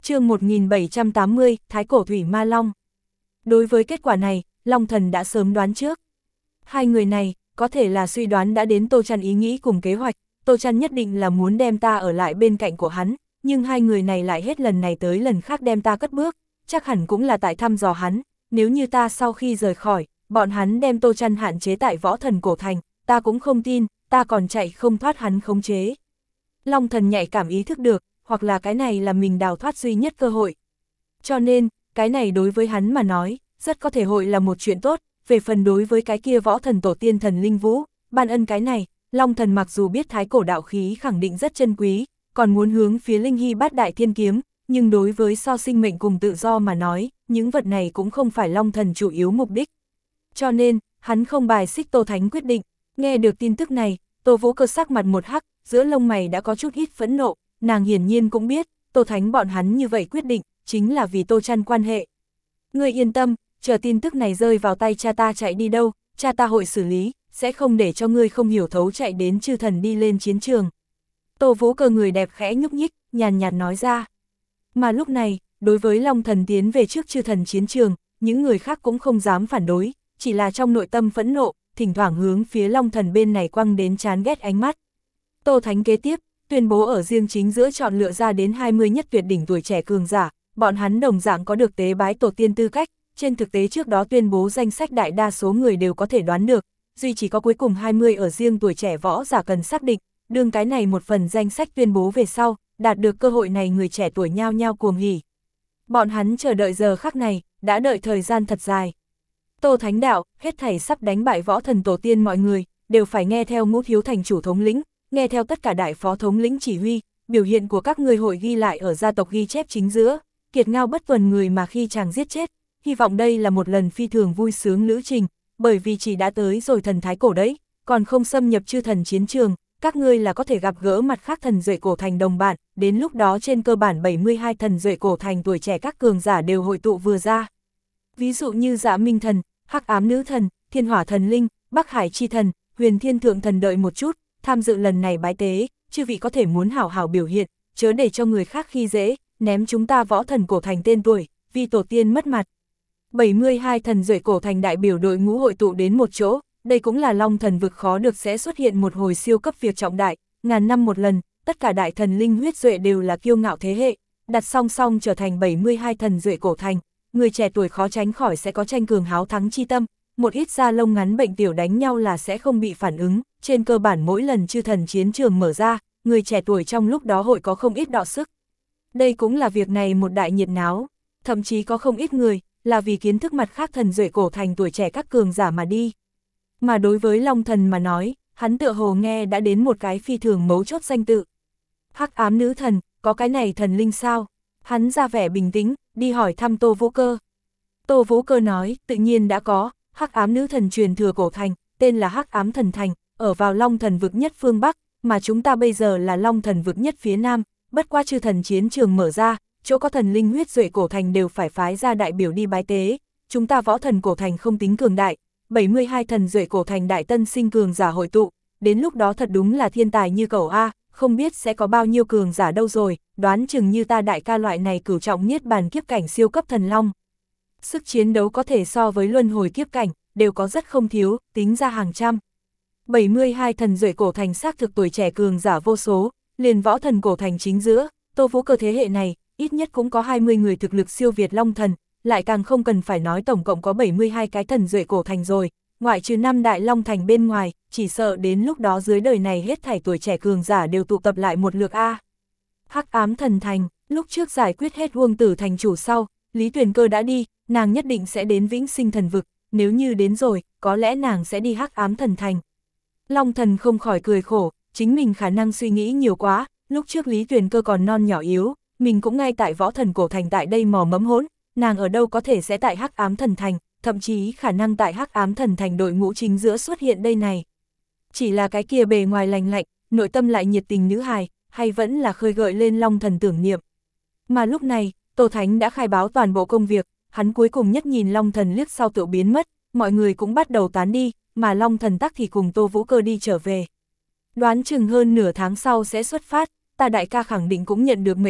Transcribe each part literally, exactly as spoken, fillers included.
chương một nghìn bảy trăm tám mươi, Thái Cổ Thủy Ma Long. Đối với kết quả này, Long Thần đã sớm đoán trước. Hai người này, có thể là suy đoán đã đến Tô Trăn ý nghĩ cùng kế hoạch, Tô Trăn nhất định là muốn đem ta ở lại bên cạnh của hắn, nhưng hai người này lại hết lần này tới lần khác đem ta cất bước, chắc hẳn cũng là tại thăm dò hắn, nếu như ta sau khi rời khỏi, bọn hắn đem Tô Trăn hạn chế tại Võ Thần Cổ Thành, ta cũng không tin, ta còn chạy không thoát hắn khống chế. Long Thần nhạy cảm ý thức được, hoặc là cái này là mình đào thoát duy nhất cơ hội. Cho nên, cái này đối với hắn mà nói, rất có thể hội là một chuyện tốt, về phần đối với cái kia Võ Thần Tổ Tiên Thần Linh Vũ, ban ân cái này, Long Thần mặc dù biết Thái Cổ đạo khí khẳng định rất chân quý, còn muốn hướng phía Linh Hy Bát Đại Thiên Kiếm, nhưng đối với so sinh mệnh cùng tự do mà nói, những vật này cũng không phải Long Thần chủ yếu mục đích. Cho nên, hắn không bài xích Tô Thánh quyết định. Nghe được tin tức này, Tô Vũ Cơ sắc mặt một hắc, giữa lông mày đã có chút ít phẫn nộ, nàng hiển nhiên cũng biết, Tô Thánh bọn hắn như vậy quyết định, chính là vì Tô Trăn quan hệ. Ngươi yên tâm, chờ tin tức này rơi vào tay cha ta chạy đi đâu, cha ta hội xử lý, sẽ không để cho ngươi không hiểu thấu chạy đến chư thần đi lên chiến trường. Tô Vũ Cơ người đẹp khẽ nhúc nhích, nhàn nhạt nói ra. Mà lúc này, đối với Long Thần tiến về trước chư thần chiến trường, những người khác cũng không dám phản đối, chỉ là trong nội tâm phẫn nộ, thỉnh thoảng hướng phía Long Thần bên này quăng đến chán ghét ánh mắt. Tô Thánh kế tiếp, tuyên bố ở riêng chính giữa chọn lựa ra đến hai mươi nhất tuyệt đỉnh tuổi trẻ cường giả, bọn hắn đồng dạng có được tế bái tổ tiên tư cách, trên thực tế trước đó tuyên bố danh sách đại đa số người đều có thể đoán được, duy chỉ có cuối cùng hai mươi ở riêng tuổi trẻ võ giả cần xác định, đương cái này một phần danh sách tuyên bố về sau, đạt được cơ hội này người trẻ tuổi nhao nhao cuồng hỉ. Bọn hắn chờ đợi giờ khắc này, đã đợi thời gian thật dài. Tô Thánh đạo, hết thảy sắp đánh bại Võ Thần Tổ Tiên mọi người, đều phải nghe theo Ngũ Thiếu Thành chủ thống lĩnh, nghe theo tất cả đại phó thống lĩnh chỉ huy, biểu hiện của các người hội ghi lại ở gia tộc ghi chép chính giữa, kiệt ngao bất tuần người mà khi chàng giết chết, hy vọng đây là một lần phi thường vui sướng lữ trình, bởi vì chỉ đã tới rồi thần Thái Cổ đấy, còn không xâm nhập chư thần chiến trường, các ngươi là có thể gặp gỡ mặt khác thần duệ cổ thành đồng bạn, đến lúc đó trên cơ bản bảy mươi hai thần duệ cổ thành tuổi trẻ các cường giả đều hội tụ vừa ra. Ví dụ như Dạ Minh Thần, Hắc Ám Nữ Thần, Thiên Hỏa Thần Linh, Bắc Hải Chi Thần, Huyền Thiên Thượng Thần đợi một chút, tham dự lần này bái tế, chư vị có thể muốn hảo hảo biểu hiện, chớ để cho người khác khi dễ, ném chúng ta Võ Thần Cổ Thành tên tuổi, vì tổ tiên mất mặt. bảy mươi hai thần duệ cổ thành đại biểu đội ngũ hội tụ đến một chỗ, đây cũng là Long Thần vực khó được sẽ xuất hiện một hồi siêu cấp việc trọng đại, ngàn năm một lần, tất cả đại thần linh huyết duệ đều là kiêu ngạo thế hệ, đặt song song trở thành bảy mươi hai thần duệ cổ thành, người trẻ tuổi khó tránh khỏi sẽ có tranh cường háo thắng chi tâm, một ít da lông ngắn bệnh tiểu đánh nhau là sẽ không bị phản ứng, trên cơ bản mỗi lần chư thần chiến trường mở ra, người trẻ tuổi trong lúc đó hội có không ít đọ sức. Đây cũng là việc này một đại nhiệt náo, thậm chí có không ít người, là vì kiến thức mặt khác thần duệ cổ thành tuổi trẻ các cường giả mà đi. Mà đối với Long Thần mà nói, hắn tựa hồ nghe đã đến một cái phi thường mấu chốt danh tự. Hắc Ám Nữ Thần, có cái này thần linh sao? Hắn ra vẻ bình tĩnh, đi hỏi thăm Tô Vũ Cơ. Tô Vũ Cơ nói, tự nhiên đã có, Hắc Ám Nữ Thần truyền thừa cổ thành, tên là Hắc Ám Thần Thành, ở vào Long Thần vực nhất phương Bắc, mà chúng ta bây giờ là Long Thần vực nhất phía Nam, bất qua chư thần chiến trường mở ra, chỗ có thần linh huyết duệ cổ thành đều phải phái ra đại biểu đi bái tế, chúng ta Võ Thần cổ thành không tính cường đại, bảy mươi hai thần duệ cổ thành đại tân sinh cường giả hội tụ, đến lúc đó thật đúng là thiên tài như cẩu A, không biết sẽ có bao nhiêu cường giả đâu rồi, đoán chừng như ta đại ca loại này cửu trọng niết bàn kiếp cảnh siêu cấp thần long. Sức chiến đấu có thể so với luân hồi kiếp cảnh, đều có rất không thiếu, tính ra hàng trăm. bảy mươi hai thần duệ cổ thành xác thực tuổi trẻ cường giả vô số, liền Võ Thần cổ thành chính giữa, Tô Vũ Cơ thế hệ này, ít nhất cũng có hai mươi người thực lực siêu việt Long Thần, lại càng không cần phải nói tổng cộng có bảy mươi hai cái thần duệ cổ thành rồi, ngoại trừ năm đại Long Thành bên ngoài, chỉ sợ đến lúc đó dưới đời này hết thảy tuổi trẻ cường giả đều tụ tập lại một lượt A. Hắc Ám Thần Thành, lúc trước giải quyết hết Uông Tử thành chủ sau, Lý Tuyền Cơ đã đi, nàng nhất định sẽ đến Vĩnh Sinh Thần Vực, nếu như đến rồi, có lẽ nàng sẽ đi Hắc Ám Thần Thành. Long Thần không khỏi cười khổ, chính mình khả năng suy nghĩ nhiều quá, lúc trước Lý Tuyền Cơ còn non nhỏ yếu, mình cũng ngay tại Võ Thần cổ thành tại đây mò mẫm hỗn, nàng ở đâu có thể sẽ tại Hắc Ám Thần Thành, thậm chí khả năng tại Hắc Ám Thần Thành đội ngũ chính giữa xuất hiện đây này. Chỉ là cái kia bề ngoài lành lạnh, nội tâm lại nhiệt tình nữ hài, hay vẫn là khơi gợi lên Long Thần tưởng niệm. Mà lúc này, Tô Thánh đã khai báo toàn bộ công việc, hắn cuối cùng nhất nhìn Long Thần liếc sau tự biến mất, mọi người cũng bắt đầu tán đi, mà Long Thần tắc thì cùng Tô Vũ Cơ đi trở về. Đoán chừng hơn nửa tháng sau sẽ xuất phát, ta đại ca khẳng định cũng nhận được mệnh lệnh,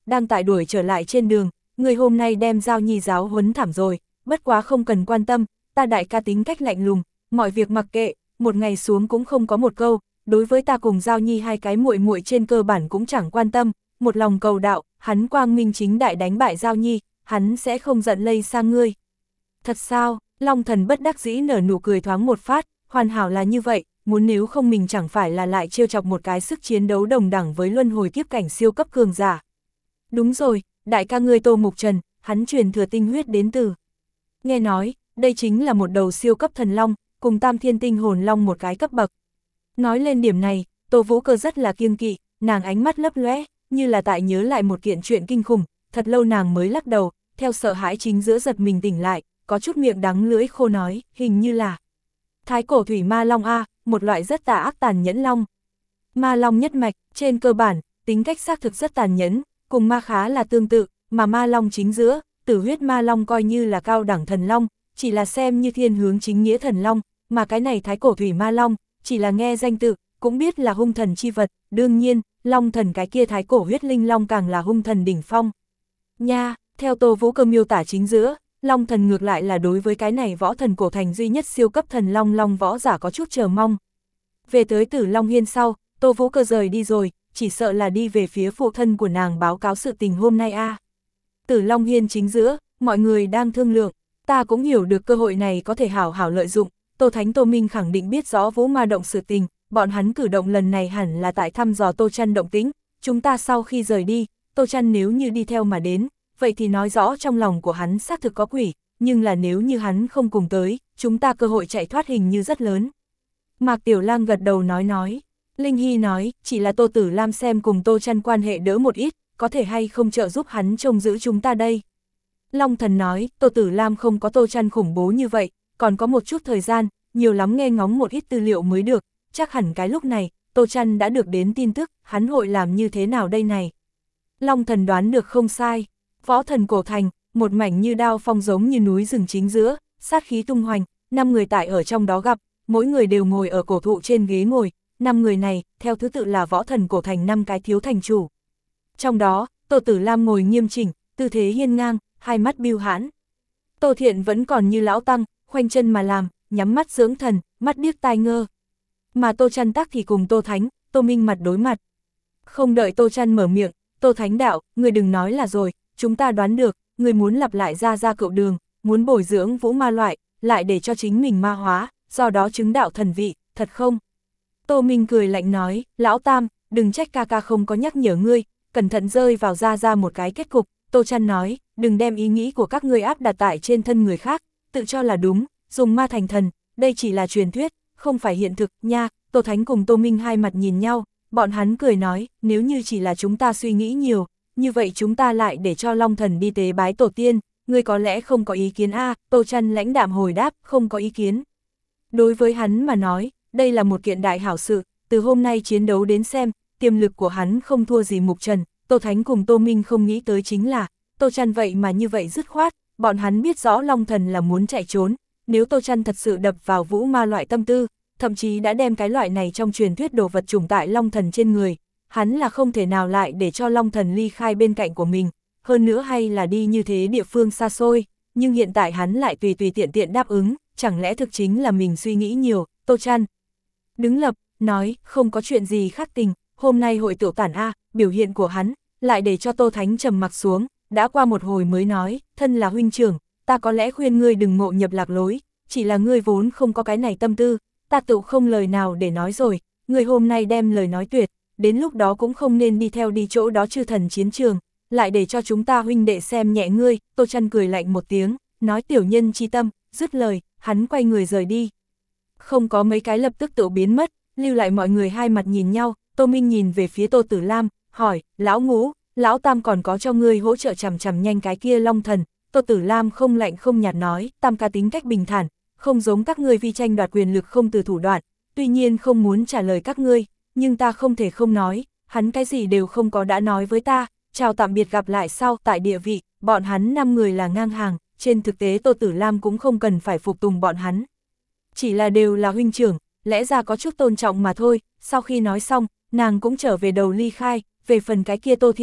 đang tại đuổi trở lại trên đường, người hôm nay đem Giao Nhi giáo huấn thảm rồi, bất quá không cần quan tâm, ta đại ca tính cách lạnh lùng, mọi việc mặc kệ, một ngày xuống cũng không có một câu, đối với ta cùng Giao Nhi hai cái muội muội trên cơ bản cũng chẳng quan tâm, một lòng cầu đạo, hắn quang minh chính đại đánh bại Giao Nhi, hắn sẽ không giận lây sang ngươi. Thật sao? Long Thần bất đắc dĩ nở nụ cười thoáng một phát, hoàn hảo là như vậy, muốn nếu không mình chẳng phải là lại trêu chọc một cái sức chiến đấu đồng đẳng với luân hồi kiếp cảnh siêu cấp cường giả. Đúng rồi, đại ca ngươi Tô Mục Trần, hắn truyền thừa tinh huyết đến từ. Nghe nói, đây chính là một đầu siêu cấp thần long, cùng Tam Thiên Tinh Hồn Long một cái cấp bậc. Nói lên điểm này, Tô Vũ Cơ rất là kiêng kỵ, nàng ánh mắt lấp lóe, như là tại nhớ lại một kiện chuyện kinh khủng, thật lâu nàng mới lắc đầu, theo sợ hãi chính giữa giật mình tỉnh lại, có chút miệng đắng lưỡi khô nói, hình như là Thái cổ thủy ma long A, một loại rất tà ác tàn nhẫn long. Ma long nhất mạch, trên cơ bản, tính cách xác thực rất tàn nhẫn, cùng ma khá là tương tự, mà ma long chính giữa, tử huyết ma long coi như là cao đẳng thần long, chỉ là xem như thiên hướng chính nghĩa thần long, mà cái này thái cổ thủy ma long, chỉ là nghe danh tự, cũng biết là hung thần chi vật, đương nhiên, long thần cái kia thái cổ huyết linh long càng là hung thần đỉnh phong. Nha, theo Tô Vũ Cơ miêu tả chính giữa, long thần ngược lại là đối với cái này võ thần cổ thành duy nhất siêu cấp thần long long võ giả có chút chờ mong. Về tới Tử Long Hiên sau, Tô Vũ Cơ rời đi rồi, chỉ sợ là đi về phía phụ thân của nàng báo cáo sự tình hôm nay a. À. Tử Long Hiên chính giữa, mọi người đang thương lượng, ta cũng hiểu được cơ hội này có thể hảo hảo lợi dụng, Tô Thánh Tô Minh khẳng định biết rõ Vũ Ma động sự tình, bọn hắn cử động lần này hẳn là tại thăm dò Tô Trăn động tĩnh, chúng ta sau khi rời đi, Tô Trăn nếu như đi theo mà đến, vậy thì nói rõ trong lòng của hắn xác thực có quỷ, nhưng là nếu như hắn không cùng tới, chúng ta cơ hội chạy thoát hình như rất lớn. Mạc Tiểu Lang gật đầu nói nói, Linh Hy nói, chỉ là Tô Tử Lam xem cùng Tô Trăn quan hệ đỡ một ít, có thể hay không trợ giúp hắn trông giữ chúng ta đây. Long Thần nói, Tô Tử Lam không có Tô Trăn khủng bố như vậy, còn có một chút thời gian, nhiều lắm nghe ngóng một ít tư liệu mới được, chắc hẳn cái lúc này, Tô Trăn đã được đến tin tức, hắn hội làm như thế nào đây này. Long Thần đoán được không sai, võ thần cổ thành, một mảnh như đao phong giống như núi rừng chính giữa, sát khí tung hoành, năm người tại ở trong đó gặp, mỗi người đều ngồi ở cổ thụ trên ghế ngồi, năm người này, theo thứ tự là võ thần cổ thành năm cái thiếu thành chủ. Trong đó, Tô Tử Lam ngồi nghiêm chỉnh, tư thế hiên ngang, hai mắt biêu hãn. Tô Thiện vẫn còn như lão tăng, khoanh chân mà làm, nhắm mắt dưỡng thần, mắt điếc tai ngơ. Mà Tô Trăn Tắc thì cùng Tô Thánh, Tô Minh mặt đối mặt. Không đợi Tô Trăn mở miệng, Tô Thánh đạo, người đừng nói là rồi, chúng ta đoán được, người muốn lặp lại ra ra cựu đường, muốn bồi dưỡng vũ ma loại, lại để cho chính mình ma hóa, do đó chứng đạo thần vị, thật không? Tô Minh cười lạnh nói, lão Tam, đừng trách ca ca không có nhắc nhở ngươi, cẩn thận rơi vào ra ra một cái kết cục. Tô Trăn nói, đừng đem ý nghĩ của các ngươi áp đặt tại trên thân người khác, tự cho là đúng, dùng ma thành thần, đây chỉ là truyền thuyết, không phải hiện thực, nha. Tô Thánh cùng Tô Minh hai mặt nhìn nhau, bọn hắn cười nói, nếu như chỉ là chúng ta suy nghĩ nhiều, như vậy chúng ta lại để cho Long Thần đi tế bái tổ tiên, ngươi có lẽ không có ý kiến a? À, Tô Trăn lãnh đạm hồi đáp, không có ý kiến. Đối với hắn mà nói, đây là một kiện đại hảo sự, từ hôm nay chiến đấu đến xem, tiềm lực của hắn không thua gì Mục Trần. Tô Thánh cùng Tô Minh không nghĩ tới chính là, Tô Trăn vậy mà như vậy dứt khoát, bọn hắn biết rõ Long Thần là muốn chạy trốn, nếu Tô Trăn thật sự đập vào vũ ma loại tâm tư, thậm chí đã đem cái loại này trong truyền thuyết đồ vật trùng tại Long Thần trên người, hắn là không thể nào lại để cho Long Thần ly khai bên cạnh của mình, hơn nữa hay là đi như thế địa phương xa xôi, nhưng hiện tại hắn lại tùy tùy tiện tiện đáp ứng, chẳng lẽ thực chính là mình suy nghĩ nhiều. Tô Trăn đứng lập, nói, không có chuyện gì khác tình, hôm nay hội tiểu tản A, biểu hiện của hắn, lại để cho Tô Thánh trầm mặc xuống, đã qua một hồi mới nói, thân là huynh trưởng, ta có lẽ khuyên ngươi đừng ngộ nhập lạc lối, chỉ là ngươi vốn không có cái này tâm tư, ta tự không lời nào để nói rồi, ngươi hôm nay đem lời nói tuyệt, đến lúc đó cũng không nên đi theo đi chỗ đó chư thần chiến trường, lại để cho chúng ta huynh đệ xem nhẹ ngươi. Tô Trăn cười lạnh một tiếng, nói tiểu nhân chi tâm, dứt lời, hắn quay người rời đi. Không có mấy cái lập tức tự biến mất, lưu lại mọi người hai mặt nhìn nhau. Tô Minh nhìn về phía Tô Tử Lam, hỏi, lão Ngũ, lão Tam còn có cho ngươi hỗ trợ chằm chằm nhanh cái kia Long Thần. Tô Tử Lam không lạnh không nhạt nói, Tam ca tính cách bình thản, không giống các ngươi vi tranh đoạt quyền lực không từ thủ đoạn, tuy nhiên không muốn trả lời các ngươi, nhưng ta không thể không nói, hắn cái gì đều không có đã nói với ta, chào tạm biệt gặp lại sau. Tại địa vị, bọn hắn năm người là ngang hàng, trên thực tế Tô Tử Lam cũng không cần phải phục tùng bọn hắn. Chỉ là đều là huynh trưởng, lẽ ra có chút tôn trọng mà thôi. Sau khi nói xong, nàng cũng trở về đầu ly khai, về phần cái kia Tô Thiện,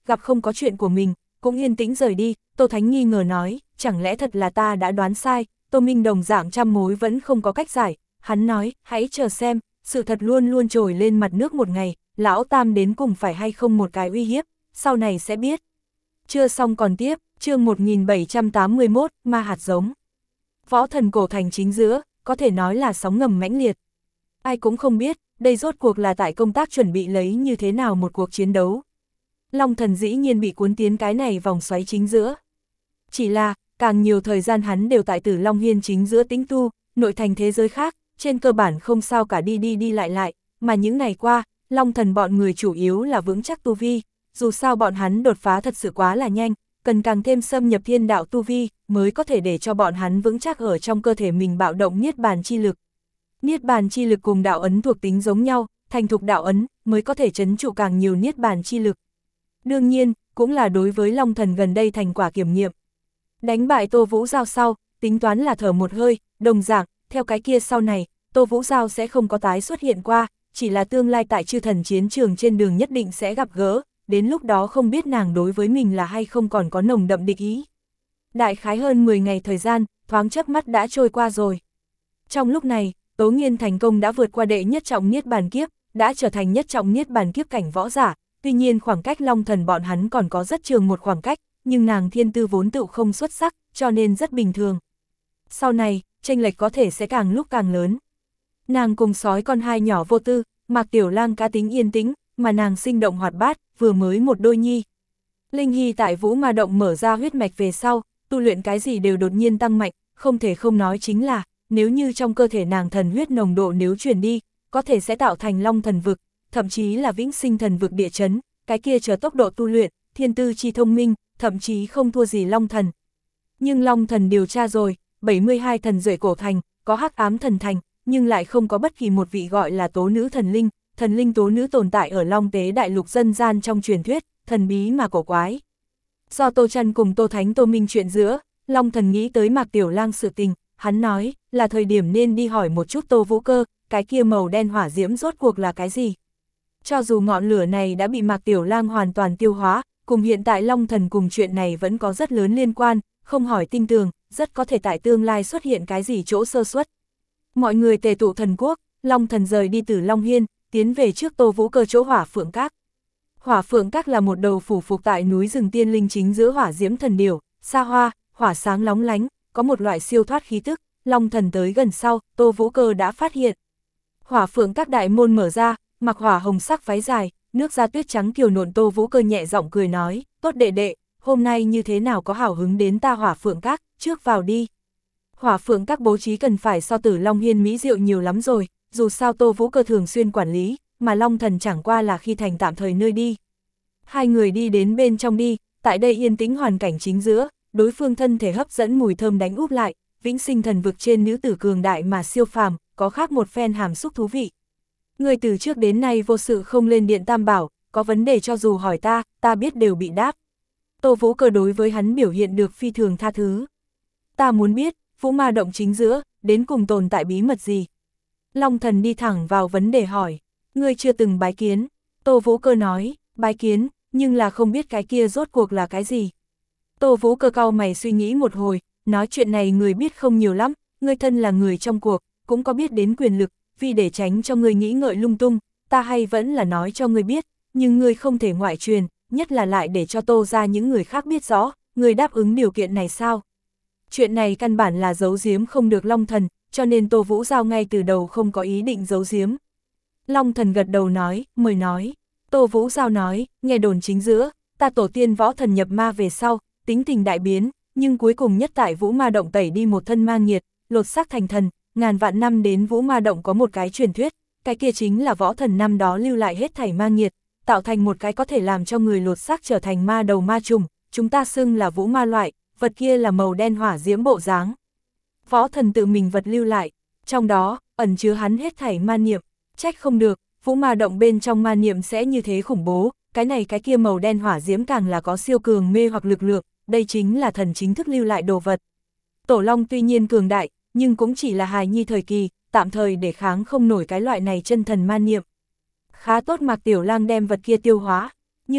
gặp không có chuyện của mình, cũng yên tĩnh rời đi. Tô Thánh nghi ngờ nói, chẳng lẽ thật là ta đã đoán sai. Tô Minh đồng dạng trăm mối vẫn không có cách giải, hắn nói, hãy chờ xem, sự thật luôn luôn trồi lên mặt nước một ngày, lão tam đến cùng phải hay không một cái uy hiếp, sau này sẽ biết. Chưa xong còn tiếp, chương một nghìn bảy trăm tám mươi mốt, ma hạt giống. Võ thần cổ thành chính giữa, có thể nói là sóng ngầm mãnh liệt. Ai cũng không biết, đây rốt cuộc là tại công tác chuẩn bị lấy như thế nào một cuộc chiến đấu. Long thần dĩ nhiên bị cuốn tiến cái này vòng xoáy chính giữa. Chỉ là, càng nhiều thời gian hắn đều tại Tử Long Hiên chính giữa tĩnh tu, nội thành thế giới khác, trên cơ bản không sao cả đi đi đi lại lại, mà những ngày qua, Long thần bọn người chủ yếu là vững chắc tu vi, dù sao bọn hắn đột phá thật sự quá là nhanh, cần càng thêm xâm nhập thiên đạo tu vi, mới có thể để cho bọn hắn vững chắc ở trong cơ thể mình bạo động niết bàn chi lực. Niết bàn chi lực cùng đạo ấn thuộc tính giống nhau, thành thục đạo ấn mới có thể trấn trụ càng nhiều niết bàn chi lực. Đương nhiên, cũng là đối với Long thần gần đây thành quả kiểm nghiệm. Đánh bại Tô Vũ Giao sau, tính toán là thở một hơi, đồng dạng, theo cái kia sau này, Tô Vũ Giao sẽ không có tái xuất hiện qua, chỉ là tương lai tại chư thần chiến trường trên đường nhất định sẽ gặp gỡ, đến lúc đó không biết nàng đối với mình là hay không còn có nồng đậm địch ý. Đại khái hơn mười ngày thời gian, thoáng chớp mắt đã trôi qua rồi. Trong lúc này, Tố Nghiên thành công đã vượt qua đệ nhất trọng niết bàn kiếp, đã trở thành nhất trọng niết bàn kiếp cảnh võ giả, tuy nhiên khoảng cách Long thần bọn hắn còn có rất trường một khoảng cách, nhưng nàng thiên tư vốn tựu không xuất sắc, cho nên rất bình thường. Sau này, chênh lệch có thể sẽ càng lúc càng lớn. Nàng cùng sói con hai nhỏ vô tư, Mạc Tiểu Lang cá tính yên tĩnh, mà nàng sinh động hoạt bát, vừa mới một đôi nhi. Linh Hy tại Vũ Ma Động mở ra huyết mạch về sau, tu luyện cái gì đều đột nhiên tăng mạnh, không thể không nói chính là, nếu như trong cơ thể nàng thần huyết nồng độ nếu truyền đi, có thể sẽ tạo thành Long thần vực, thậm chí là vĩnh sinh thần vực địa chấn, cái kia chờ tốc độ tu luyện, thiên tư chi thông minh, thậm chí không thua gì Long thần. Nhưng Long thần điều tra rồi, bảy mươi hai thần duệ cổ thành, có hắc ám thần thành, nhưng lại không có bất kỳ một vị gọi là tố nữ thần linh, thần linh tố nữ tồn tại ở Long Tế đại lục dân gian trong truyền thuyết, thần bí mà cổ quái. Do Tô Trăn cùng Tô Thánh Tô Minh chuyện giữa, Long thần nghĩ tới Mạc Tiểu Lang sự tình, hắn nói, là thời điểm nên đi hỏi một chút Tô Vũ Cơ, cái kia màu đen hỏa diễm rốt cuộc là cái gì. Cho dù ngọn lửa này đã bị Mạc Tiểu Lang hoàn toàn tiêu hóa, cùng hiện tại Long thần cùng chuyện này vẫn có rất lớn liên quan, không hỏi tinh tường, rất có thể tại tương lai xuất hiện cái gì chỗ sơ suất. Mọi người tề tụ thần quốc, Long thần rời đi từ Long Hiên, tiến về trước Tô Vũ Cơ chỗ Hỏa Phượng Các. Hỏa Phượng Các là một đầu phủ phục tại núi rừng tiên linh chính giữa hỏa diễm thần điểu, xa hoa, hỏa sáng lóng lánh, có một loại siêu thoát khí tức, Long thần tới gần sau, Tô Vũ Cơ đã phát hiện. Hỏa Phượng Các đại môn mở ra, mặc hỏa hồng sắc váy dài, nước da tuyết trắng kiều nộn. Tô Vũ Cơ nhẹ giọng cười nói, tốt đệ đệ, hôm nay như thế nào có hào hứng đến ta Hỏa Phượng Các, trước vào đi. Hỏa Phượng Các bố trí cần phải so Tử Long Hiên mỹ diệu nhiều lắm rồi, dù sao Tô Vũ Cơ thường xuyên quản lý, mà Long thần chẳng qua là khi thành tạm thời nơi đi. Hai người đi đến bên trong đi, tại đây yên tĩnh hoàn cảnh chính giữa, đối phương thân thể hấp dẫn mùi thơm đánh úp lại, vĩnh sinh thần vực trên nữ tử cường đại mà siêu phàm, có khác một phen hàm xúc thú vị. Người từ trước đến nay vô sự không lên điện tam bảo, có vấn đề cho dù hỏi ta, ta biết đều bị đáp. Tô Vũ Cơ đối với hắn biểu hiện được phi thường tha thứ. Ta muốn biết, Vũ Ma Động chính giữa, đến cùng tồn tại bí mật gì? Long thần đi thẳng vào vấn đề hỏi, ngươi chưa từng bái kiến. Tô Vũ Cơ nói, bái kiến, nhưng là không biết cái kia rốt cuộc là cái gì. Tô Vũ Cơ cau mày suy nghĩ một hồi, nói chuyện này người biết không nhiều lắm, ngươi thân là người trong cuộc, cũng có biết đến quyền lực, vì để tránh cho ngươi nghĩ ngợi lung tung, ta hay vẫn là nói cho ngươi biết, nhưng ngươi không thể ngoại truyền, nhất là lại để cho Tô ra những người khác biết rõ, ngươi đáp ứng điều kiện này sao? Chuyện này căn bản là giấu giếm không được Long thần, cho nên Tô Vũ Giao ngay từ đầu không có ý định giấu giếm. Long thần gật đầu nói, mời nói. Tô Vũ Giao nói, nghe đồn chính giữa, ta tổ tiên võ thần nhập ma về sau, tính tình đại biến, nhưng cuối cùng nhất tại Vũ Ma Động tẩy đi một thân ma nghiệt, lột xác thành thần, ngàn vạn năm đến Vũ Ma Động có một cái truyền thuyết, cái kia chính là võ thần năm đó lưu lại hết thảy ma nghiệt, tạo thành một cái có thể làm cho người lột xác trở thành ma đầu ma trùng, chúng ta xưng là Vũ Ma loại, vật kia là màu đen hỏa diễm bộ dáng. Võ thần tự mình vật lưu lại, trong đó, ẩn chứa hắn hết thảy ma niệm, trách không được, Vũ Ma Động bên trong ma niệm sẽ như thế khủng bố, cái này cái kia màu đen hỏa diễm càng là có siêu cường mê hoặc lực lượng, đây chính là thần chính thức lưu lại đồ vật. Tổ Long tuy nhiên cường đại, nhưng cũng chỉ là hài nhi thời kỳ, tạm thời để kháng không nổi cái loại này chân thần ma niệm. Khá tốt Mạc Tiểu Lang đem vật kia tiêu hóa, nhưng là,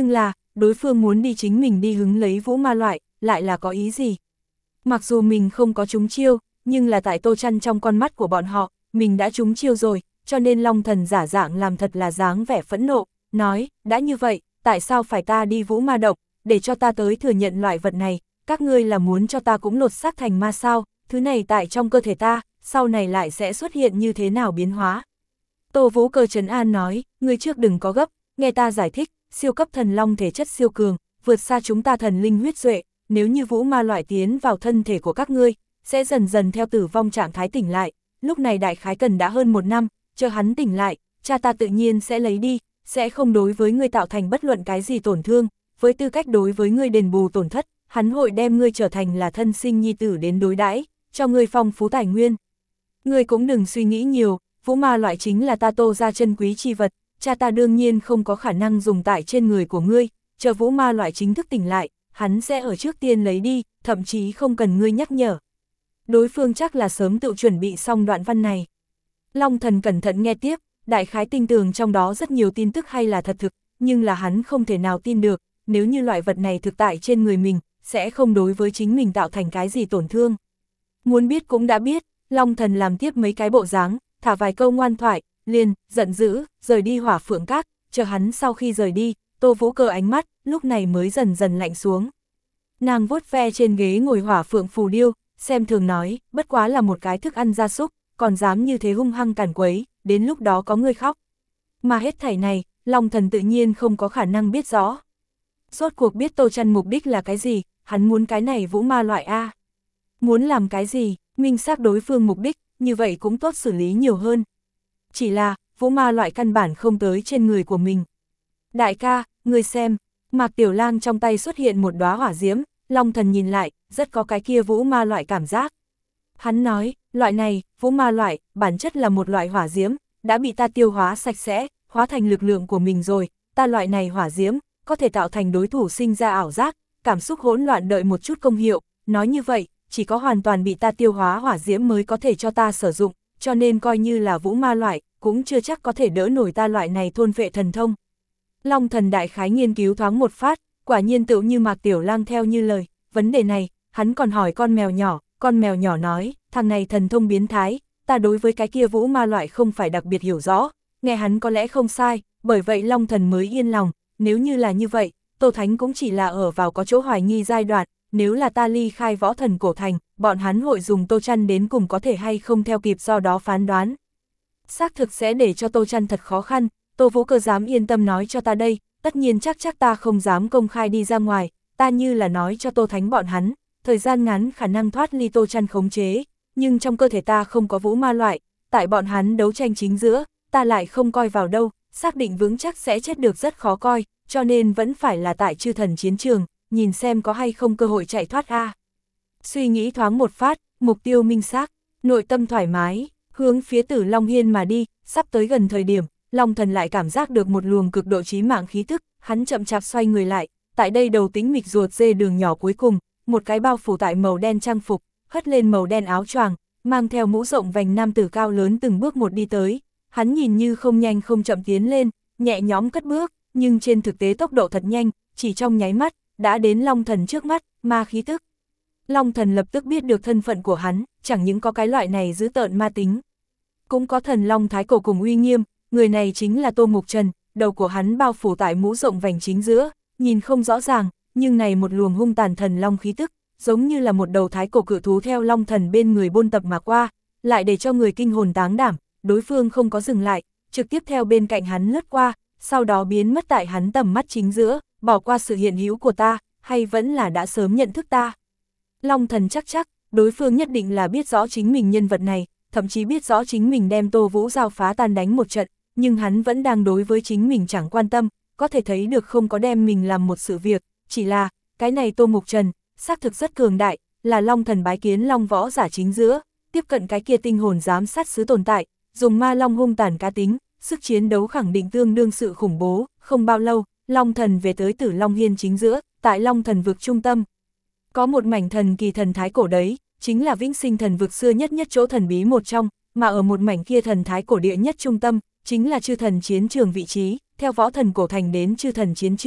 đối phương muốn đi chính mình đi hứng lấy Vũ Ma loại, lại là có ý gì? Mặc dù mình không có trúng chiêu, nhưng là tại Tô Trăn trong con mắt của bọn họ, mình đã trúng chiêu rồi, cho nên Long Thần giả dạng làm thật là dáng vẻ phẫn nộ, nói, đã như vậy, tại sao phải ta đi Vũ Ma động, để cho ta tới thừa nhận loại vật này, các ngươi là muốn cho ta cũng lột xác thành ma sao, thứ này tại trong cơ thể ta, sau này lại sẽ xuất hiện như thế nào biến hóa. Tô Vũ Cơ trấn an nói, ngươi trước đừng có gấp, nghe ta giải thích, siêu cấp thần long thể chất siêu cường, vượt xa chúng ta thần linh huyết duệ, nếu như Vũ Ma loại tiến vào thân thể của các ngươi, sẽ dần dần theo tử vong trạng thái tỉnh lại, lúc này đại khái cần đã hơn một năm, chờ hắn tỉnh lại, cha ta tự nhiên sẽ lấy đi, sẽ không đối với ngươi tạo thành bất luận cái gì tổn thương, với tư cách đối với ngươi đền bù tổn thất, hắn hội đem ngươi trở thành là thân sinh nhi tử đến đối đãi, cho ngươi phong phú tài nguyên. Ngươi cũng đừng suy nghĩ nhiều, Vũ Ma loại chính là ta Tô ra chân quý chi vật, cha ta đương nhiên không có khả năng dùng tại trên người của ngươi, chờ Vũ Ma loại chính thức tỉnh lại, hắn sẽ ở trước tiên lấy đi, thậm chí không cần ngươi nhắc nhở. Đối phương chắc là sớm tự chuẩn bị xong đoạn văn này. Long Thần cẩn thận nghe tiếp, đại khái tin tưởng trong đó rất nhiều tin tức hay là thật thực, nhưng là hắn không thể nào tin được, nếu như loại vật này thực tại trên người mình, sẽ không đối với chính mình tạo thành cái gì tổn thương. Muốn biết cũng đã biết, Long Thần làm tiếp mấy cái bộ dáng, thả vài câu ngoan thoại, liền, giận dữ, rời đi Hỏa Phượng Các, chờ hắn sau khi rời đi, Tô Vũ Cơ ánh mắt, lúc này mới dần dần lạnh xuống. Nàng vuốt ve trên ghế ngồi Hỏa Phượng phù điêu, xem thường nói, bất quá là một cái thức ăn gia súc, còn dám như thế hung hăng cản quấy, đến lúc đó có người khóc. Mà hết thảy này, Long Thần tự nhiên không có khả năng biết rõ. Rốt cuộc biết Tô Trăn mục đích là cái gì, hắn muốn cái này Vũ Ma loại A. Muốn làm cái gì, minh xác đối phương mục đích, như vậy cũng tốt xử lý nhiều hơn. Chỉ là, Vũ Ma loại căn bản không tới trên người của mình. Đại ca, ngươi xem, Mạc Tiểu Lang trong tay xuất hiện một đóa hỏa diễm, Long Thần nhìn lại, rất có cái kia Vũ Ma loại cảm giác. Hắn nói, loại này, Vũ Ma loại, bản chất là một loại hỏa diễm, đã bị ta tiêu hóa sạch sẽ, hóa thành lực lượng của mình rồi, ta loại này hỏa diễm, có thể tạo thành đối thủ sinh ra ảo giác, cảm xúc hỗn loạn đợi một chút công hiệu, nói như vậy, chỉ có hoàn toàn bị ta tiêu hóa hỏa diễm mới có thể cho ta sử dụng, cho nên coi như là Vũ Ma loại, cũng chưa chắc có thể đỡ nổi ta loại này thôn vệ thần thông. Long Thần đại khái nghiên cứu thoáng một phát, quả nhiên tựu như Mạc Tiểu Lang theo như lời, vấn đề này, hắn còn hỏi con mèo nhỏ, con mèo nhỏ nói, thằng này thần thông biến thái, ta đối với cái kia Vũ Ma loại không phải đặc biệt hiểu rõ, nghe hắn có lẽ không sai, bởi vậy Long Thần mới yên lòng, nếu như là như vậy, Tô Thánh cũng chỉ là ở vào có chỗ hoài nghi giai đoạn, nếu là ta ly khai Võ Thần Cổ Thành, bọn hắn hội dùng Tô Trăn đến cùng có thể hay không theo kịp do đó phán đoán. Xác thực sẽ để cho Tô Trăn thật khó khăn, Tô Vũ Cơ dám yên tâm nói cho ta đây, tất nhiên chắc chắc ta không dám công khai đi ra ngoài, ta như là nói cho Tô Thánh bọn hắn, thời gian ngắn khả năng thoát ly Tô Trăn khống chế, nhưng trong cơ thể ta không có Vũ Ma loại, tại bọn hắn đấu tranh chính giữa, ta lại không coi vào đâu, xác định vững chắc sẽ chết được rất khó coi, cho nên vẫn phải là tại chư thần chiến trường, nhìn xem có hay không cơ hội chạy thoát a. Suy nghĩ thoáng một phát, mục tiêu minh xác, nội tâm thoải mái, hướng phía Tử Long Hiên mà đi, sắp tới gần thời điểm, Long Thần lại cảm giác được một luồng cực độ chí mạng khí tức, hắn chậm chạp xoay người lại, tại đây đầu tĩnh mịch ruột dê đường nhỏ cuối cùng, một cái bao phủ tại màu đen trang phục, hất lên màu đen áo choàng, mang theo mũ rộng vành nam tử cao lớn từng bước một đi tới, hắn nhìn như không nhanh không chậm tiến lên, nhẹ nhõm cất bước, nhưng trên thực tế tốc độ thật nhanh, chỉ trong nháy mắt, đã đến Long Thần trước mắt, ma khí tức. Long Thần lập tức biết được thân phận của hắn, chẳng những có cái loại này giữ tợn ma tính. Cũng có thần Long Thái Cổ cùng uy nghiêm, người này chính là Tô Mục Trần, đầu của hắn bao phủ tại mũ rộng vành chính giữa, nhìn không rõ ràng, nhưng này một luồng hung tàn thần Long khí tức, giống như là một đầu Thái Cổ cự thú theo Long Thần bên người bôn tập mà qua, lại để cho người kinh hồn táng đảm, đối phương không có dừng lại, trực tiếp theo bên cạnh hắn lướt qua, sau đó biến mất tại hắn tầm mắt chính giữa, bỏ qua sự hiện hữu của ta, hay vẫn là đã sớm nhận thức ta. Long Thần chắc chắc, đối phương nhất định là biết rõ chính mình nhân vật này, thậm chí biết rõ chính mình đem Tô Vũ Giao phá tan đánh một trận, nhưng hắn vẫn đang đối với chính mình chẳng quan tâm, có thể thấy được không có đem mình làm một sự việc, chỉ là, cái này Tô Mục Trần, xác thực rất cường đại, là Long Thần bái kiến Long võ giả chính giữa, tiếp cận cái kia tinh hồn giám sát sứ tồn tại, dùng ma long hung tàn cá tính, sức chiến đấu khẳng định tương đương sự khủng bố, không bao lâu, Long Thần về tới Tử Long Hiên chính giữa, tại Long Thần vực trung tâm. Có một mảnh thần kỳ thần thái cổ đấy, chính là vĩnh sinh thần vực xưa nhất nhất chỗ thần bí một trong, mà ở một mảnh kia thần thái cổ địa nhất trung tâm, chính là chư thần chiến trường vị trí, theo Võ Thần Cổ Thành đến chư thần chiến trường,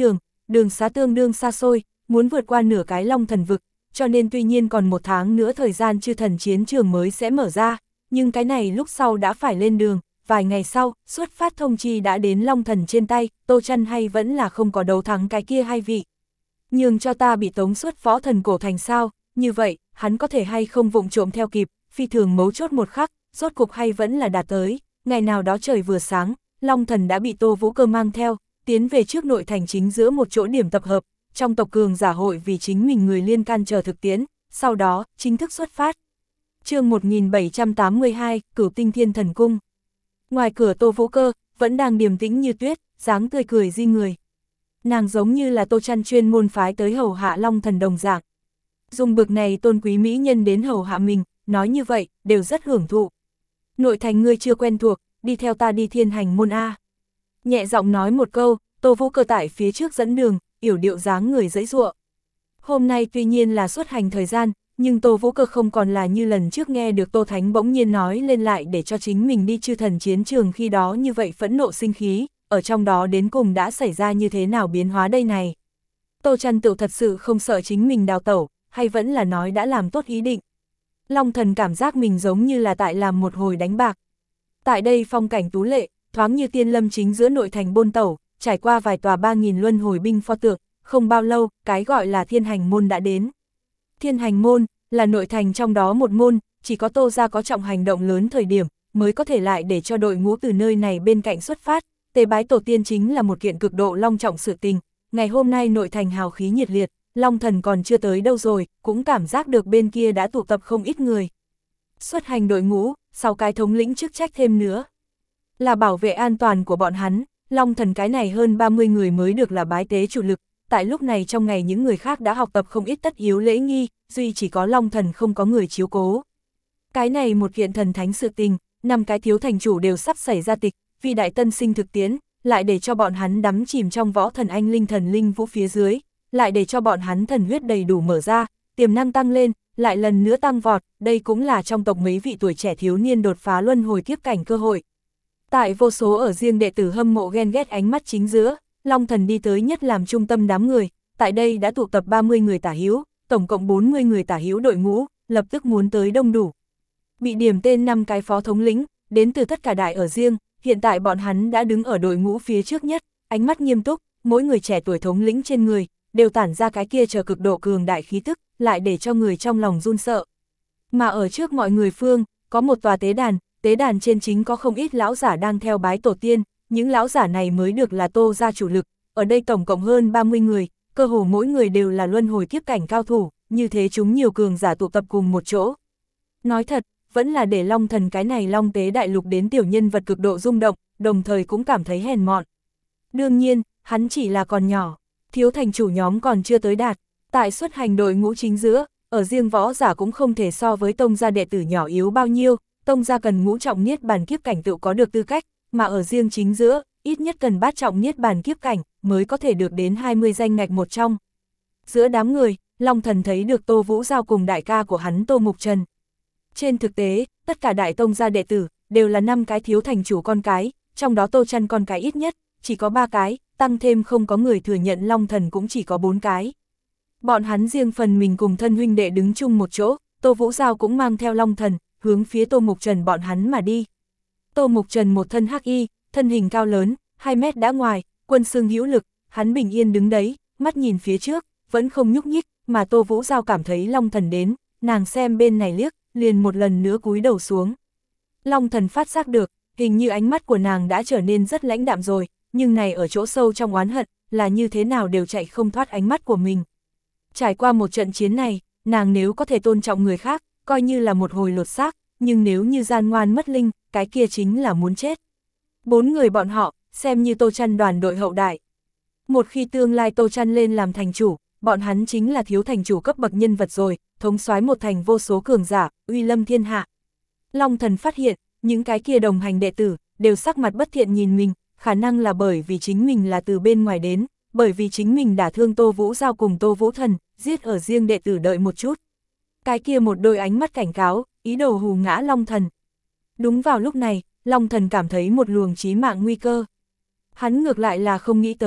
đường xá tương đương xa xôi, muốn vượt qua nửa cái Long Thần vực, cho nên tuy nhiên còn một tháng nữa thời gian chư thần chiến trường mới sẽ mở ra, nhưng cái này lúc sau đã phải lên đường, vài ngày sau, xuất phát thông chi đã đến Long Thần trên tay, Tô Chân hay vẫn là không có đấu thắng cái kia hai vị. Nhưng cho ta bị tống xuất Võ Thần Cổ Thành sao, như vậy, hắn có thể hay không vụng trộm theo kịp, phi thường mấu chốt một khắc, rốt cục hay vẫn là đạt tới, ngày nào đó trời vừa sáng, Long Thần đã bị Tô Vũ Cơ mang theo, tiến về trước nội thành chính giữa một chỗ điểm tập hợp, trong tộc cường giả hội vì chính mình người liên can chờ thực tiễn, sau đó, chính thức xuất phát. Chương một nghìn bảy trăm tám mươi hai, Cửu Tinh Thiên Thần Cung. Ngoài cửa Tô Vũ Cơ, vẫn đang điềm tĩnh như tuyết, dáng tươi cười di người. Nàng giống như là Tô Chân chuyên môn phái tới hầu hạ Long Thần đồng dạng. Dùng bực này tôn quý mỹ nhân đến hầu hạ mình, nói như vậy, đều rất hưởng thụ. Nội thành ngươi chưa quen thuộc, đi theo ta đi Thiên Hành môn A. Nhẹ giọng nói một câu, Tô Vũ Cơ tại phía trước dẫn đường, yểu điệu dáng người dãy dụa. Hôm nay tuy nhiên là xuất hành thời gian, nhưng Tô Vũ Cơ không còn là như lần trước nghe được Tô Thánh bỗng nhiên nói lên lại để cho chính mình đi chư thần chiến trường khi đó như vậy phẫn nộ sinh khí, ở trong đó đến cùng đã xảy ra như thế nào biến hóa đây này. Tô Chân tự thật sự không sợ chính mình đào tẩu, hay vẫn là nói đã làm tốt ý định. Long Thần cảm giác mình giống như là tại làm một hồi đánh bạc. Tại đây phong cảnh tú lệ, thoáng như tiên lâm chính giữa nội thành bôn tẩu, trải qua vài tòa ba nghìn luân hồi binh pho tượng, không bao lâu, cái gọi là Thiên Hành môn đã đến. Thiên Hành môn là nội thành trong đó một môn, chỉ có Tô gia có trọng hành động lớn thời điểm, mới có thể lại để cho đội ngũ từ nơi này bên cạnh xuất phát. Tế bái tổ tiên chính là một kiện cực độ long trọng sự tình. Ngày hôm nay nội thành hào khí nhiệt liệt, Long Thần còn chưa tới đâu rồi, cũng cảm giác được bên kia đã tụ tập không ít người. Xuất hành đội ngũ, sau cái thống lĩnh chức trách thêm nữa, là bảo vệ an toàn của bọn hắn. Long Thần cái này hơn ba mươi người mới được là bái tế chủ lực. Tại lúc này trong ngày những người khác đã học tập không ít tất yếu lễ nghi, duy chỉ có Long Thần không có người chiếu cố. Cái này một kiện thần thánh sự tình, năm cái thiếu thành chủ đều sắp xảy ra tịch, vì đại tân sinh thực tiến, lại để cho bọn hắn đắm chìm trong võ thần anh linh thần linh vũ phía dưới, lại để cho bọn hắn thần huyết đầy đủ mở ra, tiềm năng tăng lên, lại lần nữa tăng vọt, đây cũng là trong tộc mấy vị tuổi trẻ thiếu niên đột phá luân hồi kiếp cảnh cơ hội. Tại vô số ở riêng đệ tử hâm mộ ghen ghét ánh mắt chính giữa, Long Thần đi tới nhất làm trung tâm đám người, tại đây đã tụ tập ba mươi người tả hữu, tổng cộng bốn mươi người tả hữu đội ngũ, lập tức muốn tới đông đủ. Bị điểm tên năm cái phó thống lĩnh, đến từ tất cả đại ở riêng, hiện tại bọn hắn đã đứng ở đội ngũ phía trước nhất, ánh mắt nghiêm túc, mỗi người trẻ tuổi thống lĩnh trên người, đều tản ra cái kia chờ cực độ cường đại khí tức, lại để cho người trong lòng run sợ. Mà ở trước mọi người phương, có một tòa tế đàn, tế đàn trên chính có không ít lão giả đang theo bái tổ tiên, những lão giả này mới được là Tô gia chủ lực, ở đây tổng cộng hơn ba mươi người, cơ hồ mỗi người đều là luân hồi kiếp cảnh cao thủ, như thế chúng nhiều cường giả tụ tập cùng một chỗ. Nói thật, vẫn là để Long Thần cái này Long Tế đại lục đến tiểu nhân vật cực độ rung động, đồng thời cũng cảm thấy hèn mọn. Đương nhiên, hắn chỉ là còn nhỏ, thiếu thành chủ nhóm còn chưa tới đạt, tại xuất hành đội ngũ chính giữa, ở riêng võ giả cũng không thể so với tông gia đệ tử nhỏ yếu bao nhiêu, tông gia cần ngũ trọng niết bàn kiếp cảnh tự có được tư cách, mà ở riêng chính giữa, ít nhất cần bát trọng niết bàn kiếp cảnh, mới có thể được đến hai mươi danh ngạch một trong. Giữa đám người, Long Thần thấy được Tô Vũ Giao cùng đại ca của hắn Tô Mục Trần. Trên thực tế, tất cả đại tông gia đệ tử, đều là năm cái thiếu thành chủ con cái, trong đó Tô Chân con cái ít nhất, chỉ có ba cái, tăng thêm không có người thừa nhận Long Thần cũng chỉ có bốn cái. Bọn hắn riêng phần mình cùng thân huynh đệ đứng chung một chỗ, Tô Vũ Giao cũng mang theo Long Thần, hướng phía Tô Mục Trần bọn hắn mà đi. Tô Mục Trần một thân hắc y, thân hình cao lớn, hai mét đã ngoài, quân xương hữu lực, hắn bình yên đứng đấy, mắt nhìn phía trước, vẫn không nhúc nhích, mà Tô Vũ Giao cảm thấy Long Thần đến, nàng xem bên này liếc, liền một lần nữa cúi đầu xuống. Long Thần phát giác được, hình như ánh mắt của nàng đã trở nên rất lãnh đạm rồi, nhưng này ở chỗ sâu trong oán hận, là như thế nào đều chạy không thoát ánh mắt của mình. Trải qua một trận chiến này, nàng nếu có thể tôn trọng người khác, coi như là một hồi lột xác, nhưng nếu như gian ngoan mất linh, cái kia chính là muốn chết. Bốn người bọn họ, xem như Tô Chân đoàn đội hậu đại. Một khi tương lai Tô Chân lên làm thành chủ, bọn hắn chính là thiếu thành chủ cấp bậc nhân vật rồi, thống soái một thành vô số cường giả, uy lâm thiên hạ. Long Thần phát hiện, những cái kia đồng hành đệ tử, đều sắc mặt bất thiện nhìn mình, khả năng là bởi vì chính mình là từ bên ngoài đến, bởi vì chính mình đả thương Tô Vũ Giao cùng Tô Vũ Thần, giết ở riêng đệ tử đợi một chút. Cái kia một đôi ánh mắt cảnh cáo, ý đồ hù ngã Long Thần. Đúng vào lúc này, Long Thần cảm thấy một luồng chí mạng nguy cơ. Hắn ngược lại là không nghĩ tới,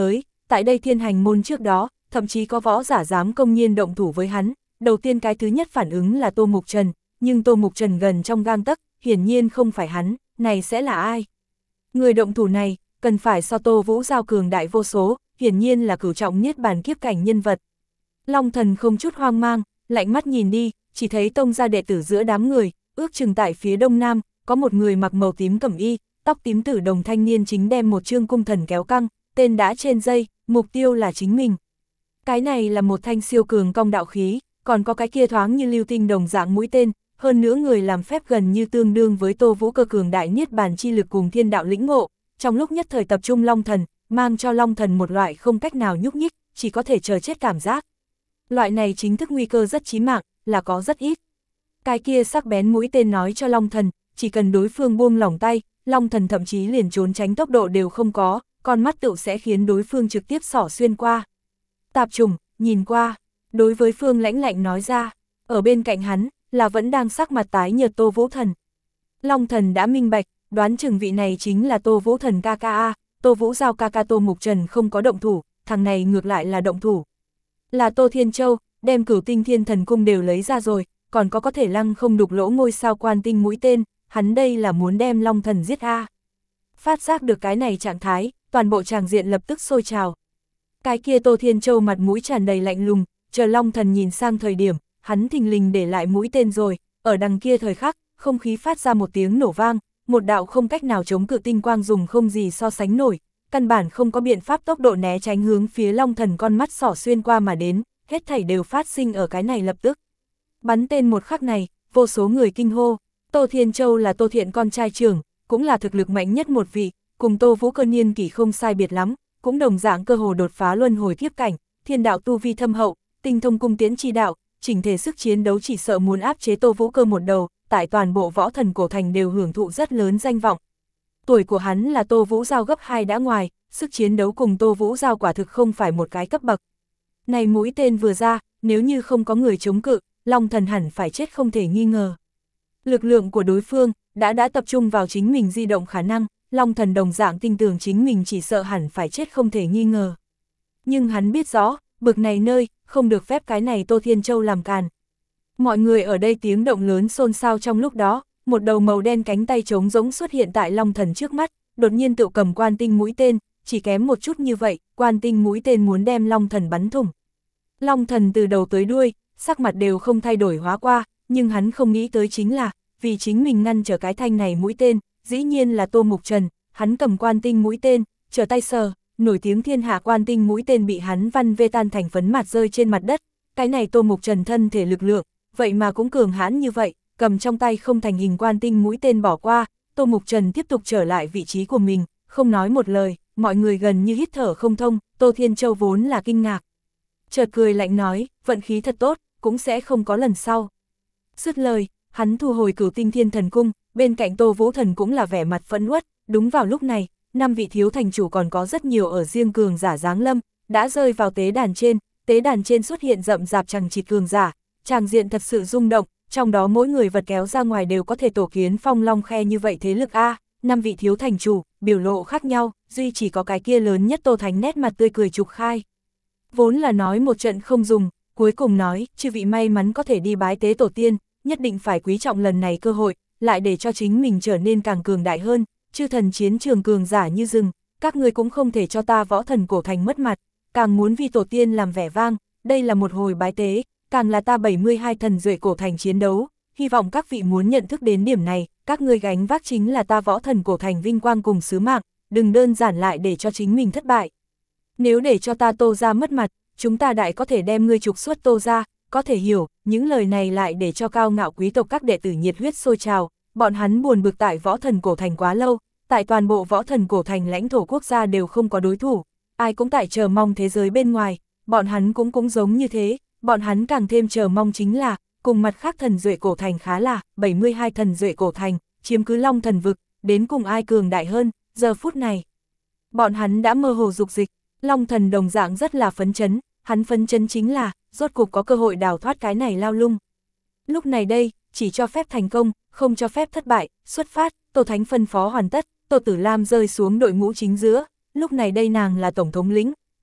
tại đây Thiên Hành môn trước đó, thậm chí có võ giả dám công nhiên động thủ với hắn. Đầu tiên cái thứ nhất phản ứng là Tô Mục Trần, nhưng Tô Mục Trần gần trong gang tấc, hiển nhiên không phải hắn, này sẽ là ai? Người động thủ này, cần phải so Tô Vũ Giao cường đại vô số, hiển nhiên là cửu trọng niết bàn kiếp cảnh nhân vật. Long Thần không chút hoang mang, lạnh mắt nhìn đi, chỉ thấy tông gia đệ tử giữa đám người, ước chừng tại phía đông nam, có một người mặc màu tím cẩm y, tóc tím tử đồng thanh niên chính đem một chương cung thần kéo căng, tên đã trên dây, mục tiêu là chính mình. Cái này là một thanh siêu cường công đạo khí, còn có cái kia thoáng như lưu tinh đồng dạng mũi tên, hơn nữa người làm phép gần như tương đương với Tô Vũ cơ cường đại niết bàn chi lực cùng thiên đạo lĩnh ngộ, trong lúc nhất thời tập trung Long Thần, mang cho Long Thần một loại không cách nào nhúc nhích, chỉ có thể chờ chết cảm giác. Loại này chính thức nguy cơ rất chí mạng, là có rất ít. Cái kia sắc bén mũi tên nói cho Long Thần, chỉ cần đối phương buông lỏng tay, Long Thần thậm chí liền trốn tránh tốc độ đều không có, con mắt tựu sẽ khiến đối phương trực tiếp xỏ xuyên qua. Tạp trùng, nhìn qua, đối với Phương Lãnh lạnh nói ra, ở bên cạnh hắn, là vẫn đang sắc mặt tái nhợt Tô Vũ Thần. Long Thần đã minh bạch, đoán chừng vị này chính là Tô Vũ Thần ca ca a, Tô Vũ Giao ca ca Tô Mục Trần không có động thủ, thằng này ngược lại là động thủ. Là Tô Thiên Châu, đem Cửu Tinh Thiên Thần Cung đều lấy ra rồi, còn có có thể lăng không đục lỗ ngôi sao quan tinh mũi tên, hắn đây là muốn đem Long Thần giết a. Phát giác được cái này trạng thái, toàn bộ tràng diện lập tức sôi trào. Cái kia Tô Thiên Châu mặt mũi tràn đầy lạnh lùng, chờ Long Thần nhìn sang thời điểm, hắn thình lình để lại mũi tên rồi, ở đằng kia thời khắc, không khí phát ra một tiếng nổ vang, một đạo không cách nào chống cự tinh quang dùng không gì so sánh nổi, căn bản không có biện pháp tốc độ né tránh hướng phía Long Thần con mắt xỏ xuyên qua mà đến, hết thảy đều phát sinh ở cái này lập tức. Bắn tên một khắc này, vô số người kinh hô, Tô Thiên Châu là Tô Thiện con trai trưởng, cũng là thực lực mạnh nhất một vị, cùng Tô Vũ cơ niên kỷ không sai biệt lắm, cũng đồng dạng cơ hồ đột phá luân hồi kiếp cảnh, thiên đạo tu vi thâm hậu, tinh thông cung tiễn chi đạo, chỉnh thể sức chiến đấu chỉ sợ muốn áp chế Tô Vũ cơ một đầu, tại toàn bộ võ thần cổ thành đều hưởng thụ rất lớn danh vọng. Tuổi của hắn là Tô Vũ Giao gấp hai đã ngoài, sức chiến đấu cùng Tô Vũ Giao quả thực không phải một cái cấp bậc. Này mũi tên vừa ra, nếu như không có người chống cự, Long Thần hẳn phải chết không thể nghi ngờ. Lực lượng của đối phương đã đã tập trung vào chính mình di động khả năng, Long Thần đồng dạng tin tưởng chính mình chỉ sợ hẳn phải chết không thể nghi ngờ. Nhưng hắn biết rõ, bực này nơi, không được phép cái này Tô Thiên Châu làm càn. Mọi người ở đây tiếng động lớn xôn xao trong lúc đó, một đầu màu đen cánh tay trống rỗng xuất hiện tại Long Thần trước mắt, đột nhiên tự cầm quan tinh mũi tên, chỉ kém một chút như vậy, quan tinh mũi tên muốn đem Long Thần bắn thủng. Long Thần từ đầu tới đuôi, sắc mặt đều không thay đổi hóa qua, nhưng hắn không nghĩ tới chính là, vì chính mình ngăn trở cái thanh này mũi tên, dĩ nhiên là Tô Mục Trần, hắn cầm quan tinh mũi tên, trở tay sờ, nổi tiếng thiên hạ quan tinh mũi tên bị hắn văn vê tan thành phấn mạt rơi trên mặt đất, cái này Tô Mục Trần thân thể lực lượng, vậy mà cũng cường hãn như vậy, cầm trong tay không thành hình quan tinh mũi tên bỏ qua, Tô Mục Trần tiếp tục trở lại vị trí của mình, không nói một lời, mọi người gần như hít thở không thông, Tô Thiên Châu vốn là kinh ngạc. Chợt cười lạnh nói, vận khí thật tốt, cũng sẽ không có lần sau. Dứt lời, hắn thu hồi Cửu Tinh Thiên Thần Cung, bên cạnh Tô Vũ Thần cũng là vẻ mặt phẫn uất, đúng vào lúc này, năm vị thiếu thành chủ còn có rất nhiều ở riêng cường giả giáng lâm, đã rơi vào tế đàn trên, tế đàn trên xuất hiện rậm rạp chằng chịt cường giả, tràng diện thật sự rung động, trong đó mỗi người vật kéo ra ngoài đều có thể tổ kiến phong long khe như vậy thế lực a, năm vị thiếu thành chủ, biểu lộ khác nhau, duy chỉ có cái kia lớn nhất Tô Thánh nét mặt tươi cười trục khai. Vốn là nói một trận không dùng, cuối cùng nói, chư vị may mắn có thể đi bái tế tổ tiên, nhất định phải quý trọng lần này cơ hội, lại để cho chính mình trở nên càng cường đại hơn, chư thần chiến trường cường giả như rừng, các ngươi cũng không thể cho ta võ thần cổ thành mất mặt, càng muốn vì tổ tiên làm vẻ vang, đây là một hồi bái tế, càng là ta bảy mươi hai thần duệ cổ thành chiến đấu, hy vọng các vị muốn nhận thức đến điểm này, các ngươi gánh vác chính là ta võ thần cổ thành vinh quang cùng sứ mạng, đừng đơn giản lại để cho chính mình thất bại. Nếu để cho ta Tô ra mất mặt, chúng ta đại có thể đem ngươi trục xuất Tô ra, có thể hiểu, những lời này lại để cho cao ngạo quý tộc các đệ tử nhiệt huyết sôi trào, bọn hắn buồn bực tại võ thần cổ thành quá lâu, tại toàn bộ võ thần cổ thành lãnh thổ quốc gia đều không có đối thủ, ai cũng tại chờ mong thế giới bên ngoài, bọn hắn cũng cũng giống như thế, bọn hắn càng thêm chờ mong chính là, cùng mặt khác thần duệ cổ thành khá là, bảy mươi hai thần duệ cổ thành, chiếm cứ Long Thần vực, đến cùng ai cường đại hơn, giờ phút này. Bọn hắn đã mơ hồ dục dịch, Long Thần đồng dạng rất là phấn chấn, hắn phấn chấn chính là, rốt cục có cơ hội đào thoát cái này lao lung. Lúc này đây, chỉ cho phép thành công, không cho phép thất bại, xuất phát, Tô Thánh phân phó hoàn tất, Tô Tử Lam rơi xuống đội ngũ chính giữa, lúc này đây nàng là tổng thống lĩnh,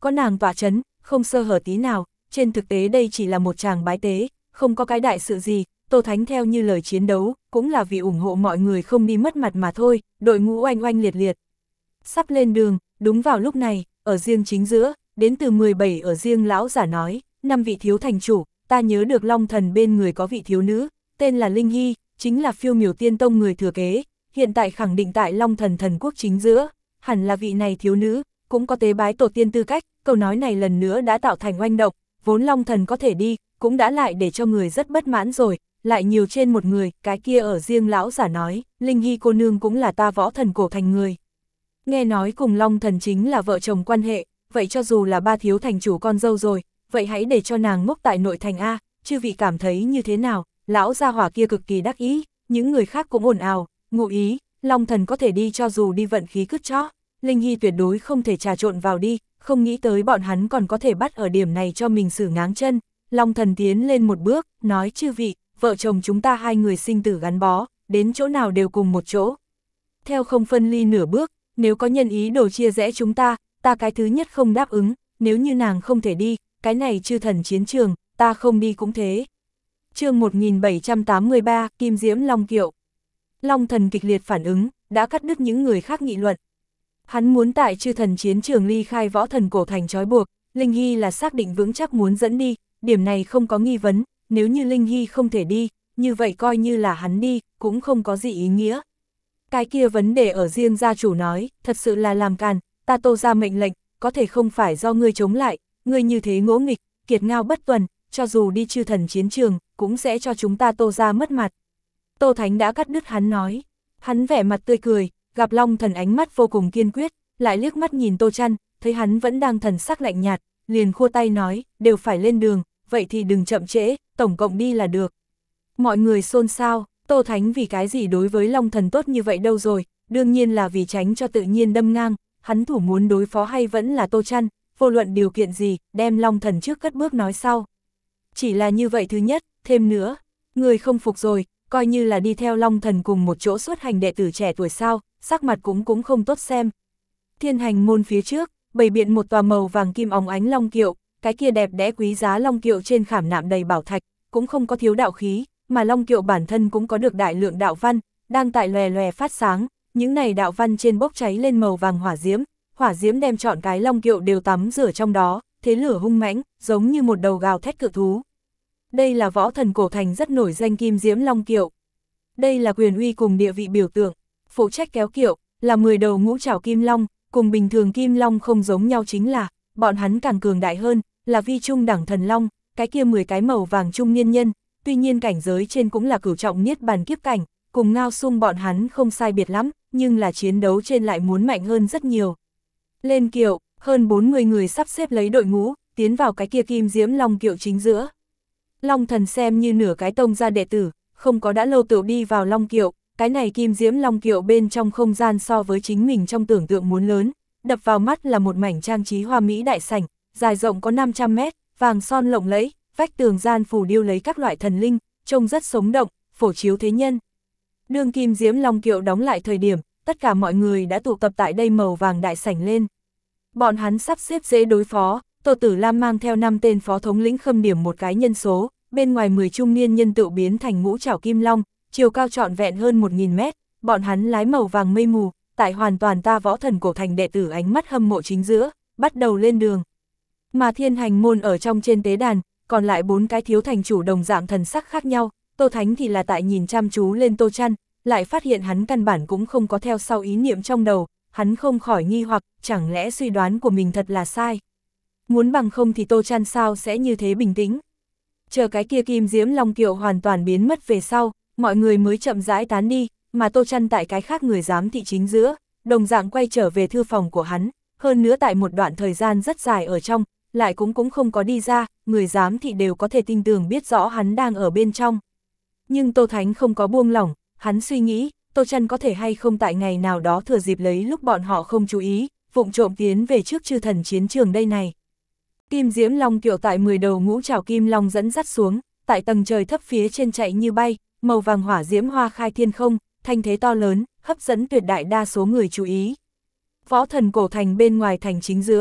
có nàng tọa chấn, không sơ hở tí nào, trên thực tế đây chỉ là một tràng bái tế, không có cái đại sự gì, Tô Thánh theo như lời chiến đấu, cũng là vì ủng hộ mọi người không đi mất mặt mà thôi, đội ngũ oanh oanh liệt liệt. Sắp lên đường, đúng vào lúc này, ở riêng chính giữa, đến từ mười bảy ở riêng lão giả nói, năm vị thiếu thành chủ, ta nhớ được Long Thần bên người có vị thiếu nữ, tên là Linh Hy, chính là Phiêu Miểu Tiên Tông người thừa kế, hiện tại khẳng định tại Long Thần thần quốc chính giữa, hẳn là vị này thiếu nữ, cũng có tế bái tổ tiên tư cách, câu nói này lần nữa đã tạo thành oanh động, vốn Long Thần có thể đi, cũng đã lại để cho người rất bất mãn rồi, lại nhiều trên một người, cái kia ở riêng lão giả nói, Linh Hy cô nương cũng là ta Võ Thần cổ thành người. Nghe nói cùng Long Thần chính là vợ chồng quan hệ, vậy cho dù là ba thiếu thành chủ con dâu rồi, vậy hãy để cho nàng ngốc tại nội thành A, chư vị cảm thấy như thế nào, lão gia hỏa kia cực kỳ đắc ý, những người khác cũng ồn ào, ngụ ý, Long Thần có thể đi cho dù đi vận khí cứt chó, Linh Hy tuyệt đối không thể trà trộn vào đi, không nghĩ tới bọn hắn còn có thể bắt ở điểm này cho mình xử ngáng chân. Long Thần tiến lên một bước, nói chư vị, vợ chồng chúng ta hai người sinh tử gắn bó, đến chỗ nào đều cùng một chỗ. Theo không phân ly nửa bước, nếu có nhân ý đồ chia rẽ chúng ta, ta cái thứ nhất không đáp ứng, nếu như nàng không thể đi, cái này chư thần chiến trường, ta không đi cũng thế. Chương một nghìn bảy trăm tám mươi ba, Kim Diễm Long Kiệu. Long Thần kịch liệt phản ứng, đã cắt đứt những người khác nghị luận. Hắn muốn tại chư thần chiến trường ly khai Võ Thần cổ thành trói buộc, Linh Hy là xác định vững chắc muốn dẫn đi, điểm này không có nghi vấn, nếu như Linh Hy không thể đi, như vậy coi như là hắn đi, cũng không có gì ý nghĩa. Cái kia vấn đề ở riêng gia chủ nói, thật sự là làm càn, ta Tô ra mệnh lệnh, có thể không phải do ngươi chống lại, ngươi như thế ngỗ nghịch, kiệt ngao bất tuần, cho dù đi chư thần chiến trường, cũng sẽ cho chúng ta Tô ra mất mặt. Tô Thánh đã cắt đứt hắn nói, hắn vẻ mặt tươi cười, gặp Long Thần ánh mắt vô cùng kiên quyết, lại liếc mắt nhìn Tô Trăn, thấy hắn vẫn đang thần sắc lạnh nhạt, liền khua tay nói, đều phải lên đường, vậy thì đừng chậm trễ, tổng cộng đi là được. Mọi người xôn xao, Tô Thánh vì cái gì đối với Long Thần tốt như vậy đâu rồi, đương nhiên là vì tránh cho tự nhiên đâm ngang, hắn thủ muốn đối phó hay vẫn là Tô Trăn, vô luận điều kiện gì, đem Long Thần trước cất bước nói sau. Chỉ là như vậy thứ nhất, thêm nữa, người không phục rồi, coi như là đi theo Long Thần cùng một chỗ xuất hành đệ tử trẻ tuổi sao, sắc mặt cũng cũng không tốt xem. Thiên hành môn phía trước, bày biện một tòa màu vàng kim óng ánh long kiệu, cái kia đẹp đẽ quý giá long kiệu trên khảm nạm đầy bảo thạch, cũng không có thiếu đạo khí, mà long kiệu bản thân cũng có được đại lượng đạo văn, đang tại lòe lòe phát sáng, những này đạo văn trên bốc cháy lên màu vàng hỏa diễm, hỏa diễm đem trọn cái long kiệu đều tắm rửa trong đó, thế lửa hung mãnh, giống như một đầu gào thét cự thú. Đây là Võ Thần cổ thành rất nổi danh Kim Diễm Long Kiệu. Đây là quyền uy cùng địa vị biểu tượng, phụ trách kéo kiệu, là mười đầu ngũ trảo kim long, cùng bình thường kim long không giống nhau chính là, bọn hắn càng cường đại hơn, là vi trung đẳng thần long, cái kia mười cái màu vàng trung niên nhân, tuy nhiên cảnh giới trên cũng là cửu trọng niết bàn kiếp cảnh, cùng Ngao Sung bọn hắn không sai biệt lắm, nhưng là chiến đấu trên lại muốn mạnh hơn rất nhiều. Lên kiệu, hơn bốn mươi người sắp xếp lấy đội ngũ, tiến vào cái kia Kim Diễm Long Kiệu chính giữa. Long Thần xem như nửa cái tông gia đệ tử, không có đã lâu tựu đi vào Long Kiệu, cái này Kim Diễm Long Kiệu bên trong không gian so với chính mình trong tưởng tượng muốn lớn, đập vào mắt là một mảnh trang trí hoa mỹ đại sảnh, dài rộng có năm trăm mét, vàng son lộng lẫy, vách tường gian phủ điêu lấy các loại thần linh, trông rất sống động, phổ chiếu thế nhân. Đương Kim Diễm Long Kiệu đóng lại thời điểm, tất cả mọi người đã tụ tập tại đây màu vàng đại sảnh lên. Bọn hắn sắp xếp dễ đối phó, Tô Tử Lam mang theo năm tên phó thống lĩnh khâm điểm một cái nhân số, bên ngoài mười trung niên nhân tự biến thành ngũ trảo kim long, chiều cao trọn vẹn hơn một nghìn mét, bọn hắn lái màu vàng mây mù, tại hoàn toàn ta Võ Thần cổ thành đệ tử ánh mắt hâm mộ chính giữa, bắt đầu lên đường. Mà Thiên Hành môn ở trong trên tế đàn, còn lại bốn cái thiếu thành chủ đồng dạng thần sắc khác nhau, Tô Thánh thì là tại nhìn chăm chú lên Tô Trăn, lại phát hiện hắn căn bản cũng không có theo sau ý niệm trong đầu, hắn không khỏi nghi hoặc, chẳng lẽ suy đoán của mình thật là sai. Muốn bằng không thì Tô Trăn sao sẽ như thế bình tĩnh. Chờ cái kia Kim Diễm Long Kiệu hoàn toàn biến mất về sau, mọi người mới chậm rãi tán đi, mà Tô Trăn tại cái khác người giám thị chính giữa, đồng dạng quay trở về thư phòng của hắn, hơn nữa tại một đoạn thời gian rất dài ở trong, lại cũng cũng không có đi ra, người giám thị đều có thể tin tưởng biết rõ hắn đang ở bên trong. Nhưng Tô Thánh không có buông lỏng, hắn suy nghĩ, Tô Trăn có thể hay không tại ngày nào đó thừa dịp lấy lúc bọn họ không chú ý, vụng trộm tiến về trước chư thần chiến trường đây này. Kim Diễm Long Kiệu tại mười đầu ngũ trảo kim long dẫn dắt xuống, tại tầng trời thấp phía trên chạy như bay, màu vàng hỏa diễm hoa khai thiên không, thanh thế to lớn, hấp dẫn tuyệt đại đa số người chú ý. Võ Thần cổ thành bên ngoài thành chính giữa,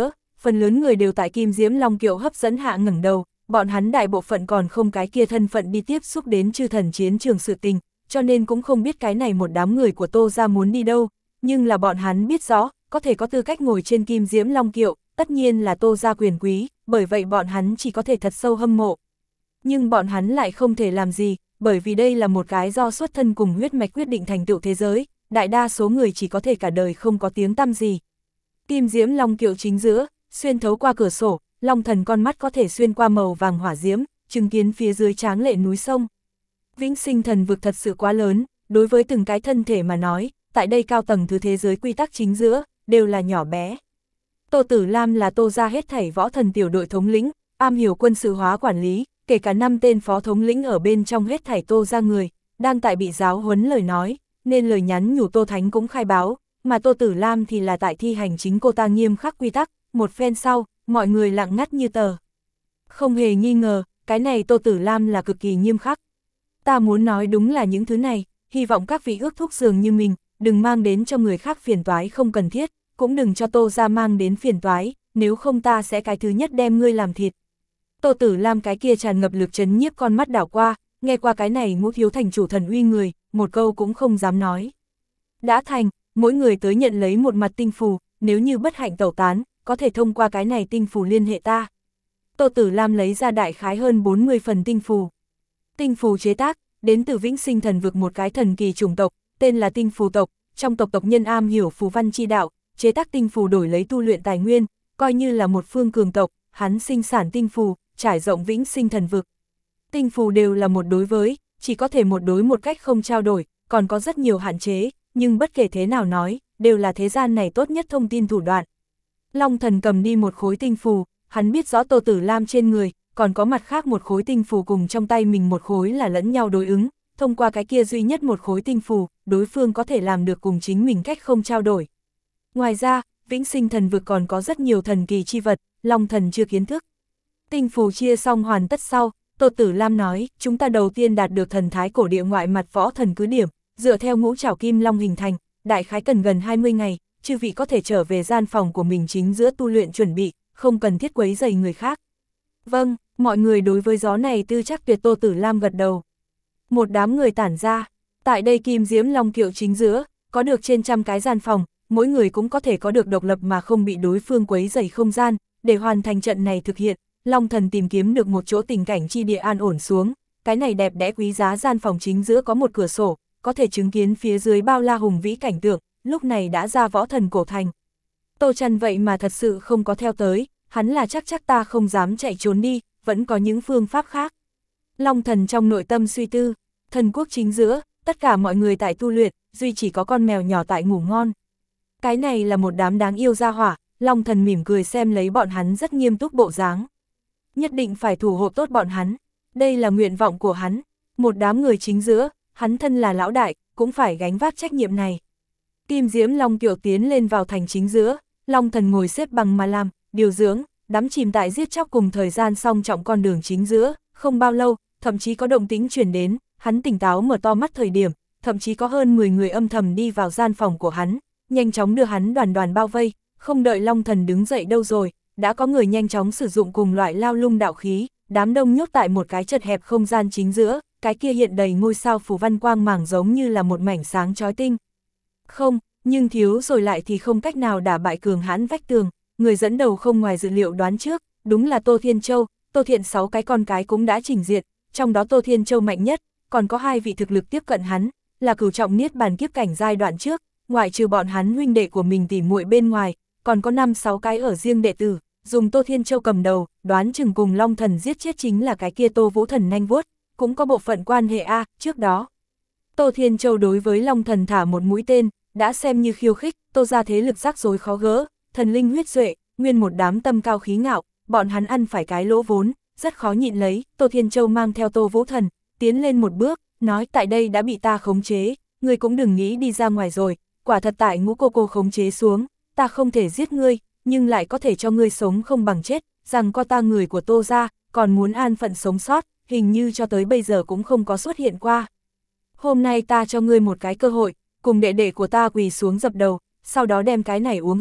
phần lớn người đều tại Kim Diễm Long Kiệu hấp dẫn hạ ngẩng đầu, bọn hắn đại bộ phận còn không cái kia thân phận đi tiếp xúc đến chư thần chiến trường sự tình, cho nên cũng không biết cái này một đám người của Tô gia muốn đi đâu, nhưng là bọn hắn biết rõ, có thể có tư cách ngồi trên Kim Diễm Long Kiệu, tất nhiên là Tô gia quyền quý, bởi vậy bọn hắn chỉ có thể thật sâu hâm mộ. Nhưng bọn hắn lại không thể làm gì, bởi vì đây là một cái do xuất thân cùng huyết mạch quyết định thành tựu thế giới, đại đa số người chỉ có thể cả đời không có tiếng tăm gì. Kim Diễm Long Kiệu chính giữa, xuyên thấu qua cửa sổ, Long Thần con mắt có thể xuyên qua màu vàng hỏa diễm, chứng kiến phía dưới tráng lệ núi sông. Vĩnh Sinh Thần Vực thật sự quá lớn, đối với từng cái thân thể mà nói, tại đây cao tầng thứ thế giới quy tắc chính giữa, đều là nhỏ bé. Tô Tử Lam là Tô gia hết thảy võ thần tiểu đội thống lĩnh, am hiểu quân sự hóa quản lý, kể cả năm tên phó thống lĩnh ở bên trong hết thảy Tô gia người, đang tại bị giáo huấn lời nói, nên lời nhắn nhủ Tô Thánh cũng khai báo, mà Tô Tử Lam thì là tại thi hành chính cô ta nghiêm khắc quy tắc, một phen sau, mọi người lặng ngắt như tờ. Không hề nghi ngờ, cái này Tô Tử Lam là cực kỳ nghiêm khắc. Ta muốn nói đúng là những thứ này, hy vọng các vị ước thúc dường như mình, đừng mang đến cho người khác phiền toái không cần thiết, cũng đừng cho Tô gia mang đến phiền toái, nếu không ta sẽ cái thứ nhất đem ngươi làm thịt. Tô Tử Lam cái kia tràn ngập lực chấn nhiếp con mắt đảo qua, nghe qua cái này Ngũ thiếu thành chủ thần uy người, một câu cũng không dám nói. Đã thành, mỗi người tới nhận lấy một mặt tinh phù, nếu như bất hạnh tẩu tán, có thể thông qua cái này tinh phù liên hệ ta. Tô Tử Lam lấy ra đại khái hơn bốn mươi phần tinh phù. Tinh phù chế tác, đến từ Vĩnh Sinh Thần Vực một cái thần kỳ chủng tộc, tên là tinh phù tộc, trong tộc tộc nhân am hiểu phù văn chi đạo, chế tác tinh phù đổi lấy tu luyện tài nguyên, coi như là một phương cường tộc, hắn sinh sản tinh phù, trải rộng Vĩnh Sinh Thần Vực. Tinh phù đều là một đối với, chỉ có thể một đối một cách không trao đổi, còn có rất nhiều hạn chế, nhưng bất kể thế nào nói, đều là thế gian này tốt nhất thông tin thủ đoạn. Long Thần cầm đi một khối tinh phù, hắn biết rõ Tô Tử Lam trên người, còn có mặt khác một khối tinh phù cùng trong tay mình một khối là lẫn nhau đối ứng, thông qua cái kia duy nhất một khối tinh phù, đối phương có thể làm được cùng chính mình cách không trao đổi. Ngoài ra, Vĩnh Sinh Thần Vực còn có rất nhiều thần kỳ chi vật, Long Thần chưa kiến thức. Tinh phù chia xong hoàn tất sau, Tô Tử Lam nói, chúng ta đầu tiên đạt được thần thái cổ địa ngoại mặt võ thần cứ điểm, dựa theo ngũ trảo kim long hình thành, đại khái cần gần hai mươi ngày, chư vị có thể trở về gian phòng của mình chính giữa tu luyện chuẩn bị, không cần thiết quấy rầy người khác. Vâng, mọi người đối với gió này tư chắc tuyệt. Tô Tử Lam gật đầu. Một đám người tản ra, tại đây Kim Diễm Long Kiệu chính giữa, có được trên trăm cái gian phòng, mỗi người cũng có thể có được độc lập mà không bị đối phương quấy rầy không gian, để hoàn thành trận này thực hiện. Long Thần tìm kiếm được một chỗ tình cảnh chi địa an ổn xuống, cái này đẹp đẽ quý giá gian phòng chính giữa có một cửa sổ, có thể chứng kiến phía dưới bao la hùng vĩ cảnh tượng, lúc này đã ra võ thần cổ thành. Tô Trăn vậy mà thật sự không có theo tới, hắn là chắc chắc ta không dám chạy trốn đi, vẫn có những phương pháp khác. Long Thần trong nội tâm suy tư, thần quốc chính giữa, tất cả mọi người tại tu luyện, duy chỉ có con mèo nhỏ tại ngủ ngon. Cái này là một đám đáng yêu gia hỏa, Long Thần mỉm cười xem lấy bọn hắn rất nghiêm túc bộ dáng. Nhất định phải thủ hộ tốt bọn hắn, đây là nguyện vọng của hắn, một đám người chính giữa, hắn thân là lão đại, cũng phải gánh vác trách nhiệm này. Kim Diễm Long Kiệu tiến lên vào thành chính giữa, Long Thần ngồi xếp bằng mà làm, điều dưỡng, đắm chìm tại giết chóc cùng thời gian song trọng con đường chính giữa, không bao lâu, thậm chí có động tĩnh truyền đến, hắn tỉnh táo mở to mắt thời điểm, thậm chí có hơn mười người âm thầm đi vào gian phòng của hắn, nhanh chóng đưa hắn đoàn đoàn bao vây, không đợi Long Thần đứng dậy đâu rồi, đã có người nhanh chóng sử dụng cùng loại lao lung đạo khí, đám đông nhốt tại một cái chật hẹp không gian chính giữa, cái kia hiện đầy ngôi sao phù văn quang màng giống như là một mảnh sáng chói tinh. Không, nhưng thiếu rồi lại thì không cách nào đả bại cường hãn vách tường, người dẫn đầu không ngoài dự liệu đoán trước, đúng là Tô Thiên Châu. Tô Thiện sáu cái con cái cũng đã trình diện, trong đó Tô Thiên Châu mạnh nhất, còn có hai vị thực lực tiếp cận hắn, là cửu trọng niết bàn kiếp cảnh giai đoạn trước, ngoại trừ bọn hắn huynh đệ của mình tỉ muội bên ngoài, còn có năm sáu cái ở riêng đệ tử, dùng Tô Thiên Châu cầm đầu, đoán chừng cùng Long Thần giết chết chính là cái kia Tô Vũ Thần nhanh vuốt, cũng có bộ phận quan hệ a. Trước đó, Tô Thiên Châu đối với Long Thần thả một mũi tên, đã xem như khiêu khích, Tô ra thế lực rắc rối khó gỡ, thần linh huyết duệ, nguyên một đám tâm cao khí ngạo, bọn hắn ăn phải cái lỗ vốn, rất khó nhịn lấy. Tô Thiên Châu mang theo Tô Vũ Thần, tiến lên một bước, nói tại đây đã bị ta khống chế, ngươi cũng đừng nghĩ đi ra ngoài rồi, quả thật tại Ngũ cô cô khống chế xuống, ta không thể giết ngươi, nhưng lại có thể cho ngươi sống không bằng chết, rằng có ta người của Tô ra, còn muốn an phận sống sót, hình như cho tới bây giờ cũng không có xuất hiện qua. Hôm nay ta cho ngươi một cái cơ hội, cùng đệ đệ của ta quỳ xuống dập đầu, sau đó đem cái này uống hết,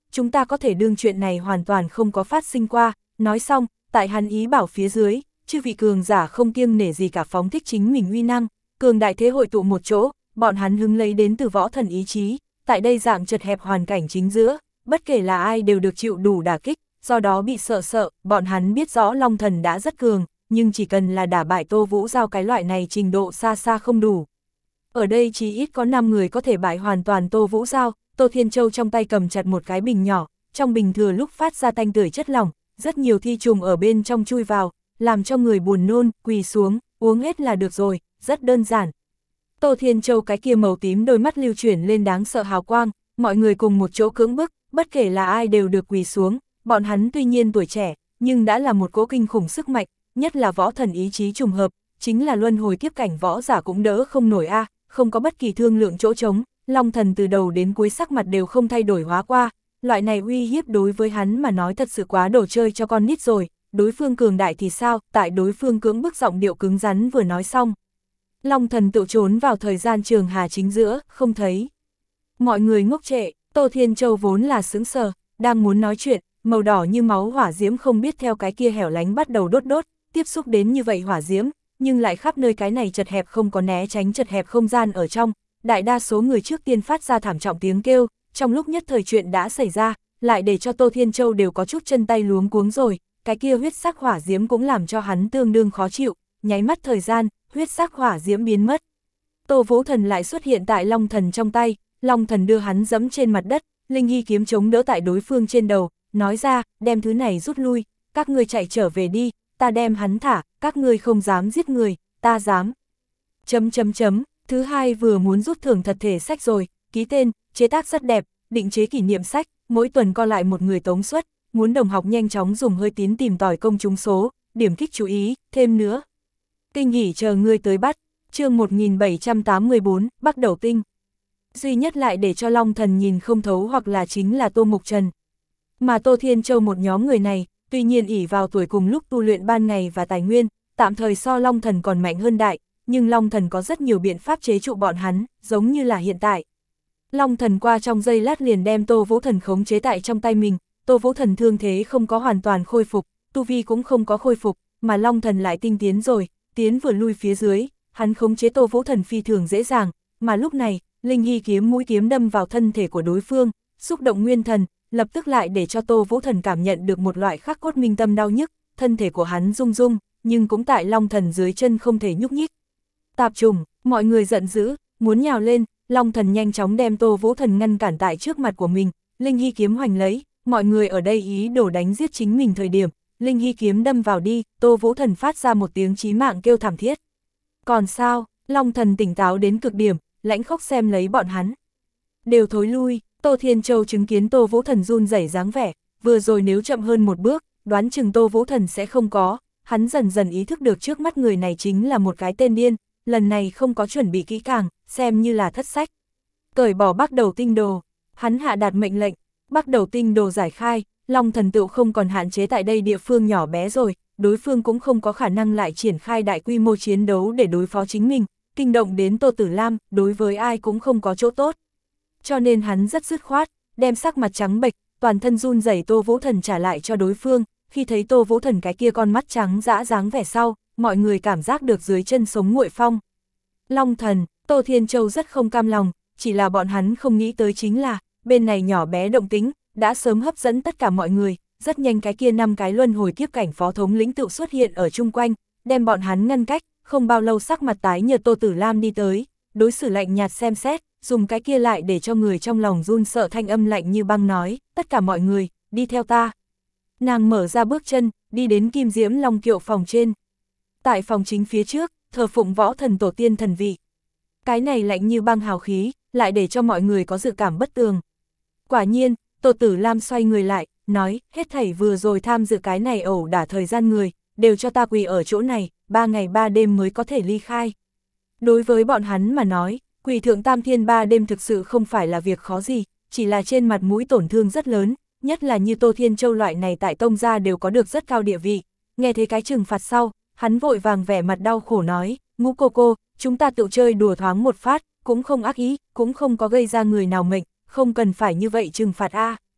chúng ta có thể đương chuyện này hoàn toàn không có phát sinh qua, nói xong, tại hắn ý bảo phía dưới, chư vị cường giả không kiêng nể gì cả phóng thích chính mình uy năng, cường đại thế hội tụ một chỗ, bọn hắn hứng lấy đến từ võ thần ý chí, tại đây dạng chật hẹp hoàn cảnh chính giữa, bất kể là ai đều được chịu đủ đả kích, do đó bị sợ sợ, bọn hắn biết rõ Long Thần đã rất cường, nhưng chỉ cần là đả bại Tô Vũ Giao cái loại này trình độ xa xa không đủ. Ở đây chỉ ít có năm người có thể bại hoàn toàn Tô Vũ Giao, Tô Thiên Châu trong tay cầm chặt một cái bình nhỏ, trong bình thừa lúc phát ra tanh tưởi chất lỏng, rất nhiều thi trùng ở bên trong chui vào, làm cho người buồn nôn, quỳ xuống, uống hết là được rồi, rất đơn giản. Tô Thiên Châu cái kia màu tím đôi mắt lưu chuyển lên đáng sợ hào quang, mọi người cùng một chỗ cưỡng bức, bất kể là ai đều được quỳ xuống, bọn hắn tuy nhiên tuổi trẻ, nhưng đã là một cỗ kinh khủng sức mạnh, nhất là võ thần ý chí trùng hợp, chính là luân hồi kiếp cảnh võ giả cũng đỡ không nổi a, không có bất kỳ thương lượng chỗ trống, Long Thần từ đầu đến cuối sắc mặt đều không thay đổi hóa qua, loại này uy hiếp đối với hắn mà nói thật sự quá đồ chơi cho con nít rồi, đối phương cường đại thì sao, tại đối phương cưỡng bức giọng điệu cứng rắn vừa nói xong. Long Thần tự trốn vào thời gian trường hà chính giữa, không thấy. Mọi người ngốc trệ, Tô Thiên Châu vốn là sững sờ, đang muốn nói chuyện, màu đỏ như máu hỏa diễm không biết theo cái kia hẻo lánh bắt đầu đốt đốt, tiếp xúc đến như vậy hỏa diễm, nhưng lại khắp nơi cái này chật hẹp không có né tránh chật hẹp không gian ở trong, đại đa số người trước tiên phát ra thảm trọng tiếng kêu, trong lúc nhất thời chuyện đã xảy ra, lại để cho Tô Thiên Châu đều có chút chân tay luống cuống rồi, cái kia huyết sắc hỏa diễm cũng làm cho hắn tương đương khó chịu, nháy mắt thời gian, huyết sắc hỏa diễm biến mất. Tô Vũ Thần lại xuất hiện tại Long Thần trong tay, Long Thần đưa hắn giẫm trên mặt đất, linh hy kiếm chống đỡ tại đối phương trên đầu, nói ra, đem thứ này rút lui, các ngươi chạy trở về đi, ta đem hắn thả, các ngươi không dám giết người, ta dám. Chấm chấm chấm, thứ hai vừa muốn rút thưởng thật thể sách rồi, ký tên, chế tác rất đẹp, định chế kỷ niệm sách, mỗi tuần co lại một người tống suất, muốn đồng học nhanh chóng dùng hơi tín tìm tòi công chúng số, điểm kích chú ý, thêm nữa. Kinh hỉ chờ ngươi tới bắt, chương một nghìn bảy trăm tám mươi tư, bắt đầu tinh. Duy nhất lại để cho Long Thần nhìn không thấu hoặc là chính là Tô Mục Trần. Mà Tô Thiên Châu một nhóm người này, tuy nhiên ỷ vào tuổi cùng lúc tu luyện ban ngày và tài nguyên, tạm thời so Long Thần còn mạnh hơn đại, nhưng Long Thần có rất nhiều biện pháp chế trụ bọn hắn, giống như là hiện tại. Long Thần qua trong giây lát liền đem Tô Vũ Thần khống chế tại trong tay mình, Tô Vũ Thần thương thế không có hoàn toàn khôi phục, tu vi cũng không có khôi phục, mà Long Thần lại tinh tiến rồi, tiến vừa lui phía dưới, hắn khống chế Tô Vũ Thần phi thường dễ dàng, mà lúc này, linh hy kiếm mũi kiếm đâm vào thân thể của đối phương, xúc động nguyên thần, lập tức lại để cho Tô Vũ Thần cảm nhận được một loại khắc cốt minh tâm đau nhức, thân thể của hắn rung rung, nhưng cũng tại Long Thần dưới chân không thể nhúc nhích. Tạp trùng, mọi người giận dữ, muốn nhào lên, Long Thần nhanh chóng đem Tô Vũ Thần ngăn cản tại trước mặt của mình, linh hy kiếm hoành lấy, mọi người ở đây ý đồ đánh giết chính mình thời điểm, linh hy kiếm đâm vào đi, Tô Vũ Thần phát ra một tiếng chí mạng kêu thảm thiết. Còn sao, Long Thần tỉnh táo đến cực điểm, lãnh khốc xem lấy bọn hắn. Đều thối lui, Tô Thiên Châu chứng kiến Tô Vũ Thần run rẩy dáng vẻ, vừa rồi nếu chậm hơn một bước, đoán chừng Tô Vũ Thần sẽ không có, hắn dần dần ý thức được trước mắt người này chính là một cái tên điên, lần này không có chuẩn bị kỹ càng, xem như là thất sách. Cởi bỏ bắt đầu tinh đồ, hắn hạ đạt mệnh lệnh, bắt đầu tinh đồ giải khai, Long Thần tựu không còn hạn chế tại đây địa phương nhỏ bé rồi, đối phương cũng không có khả năng lại triển khai đại quy mô chiến đấu để đối phó chính mình, kinh động đến Tô Tử Lam, đối với ai cũng không có chỗ tốt. Cho nên hắn rất dứt khoát, đem sắc mặt trắng bệch, toàn thân run rẩy Tô Vũ Thần trả lại cho đối phương, khi thấy Tô Vũ Thần cái kia con mắt trắng dã dáng vẻ sau, mọi người cảm giác được dưới chân sống nguội phong. Long Thần, Tô Thiên Châu rất không cam lòng, chỉ là bọn hắn không nghĩ tới chính là, bên này nhỏ bé động tính, đã sớm hấp dẫn tất cả mọi người, rất nhanh cái kia năm cái luân hồi kiếp cảnh phó thống lĩnh tự xuất hiện ở chung quanh, đem bọn hắn ngăn cách, không bao lâu sắc mặt tái nhợt Tô Tử Lam đi tới, đối xử lạnh nhạt xem xét, dùng cái kia lại để cho người trong lòng run sợ thanh âm lạnh như băng nói, tất cả mọi người, đi theo ta. Nàng mở ra bước chân, đi đến Kim Diễm Long Kiệu phòng trên. Tại phòng chính phía trước, thờ phụng võ thần tổ tiên thần vị. Cái này lạnh như băng hào khí, lại để cho mọi người có dự cảm bất tường. Quả nhiên, Tô Tử Lam xoay người lại, nói, hết thảy vừa rồi tham dự cái này ẩu đả thời gian người, đều cho ta quỳ ở chỗ này, ba ngày ba đêm mới có thể ly khai. Đối với bọn hắn mà nói, quỳ thượng tam thiên ba đêm thực sự không phải là việc khó gì, chỉ là trên mặt mũi tổn thương rất lớn, nhất là như Tô Thiên Châu loại này tại tông gia đều có được rất cao địa vị. Nghe thấy cái trừng phạt sau, hắn vội vàng vẻ mặt đau khổ nói, Ngũ cô cô, chúng ta tự chơi đùa thoáng một phát, cũng không ác ý, cũng không có gây ra người nào mệnh, không cần phải như vậy trừng phạt a.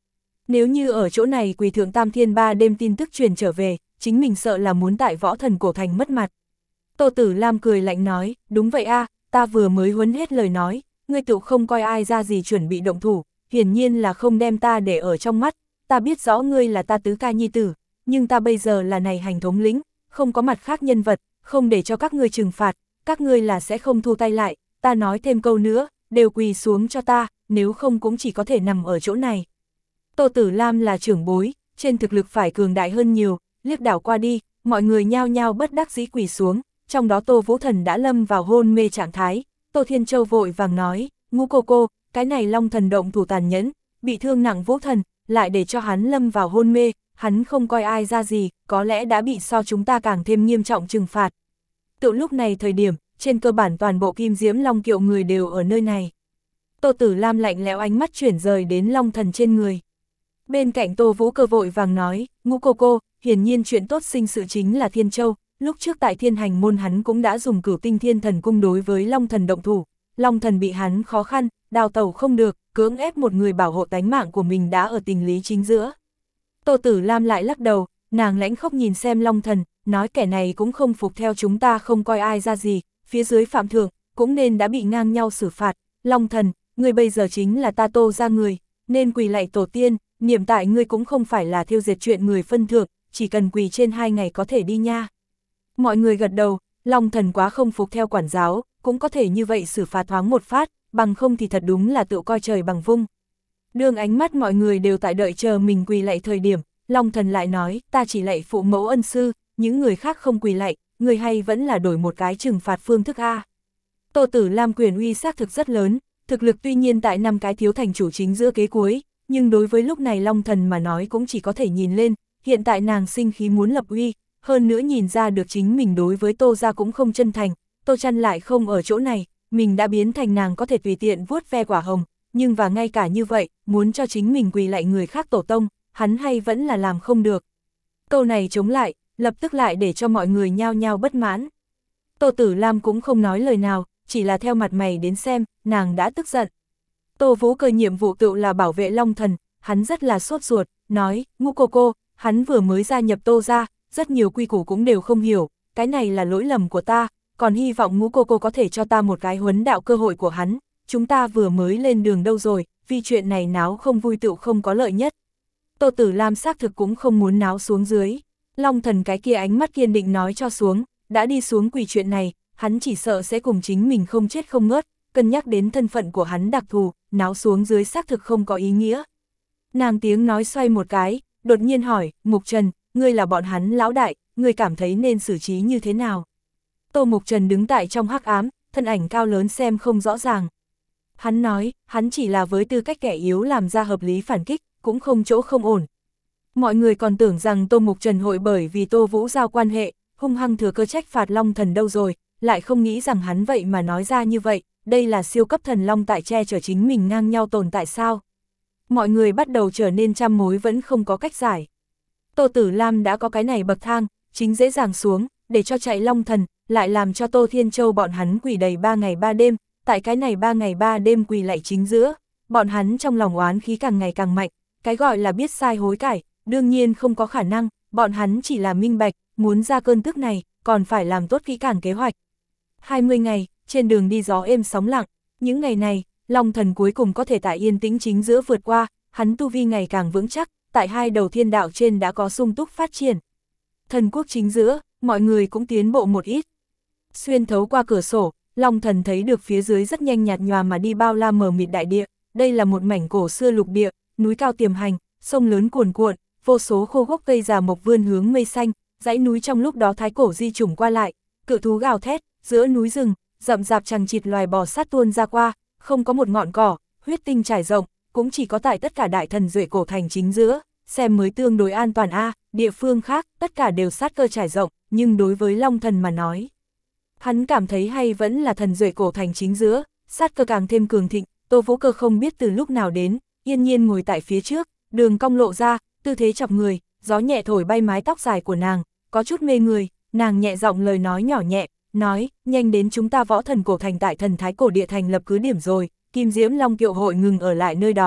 Nếu như ở chỗ này quỳ thượng tam thiên ba đêm tin tức truyền trở về, chính mình sợ là muốn tại võ thần cổ thành mất mặt. Tô Tử Lam cười lạnh nói, đúng vậy a, ta vừa mới huấn hết lời nói, ngươi tự không coi ai ra gì chuẩn bị động thủ, hiển nhiên là không đem ta để ở trong mắt, ta biết rõ ngươi là ta tứ ca nhi tử, nhưng ta bây giờ là này hành thống lĩnh, không có mặt khác nhân vật, không để cho các ngươi trừng phạt, các ngươi là sẽ không thu tay lại, ta nói thêm câu nữa, đều quỳ xuống cho ta, nếu không cũng chỉ có thể nằm ở chỗ này. Tô Tử Lam là trưởng bối, trên thực lực phải cường đại hơn nhiều, liếc đảo qua đi, mọi người nhao nhao bất đắc dĩ quỳ xuống, trong đó Tô Vũ Thần đã lâm vào hôn mê trạng thái, Tô Thiên Châu vội vàng nói, Ngũ cô cô, cái này Long Thần động thủ tàn nhẫn, bị thương nặng Vũ Thần, lại để cho hắn lâm vào hôn mê, hắn không coi ai ra gì, có lẽ đã bị so chúng ta càng thêm nghiêm trọng trừng phạt. Tự lúc này thời điểm, trên cơ bản toàn bộ Kim Diễm Long Kiệu người đều ở nơi này. Tô Tử Lam lạnh lẽo ánh mắt chuyển rời đến Long Thần trên người. Bên cạnh Tô Vũ Cơ vội vàng nói, Ngũ cô cô, hiển nhiên chuyện tốt sinh sự chính là Thiên Châu, lúc trước tại Thiên Hành môn hắn cũng đã dùng Cửu Tinh Thiên Thần cung đối với Long Thần động thủ, Long Thần bị hắn khó khăn, đào tẩu không được, cưỡng ép một người bảo hộ tánh mạng của mình đã ở tình lý chính giữa. Tô Tử Lam lại lắc đầu, nàng lãnh khóc nhìn xem Long Thần, nói kẻ này cũng không phục theo chúng ta không coi ai ra gì, phía dưới phạm thượng, cũng nên đã bị ngang nhau xử phạt, Long Thần, ngươi bây giờ chính là ta Tô ra người, nên quỳ lạy tổ tiên, niệm tại ngươi cũng không phải là thiêu diệt chuyện người phân thượng, chỉ cần quỳ trên hai ngày có thể đi nha. Mọi người gật đầu, Long Thần quá không phục theo quản giáo, cũng có thể như vậy xử phạt thoáng một phát, bằng không thì thật đúng là tự coi trời bằng vung. Đương ánh mắt mọi người đều tại đợi chờ mình quỳ lạy thời điểm, Long Thần lại nói, ta chỉ lạy phụ mẫu ân sư, những người khác không quỳ lạy, người hay vẫn là đổi một cái trừng phạt phương thức A. Tô Tử Lam quyền uy xác thực rất lớn, thực lực tuy nhiên tại năm cái thiếu thành chủ chính giữa kế cuối, nhưng đối với lúc này Long Thần mà nói cũng chỉ có thể nhìn lên, hiện tại nàng sinh khí muốn lập uy, hơn nữa nhìn ra được chính mình đối với Tô gia cũng không chân thành, Tô Chăn lại không ở chỗ này, mình đã biến thành nàng có thể tùy tiện vuốt ve quả hồng, nhưng và ngay cả như vậy, muốn cho chính mình quỳ lại người khác tổ tông, hắn hay vẫn là làm không được. Câu này chống lại, lập tức lại để cho mọi người nhao nhao bất mãn. Tô Tử Lam cũng không nói lời nào, chỉ là theo mặt mày đến xem, nàng đã tức giận. Tô Vũ Cơ nhiệm vụ tự là bảo vệ Long Thần, hắn rất là sốt ruột, nói, Ngũ cô cô, hắn vừa mới gia nhập Tô gia, rất nhiều quy củ cũng đều không hiểu, cái này là lỗi lầm của ta, còn hy vọng Ngũ cô cô có thể cho ta một cái huấn đạo cơ hội của hắn, chúng ta vừa mới lên đường đâu rồi, vì chuyện này náo không vui tựu không có lợi nhất. Tô Tử Lam xác thực cũng không muốn náo xuống dưới, Long Thần cái kia ánh mắt kiên định nói cho xuống, đã đi xuống quỳ chuyện này, hắn chỉ sợ sẽ cùng chính mình không chết không ngớt, cân nhắc đến thân phận của hắn đặc thù, náo xuống dưới xác thực không có ý nghĩa. Nàng tiếng nói xoay một cái, đột nhiên hỏi, Mục Trần, ngươi là bọn hắn lão đại, ngươi cảm thấy nên xử trí như thế nào? Tô Mục Trần đứng tại trong hắc ám, thân ảnh cao lớn xem không rõ ràng. Hắn nói, hắn chỉ là với tư cách kẻ yếu làm ra hợp lý phản kích, cũng không chỗ không ổn. Mọi người còn tưởng rằng Tô Mục Trần hội bởi vì Tô Vũ giao quan hệ, hung hăng thừa cơ trách phạt Long Thần đâu rồi, lại không nghĩ rằng hắn vậy mà nói ra như vậy, đây là siêu cấp thần Long tại che chở chính mình ngang nhau tồn tại sao? Mọi người bắt đầu trở nên trăm mối vẫn không có cách giải. Tô Tử Lam đã có cái này bậc thang, chính dễ dàng xuống, để cho chạy Long Thần, lại làm cho Tô Thiên Châu bọn hắn quỳ đầy ba ngày ba đêm, tại cái này ba ngày ba đêm quỳ lại chính giữa, bọn hắn trong lòng oán khí càng ngày càng mạnh, cái gọi là biết sai hối cải, đương nhiên không có khả năng, bọn hắn chỉ là minh bạch, muốn ra cơn tức này, còn phải làm tốt kỹ càng kế hoạch. hai mươi ngày, trên đường đi gió êm sóng lặng, những ngày này, Long Thần cuối cùng có thể tại yên tĩnh chính giữa vượt qua, hắn tu vi ngày càng vững chắc, tại hai đầu thiên đạo trên đã có sung túc phát triển. Thần quốc chính giữa, mọi người cũng tiến bộ một ít. Xuyên thấu qua cửa sổ, Long Thần thấy được phía dưới rất nhanh nhạt nhòa mà đi bao la mờ mịt đại địa, đây là một mảnh cổ xưa lục địa, núi cao tiềm hành, sông lớn cuồn cuộn, vô số khô gốc cây già mộc vươn hướng mây xanh, dãy núi trong lúc đó thái cổ di chủng qua lại, cự thú gào thét, giữa núi rừng, rậm rạp chằng chịt loài bò sát tuôn ra qua, không có một ngọn cỏ, huyết tinh trải rộng, cũng chỉ có tại tất cả đại thần duệ cổ thành chính giữa, xem mới tương đối an toàn a, địa phương khác, tất cả đều sát cơ trải rộng, nhưng đối với Long Thần mà nói, hắn cảm thấy hay vẫn là thần duệ cổ thành chính giữa, sát cơ càng thêm cường thịnh. Tô Vũ Cơ không biết từ lúc nào đến, yên nhiên ngồi tại phía trước, đường cong lộ ra, tư thế chọc người, gió nhẹ thổi bay mái tóc dài của nàng, có chút mê người, nàng nhẹ giọng lời nói nhỏ nhẹ, nói, nhanh đến chúng ta võ thần cổ thành tại thần thái cổ địa thành lập cứ điểm rồi, Kim Diễm Long Kiệu hội ngừng ở lại nơi đó,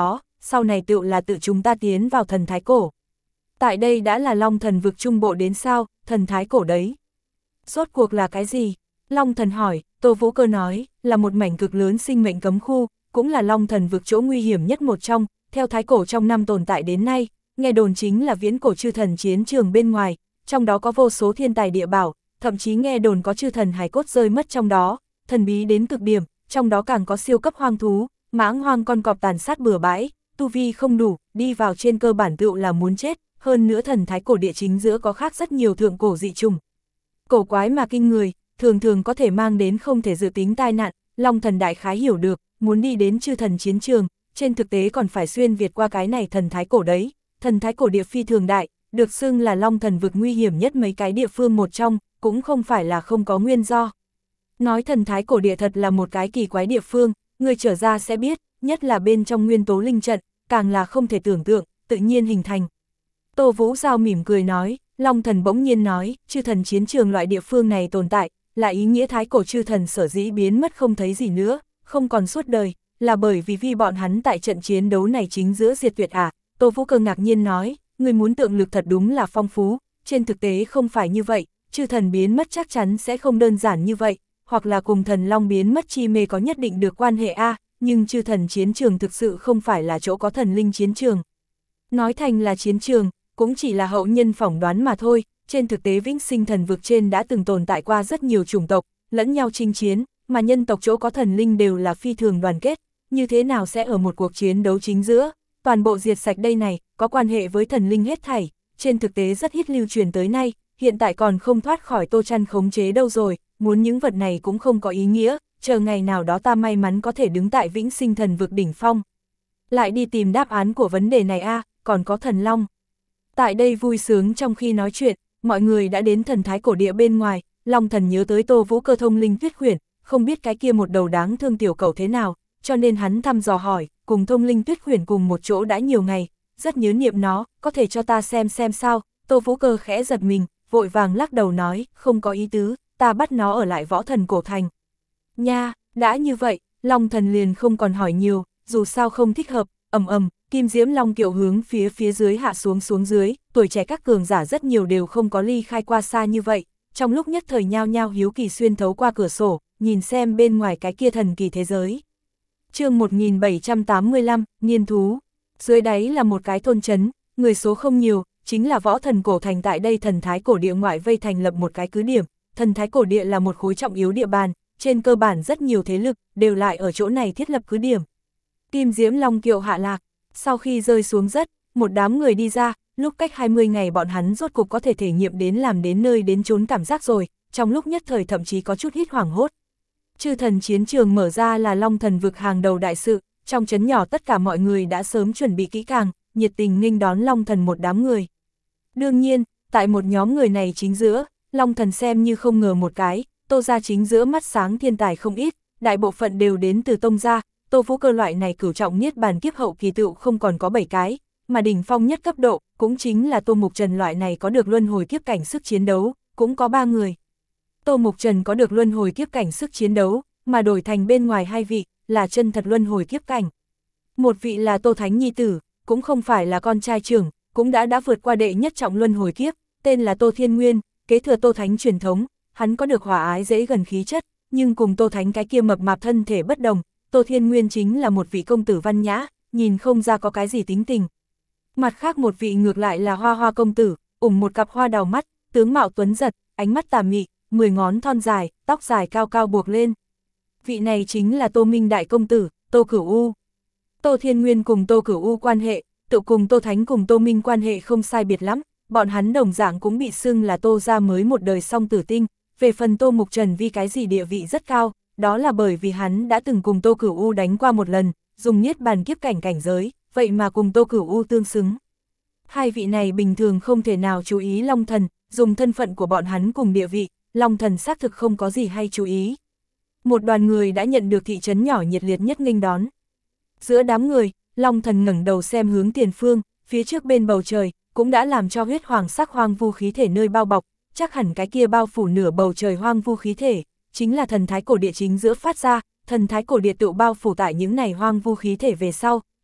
sau này tựu là tự chúng ta tiến vào thần thái cổ. Tại đây đã là Long Thần vực trung bộ đến sao, thần thái cổ đấy. Rốt cuộc là cái gì? Long Thần hỏi. Tô Vũ Cơ nói, là một mảnh cực lớn sinh mệnh cấm khu, cũng là Long Thần vực chỗ nguy hiểm nhất một trong, theo thái cổ trong năm tồn tại đến nay, nghe đồn chính là viễn cổ chư thần chiến trường bên ngoài, trong đó có vô số thiên tài địa bảo, thậm chí nghe đồn có chư thần hài cốt rơi mất trong đó, thần bí đến cực điểm, trong đó càng có siêu cấp hoang thú, mãng hoang con cọp tàn sát bừa bãi, tu vi không đủ, đi vào trên cơ bản tựu là muốn chết, hơn nữa thần thái cổ địa chính giữa có khác rất nhiều thượng cổ dị trùng. Cổ quái mà kinh người, thường thường có thể mang đến không thể dự tính tai nạn, Long Thần đại khái hiểu được, muốn đi đến chư thần chiến trường, trên thực tế còn phải xuyên việt qua cái này thần thái cổ đấy, thần thái cổ địa phi thường đại, được xưng là Long Thần vực nguy hiểm nhất mấy cái địa phương một trong, cũng không phải là không có nguyên do. Nói thần thái cổ địa thật là một cái kỳ quái địa phương, người trở ra sẽ biết, nhất là bên trong nguyên tố linh trận, càng là không thể tưởng tượng, tự nhiên hình thành. Tô Vũ Giao mỉm cười nói, Long Thần bỗng nhiên nói, chư thần chiến trường loại địa phương này tồn tại, là ý nghĩa thái cổ chư thần sở dĩ biến mất không thấy gì nữa, không còn suốt đời, là bởi vì vì bọn hắn tại trận chiến đấu này chính giữa diệt tuyệt à. Tô Vũ Cơ ngạc nhiên nói, người muốn tượng lực thật đúng là phong phú, trên thực tế không phải như vậy, chư thần biến mất chắc chắn sẽ không đơn giản như vậy, hoặc là cùng thần long biến mất chi mê có nhất định được quan hệ a à, nhưng chư thần chiến trường thực sự không phải là chỗ có thần linh chiến trường. Nói thành là chiến trường, cũng chỉ là hậu nhân phỏng đoán mà thôi, trên thực tế vĩnh sinh thần vực trên đã từng tồn tại qua rất nhiều chủng tộc, lẫn nhau chinh chiến, mà nhân tộc chỗ có thần linh đều là phi thường đoàn kết, như thế nào sẽ ở một cuộc chiến đấu chính giữa, toàn bộ diệt sạch đây này, có quan hệ với thần linh hết thảy, trên thực tế rất ít lưu truyền tới nay, hiện tại còn không thoát khỏi Tô Trăn khống chế đâu rồi, muốn những vật này cũng không có ý nghĩa, chờ ngày nào đó ta may mắn có thể đứng tại vĩnh sinh thần vực đỉnh phong. Lại đi tìm đáp án của vấn đề này a à, còn có thần long. Tại đây vui sướng trong khi nói chuyện, mọi người đã đến thần thái cổ địa bên ngoài, Long Thần nhớ tới Tô Vũ Cơ thông linh tuyết khuyển, không biết cái kia một đầu đáng thương tiểu cẩu thế nào, cho nên hắn thăm dò hỏi, cùng thông linh tuyết khuyển cùng một chỗ đã nhiều ngày, rất nhớ niệm nó, có thể cho ta xem xem sao. Tô Vũ Cơ khẽ giật mình, vội vàng lắc đầu nói, không có ý tứ, ta bắt nó ở lại võ thần cổ thành. Nha, đã như vậy, Long Thần liền không còn hỏi nhiều, dù sao không thích hợp, ầm ầm, kim diễm long kiệu hướng phía phía dưới hạ xuống xuống dưới, tuổi trẻ các cường giả rất nhiều đều không có ly khai qua xa như vậy, trong lúc nhất thời nhao nhao hiếu kỳ xuyên thấu qua cửa sổ, nhìn xem bên ngoài cái kia thần kỳ thế giới. Chương một nghìn bảy trăm tám mươi lăm, niên thú. Dưới đáy là một cái thôn trấn, người số không nhiều, chính là võ thần cổ thành tại đây thần thái cổ địa ngoại vây thành lập một cái cứ điểm, thần thái cổ địa là một khối trọng yếu địa bàn, trên cơ bản rất nhiều thế lực đều lại ở chỗ này thiết lập cứ điểm. Kim diễm long kiệu hạ lạc, sau khi rơi xuống đất, một đám người đi ra, lúc cách hai mươi ngày bọn hắn rốt cục có thể thể nghiệm đến làm đến nơi đến chốn cảm giác rồi, trong lúc nhất thời thậm chí có chút hít hoảng hốt. Chư thần chiến trường mở ra là Long Thần vực hàng đầu đại sự, trong trấn nhỏ tất cả mọi người đã sớm chuẩn bị kỹ càng, nhiệt tình nghênh đón Long Thần một đám người. Đương nhiên, tại một nhóm người này chính giữa, Long Thần xem như không ngờ một cái, Tô gia chính giữa mắt sáng thiên tài không ít, đại bộ phận đều đến từ Tông gia. Tô Vũ Cơ loại này cửu trọng niết bàn kiếp hậu kỳ tựu không còn có bảy cái, mà đỉnh phong nhất cấp độ, cũng chính là Tô Mục Trần loại này có được luân hồi kiếp cảnh sức chiến đấu, cũng có ba người. Tô Mục Trần có được luân hồi kiếp cảnh sức chiến đấu, mà đổi thành bên ngoài hai vị, là chân thật luân hồi kiếp cảnh. Một vị là Tô Thánh Nhi Tử, cũng không phải là con trai trưởng, cũng đã đã vượt qua đệ nhất trọng luân hồi kiếp, tên là Tô Thiên Nguyên, kế thừa Tô Thánh truyền thống, hắn có được hòa ái dễ gần khí chất, nhưng cùng Tô Thánh cái kia mập mạp thân thể bất đồng. Tô Thiên Nguyên chính là một vị công tử văn nhã, nhìn không ra có cái gì tính tình. Mặt khác một vị ngược lại là Hoa Hoa công tử, ủng một cặp hoa đào mắt, tướng mạo tuấn giật, ánh mắt tà mị, mười ngón thon dài, tóc dài cao cao buộc lên. Vị này chính là Tô Minh đại công tử, Tô Cửu U. Tô Thiên Nguyên cùng Tô Cửu U quan hệ, tự cùng Tô Thánh cùng Tô Minh quan hệ không sai biệt lắm, bọn hắn đồng dạng cũng bị xưng là Tô gia mới một đời song tử tinh. Về phần Tô Mục Trần vì cái gì địa vị rất cao, đó là bởi vì hắn đã từng cùng Tô Cửu U đánh qua một lần, dùng niết bàn kiếp cảnh cảnh giới, vậy mà cùng Tô Cửu U tương xứng. Hai vị này bình thường không thể nào chú ý Long Thần, dùng thân phận của bọn hắn cùng địa vị, Long Thần xác thực không có gì hay chú ý. Một đoàn người đã nhận được thị trấn nhỏ nhiệt liệt nhất nghênh đón. Giữa đám người, Long Thần ngẩng đầu xem hướng tiền phương, phía trước bên bầu trời, cũng đã làm cho huyết hoàng sắc hoang vu khí thể nơi bao bọc, chắc hẳn cái kia bao phủ nửa bầu trời hoang vu khí thể, chính là thần thái cổ địa chính giữa phát ra, thần thái cổ địa tự bao phủ tại những này hoang vu khí thể về sau,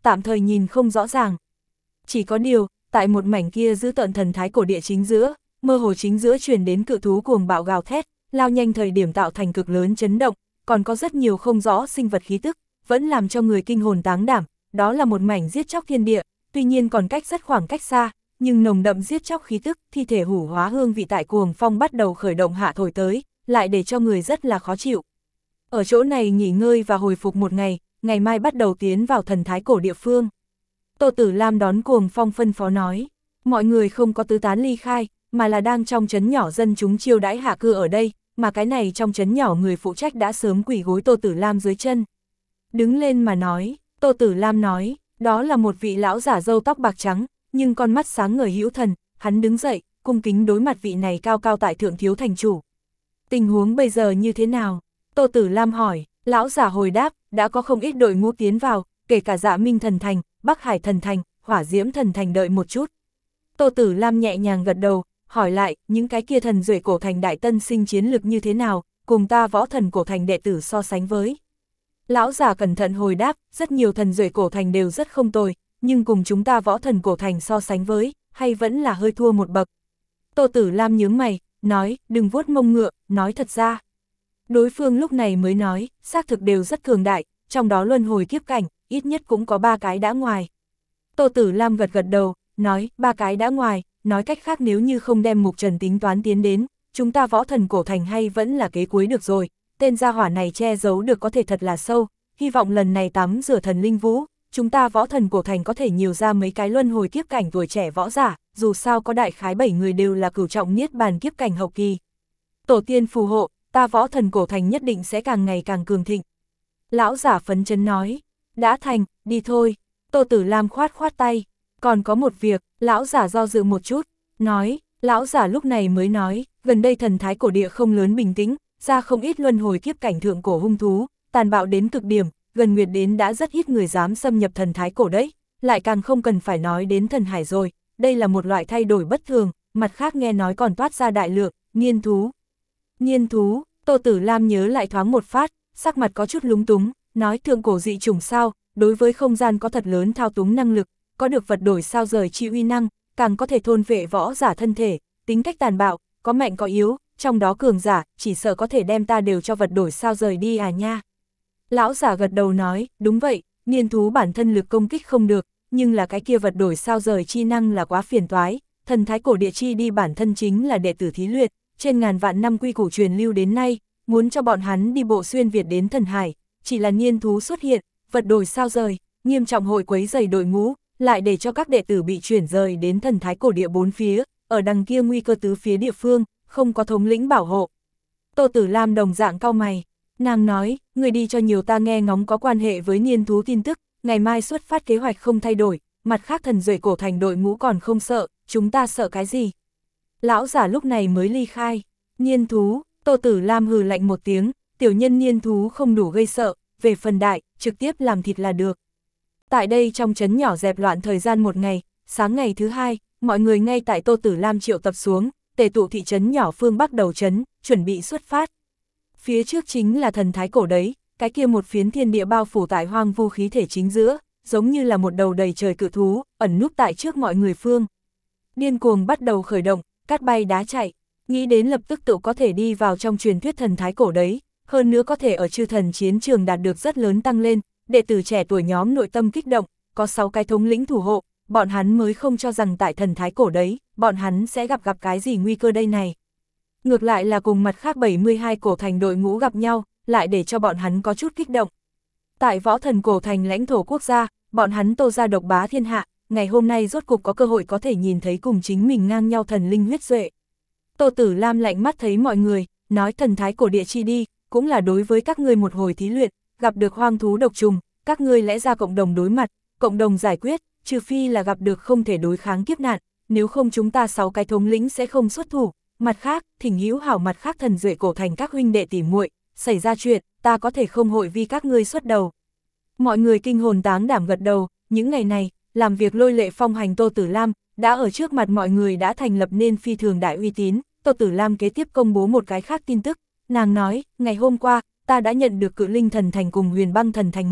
tạm thời nhìn không rõ ràng. Chỉ có điều, tại một mảnh kia giữ tận thần thái cổ địa chính giữa, mơ hồ chính giữa truyền đến cự thú cuồng bạo gào thét, lao nhanh thời điểm tạo thành cực lớn chấn động, còn có rất nhiều không rõ sinh vật khí tức, vẫn làm cho người kinh hồn táng đảm, đó là một mảnh giết chóc thiên địa, tuy nhiên còn cách rất khoảng cách xa, nhưng nồng đậm giết chóc khí tức, thi thể hủ hóa hương vị tại cuồng phong bắt đầu khởi động hạ thổi tới, lại để cho người rất là khó chịu. Ở chỗ này nghỉ ngơi và hồi phục một ngày, ngày mai bắt đầu tiến vào thần thái cổ địa phương. Tô Tử Lam đón cuồng phong phân phó nói, mọi người không có tứ tán ly khai, mà là đang trong trấn nhỏ dân chúng chiêu đãi hạ cư ở đây, mà cái này trong trấn nhỏ người phụ trách đã sớm quỳ gối Tô Tử Lam dưới chân. Đứng lên mà nói, Tô Tử Lam nói, đó là một vị lão giả râu tóc bạc trắng, nhưng con mắt sáng ngời hữu thần, hắn đứng dậy, cung kính đối mặt vị này cao cao tại thượng thiếu thành chủ. Tình huống bây giờ như thế nào? Tô Tử Lam hỏi, lão giả hồi đáp, đã có không ít đội ngũ tiến vào, kể cả Dạ Minh thần thành, Bắc Hải thần thành, Hỏa Diễm thần thành, đợi một chút. Tô Tử Lam nhẹ nhàng gật đầu, hỏi lại, những cái kia thần duệ cổ thành đại tân sinh chiến lực như thế nào, cùng ta võ thần cổ thành đệ tử so sánh với. Lão giả cẩn thận hồi đáp, rất nhiều thần duệ cổ thành đều rất không tồi, nhưng cùng chúng ta võ thần cổ thành so sánh với, hay vẫn là hơi thua một bậc. Tô Tử Lam nhướng mày, nói, đừng vuốt mông ngựa, nói thật ra. Đối phương lúc này mới nói, xác thực đều rất cường đại, trong đó luân hồi kiếp cảnh, ít nhất cũng có ba cái đã ngoài. Tô Tử Lam gật gật đầu, nói, ba cái đã ngoài, nói cách khác nếu như không đem Mục Trần tính toán tiến đến, chúng ta võ thần cổ thành hay vẫn là kế cuối được rồi, tên gia hỏa này che giấu được có thể thật là sâu, hy vọng lần này tắm rửa thần linh vũ, chúng ta võ thần cổ thành có thể nhiều ra mấy cái luân hồi kiếp cảnh tuổi trẻ võ giả, dù sao có đại khái bảy người đều là cửu trọng niết bàn kiếp cảnh hậu kỳ. Tổ tiên phù hộ, ta võ thần cổ thành nhất định sẽ càng ngày càng cường thịnh. Lão giả phấn chấn nói, đã thành, đi thôi. Tô Tử Lam khoát khoát tay, còn có một việc, lão giả do dự một chút, nói, lão giả lúc này mới nói, gần đây thần thái cổ địa không lớn bình tĩnh, ra không ít luân hồi kiếp cảnh thượng cổ hung thú, tàn bạo đến cực điểm, gần nguyệt đến đã rất ít người dám xâm nhập thần thái cổ đấy, lại càng không cần phải nói đến thần hải rồi, đây là một loại thay đổi bất thường, mặt khác nghe nói còn toát ra đại lượng, nghiên thú. Nghiên thú, Tô Tử Lam nhớ lại thoáng một phát, sắc mặt có chút lúng túng, nói thượng cổ dị chủng sao, đối với không gian có thật lớn thao túng năng lực, có được vật đổi sao rời chi uy năng, càng có thể thôn vệ võ giả thân thể, tính cách tàn bạo, có mạnh có yếu, trong đó cường giả, chỉ sợ có thể đem ta đều cho vật đổi sao rời đi à nha. Lão giả gật đầu nói, đúng vậy, niên thú bản thân lực công kích không được, nhưng là cái kia vật đổi sao rời chi năng là quá phiền toái, thần thái cổ địa chi đi bản thân chính là đệ tử thí luyện, trên ngàn vạn năm quy củ truyền lưu đến nay, muốn cho bọn hắn đi bộ xuyên Việt đến thần hải, chỉ là niên thú xuất hiện, vật đổi sao rời, nghiêm trọng hội quấy rầy đội ngũ, lại để cho các đệ tử bị chuyển rời đến thần thái cổ địa bốn phía, ở đằng kia nguy cơ tứ phía địa phương, không có thống lĩnh bảo hộ. Tô Tử Lam đồng dạng cau mày, nàng nói, người đi cho nhiều ta nghe ngóng có quan hệ với niên thú tin tức, ngày mai xuất phát kế hoạch không thay đổi, mặt khác thần duệ cổ thành đội ngũ còn không sợ, chúng ta sợ cái gì? Lão giả lúc này mới ly khai, niên thú, Tô Tử Lam hừ lạnh một tiếng, tiểu nhân niên thú không đủ gây sợ, về phần đại, trực tiếp làm thịt là được. Tại đây trong trấn nhỏ dẹp loạn thời gian một ngày, sáng ngày thứ hai, mọi người ngay tại Tô Tử Lam triệu tập xuống, tề tụ thị trấn nhỏ phương Bắc đầu trấn, chuẩn bị xuất phát. Phía trước chính là thần thái cổ đấy, cái kia một phiến thiên địa bao phủ tại hoang vu khí thể chính giữa, giống như là một đầu đầy trời cự thú, ẩn núp tại trước mọi người phương. Điên cuồng bắt đầu khởi động, cát bay đá chạy, nghĩ đến lập tức tự có thể đi vào trong truyền thuyết thần thái cổ đấy, hơn nữa có thể ở chư thần chiến trường đạt được rất lớn tăng lên, đệ tử trẻ tuổi nhóm nội tâm kích động, có sáu cái thống lĩnh thủ hộ, bọn hắn mới không cho rằng tại thần thái cổ đấy, bọn hắn sẽ gặp gặp cái gì nguy cơ đây này. Ngược lại là cùng mặt khác bảy mươi hai cổ thành đội ngũ gặp nhau, lại để cho bọn hắn có chút kích động. Tại võ thần cổ thành lãnh thổ quốc gia, bọn hắn Tô gia độc bá thiên hạ, ngày hôm nay rốt cục có cơ hội có thể nhìn thấy cùng chính mình ngang nhau thần linh huyết duệ. Tô Tử Lam lạnh mắt thấy mọi người, nói thần thái cổ địa chi đi, cũng là đối với các ngươi một hồi thí luyện, gặp được hoang thú độc trùng, các ngươi lẽ ra cộng đồng đối mặt, cộng đồng giải quyết, trừ phi là gặp được không thể đối kháng kiếp nạn, nếu không chúng ta sáu cái thống lĩnh sẽ không xuất thủ. Mặt khác, thỉnh hữu hảo mặt khác thần duệ cổ thành các huynh đệ tỉ muội, xảy ra chuyện, ta có thể không hội vi các ngươi xuất đầu. Mọi người kinh hồn táng đảm gật đầu, những ngày này, làm việc lôi lệ phong hành Tô Tử Lam, đã ở trước mặt mọi người đã thành lập nên phi thường đại uy tín. Tô Tử Lam kế tiếp công bố một cái khác tin tức, nàng nói, ngày hôm qua, ta đã nhận được Cự Linh thần thành cùng Huyền Băng thần thành mời,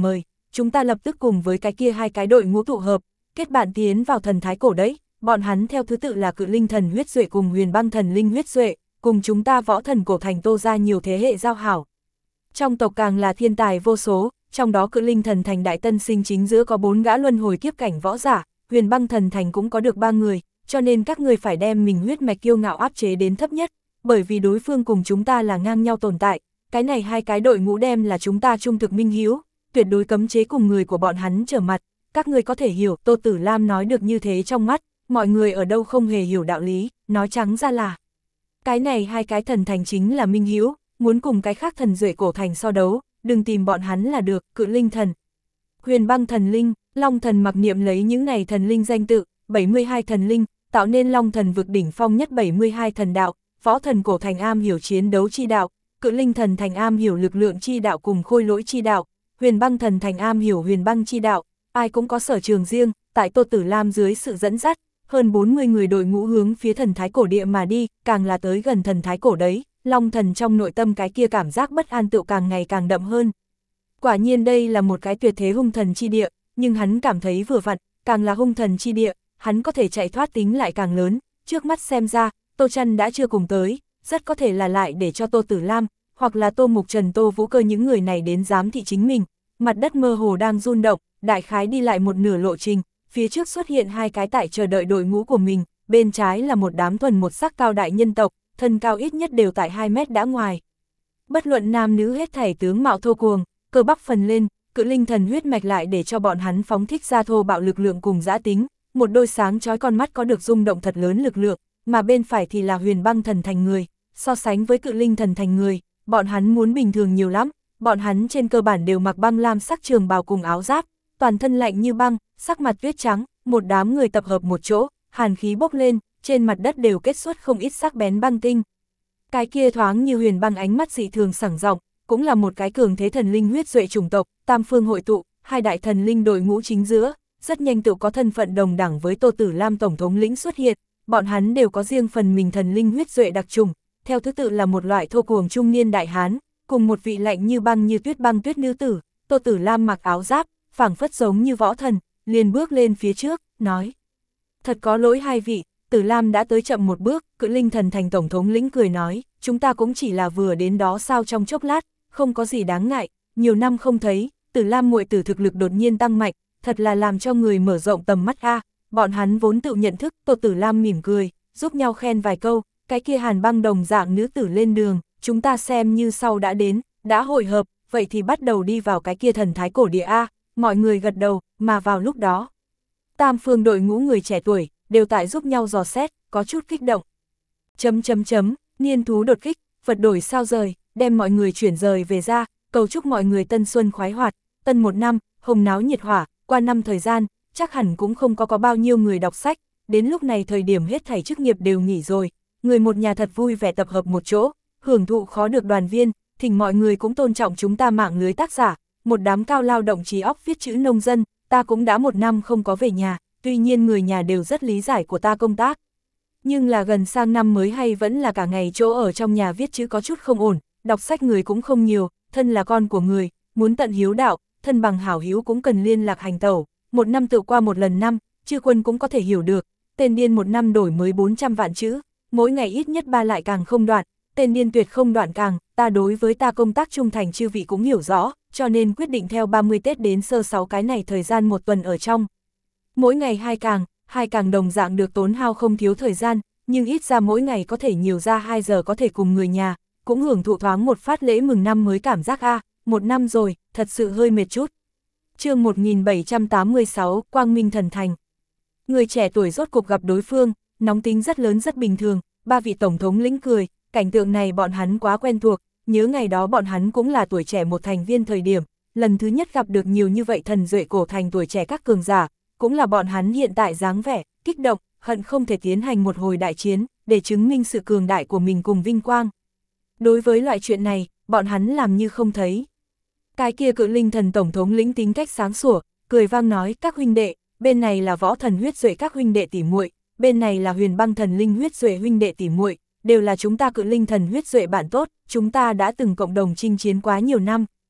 chúng ta lập tức cùng với cái kia hai cái đội ngũ tụ hợp, kết bạn tiến vào thần thái cổ đấy, bọn hắn theo thứ tự là Cự Linh thần huyết duệ cùng Huyền Băng thần linh huyết duệ, cùng chúng ta võ thần cổ thành Tô ra nhiều thế hệ giao hảo. Trong tộc càng là thiên tài vô số, trong đó Cự Linh thần thành đại tân sinh chính giữa có bốn gã luân hồi kiếp cảnh võ giả, Huyền Băng thần thành cũng có được ba người, cho nên các người phải đem mình huyết mạch kiêu ngạo áp chế đến thấp nhất, bởi vì đối phương cùng chúng ta là ngang nhau tồn tại, cái này hai cái đội ngũ đem là chúng ta trung thực minh hiếu, tuyệt đối cấm chế cùng người của bọn hắn trở mặt, các người có thể hiểu. Tô Tử Lam nói được như thế trong mắt, mọi người ở đâu không hề hiểu đạo lý, nói trắng ra là cái này hai cái thần thành chính là minh hiếu, muốn cùng cái khác thần duệ cổ thành so đấu, đừng tìm bọn hắn là được. Cự Linh thần, Huyền Băng thần linh, Long thần mặc niệm lấy những này thần linh danh tự, bảy mươi hai thần linh, tạo nên Long thần vực đỉnh phong nhất bảy mươi hai thần đạo, võ thần cổ thành am hiểu chiến đấu chi đạo, Cự Linh thần thành am hiểu lực lượng chi đạo cùng khôi lỗi chi đạo, Huyền Băng thần thành am hiểu huyền băng chi đạo, ai cũng có sở trường riêng. Tại Tô Tử Lam dưới sự dẫn dắt, hơn bốn mươi người đội ngũ hướng phía thần thái cổ địa mà đi, càng là tới gần thần thái cổ đấy, Long thần trong nội tâm cái kia cảm giác bất an tựu càng ngày càng đậm hơn. Quả nhiên đây là một cái tuyệt thế hung thần chi địa, nhưng hắn cảm thấy vừa vặn, càng là hung thần chi địa, hắn có thể chạy thoát tính lại càng lớn, trước mắt xem ra, Tô Trăn đã chưa cùng tới, rất có thể là lại để cho Tô Tử Lam, hoặc là Tô Mục Trần, Tô Vũ Cơ những người này đến giám thị chính mình. Mặt đất mơ hồ đang rung động, đại khái đi lại một nửa lộ trình, phía trước xuất hiện hai cái tại chờ đợi đội ngũ của mình, bên trái là một đám thuần một sắc cao đại nhân tộc, thân cao ít nhất đều tại hai mét đã ngoài. Bất luận nam nữ hết thảy tướng mạo thô cuồng, cơ bắp phần lên, Cự Linh thần huyết mạch lại để cho bọn hắn phóng thích ra thô bạo lực lượng cùng dã tính, một đôi sáng chói con mắt có được rung động thật lớn lực lượng, mà bên phải thì là Huyền Băng thần thành người, so sánh với Cự Linh thần thành người, bọn hắn muốn bình thường nhiều lắm, bọn hắn trên cơ bản đều mặc băng lam sắc trường bào cùng áo giáp, toàn thân lạnh như băng, sắc mặt tuyết trắng, một đám người tập hợp một chỗ, hàn khí bốc lên, trên mặt đất đều kết xuất không ít sắc bén băng tinh. Cái kia thoáng như huyền băng ánh mắt dị thường sảng rộng, cũng là một cái cường thế thần linh huyết duệ chủng tộc, tam phương hội tụ, hai đại thần linh đội ngũ chính giữa, rất nhanh tự có thân phận đồng đẳng với Tô Tử Lam tổng thống lĩnh xuất hiện, bọn hắn đều có riêng phần mình thần linh huyết duệ đặc trùng, theo thứ tự là một loại thô cuồng trung niên đại hán, cùng một vị lạnh như băng như tuyết băng tuyết nữ tử. Tô Tử Lam mặc áo giáp, phảng phất giống như võ thần, liền bước lên phía trước, nói: thật có lỗi hai vị, Tử Lam đã tới chậm một bước. Cự Linh thần thành tổng thống lĩnh cười nói: chúng ta cũng chỉ là vừa đến đó sao trong chốc lát, không có gì đáng ngại, nhiều năm không thấy, Tử Lam muội tử thực lực đột nhiên tăng mạnh, thật là làm cho người mở rộng tầm mắt a. Bọn hắn vốn tự nhận thức. Tô Tử Lam mỉm cười, giúp nhau khen vài câu, cái kia hàn băng đồng dạng nữ tử lên đường, chúng ta xem như sau đã đến, đã hội hợp, vậy thì bắt đầu đi vào cái kia thần thái cổ địa a. Mọi người gật đầu, mà vào lúc đó, tam phương đội ngũ người trẻ tuổi đều tại giúp nhau dò xét, có chút kích động. Chấm chấm chấm, niên thú đột kích, vật đổi sao rời, đem mọi người chuyển rời về ra, cầu chúc mọi người tân xuân khoái hoạt, tân một năm, hồng náo nhiệt hỏa. Qua năm thời gian, chắc hẳn cũng không có có bao nhiêu người đọc sách, đến lúc này thời điểm hết thảy chức nghiệp đều nghỉ rồi, người một nhà thật vui vẻ tập hợp một chỗ, hưởng thụ khó được đoàn viên, thỉnh mọi người cũng tôn trọng chúng ta mạng lưới tác giả, một đám cao lao động trí óc viết chữ nông dân, ta cũng đã một năm không có về nhà, tuy nhiên người nhà đều rất lý giải của ta công tác. Nhưng là gần sang năm mới hay vẫn là cả ngày chỗ ở trong nhà viết chữ có chút không ổn, đọc sách người cũng không nhiều, thân là con của người, muốn tận hiếu đạo, thân bằng hảo hữu cũng cần liên lạc hành tẩu, một năm tự qua một lần năm, chư quân cũng có thể hiểu được, tên điên một năm đổi mới bốn trăm vạn chữ, mỗi ngày ít nhất ba lại càng không đoạn, tên điên tuyệt không đoạn càng, ta đối với ta công tác trung thành chư vị cũng hiểu rõ, cho nên quyết định theo ba mươi Tết đến sơ sáu cái này thời gian một tuần ở trong. Mỗi ngày hai càng, hai càng đồng dạng được tốn hao không thiếu thời gian, nhưng ít ra mỗi ngày có thể nhiều ra hai giờ có thể cùng người nhà, cũng hưởng thụ thoáng một phát lễ mừng năm mới cảm giác a, một năm rồi, thật sự hơi mệt chút. Chương một nghìn bảy trăm tám mươi sáu, Quang Minh thần thành. Người trẻ tuổi rốt cục gặp đối phương, nóng tính rất lớn rất bình thường, ba vị tổng thống lĩnh cười, cảnh tượng này bọn hắn quá quen thuộc, nhớ ngày đó bọn hắn cũng là tuổi trẻ một thành viên thời điểm, lần thứ nhất gặp được nhiều như vậy thần duệ cổ thành tuổi trẻ các cường giả, cũng là bọn hắn hiện tại dáng vẻ, kích động, hận không thể tiến hành một hồi đại chiến, để chứng minh sự cường đại của mình cùng vinh quang. Đối với loại chuyện này, bọn hắn làm như không thấy. Cái kia Cự Linh thần tổng thống lĩnh tính cách sáng sủa, cười vang nói: các huynh đệ, bên này là võ thần huyết duệ các huynh đệ tỉ muội, bên này là huyền băng thần linh huyết duệ huynh đệ tỉ muội, đều là chúng ta Cự Linh thần huyết duệ bạn tốt, chúng ta đã từng cộng đồng chinh chiến quá nhiều năm.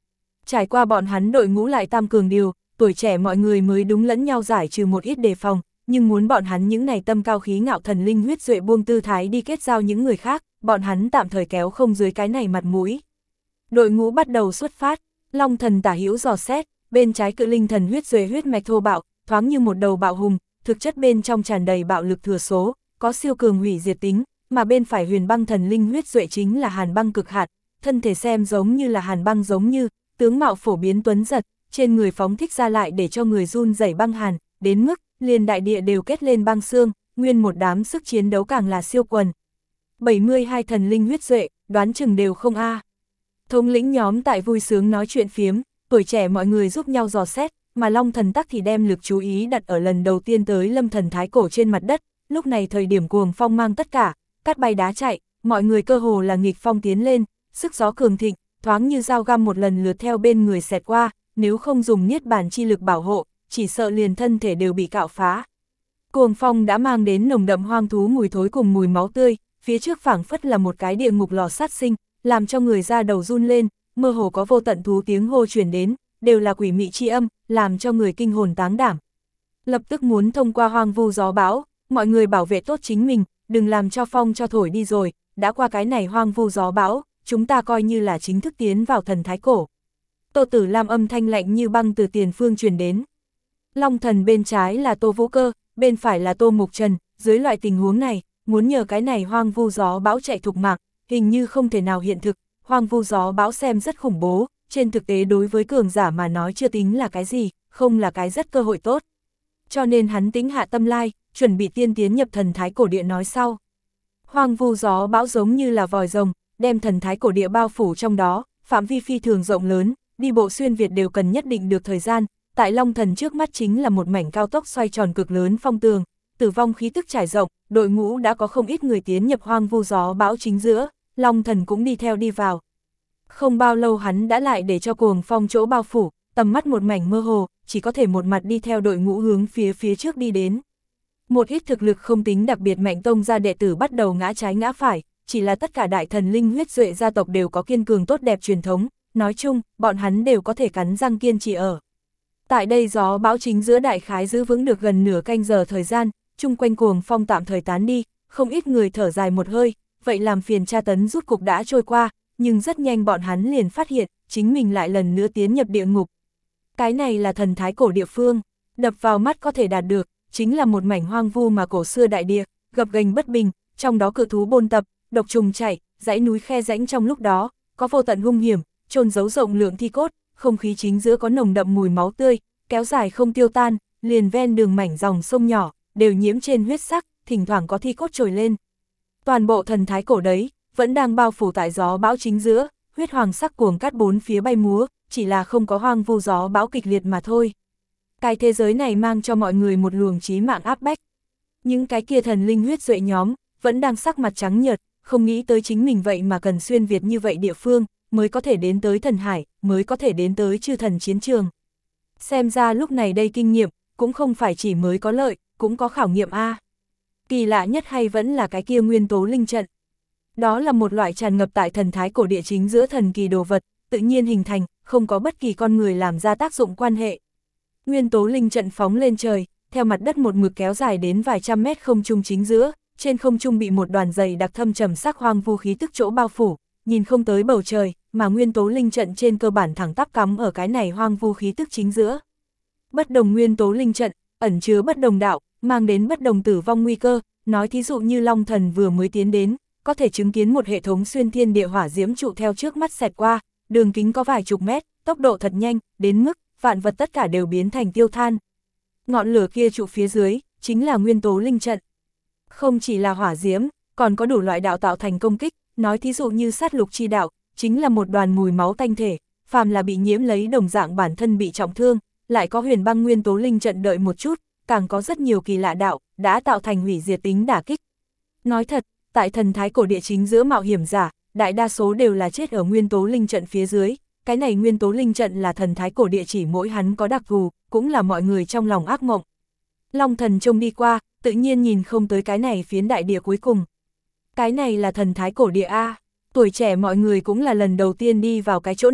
Trải qua bọn hắn đội ngũ lại tam cường điều, tuổi trẻ mọi người mới đúng lẫn nhau giải trừ một ít đề phòng, nhưng muốn bọn hắn những này tâm cao khí ngạo thần linh huyết duệ buông tư thái đi kết giao những người khác, bọn hắn tạm thời kéo không dưới cái này mặt mũi. Đội ngũ bắt đầu xuất phát, Long thần tả hữu dò xét, bên trái cự linh thần huyết duệ huyết mạch thô bạo, thoáng như một đầu bạo hùng, thực chất bên trong tràn đầy bạo lực thừa số, có siêu cường hủy diệt tính, mà bên phải huyền băng thần linh huyết duệ chính là hàn băng cực hạt, thân thể xem giống như là hàn băng giống như, tướng mạo phổ biến tuấn giật, trên người phóng thích ra lại để cho người run rẩy băng hàn, đến mức liền đại địa đều kết lên băng xương, nguyên một đám sức chiến đấu càng là siêu quần. bảy mươi hai thần linh huyết duệ, đoán chừng đều không a. À. Thống lĩnh nhóm tại vui sướng nói chuyện phiếm, tuổi trẻ mọi người giúp nhau dò xét, mà Long thần tắc thì đem lực chú ý đặt ở lần đầu tiên tới Lâm thần thái cổ trên mặt đất, lúc này thời điểm cuồng phong mang tất cả, cát bay đá chạy, mọi người cơ hồ là nghịch phong tiến lên, sức gió cường thịnh, thoáng như dao găm một lần lượt theo bên người xẹt qua, nếu không dùng niết bàn chi lực bảo hộ, chỉ sợ liền thân thể đều bị cạo phá. Cuồng phong đã mang đến nồng đậm hoang thú mùi thối cùng mùi máu tươi, phía trước phảng phất là một cái địa ngục lò sát sinh, làm cho người da đầu run lên, mơ hồ có vô tận thú tiếng hô truyền đến, đều là quỷ mị chi âm, làm cho người kinh hồn táng đảm. Lập tức muốn thông qua hoang vu gió bão, mọi người bảo vệ tốt chính mình, đừng làm cho phong cho thổi đi rồi, đã qua cái này hoang vu gió bão, chúng ta coi như là chính thức tiến vào thần thái cổ. Tô Tử Lam âm thanh lạnh như băng từ tiền phương truyền đến. Long thần bên trái là Tô Vũ Cơ, bên phải là Tô Mục Trần, dưới loại tình huống này, muốn nhờ cái này hoang vu gió bão chạy thục mạng, hình như không thể nào hiện thực, hoang vu gió bão xem rất khủng bố, trên thực tế đối với cường giả mà nói chưa tính là cái gì, không là cái rất cơ hội tốt. Cho nên hắn tính hạ tâm lai, chuẩn bị tiên tiến nhập thần thái cổ địa nói sau. Hoang vu gió bão giống như là vòi rồng, đem thần thái cổ địa bao phủ trong đó, phạm vi phi thường rộng lớn, đi bộ xuyên Việt đều cần nhất định được thời gian, tại Long thần trước mắt chính là một mảnh cao tốc xoay tròn cực lớn phong tường, tử vong khí tức trải rộng, đội ngũ đã có không ít người tiến nhập hoang vu gió bão chính giữa, Long thần cũng đi theo đi vào. Không bao lâu hắn đã lại để cho cuồng phong chỗ bao phủ, tầm mắt một mảnh mơ hồ, chỉ có thể một mặt đi theo đội ngũ hướng phía phía trước đi đến. Một ít thực lực không tính đặc biệt mạnh tông gia đệ tử bắt đầu ngã trái ngã phải, chỉ là tất cả đại thần linh huyết duệ gia tộc đều có kiên cường tốt đẹp truyền thống, nói chung, bọn hắn đều có thể cắn răng kiên trì ở. Tại đây gió bão chính giữa đại khái giữ vững được gần nửa canh giờ thời gian, chung quanh cuồng phong tạm thời tán đi, không ít người thở dài một hơi, vậy làm phiền tra tấn rút cục đã trôi qua, nhưng rất nhanh bọn hắn liền phát hiện, chính mình lại lần nữa tiến nhập địa ngục. Cái này là thần thái cổ địa phương, đập vào mắt có thể đạt được, chính là một mảnh hoang vu mà cổ xưa đại địa, gập ghềnh bất bình, trong đó cự thú bôn tập, độc trùng chảy, dãy núi khe rãnh trong lúc đó, có vô tận hung hiểm, chôn giấu rộng lượng thi cốt, không khí chính giữa có nồng đậm mùi máu tươi, kéo dài không tiêu tan, liền ven đường mảnh dòng sông nhỏ, đều nhiễm trên huyết sắc, thỉnh thoảng có thi cốt trồi lên. Toàn bộ thần thái cổ đấy, vẫn đang bao phủ tại gió bão chính giữa, huyết hoàng sắc cuồng cát bốn phía bay múa, chỉ là không có hoang vu gió bão kịch liệt mà thôi. Cái thế giới này mang cho mọi người một luồng chí mạng áp bách. Những cái kia thần linh huyết duệ nhóm, vẫn đang sắc mặt trắng nhợt, không nghĩ tới chính mình vậy mà cần xuyên Việt như vậy địa phương, mới có thể đến tới thần hải, mới có thể đến tới chư thần chiến trường. Xem ra lúc này đây kinh nghiệm, cũng không phải chỉ mới có lợi, cũng có khảo nghiệm A. Kỳ lạ nhất hay vẫn là cái kia nguyên tố linh trận. Đó là một loại tràn ngập tại thần thái cổ địa chính giữa thần kỳ đồ vật, tự nhiên hình thành, không có bất kỳ con người làm ra tác dụng quan hệ. Nguyên tố linh trận phóng lên trời, theo mặt đất một mực kéo dài đến vài trăm mét không trung chính giữa, trên không trung bị một đoàn dày đặc thâm trầm sắc hoang vu khí tức chỗ bao phủ, nhìn không tới bầu trời, mà nguyên tố linh trận trên cơ bản thẳng tắp cắm ở cái này hoang vu khí tức chính giữa. Bất đồng nguyên tố linh trận, ẩn chứa bất đồng đạo, mang đến bất đồng tử vong nguy cơ, nói thí dụ như Long thần vừa mới tiến đến, có thể chứng kiến một hệ thống xuyên thiên địa hỏa diễm trụ theo trước mắt xẹt qua, đường kính có vài chục mét, tốc độ thật nhanh, đến mức vạn vật tất cả đều biến thành tiêu than. Ngọn lửa kia trụ phía dưới, chính là nguyên tố linh trận. Không chỉ là hỏa diễm, còn có đủ loại đạo tạo thành công kích, nói thí dụ như sát lục chi đạo, chính là một đoàn mùi máu tanh thể, phàm là bị nhiễm lấy đồng dạng bản thân bị trọng thương, lại có huyền băng nguyên tố linh trận đợi một chút, càng có rất nhiều kỳ lạ đạo, đã tạo thành hủy diệt tính đả kích. Nói thật, tại thần thái cổ địa chính giữa mạo hiểm giả, đại đa số đều là chết ở nguyên tố linh trận phía dưới, cái này nguyên tố linh trận là thần thái cổ địa chỉ mỗi hắn có đặc thù, cũng là mọi người trong lòng ác mộng. Long thần trông đi qua, tự nhiên nhìn không tới cái này phiến đại địa cuối cùng. Cái này là thần thái cổ địa A, tuổi trẻ mọi người cũng là lần đầu tiên đi vào cái chỗ này,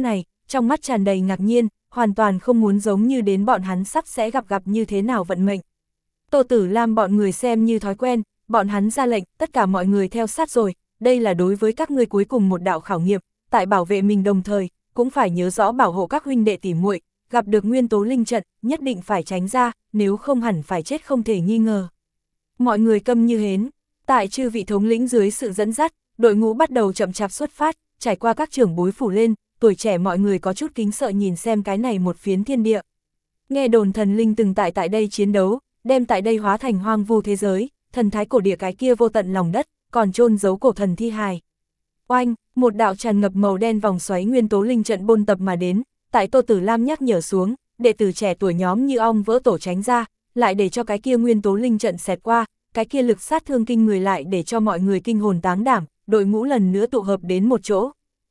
trong mắt tràn đầy ngạc nhiên, hoàn toàn không muốn giống như đến bọn hắn sắp sẽ gặp gặp như thế nào vận mệnh. Tô Tử Lam bọn người xem như thói quen, bọn hắn ra lệnh, tất cả mọi người theo sát rồi, đây là đối với các ngươi cuối cùng một đạo khảo nghiệm, tại bảo vệ mình đồng thời, cũng phải nhớ rõ bảo hộ các huynh đệ tỉ muội, gặp được nguyên tố linh trận, nhất định phải tránh ra, nếu không hẳn phải chết không thể nghi ngờ. Mọi người câm như hến, tại chư vị thống lĩnh dưới sự dẫn dắt, đội ngũ bắt đầu chậm chạp xuất phát, trải qua các trưởng bối phủ lên, tuổi trẻ mọi người có chút kính sợ nhìn xem cái này một phiến thiên địa. Nghe đồn thần linh từng tại tại đây chiến đấu, đem tại đây hóa thành hoang vu thế giới, thần thái cổ địa cái kia vô tận lòng đất, còn chôn giấu cổ thần thi hài. Oanh, một đạo tràn ngập màu đen vòng xoáy nguyên tố linh trận bôn tập mà đến, tại Tô Tử Lam nhắc nhở xuống, đệ tử trẻ tuổi nhóm như ong vỡ tổ tránh ra, lại để cho cái kia nguyên tố linh trận xẹt qua, cái kia lực sát thương kinh người lại để cho mọi người kinh hồn táng đảm, đội ngũ lần nữa tụ hợp đến một chỗ.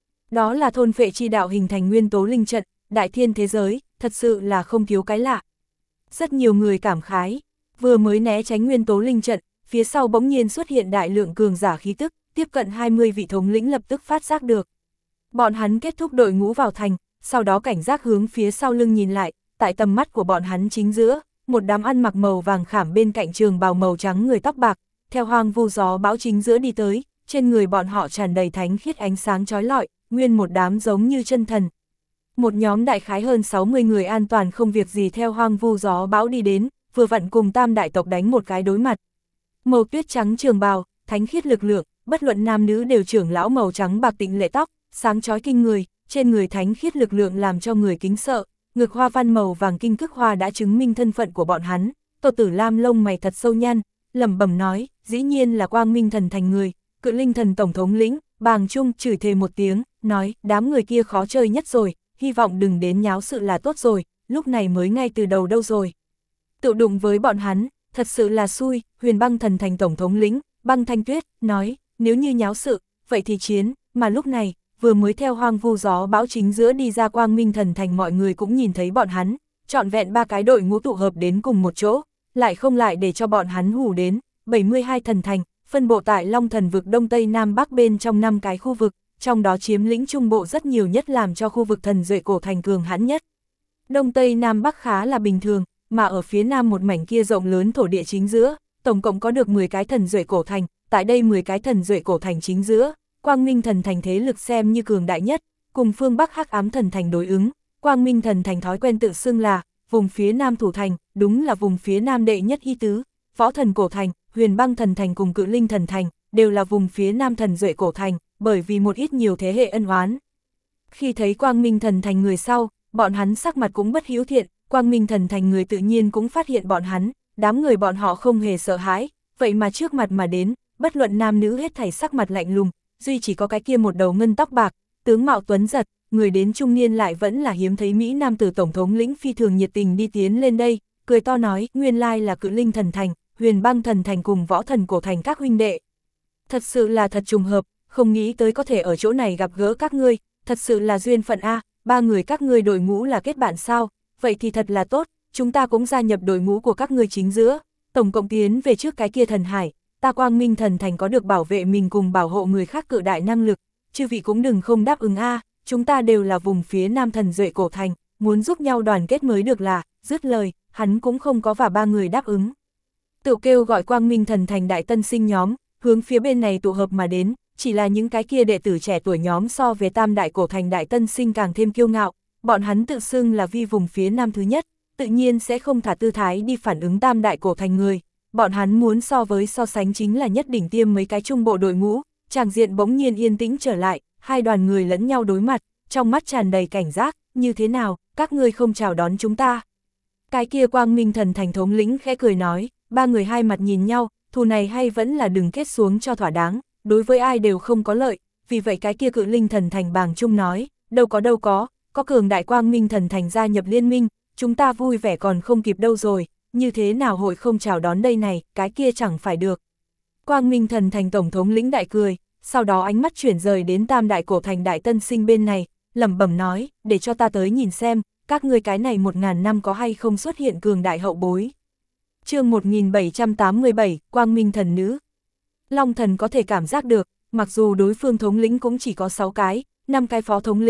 Đó là thôn phệ chi đạo hình thành nguyên tố linh trận, đại thiên thế giới, thật sự là không thiếu cái lạ. Rất nhiều người cảm khái, vừa mới né tránh nguyên tố linh trận, phía sau bỗng nhiên xuất hiện đại lượng cường giả khí tức, tiếp cận hai mươi vị thống lĩnh lập tức phát giác được. Bọn hắn kết thúc đội ngũ vào thành, sau đó cảnh giác hướng phía sau lưng nhìn lại, tại tầm mắt của bọn hắn chính giữa, một đám ăn mặc màu vàng khảm bên cạnh trường bào màu trắng người tóc bạc, theo hoang vu gió bão chính giữa đi tới, trên người bọn họ tràn đầy thánh khiết ánh sáng chói lọi, nguyên một đám giống như chân thần. Một nhóm đại khái hơn sáu mươi người an toàn không việc gì theo hoang vu gió bão đi đến, vừa vặn cùng tam đại tộc đánh một cái đối mặt. Màu tuyết trắng trường bào, thánh khiết lực lượng, bất luận nam nữ đều trưởng lão màu trắng bạc tịnh lệ tóc, sáng chói kinh người, trên người thánh khiết lực lượng làm cho người kính sợ, ngực hoa văn màu vàng kinh cức hoa đã chứng minh thân phận của bọn hắn. Tô Tử Lam lông mày thật sâu nhăn, lẩm bẩm nói, dĩ nhiên là Quang Minh Thần thành người, Cự Linh Thần tổng thống lĩnh. Bàng Trung chửi thề một tiếng, nói, đám người kia khó chơi nhất rồi, hy vọng đừng đến nháo sự là tốt rồi, lúc này mới ngay từ đầu đâu rồi. Tự đụng với bọn hắn, thật sự là xui. Huyền Băng Thần thành tổng thống lĩnh, Băng Thanh Tuyết, nói, nếu như nháo sự, vậy thì chiến, mà lúc này, vừa mới theo hoang vu gió bão chính giữa đi ra Quang Minh Thần thành mọi người cũng nhìn thấy bọn hắn, trọn vẹn ba cái đội ngũ tụ hợp đến cùng một chỗ, lại không lại để cho bọn hắn hù đến, bảy mươi hai thần thành, phân bộ tại Long Thần vực Đông Tây Nam Bắc bên trong năm cái khu vực, trong đó chiếm lĩnh trung bộ rất nhiều nhất làm cho khu vực thần duệ cổ thành cường hãn nhất. Đông Tây Nam Bắc khá là bình thường, mà ở phía nam một mảnh kia rộng lớn thổ địa chính giữa, tổng cộng có được mười cái thần duệ cổ thành, tại đây mười cái thần duệ cổ thành chính giữa, Quang Minh Thần thành thế lực xem như cường đại nhất, cùng phương Bắc Hắc Ám Thần thành đối ứng, Quang Minh Thần thành thói quen tự xưng là vùng phía nam thủ thành, đúng là vùng phía nam đệ nhất y tứ. Võ Thần cổ thành, Huyền Băng Thần thành cùng Cự Linh Thần thành đều là vùng phía nam thần duệ cổ thành, bởi vì một ít nhiều thế hệ ân oán. Khi thấy Quang Minh Thần thành người sau, bọn hắn sắc mặt cũng bất hiếu thiện, Quang Minh Thần thành người tự nhiên cũng phát hiện bọn hắn, đám người bọn họ không hề sợ hãi, vậy mà trước mặt mà đến, bất luận nam nữ hết thảy sắc mặt lạnh lùng, duy chỉ có cái kia một đầu ngân tóc bạc, tướng mạo tuấn giật, người đến trung niên lại vẫn là hiếm thấy Mỹ Nam tử tổng thống lĩnh phi thường nhiệt tình đi tiến lên đây, cười to nói, nguyên lai là Cự Linh Thần thành, Huyền Băng Thần thành cùng Võ Thần cổ thành các huynh đệ. Thật sự là thật trùng hợp, không nghĩ tới có thể ở chỗ này gặp gỡ các ngươi, thật sự là duyên phận a, ba người các ngươi đội ngũ là kết bạn sao, vậy thì thật là tốt, chúng ta cũng gia nhập đội ngũ của các ngươi chính giữa, tổng cộng tiến về trước cái kia thần hải, ta Quang Minh Thần thành có được bảo vệ mình cùng bảo hộ người khác cự đại năng lực, chư vị cũng đừng không đáp ứng a, chúng ta đều là vùng phía nam thần duệ cổ thành, muốn giúp nhau đoàn kết mới được là, dứt lời, hắn cũng không có và ba người đáp ứng. Tự kêu gọi Quang Minh Thần thành đại tân sinh nhóm, hướng phía bên này tụ hợp mà đến, chỉ là những cái kia đệ tử trẻ tuổi nhóm so về tam đại cổ thành đại tân sinh càng thêm kiêu ngạo, bọn hắn tự xưng là vi vùng phía nam thứ nhất, tự nhiên sẽ không thả tư thái đi phản ứng tam đại cổ thành người, bọn hắn muốn so với so sánh chính là nhất đỉnh tiêm mấy cái trung bộ đội ngũ, tràng diện bỗng nhiên yên tĩnh trở lại, hai đoàn người lẫn nhau đối mặt, trong mắt tràn đầy cảnh giác, như thế nào, các ngươi không chào đón chúng ta. Cái kia Quang Minh Thần thành thống lĩnh khẽ cười nói, ba người hai mặt nhìn nhau, thù này hay vẫn là đừng kết xuống cho thỏa đáng, đối với ai đều không có lợi, vì vậy cái kia Cự Linh Thần thành Bàng Trung nói, đâu có đâu có, có cường đại Quang Minh Thần thành gia nhập liên minh, chúng ta vui vẻ còn không kịp đâu rồi, như thế nào hội không chào đón đây này, cái kia chẳng phải được. Quang Minh Thần thành tổng thống lĩnh đại cười, sau đó ánh mắt chuyển rời đến tam đại cổ thành đại tân sinh bên này, lẩm bẩm nói, để cho ta tới nhìn xem, các ngươi cái này một ngàn năm có hay không xuất hiện cường đại hậu bối. Chương một nghìn bảy trăm tám mươi bảy, Quang Minh Thần nữ. Long Thần có thể cảm giác được, mặc dù đối phương thống lĩnh cũng chỉ có sáu cái, năm cái phó thống lĩnh,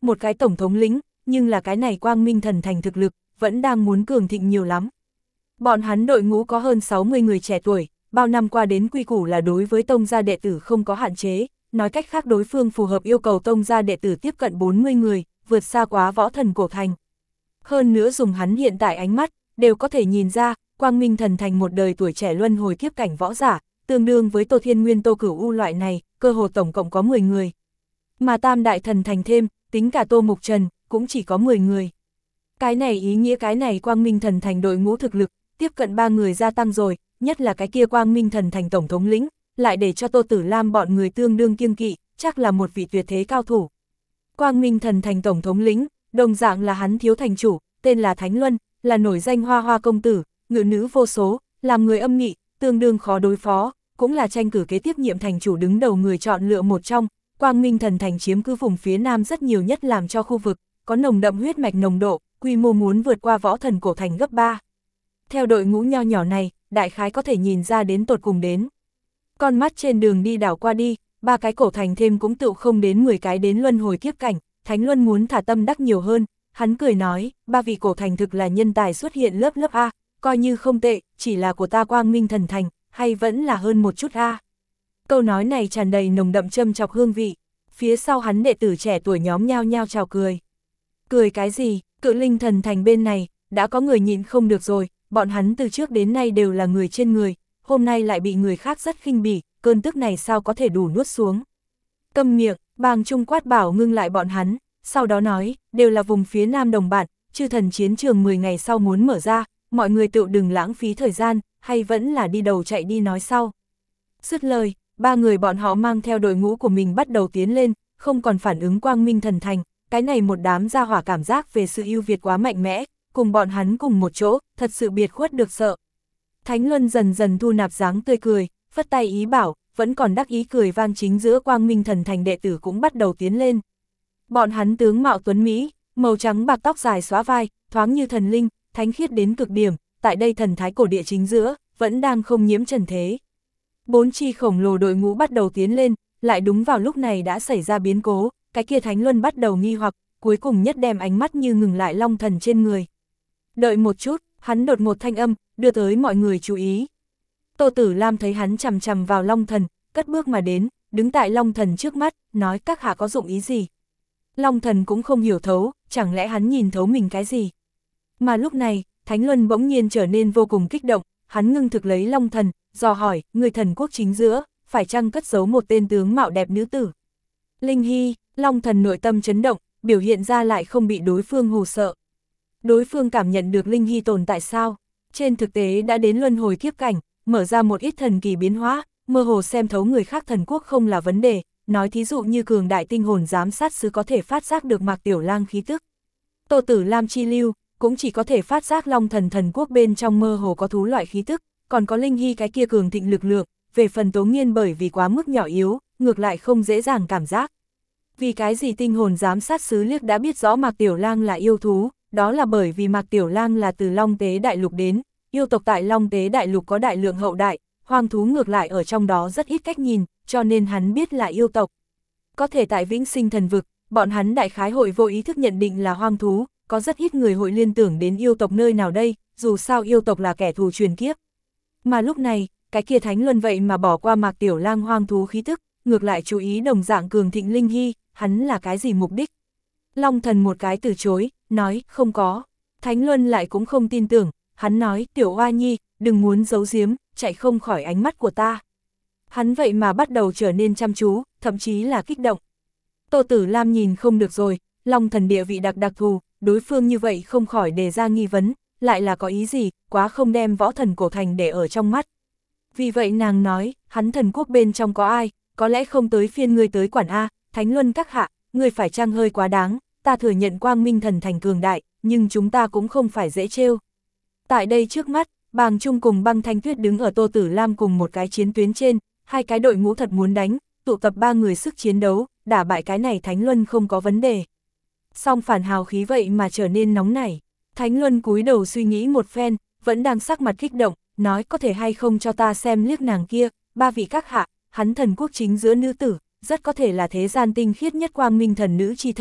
một cái tổng thống lĩnh, nhưng là cái này Quang Minh Thần Thành thực lực, vẫn đang muốn cường thịnh nhiều lắm. Bọn hắn đội ngũ có hơn sáu mươi người trẻ tuổi, bao năm qua đến quy củ là đối với tông gia đệ tử không có hạn chế, nói cách khác đối phương phù hợp yêu cầu tông gia đệ tử tiếp cận bốn mươi người, vượt xa quá võ thần cổ thành. Hơn nữa dùng hắn hiện tại ánh mắt, đều có thể nhìn ra, Quang Minh Thần Thành một đời tuổi trẻ luân hồi kiếp cảnh võ giả, tương đương với Tô Thiên Nguyên Tô Cửu U loại này, cơ hồ tổng cộng có mười người. Mà Tam Đại Thần Thành thêm, tính cả Tô Mục Trần, cũng chỉ có mười người. Cái này ý nghĩa cái này Quang Minh Thần Thành đội ngũ thực lực, tiếp cận ba người gia tăng rồi, nhất là cái kia Quang Minh Thần Thành tổng thống lĩnh, lại để cho Tô Tử Lam bọn người tương đương kiêng kỵ, chắc là một vị tuyệt thế cao thủ. Quang Minh Thần Thành tổng thống lĩnh, đồng dạng là hắn thiếu thành chủ, tên là Thánh Luân, là nổi danh hoa hoa công tử, ngự nữ vô số, làm người âm nghị, tương đương khó đối phó, cũng là tranh cử kế tiếp nhiệm thành chủ đứng đầu người chọn lựa một trong. Quang Minh Thần Thành chiếm cứ vùng phía nam rất nhiều nhất làm cho khu vực, có nồng đậm huyết mạch nồng độ, quy mô muốn vượt qua võ thần cổ thành gấp ba. Theo đội ngũ nho nhỏ này, đại khái có thể nhìn ra đến tột cùng đến. Con mắt trên đường đi đảo qua đi, ba cái cổ thành thêm cũng tựu không đến mười cái đến luân hồi kiếp cảnh, Thánh Luân muốn thả tâm đắc nhiều hơn, hắn cười nói, ba vị cổ thành thực là nhân tài xuất hiện lớp lớp A, coi như không tệ, chỉ là của ta Quang Minh Thần Thành, hay vẫn là hơn một chút A. Câu nói này tràn đầy nồng đậm châm chọc hương vị, phía sau hắn đệ tử trẻ tuổi nhóm nhao nhao chào cười. Cười cái gì, Cự Linh Thần Thành bên này, đã có người nhịn không được rồi, bọn hắn từ trước đến nay đều là người trên người, hôm nay lại bị người khác rất khinh bỉ, cơn tức này sao có thể đủ nuốt xuống. Câm miệng, Bàng Trung quát bảo ngưng lại bọn hắn, sau đó nói, đều là vùng phía nam đồng bạn, chư thần chiến trường mười ngày sau muốn mở ra, mọi người tự đừng lãng phí thời gian, hay vẫn là đi đầu chạy đi nói sau. Dứt lời, ba người bọn họ mang theo đội ngũ của mình bắt đầu tiến lên, không còn phản ứng Quang Minh Thần Thành, cái này một đám gia hỏa cảm giác về sự ưu việt quá mạnh mẽ, cùng bọn hắn cùng một chỗ, thật sự biệt khuất được sợ. Thánh Luân dần dần thu nạp dáng tươi cười, phất tay ý bảo, vẫn còn đắc ý cười vang chính giữa Quang Minh Thần Thành đệ tử cũng bắt đầu tiến lên. Bọn hắn tướng mạo tuấn Mỹ, màu trắng bạc tóc dài xóa vai, thoáng như thần linh, thánh khiết đến cực điểm, tại đây thần thái cổ địa chính giữa, vẫn đang không nhiễm trần thế. Bốn chi khổng lồ đội ngũ bắt đầu tiến lên, lại đúng vào lúc này đã xảy ra biến cố, cái kia Thánh Luân bắt đầu nghi hoặc, cuối cùng nhất đem ánh mắt như ngừng lại Long Thần trên người. Đợi một chút, hắn đột ngột thanh âm, đưa tới mọi người chú ý. Tô Tử Lam thấy hắn chằm chằm vào Long Thần, cất bước mà đến, đứng tại Long Thần trước mắt, nói các hạ có dụng ý gì. Long Thần cũng không hiểu thấu, chẳng lẽ hắn nhìn thấu mình cái gì. Mà lúc này, Thánh Luân bỗng nhiên trở nên vô cùng kích động, hắn ngưng thực lấy Long Thần, dò hỏi, người thần quốc chính giữa, phải chăng cất giấu một tên tướng mạo đẹp nữ tử. Linh Hy, Long Thần nội tâm chấn động, biểu hiện ra lại không bị đối phương hù sợ. Đối phương cảm nhận được Linh Hy tồn tại sao, trên thực tế đã đến luân hồi kiếp cảnh, mở ra một ít thần kỳ biến hóa, mơ hồ xem thấu người khác thần quốc không là vấn đề, nói thí dụ như cường đại tinh hồn giám sát sứ có thể phát giác được Mạc Tiểu Lang khí tức. Tô Tử Lam chi lưu, cũng chỉ có thể phát giác Long Thần thần quốc bên trong mơ hồ có thú loại khí tức, còn có Linh Hy cái kia cường thịnh lực lượng, về phần Tố Nghiên bởi vì quá mức nhỏ yếu, ngược lại không dễ dàng cảm giác. Vì cái gì tinh hồn giám sát sứ liếc đã biết rõ Mạc Tiểu Lang là yêu thú, đó là bởi vì Mạc Tiểu Lang là từ Long Tế Đại Lục đến, yêu tộc tại Long Tế Đại Lục có đại lượng hậu đại, hoang thú ngược lại ở trong đó rất ít cách nhìn, cho nên hắn biết là yêu tộc. Có thể tại Vĩnh Sinh Thần Vực, bọn hắn đại khái hội vô ý thức nhận định là hoang thú, có rất ít người hội liên tưởng đến yêu tộc nơi nào đây, dù sao yêu tộc là kẻ thù truyền kiếp. Mà lúc này, cái kia Thánh Luân vậy mà bỏ qua Mạc Tiểu Lang hoang thú khí tức, ngược lại chú ý đồng dạng cường thịnh Linh Hy, hắn là cái gì mục đích? Long Thần một cái từ chối, nói, không có. Thánh Luân lại cũng không tin tưởng, hắn nói, Tiểu Hoa Nhi, đừng muốn giấu giếm, chạy không khỏi ánh mắt của ta. Hắn vậy mà bắt đầu trở nên chăm chú, thậm chí là kích động. Tô Tử Lam nhìn không được rồi, Long Thần địa vị đặc đặc thù, đối phương như vậy không khỏi đề ra nghi vấn, lại là có ý gì, quá không đem võ thần cổ thành để ở trong mắt. Vì vậy nàng nói, hắn thần quốc bên trong có ai, có lẽ không tới phiên ngươi tới quản A, Thánh Luân các hạ, ngươi phải chăng hơi quá đáng, ta thừa nhận Quang Minh Thần Thành cường đại, nhưng chúng ta cũng không phải dễ trêu. Tại đây trước mắt, Bàng Trung cùng Băng Thanh Tuyết đứng ở Tô Tử Lam cùng một cái chiến tuyến trên, hai cái đội ngũ thật muốn đánh, tụ tập ba người sức chiến đấu, đả bại cái này Thánh Luân không có vấn đề. Song phản hào khí vậy mà trở nên nóng nảy. Thánh Luân cúi đầu suy nghĩ một phen, vẫn đang sắc mặt kích động, nói có thể hay không cho ta xem liếc nàng kia, ba vị các hạ, hắn thần quốc chính giữa nữ tử, rất có thể là thế gian tinh khiết nhất Quang Minh thần nữ chi thân,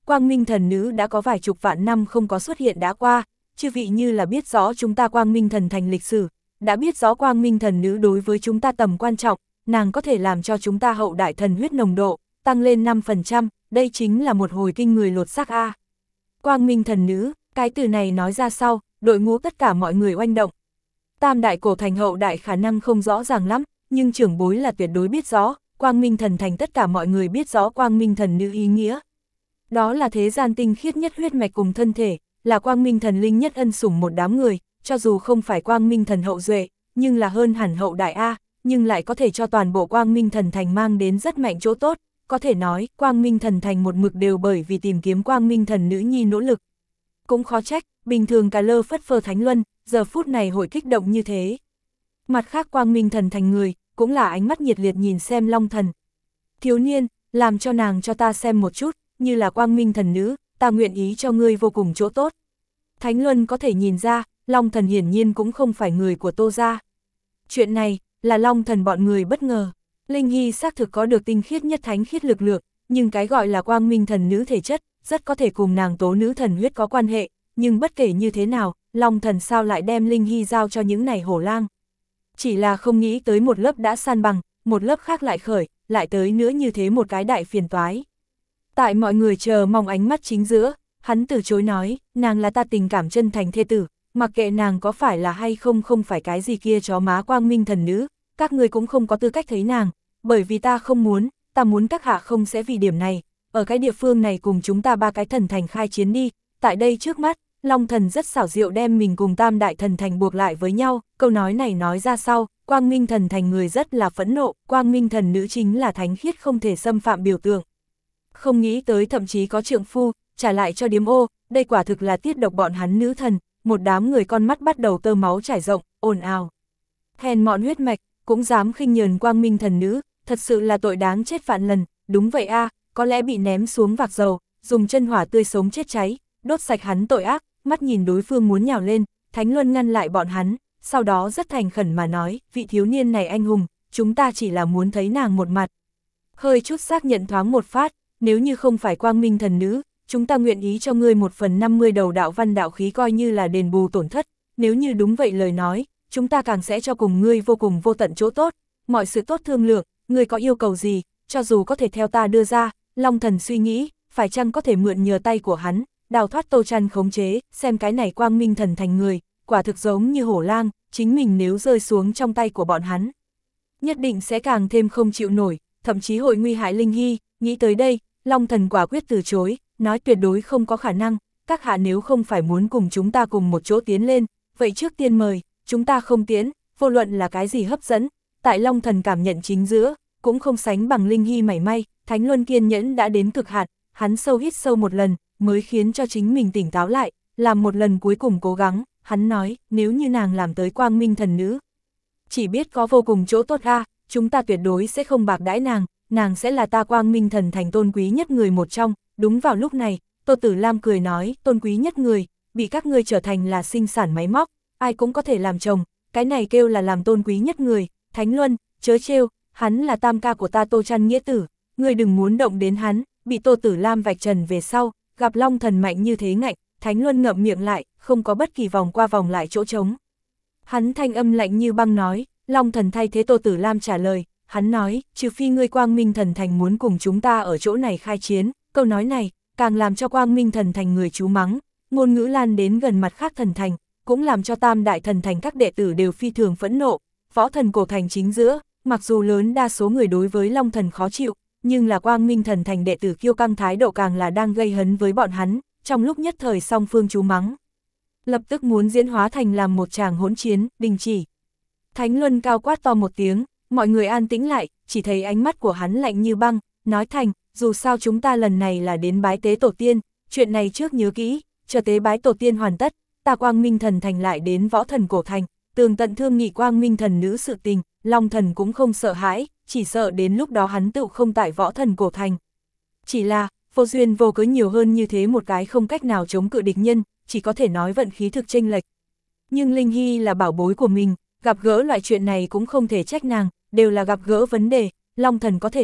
Quang Minh thần nữ đã có vài chục vạn năm không có xuất hiện đã qua, chư vị như là biết rõ chúng ta Quang Minh thần thành lịch sử, đã biết rõ Quang Minh thần nữ đối với chúng ta tầm quan trọng, nàng có thể làm cho chúng ta hậu đại thần huyết nồng độ tăng lên năm phần trăm, đây chính là một hồi kinh người lột xác a. Quang Minh thần nữ, cái từ này nói ra sau, đội ngũ tất cả mọi người oanh động. Tam đại cổ thành hậu đại khả năng không rõ ràng lắm, nhưng trưởng bối là tuyệt đối biết rõ, Quang Minh thần thành tất cả mọi người biết rõ Quang Minh thần nữ ý nghĩa. Đó là thế gian tinh khiết nhất huyết mạch cùng thân thể, là Quang Minh thần linh nhất ân sủng một đám người, cho dù không phải Quang Minh thần hậu duệ, nhưng là hơn hẳn hậu đại A, nhưng lại có thể cho toàn bộ Quang Minh thần thành mang đến rất mạnh chỗ tốt, có thể nói Quang Minh thần thành một mực đều bởi vì tìm kiếm Quang Minh thần nữ nhi nỗ lực. Cũng khó trách, bình thường cả lơ phất phơ thánh luân, giờ phút này hội kích động như thế. Mặt khác Quang Minh thần thành người, cũng là ánh mắt nhiệt liệt nhìn xem Long thần. Thiếu niên, làm cho nàng cho ta xem một chút, như là Quang Minh thần nữ, ta nguyện ý cho ngươi vô cùng chỗ tốt. Thánh luân có thể nhìn ra, Long thần hiển nhiên cũng không phải người của Tô gia. Chuyện này, là Long thần bọn người bất ngờ. Linh Hy xác thực có được tinh khiết nhất thánh khiết lực lượng, nhưng cái gọi là Quang Minh thần nữ thể chất, rất có thể cùng nàng tố nữ thần huyết có quan hệ, nhưng bất kể như thế nào, Long thần sao lại đem Linh Hy giao cho những này hổ lang. Chỉ là không nghĩ tới một lớp đã san bằng, một lớp khác lại khởi, lại tới nữa như thế một cái đại phiền toái. Tại mọi người chờ mong ánh mắt chính giữa, hắn từ chối nói, nàng là ta tình cảm chân thành thê tử, mặc kệ nàng có phải là hay không không phải cái gì kia chó má Quang Minh thần nữ, các người cũng không có tư cách thấy nàng, bởi vì ta không muốn, ta muốn các hạ không sẽ vì điểm này, ở cái địa phương này cùng chúng ta ba cái thần thành khai chiến đi, tại đây trước mắt, Long thần rất xảo diệu đem mình cùng tam đại thần thành buộc lại với nhau, câu nói này nói ra sau, Quang Minh thần thành người rất là phẫn nộ, Quang Minh thần nữ chính là thánh khiết không thể xâm phạm biểu tượng. Không nghĩ tới thậm chí có trượng phu, trả lại cho điếm ô, đây quả thực là tiết độc bọn hắn nữ thần, một đám người con mắt bắt đầu tơ máu trải rộng, ồn ào. Hèn mọn huyết mạch, cũng dám khinh nhờn Quang Minh thần nữ, thật sự là tội đáng chết vạn lần, đúng vậy a, có lẽ bị ném xuống vạc dầu, dùng chân hỏa tươi sống chết cháy, đốt sạch hắn tội ác, mắt nhìn đối phương muốn nhào lên, Thánh Luân ngăn lại bọn hắn, sau đó rất thành khẩn mà nói, vị thiếu niên này anh hùng, chúng ta chỉ là muốn thấy nàng một mặt. Hơi chút xác nhận thoáng một phát, nếu như không phải Quang Minh thần nữ, chúng ta nguyện ý cho ngươi một phần năm mươi đầu đạo văn đạo khí coi như là đền bù tổn thất, nếu như đúng vậy lời nói, chúng ta càng sẽ cho cùng ngươi vô cùng vô tận chỗ tốt, mọi sự tốt thương lượng, ngươi có yêu cầu gì, cho dù có thể theo ta đưa ra, Long thần suy nghĩ, phải chăng có thể mượn nhờ tay của hắn, đào thoát Tô Trăn khống chế, xem cái này Quang Minh thần thành người, quả thực giống như hổ lang, chính mình nếu rơi xuống trong tay của bọn hắn. Nhất định sẽ càng thêm không chịu nổi, thậm chí hội nguy hại Linh Hy, nghĩ tới đây, Long thần quả quyết từ chối, nói tuyệt đối không có khả năng, các hạ nếu không phải muốn cùng chúng ta cùng một chỗ tiến lên, vậy trước tiên mời, chúng ta không tiến, vô luận là cái gì hấp dẫn, tại Long thần cảm nhận chính giữa, cũng không sánh bằng Linh Hy mảy may, Thánh Luân kiên nhẫn đã đến cực hạn, hắn sâu hít sâu một lần, mới khiến cho chính mình tỉnh táo lại, làm một lần cuối cùng cố gắng, hắn nói, nếu như nàng làm tới Quang Minh thần nữ, chỉ biết có vô cùng chỗ tốt a, chúng ta tuyệt đối sẽ không bạc đãi nàng, nàng sẽ là ta Quang Minh thần thành tôn quý nhất người một trong. Đúng vào lúc này, Tô Tử Lam cười nói, tôn quý nhất người, bị các ngươi trở thành là sinh sản máy móc, ai cũng có thể làm chồng, cái này kêu là làm tôn quý nhất người, Thánh Luân, chớ trêu, hắn là tam ca của ta Tô Trăn nghĩa tử, ngươi đừng muốn động đến hắn, bị Tô Tử Lam vạch trần về sau, gặp Long thần mạnh như thế ngạnh, Thánh Luân ngậm miệng lại, không có bất kỳ vòng qua vòng lại chỗ trống. Hắn thanh âm lạnh như băng nói, Long thần thay thế Tô Tử Lam trả lời, hắn nói, trừ phi ngươi Quang Minh thần thành muốn cùng chúng ta ở chỗ này khai chiến, câu nói này, càng làm cho Quang Minh thần thành người chú mắng, ngôn ngữ lan đến gần mặt khác thần thành, cũng làm cho tam đại thần thành các đệ tử đều phi thường phẫn nộ, võ thần cổ thành chính giữa, mặc dù lớn đa số người đối với Long thần khó chịu, nhưng là Quang Minh thần thành đệ tử kiêu căng thái độ càng là đang gây hấn với bọn hắn, trong lúc nhất thời song phương chú mắng. Lập tức muốn diễn hóa thành làm một tràng hỗn chiến, đình chỉ. Thánh Luân cao quát to một tiếng, mọi người an tĩnh lại, chỉ thấy ánh mắt của hắn lạnh như băng, nói thành, dù sao chúng ta lần này là đến bái tế tổ tiên, chuyện này trước nhớ kỹ, chờ tế bái tổ tiên hoàn tất, ta Quang Minh thần thành lại đến võ thần cổ thành, tường tận thương nghị Quang Minh thần nữ sự tình, Long thần cũng không sợ hãi, chỉ sợ đến lúc đó hắn tự không tại võ thần cổ thành. Chỉ là, vô duyên vô cớ nhiều hơn như thế một cái không cách nào chống cự địch nhân, chỉ có thể nói vận khí thực chênh lệch. Nhưng Linh Hy là bảo bối của mình, gặp gỡ loại chuyện này cũng không thể trách nàng, đều là gặp gỡ vấn đề, Long thần có thể làm,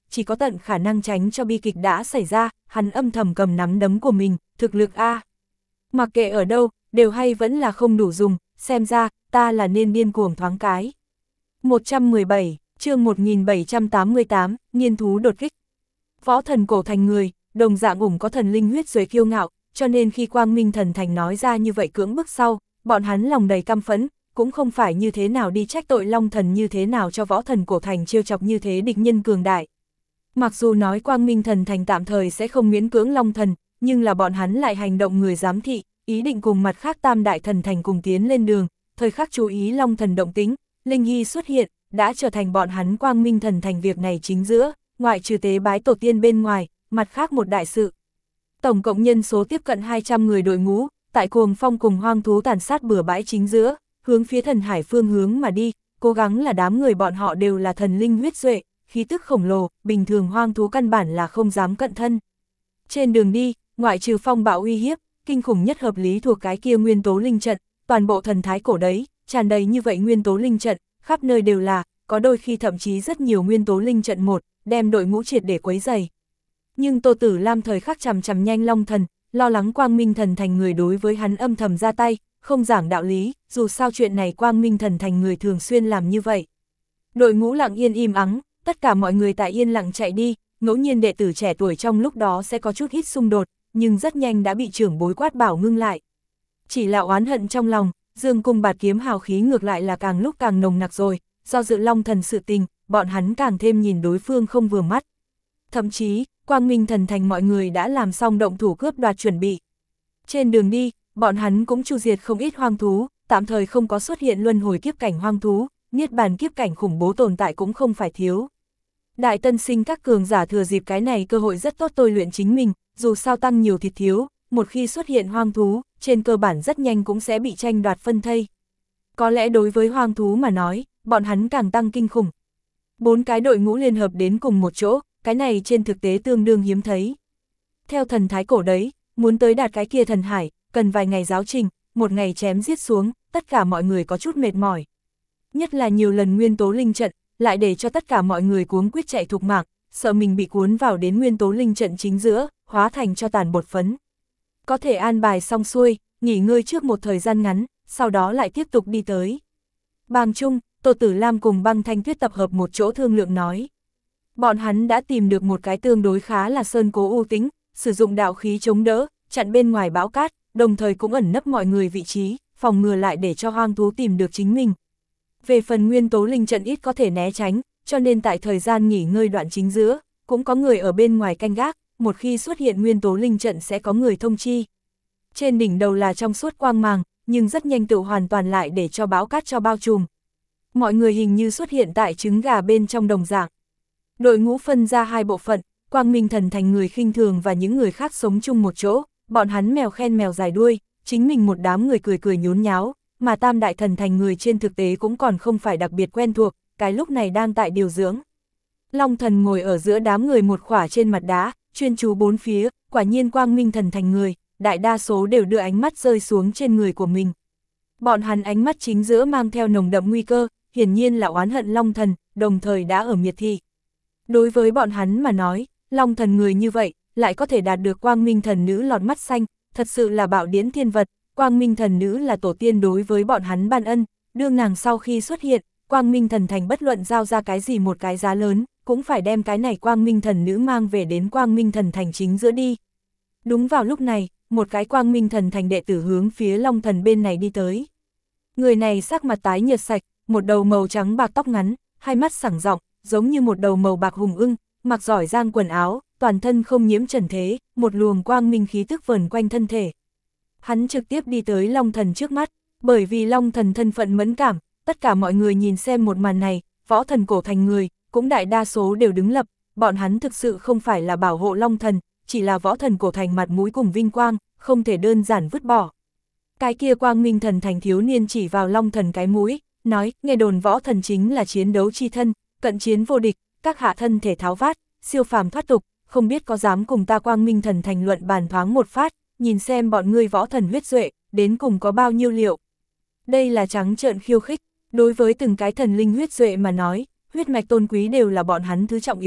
chỉ có tận khả năng tránh cho bi kịch đã xảy ra, hắn âm thầm cầm nắm đấm của mình, thực lực a. Mặc kệ ở đâu, đều hay vẫn là không đủ dùng, xem ra, ta là nên điên cuồng thoáng cái. một trăm mười bảy, chương một nghìn bảy trăm tám mươi tám, nghiên thú đột kích. Võ thần cổ thành người, đồng dạng ủng có thần linh huyết duệ kiêu ngạo, cho nên khi Quang Minh thần thành nói ra như vậy cưỡng bức sau, bọn hắn lòng đầy căm phẫn, cũng không phải như thế nào đi trách tội Long thần như thế nào cho võ thần cổ thành trêu chọc như thế địch nhân cường đại. Mặc dù nói Quang Minh thần thành tạm thời sẽ không miễn cưỡng Long thần, nhưng là bọn hắn lại hành động người giám thị, ý định cùng mặt khác tam đại thần thành cùng tiến lên đường, thời khắc chú ý Long thần động tính, linh hy xuất hiện, đã trở thành bọn hắn Quang Minh thần thành việc này chính giữa, ngoại trừ tế bái tổ tiên bên ngoài, mặt khác một đại sự. Tổng cộng nhân số tiếp cận hai trăm người đội ngũ, tại cuồng phong cùng hoang thú tàn sát bừa bãi chính giữa, hướng phía thần hải phương hướng mà đi, cố gắng là đám người bọn họ đều là thần linh huyết duệ, khí tức khổng lồ, bình thường hoang thú căn bản là không dám cận thân. Trên đường đi, ngoại trừ phong bạo uy hiếp, kinh khủng nhất hợp lý thuộc cái kia nguyên tố linh trận, toàn bộ thần thái cổ đấy, tràn đầy như vậy nguyên tố linh trận, khắp nơi đều là, có đôi khi thậm chí rất nhiều nguyên tố linh trận một, đem đội ngũ triệt để quấy dày. Nhưng Tô Tử Lam thời khắc chằm chằm nhanh Long thần, lo lắng Quang Minh thần thành người đối với hắn âm thầm ra tay, không giảng đạo lý, dù sao chuyện này Quang Minh thần thành người thường xuyên làm như vậy. Đội ngũ lặng yên im ắng, tất cả mọi người tại yên lặng chạy đi, ngẫu nhiên đệ tử trẻ tuổi trong lúc đó sẽ có chút ít xung đột, nhưng rất nhanh đã bị trưởng bối quát bảo ngưng lại. Chỉ là oán hận trong lòng, Dương Cung Bạt Kiếm hào khí ngược lại là càng lúc càng nồng nặc rồi, do dự Long thần sự tình, bọn hắn càng thêm nhìn đối phương không vừa mắt. Thậm chí, Quang Minh thần thành mọi người đã làm xong động thủ cướp đoạt chuẩn bị. Trên đường đi, bọn hắn cũng chu diệt không ít hoang thú, tạm thời không có xuất hiện luân hồi kiếp cảnh hoang thú, niết bàn kiếp cảnh khủng bố tồn tại cũng không phải thiếu. Đại tân sinh các cường giả thừa dịp cái này cơ hội rất tốt tôi luyện chính mình, dù sao tăng nhiều thịt thiếu, một khi xuất hiện hoang thú, trên cơ bản rất nhanh cũng sẽ bị tranh đoạt phân thây. Có lẽ đối với hoang thú mà nói, bọn hắn càng tăng kinh khủng. Bốn cái đội ngũ liên hợp đến cùng một chỗ, cái này trên thực tế tương đương hiếm thấy. Theo thần thái cổ đấy, muốn tới đạt cái kia thần hải, cần vài ngày giáo trình, một ngày chém giết xuống, tất cả mọi người có chút mệt mỏi. Nhất là nhiều lần nguyên tố linh trận, lại để cho tất cả mọi người cuống quýt chạy thục mạng, sợ mình bị cuốn vào đến nguyên tố linh trận chính giữa, hóa thành cho tàn bột phấn. Có thể an bài xong xuôi, nghỉ ngơi trước một thời gian ngắn, sau đó lại tiếp tục đi tới. Bàng Trung, Tô Tử Lam cùng Băng Thanh Tuyết tập hợp một chỗ thương lượng nói. Bọn hắn đã tìm được một cái tương đối khá là sơn cố u tĩnh, sử dụng đạo khí chống đỡ, chặn bên ngoài bão cát, đồng thời cũng ẩn nấp mọi người vị trí, phòng ngừa lại để cho hoang thú tìm được chính mình. Về phần nguyên tố linh trận ít có thể né tránh, cho nên tại thời gian nghỉ ngơi đoạn chính giữa, cũng có người ở bên ngoài canh gác, một khi xuất hiện nguyên tố linh trận sẽ có người thông chi. Trên đỉnh đầu là trong suốt quang màng, nhưng rất nhanh tự hoàn toàn lại để cho bão cát cho bao trùm. Mọi người hình như xuất hiện tại trứng gà bên trong đồng dạng. Đội ngũ phân ra hai bộ phận, Quang Minh thần thành người khinh thường và những người khác sống chung một chỗ, bọn hắn mèo khen mèo dài đuôi, chính mình một đám người cười cười nhốn nháo, mà tam đại thần thành người trên thực tế cũng còn không phải đặc biệt quen thuộc, cái lúc này đang tại điều dưỡng. Long thần ngồi ở giữa đám người một khỏa trên mặt đá, chuyên chú bốn phía, quả nhiên Quang Minh thần thành người, đại đa số đều đưa ánh mắt rơi xuống trên người của mình. Bọn hắn ánh mắt chính giữa mang theo nồng đậm nguy cơ, hiển nhiên là oán hận Long thần, đồng thời đã ở miệt thị. Đối với bọn hắn mà nói, Long thần người như vậy, lại có thể đạt được Quang Minh thần nữ lọt mắt xanh, thật sự là bạo điển thiên vật, Quang Minh thần nữ là tổ tiên đối với bọn hắn ban ân, đương nàng sau khi xuất hiện, Quang Minh thần thành bất luận giao ra cái gì một cái giá lớn, cũng phải đem cái này Quang Minh thần nữ mang về đến Quang Minh thần thành chính giữa đi. Đúng vào lúc này, một cái Quang Minh thần thành đệ tử hướng phía Long thần bên này đi tới. Người này sắc mặt tái nhợt sạch, một đầu màu trắng bạc tóc ngắn, hai mắt sẳng rộng, giống như một đầu màu bạc hùng ưng, mặc giỏi giang quần áo, toàn thân không nhiễm trần thế, một luồng quang minh khí tức vờn quanh thân thể. Hắn trực tiếp đi tới Long thần trước mắt, bởi vì Long thần thân phận mẫn cảm, tất cả mọi người nhìn xem một màn này, võ thần cổ thành người, cũng đại đa số đều đứng lập, bọn hắn thực sự không phải là bảo hộ Long thần, chỉ là võ thần cổ thành mặt mũi cùng vinh quang, không thể đơn giản vứt bỏ. Cái kia Quang Minh thần thành thiếu niên chỉ vào Long thần cái mũi, nói, nghe đồn võ thần chính là chiến đấu chi thân, cận chiến vô địch, các hạ thân thể tháo vát, siêu phàm thoát tục, không biết có dám cùng ta Quang Minh thần thành luận bàn thoáng một phát, nhìn xem bọn ngươi võ thần huyết duệ, đến cùng có bao nhiêu liệu. Đây là trắng trợn khiêu khích, đối với từng cái thần linh huyết duệ mà nói, huyết mạch tôn quý đều là bọn hắn thứ trọng yếu nhất,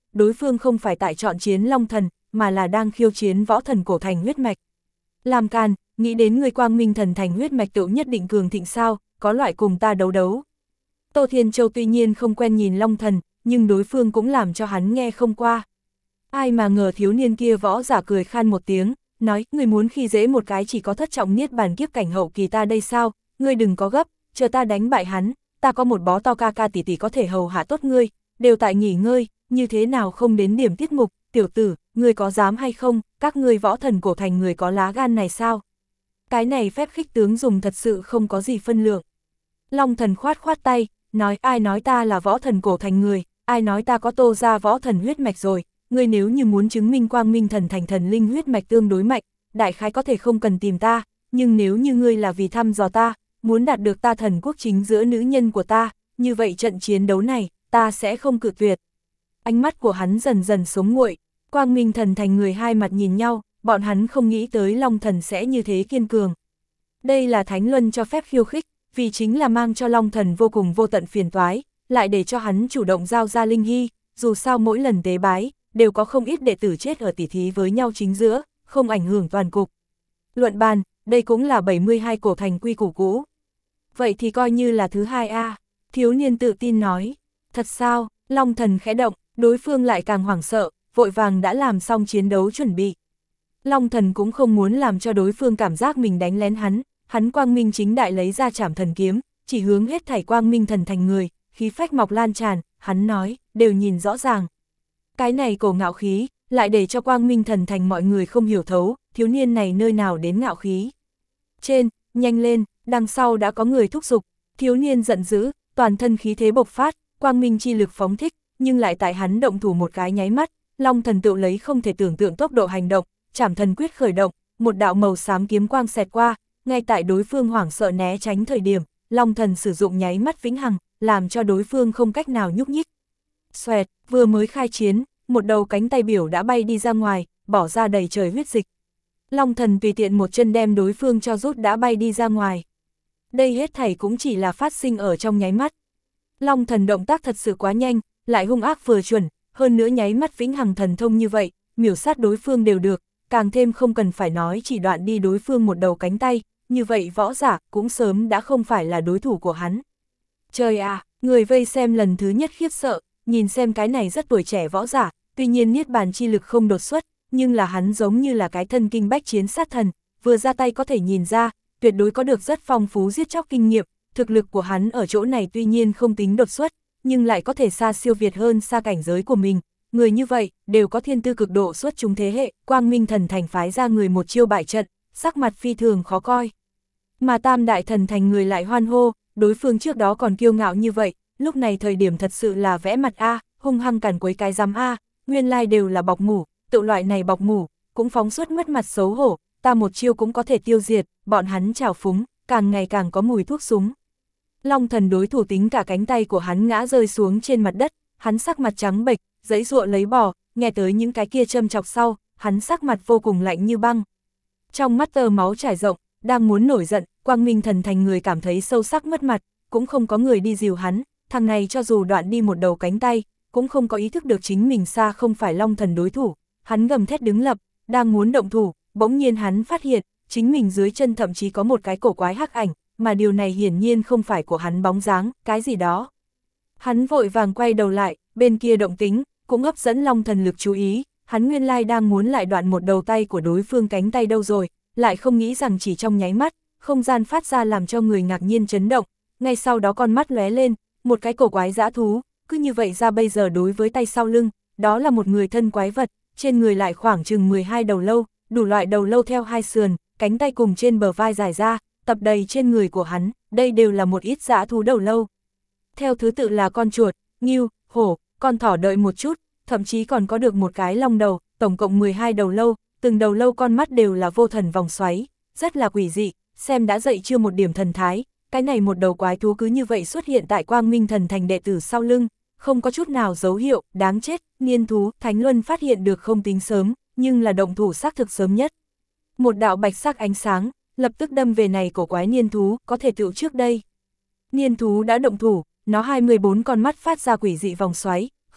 đối phương không phải tại chọn chiến Long Thần, mà là đang khiêu chiến võ thần cổ thành huyết mạch. Làm càn, nghĩ đến người Quang Minh Thần Thành huyết mạch tự nhất định cường thịnh sao, có loại cùng ta đấu đấu. Tô Thiên Châu tuy nhiên không quen nhìn Long Thần, nhưng đối phương cũng làm cho hắn nghe không qua. Ai mà ngờ thiếu niên kia võ giả cười khan một tiếng, nói, người muốn khi dễ một cái chỉ có thất trọng niết bàn kiếp cảnh hậu kỳ ta đây sao, ngươi đừng có gấp, chờ ta đánh bại hắn, ta có một bó to ca ca tỷ tỷ có thể hầu hạ tốt ngươi, đều tại nghỉ ngơi, như thế nào không đến điểm tiết mục, tiểu tử, ngươi có dám hay không, các ngươi võ thần cổ thành người có lá gan này sao? Cái này phép khích tướng dùng thật sự không có gì phân lượng. Long Thần khoát khoát tay, nói ai nói ta là võ thần cổ thành người, ai nói ta có Tô ra võ thần huyết mạch rồi, ngươi nếu như muốn chứng minh Quang Minh Thần Thành thần linh huyết mạch tương đối mạnh, đại khái có thể không cần tìm ta, nhưng nếu như ngươi là vì thăm dò ta, muốn đạt được ta thần quốc chính giữa nữ nhân của ta, như vậy trận chiến đấu này, ta sẽ không cự tuyệt. Ánh mắt của hắn dần dần sống nguội, Quang Minh Thần Thành người hai mặt nhìn nhau, bọn hắn không nghĩ tới Long Thần sẽ như thế kiên cường. Đây là Thánh Luân cho phép khiêu khích, vì chính là mang cho Long Thần vô cùng vô tận phiền toái, lại để cho hắn chủ động giao ra linh hy, dù sao mỗi lần tế bái, đều có không ít đệ tử chết ở tỉ thí với nhau chính giữa, không ảnh hưởng toàn cục. Luận bàn, đây cũng là bảy mươi hai cổ thành quy củ cũ. Vậy thì coi như là thứ hai a, thiếu niên tự tin nói. Thật sao? Long Thần khẽ động, đối phương lại càng hoảng sợ, vội vàng đã làm xong chiến đấu chuẩn bị. Long Thần cũng không muốn làm cho đối phương cảm giác mình đánh lén hắn, hắn quang minh chính đại lấy ra trảm thần kiếm, chỉ hướng hết thảy Quang Minh Thần Thành người, khí phách mọc lan tràn, hắn nói, đều nhìn rõ ràng. Cái này cổ ngạo khí, lại để cho Quang Minh Thần Thành mọi người không hiểu thấu, thiếu niên này nơi nào đến ngạo khí. Trên, nhanh lên, đằng sau đã có người thúc giục, thiếu niên giận dữ, toàn thân khí thế bộc phát, Quang Minh chi lực phóng thích, nhưng lại tại hắn động thủ một cái nháy mắt, Long Thần tự lấy không thể tưởng tượng tốc độ hành động, trảm thần quyết khởi động, một đạo màu xám kiếm quang xẹt qua, ngay tại đối phương hoảng sợ né tránh thời điểm, Long Thần sử dụng nháy mắt vĩnh hằng, làm cho đối phương không cách nào nhúc nhích. Xoẹt, vừa mới khai chiến, một đầu cánh tay biểu đã bay đi ra ngoài, bỏ ra đầy trời huyết dịch. Long Thần tùy tiện một chân đem đối phương cho rút đã bay đi ra ngoài. Đây hết thảy cũng chỉ là phát sinh ở trong nháy mắt. Long Thần động tác thật sự quá nhanh, lại hung ác vừa chuẩn, hơn nữa nháy mắt vĩnh hằng thần thông như vậy, miểu sát đối phương đều được, càng thêm không cần phải nói chỉ đoạn đi đối phương một đầu cánh tay, như vậy võ giả cũng sớm đã không phải là đối thủ của hắn. Trời à, người vây xem lần thứ nhất khiếp sợ, nhìn xem cái này rất tuổi trẻ võ giả, tuy nhiên niết bàn chi lực không đột xuất, nhưng là hắn giống như là cái thân kinh bách chiến sát thần, vừa ra tay có thể nhìn ra, tuyệt đối có được rất phong phú giết chóc kinh nghiệm, thực lực của hắn ở chỗ này tuy nhiên không tính đột xuất, nhưng lại có thể xa siêu việt hơn xa cảnh giới của mình. Người như vậy, đều có thiên tư cực độ xuất chúng thế hệ, Quang Minh Thần Thành phái ra người một chiêu bại trận, sắc mặt phi thường khó coi. Mà Tam Đại Thần Thành người lại hoan hô, đối phương trước đó còn kiêu ngạo như vậy, lúc này thời điểm thật sự là vẽ mặt A, hung hăng cản quấy cái giám A, nguyên lai đều là bọc mủ, tự loại này bọc mủ, cũng phóng suốt mất mặt xấu hổ, ta một chiêu cũng có thể tiêu diệt, bọn hắn trào phúng, càng ngày càng có mùi thuốc súng. Long Thần đối thủ tính cả cánh tay của hắn ngã rơi xuống trên mặt đất, hắn sắc mặt trắng bệch, giãy giụa lấy bò, nghe tới những cái kia châm chọc sau, hắn sắc mặt vô cùng lạnh như băng. Trong mắt tơ máu trải rộng, đang muốn nổi giận, Quang Minh Thần Thành người cảm thấy sâu sắc mất mặt, cũng không có người đi dìu hắn, thằng này cho dù đoạn đi một đầu cánh tay, cũng không có ý thức được chính mình xa không phải Long Thần đối thủ, hắn gầm thét đứng lập, đang muốn động thủ, bỗng nhiên hắn phát hiện, chính mình dưới chân thậm chí có một cái cổ quái hắc ảnh, mà điều này hiển nhiên không phải của hắn bóng dáng, cái gì đó. Hắn vội vàng quay đầu lại, bên kia động tính, cũng hấp dẫn Long Thần lực chú ý, hắn nguyên lai đang muốn lại đoạn một đầu tay của đối phương cánh tay đâu rồi, lại không nghĩ rằng chỉ trong nháy mắt, không gian phát ra làm cho người ngạc nhiên chấn động, ngay sau đó con mắt lóe lên, một cái cổ quái dã thú, cứ như vậy ra bây giờ đối với tay sau lưng, đó là một người thân quái vật, trên người lại khoảng chừng mười hai đầu lâu, đủ loại đầu lâu theo hai sườn, cánh tay cùng trên bờ vai dài ra, tập đầy trên người của hắn, đây đều là một ít dã thú đầu lâu. Theo thứ tự là con chuột, ngưu, hổ, con thỏ đợi một chút, thậm chí còn có được một cái long đầu, tổng cộng mười hai đầu lâu, từng đầu lâu con mắt đều là vô thần vòng xoáy, rất là quỷ dị, xem đã dậy chưa một điểm thần thái, cái này một đầu quái thú cứ như vậy xuất hiện tại Quang Minh Thần Thành đệ tử sau lưng, không có chút nào dấu hiệu, đáng chết, niên thú, Thánh Luân phát hiện được không tính sớm, nhưng là động thủ xác thực sớm nhất. Một đạo bạch sắc ánh sáng, lập tức đâm về này cổ quái niên thú, có thể tựu trước đây. Niên thú đã động thủ, nó hai mươi bốn con mắt phát ra quỷ dị vòng xoáy,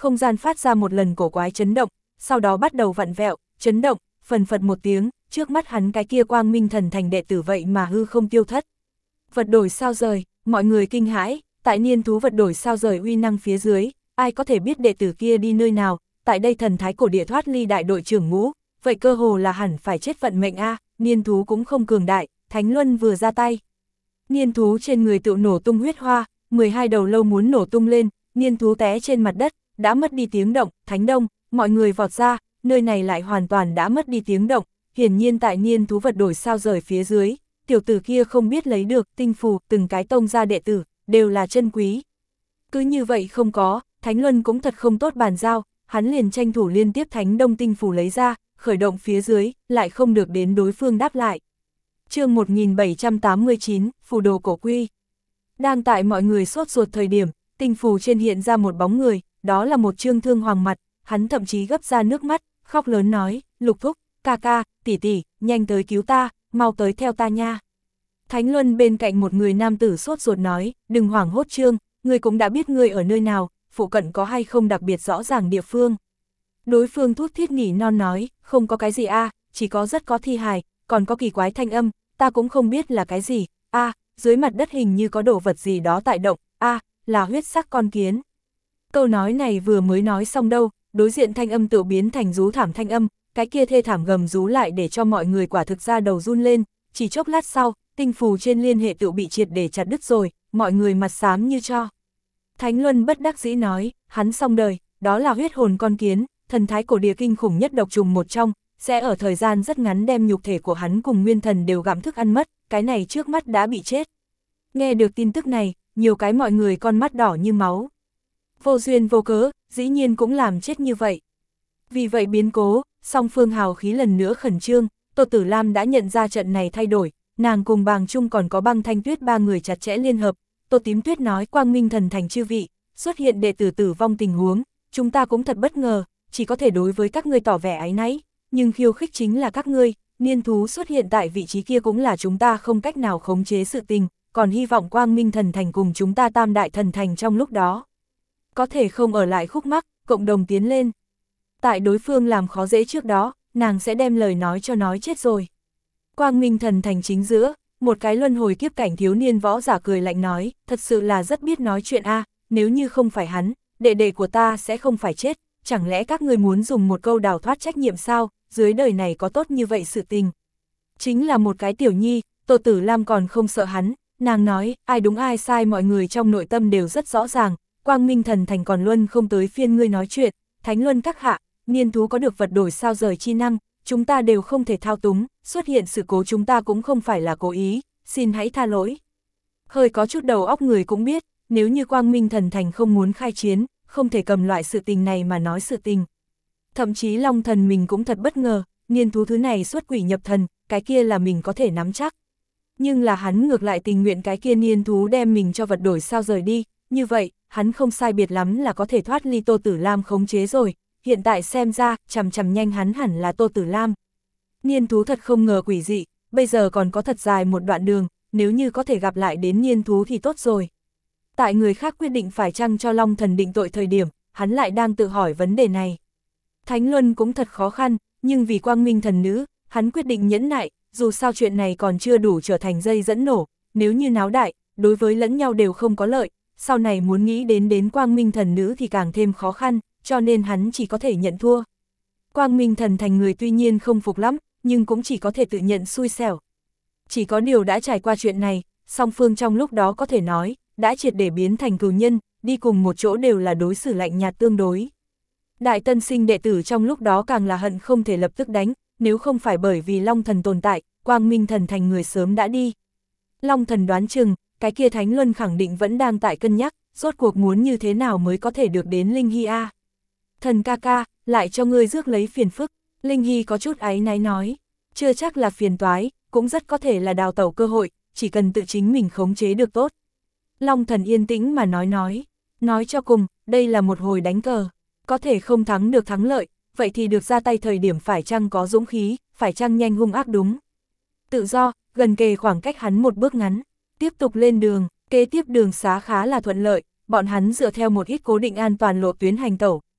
không gian phát ra một lần cổ quái chấn động, sau đó bắt đầu vặn vẹo, chấn động, phần phật một tiếng, trước mắt hắn cái kia quang minh thần thành đệ tử vậy mà hư không tiêu thất. Vật đổi sao rời, mọi người kinh hãi, tại niên thú vật đổi sao rời uy năng phía dưới, ai có thể biết đệ tử kia đi nơi nào, tại đây thần thái cổ địa thoát ly đại đội trưởng ngũ, vậy cơ hồ là hẳn phải chết vận mệnh a. Niên thú cũng không cường đại, Thánh Luân vừa ra tay. Niên thú trên người tự nổ tung huyết hoa, mười hai đầu lâu muốn nổ tung lên, niên thú té trên mặt đất, đã mất đi tiếng động, Thánh Đông, mọi người vọt ra, nơi này lại hoàn toàn đã mất đi tiếng động, hiển nhiên tại niên thú vật đổi sao rời phía dưới, tiểu tử kia không biết lấy được tinh phù, từng cái tông gia đệ tử, đều là chân quý. Cứ như vậy không có, Thánh Luân cũng thật không tốt bàn giao, hắn liền tranh thủ liên tiếp Thánh Đông tinh phù lấy ra, khởi động phía dưới, lại không được đến đối phương đáp lại. Chương một nghìn bảy trăm tám mươi chín, phù đồ cổ quy. Đang tại mọi người sốt ruột thời điểm, tinh phù trên hiện ra một bóng người, đó là một Trương Thương Hoàng mặt, hắn thậm chí gấp ra nước mắt, khóc lớn nói, Lục thúc, ca ca, tỷ tỷ, nhanh tới cứu ta, mau tới theo ta nha. Thánh Luân bên cạnh một người nam tử sốt ruột nói, đừng hoảng hốt Trương, ngươi cũng đã biết ngươi ở nơi nào, phụ cận có hay không đặc biệt rõ ràng địa phương. Đối phương thút thít nỉ non nói, không có cái gì a, à, chỉ có rất có thi hài, còn có kỳ quái thanh âm, ta cũng không biết là cái gì, a, à, dưới mặt đất hình như có đồ vật gì đó tại động, a, à, là huyết sắc con kiến. Câu nói này vừa mới nói xong đâu, đối diện thanh âm tự biến thành rú thảm thanh âm, cái kia thê thảm gầm rú lại để cho mọi người quả thực ra đầu run lên, chỉ chốc lát sau, tinh phù trên liên hệ tự bị triệt để chặt đứt rồi, mọi người mặt xám như cho. Thánh Luân bất đắc dĩ nói, hắn xong đời, đó là huyết hồn con kiến, thần thái cổ địa kinh khủng nhất độc trùng một trong, sẽ ở thời gian rất ngắn đem nhục thể của hắn cùng nguyên thần đều gặm thức ăn mất, cái này trước mắt đã bị chết. Nghe được tin tức này, nhiều cái mọi người con mắt đỏ như máu. Vô duyên vô cớ, dĩ nhiên cũng làm chết như vậy. Vì vậy biến cố, song phương hào khí lần nữa khẩn trương, Tô Tử Lam đã nhận ra trận này thay đổi, nàng cùng Bàng Trung còn có Băng Thanh Tuyết ba người chặt chẽ liên hợp. Tô Tím Tuyết nói, Quang Minh thần thành chư vị, xuất hiện đệ tử tử vong tình huống, chúng ta cũng thật bất ngờ, chỉ có thể đối với các ngươi tỏ vẻ áy náy, nhưng khiêu khích chính là các ngươi, niên thú xuất hiện tại vị trí kia cũng là chúng ta không cách nào khống chế sự tình, còn hy vọng Quang Minh thần thành cùng chúng ta Tam Đại thần thành trong lúc đó có thể không ở lại khúc mắc, cộng đồng tiến lên. Tại đối phương làm khó dễ trước đó, nàng sẽ đem lời nói cho nói chết rồi. Quang Minh thần thành chính giữa, một cái luân hồi kiếp cảnh thiếu niên võ giả cười lạnh nói, thật sự là rất biết nói chuyện a, à, nếu như không phải hắn, đệ đệ của ta sẽ không phải chết, chẳng lẽ các người muốn dùng một câu đào thoát trách nhiệm sao, dưới đời này có tốt như vậy sự tình. Chính là một cái tiểu nhi, Tô Tử Lam còn không sợ hắn, nàng nói, ai đúng ai sai mọi người trong nội tâm đều rất rõ ràng, Quang Minh thần thành còn luân không tới phiên ngươi nói chuyện, Thánh Luân các hạ, niên thú có được vật đổi sao rời chi năng, chúng ta đều không thể thao túng, xuất hiện sự cố chúng ta cũng không phải là cố ý, xin hãy tha lỗi. Hơi có chút đầu óc người cũng biết, nếu như Quang Minh thần thành không muốn khai chiến, không thể cầm loại sự tình này mà nói sự tình. Thậm chí Long thần mình cũng thật bất ngờ, niên thú thứ này xuất quỷ nhập thần, cái kia là mình có thể nắm chắc. Nhưng là hắn ngược lại tình nguyện cái kia niên thú đem mình cho vật đổi sao rời đi, như vậy, hắn không sai biệt lắm là có thể thoát ly Tô Tử Lam khống chế rồi, hiện tại xem ra, chằm chằm nhanh hắn hẳn là Tô Tử Lam. Niên thú thật không ngờ quỷ dị, bây giờ còn có thật dài một đoạn đường, nếu như có thể gặp lại đến niên thú thì tốt rồi. Tại người khác quyết định phải chăng cho Long thần định tội thời điểm, hắn lại đang tự hỏi vấn đề này. Thánh Luân cũng thật khó khăn, nhưng vì Quang Minh thần nữ, hắn quyết định nhẫn nại, dù sao chuyện này còn chưa đủ trở thành dây dẫn nổ, nếu như náo đại, đối với lẫn nhau đều không có lợi, sau này muốn nghĩ đến đến Quang Minh thần nữ thì càng thêm khó khăn, cho nên hắn chỉ có thể nhận thua. Quang Minh thần thành người tuy nhiên không phục lắm, nhưng cũng chỉ có thể tự nhận xui xẻo. Chỉ có điều đã trải qua chuyện này, song phương trong lúc đó có thể nói, đã triệt để biến thành cừu nhân, đi cùng một chỗ đều là đối xử lạnh nhạt tương đối. Đại tân sinh đệ tử trong lúc đó càng là hận không thể lập tức đánh, nếu không phải bởi vì Long thần tồn tại, Quang Minh thần thành người sớm đã đi. Long thần đoán chừng, cái kia Thánh Luân khẳng định vẫn đang tại cân nhắc, rốt cuộc muốn như thế nào mới có thể được đến Linh Hy a. Thần ca ca, lại cho ngươi rước lấy phiền phức, Linh Hy có chút áy náy nói, chưa chắc là phiền toái, cũng rất có thể là đào tẩu cơ hội, chỉ cần tự chính mình khống chế được tốt. Long thần yên tĩnh mà nói nói, nói cho cùng, đây là một hồi đánh cờ, có thể không thắng được thắng lợi, vậy thì được ra tay thời điểm phải chăng có dũng khí, phải chăng nhanh hung ác đúng. Tự do, gần kề khoảng cách hắn một bước ngắn, tiếp tục lên đường, kế tiếp đường xá khá là thuận lợi, bọn hắn dựa theo một ít cố định an toàn lộ tuyến hành tẩu,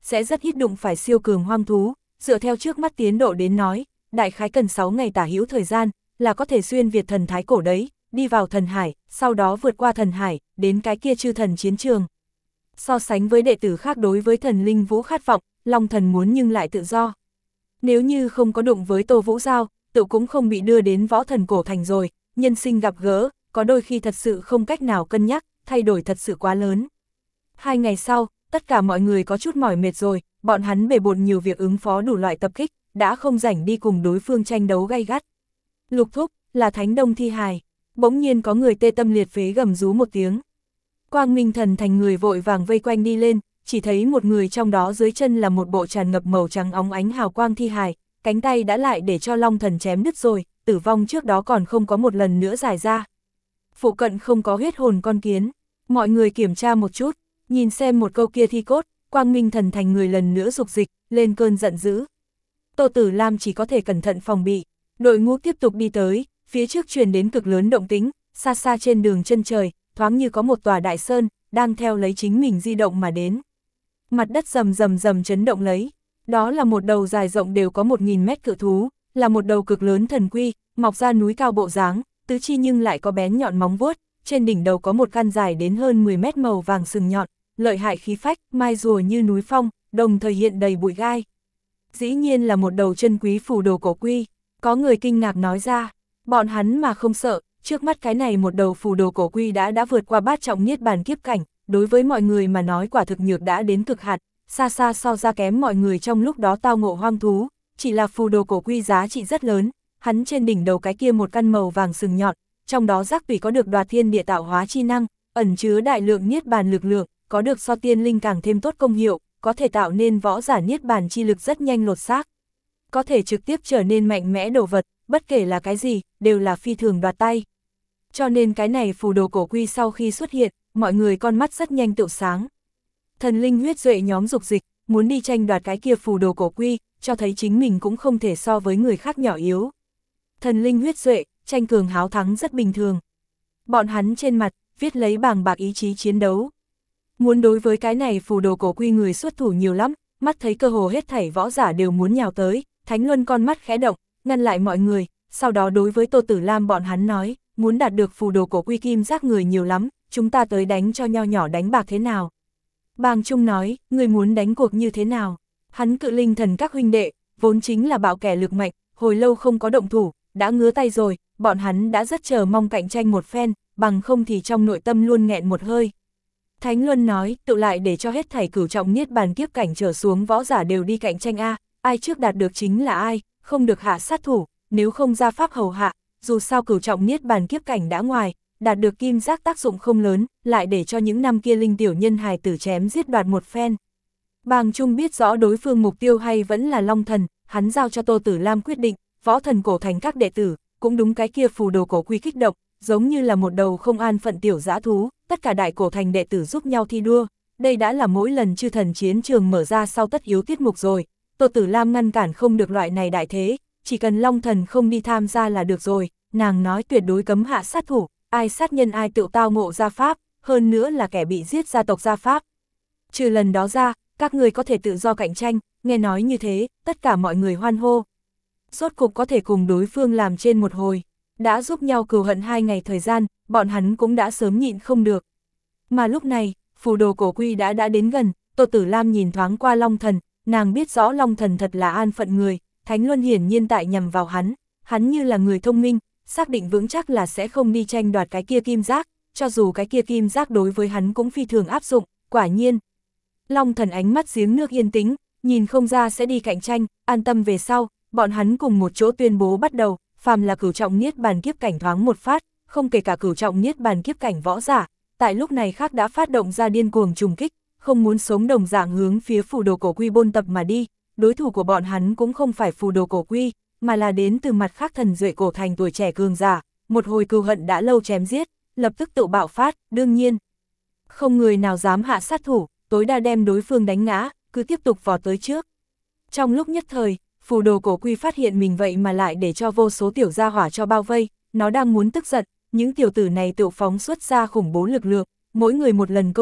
sẽ rất ít đụng phải siêu cường hoang thú, dựa theo trước mắt tiến độ đến nói, đại khái cần sáu ngày tả hữu thời gian, là có thể xuyên việt thần thái cổ đấy, đi vào thần hải, sau đó vượt qua thần hải, đến cái kia chư thần chiến trường. So sánh với đệ tử khác đối với thần linh vũ khát vọng, Long Thần muốn nhưng lại tự do. Nếu như không có đụng với Tô Vũ Giao, tự cũng không bị đưa đến võ thần cổ thành rồi, nhân sinh gặp gỡ, có đôi khi thật sự không cách nào cân nhắc, thay đổi thật sự quá lớn. Hai ngày sau, tất cả mọi người có chút mỏi mệt rồi, bọn hắn bề bộn nhiều việc ứng phó đủ loại tập kích, đã không rảnh đi cùng đối phương tranh đấu gay gắt. Lục thúc, là Thánh Đông thi hài, bỗng nhiên có người tê tâm liệt phế gầm rú một tiếng. Quang Minh Thần thành người vội vàng vây quanh đi lên, chỉ thấy một người trong đó dưới chân là một bộ tràn ngập màu trắng óng ánh hào quang thi hài, cánh tay đã lại để cho Long Thần chém đứt rồi, tử vong trước đó còn không có một lần nữa giải ra. Phụ cận không có huyết hồn con kiến, mọi người kiểm tra một chút, nhìn xem một câu kia thi cốt, Quang Minh Thần thành người lần nữa dục dịch, lên cơn giận dữ. Tô Tử Lam chỉ có thể cẩn thận phòng bị, đội ngũ tiếp tục đi tới, phía trước truyền đến cực lớn động tĩnh, xa xa trên đường chân trời, thoáng như có một tòa đại sơn, đang theo lấy chính mình di động mà đến. Mặt đất rầm rầm rầm chấn động lấy, đó là một đầu dài rộng đều có một nghìn mét cự thú, là một đầu cực lớn thần quy, mọc ra núi cao bộ dáng, tứ chi nhưng lại có bén nhọn móng vuốt, trên đỉnh đầu có một căn dài đến hơn mười mét màu vàng sừng nhọn, lợi hại khí phách, mai rùa như núi phong, đồng thời hiện đầy bụi gai. Dĩ nhiên là một đầu chân quý phù đồ cổ quy, có người kinh ngạc nói ra, bọn hắn mà không sợ, trước mắt cái này một đầu phù đồ cổ quy đã đã vượt qua bát trọng niết bàn kiếp cảnh, đối với mọi người mà nói quả thực nhược đã đến cực hạn, xa xa so ra kém mọi người trong lúc đó tao ngộ hoang thú, chỉ là phù đồ cổ quy giá trị rất lớn, hắn trên đỉnh đầu cái kia một căn màu vàng sừng nhọn, trong đó giác tùy có được đoạt thiên địa tạo hóa chi năng, ẩn chứa đại lượng niết bàn lực lượng, có được so tiên linh càng thêm tốt công hiệu, có thể tạo nên võ giả niết bàn chi lực rất nhanh lột xác. Có thể trực tiếp trở nên mạnh mẽ đồ vật, bất kể là cái gì, đều là phi thường đoạt tay. Cho nên cái này phù đồ cổ quy sau khi xuất hiện, mọi người con mắt rất nhanh tựu sáng. Thần linh huyết duệ nhóm dục dịch, muốn đi tranh đoạt cái kia phù đồ cổ quy, cho thấy chính mình cũng không thể so với người khác nhỏ yếu. Thần linh huyết duệ, tranh cường háo thắng rất bình thường. Bọn hắn trên mặt, viết lấy bàng bạc ý chí chiến đấu. Muốn đối với cái này phù đồ cổ quy người xuất thủ nhiều lắm, mắt thấy cơ hồ hết thảy võ giả đều muốn nhào tới, Thánh Luân con mắt khẽ động, ngăn lại mọi người, sau đó đối với Tô Tử Lam bọn hắn nói, muốn đạt được phù đồ cổ quy kim giác người nhiều lắm, chúng ta tới đánh cho nho nhỏ đánh bạc thế nào. Bàng Trung nói, người muốn đánh cuộc như thế nào? Hắn Cự Linh thần các huynh đệ, vốn chính là bạo kẻ lực mạnh, hồi lâu không có động thủ, đã ngứa tay rồi, bọn hắn đã rất chờ mong cạnh tranh một phen, bằng không thì trong nội tâm luôn nghẹn một hơi. Thánh Luân nói, tự lại để cho hết thảy cửu trọng niết bàn kiếp cảnh trở xuống võ giả đều đi cạnh tranh a, ai trước đạt được chính là ai, không được hạ sát thủ, nếu không ra pháp hầu hạ, dù sao cửu trọng niết bàn kiếp cảnh đã ngoài, đạt được kim giác tác dụng không lớn, lại để cho những năm kia linh tiểu nhân hài tử chém giết đoạt một phen. Bàng Trung biết rõ đối phương mục tiêu hay vẫn là Long Thần, hắn giao cho Tô Tử Lam quyết định, võ thần cổ thành các đệ tử, cũng đúng cái kia phù đồ cổ quy kích động, giống như là một đầu không an phận tiểu dã thú, tất cả đại cổ thành đệ tử giúp nhau thi đua, đây đã là mỗi lần chư thần chiến trường mở ra sau tất yếu tiết mục rồi, Tô Tử Lam ngăn cản không được loại này đại thế, chỉ cần Long Thần không đi tham gia là được rồi, nàng nói tuyệt đối cấm hạ sát thủ, ai sát nhân ai tự tao ngộ gia pháp, hơn nữa là kẻ bị giết gia tộc gia pháp. Trừ lần đó ra, các người có thể tự do cạnh tranh, nghe nói như thế, tất cả mọi người hoan hô. Rốt cục có thể cùng đối phương làm trên một hồi, đã giúp nhau cừu hận hai ngày thời gian, bọn hắn cũng đã sớm nhịn không được. Mà lúc này, phù đồ cổ quy đã đã đến gần, Tô Tử Lam nhìn thoáng qua Long Thần, nàng biết rõ Long Thần thật là an phận người, Thánh Luân hiển nhiên tại nhằm vào hắn, hắn như là người thông minh, xác định vững chắc là sẽ không đi tranh đoạt cái kia kim giác, cho dù cái kia kim giác đối với hắn cũng phi thường áp dụng, quả nhiên. Long Thần ánh mắt giếng nước yên tĩnh, nhìn không ra sẽ đi cạnh tranh, an tâm về sau, bọn hắn cùng một chỗ tuyên bố bắt đầu, phàm là cửu trọng niết bàn kiếp cảnh thoáng một phát, không kể cả cửu trọng niết bàn kiếp cảnh võ giả, tại lúc này khác đã phát động ra điên cuồng trùng kích, không muốn sống đồng dạng hướng phía phù đồ cổ quy bôn tập mà đi, đối thủ của bọn hắn cũng không phải phù đồ cổ quy, mà là đến từ mặt khác thần duệ cổ thành tuổi trẻ cường giả, một hồi cừu hận đã lâu chém giết, lập tức tự bạo phát, đương nhiên. Không người nào dám hạ sát thủ, tối đa đem đối phương đánh ngã, cứ tiếp tục vọt tới trước. Trong lúc nhất thời, phù đồ cổ quy phát hiện mình vậy mà lại để cho vô số tiểu gia hỏa cho bao vây, nó đang muốn tức giận, những tiểu tử này tự phóng xuất ra khủng bố lực lượng, mỗi người một lần công kích,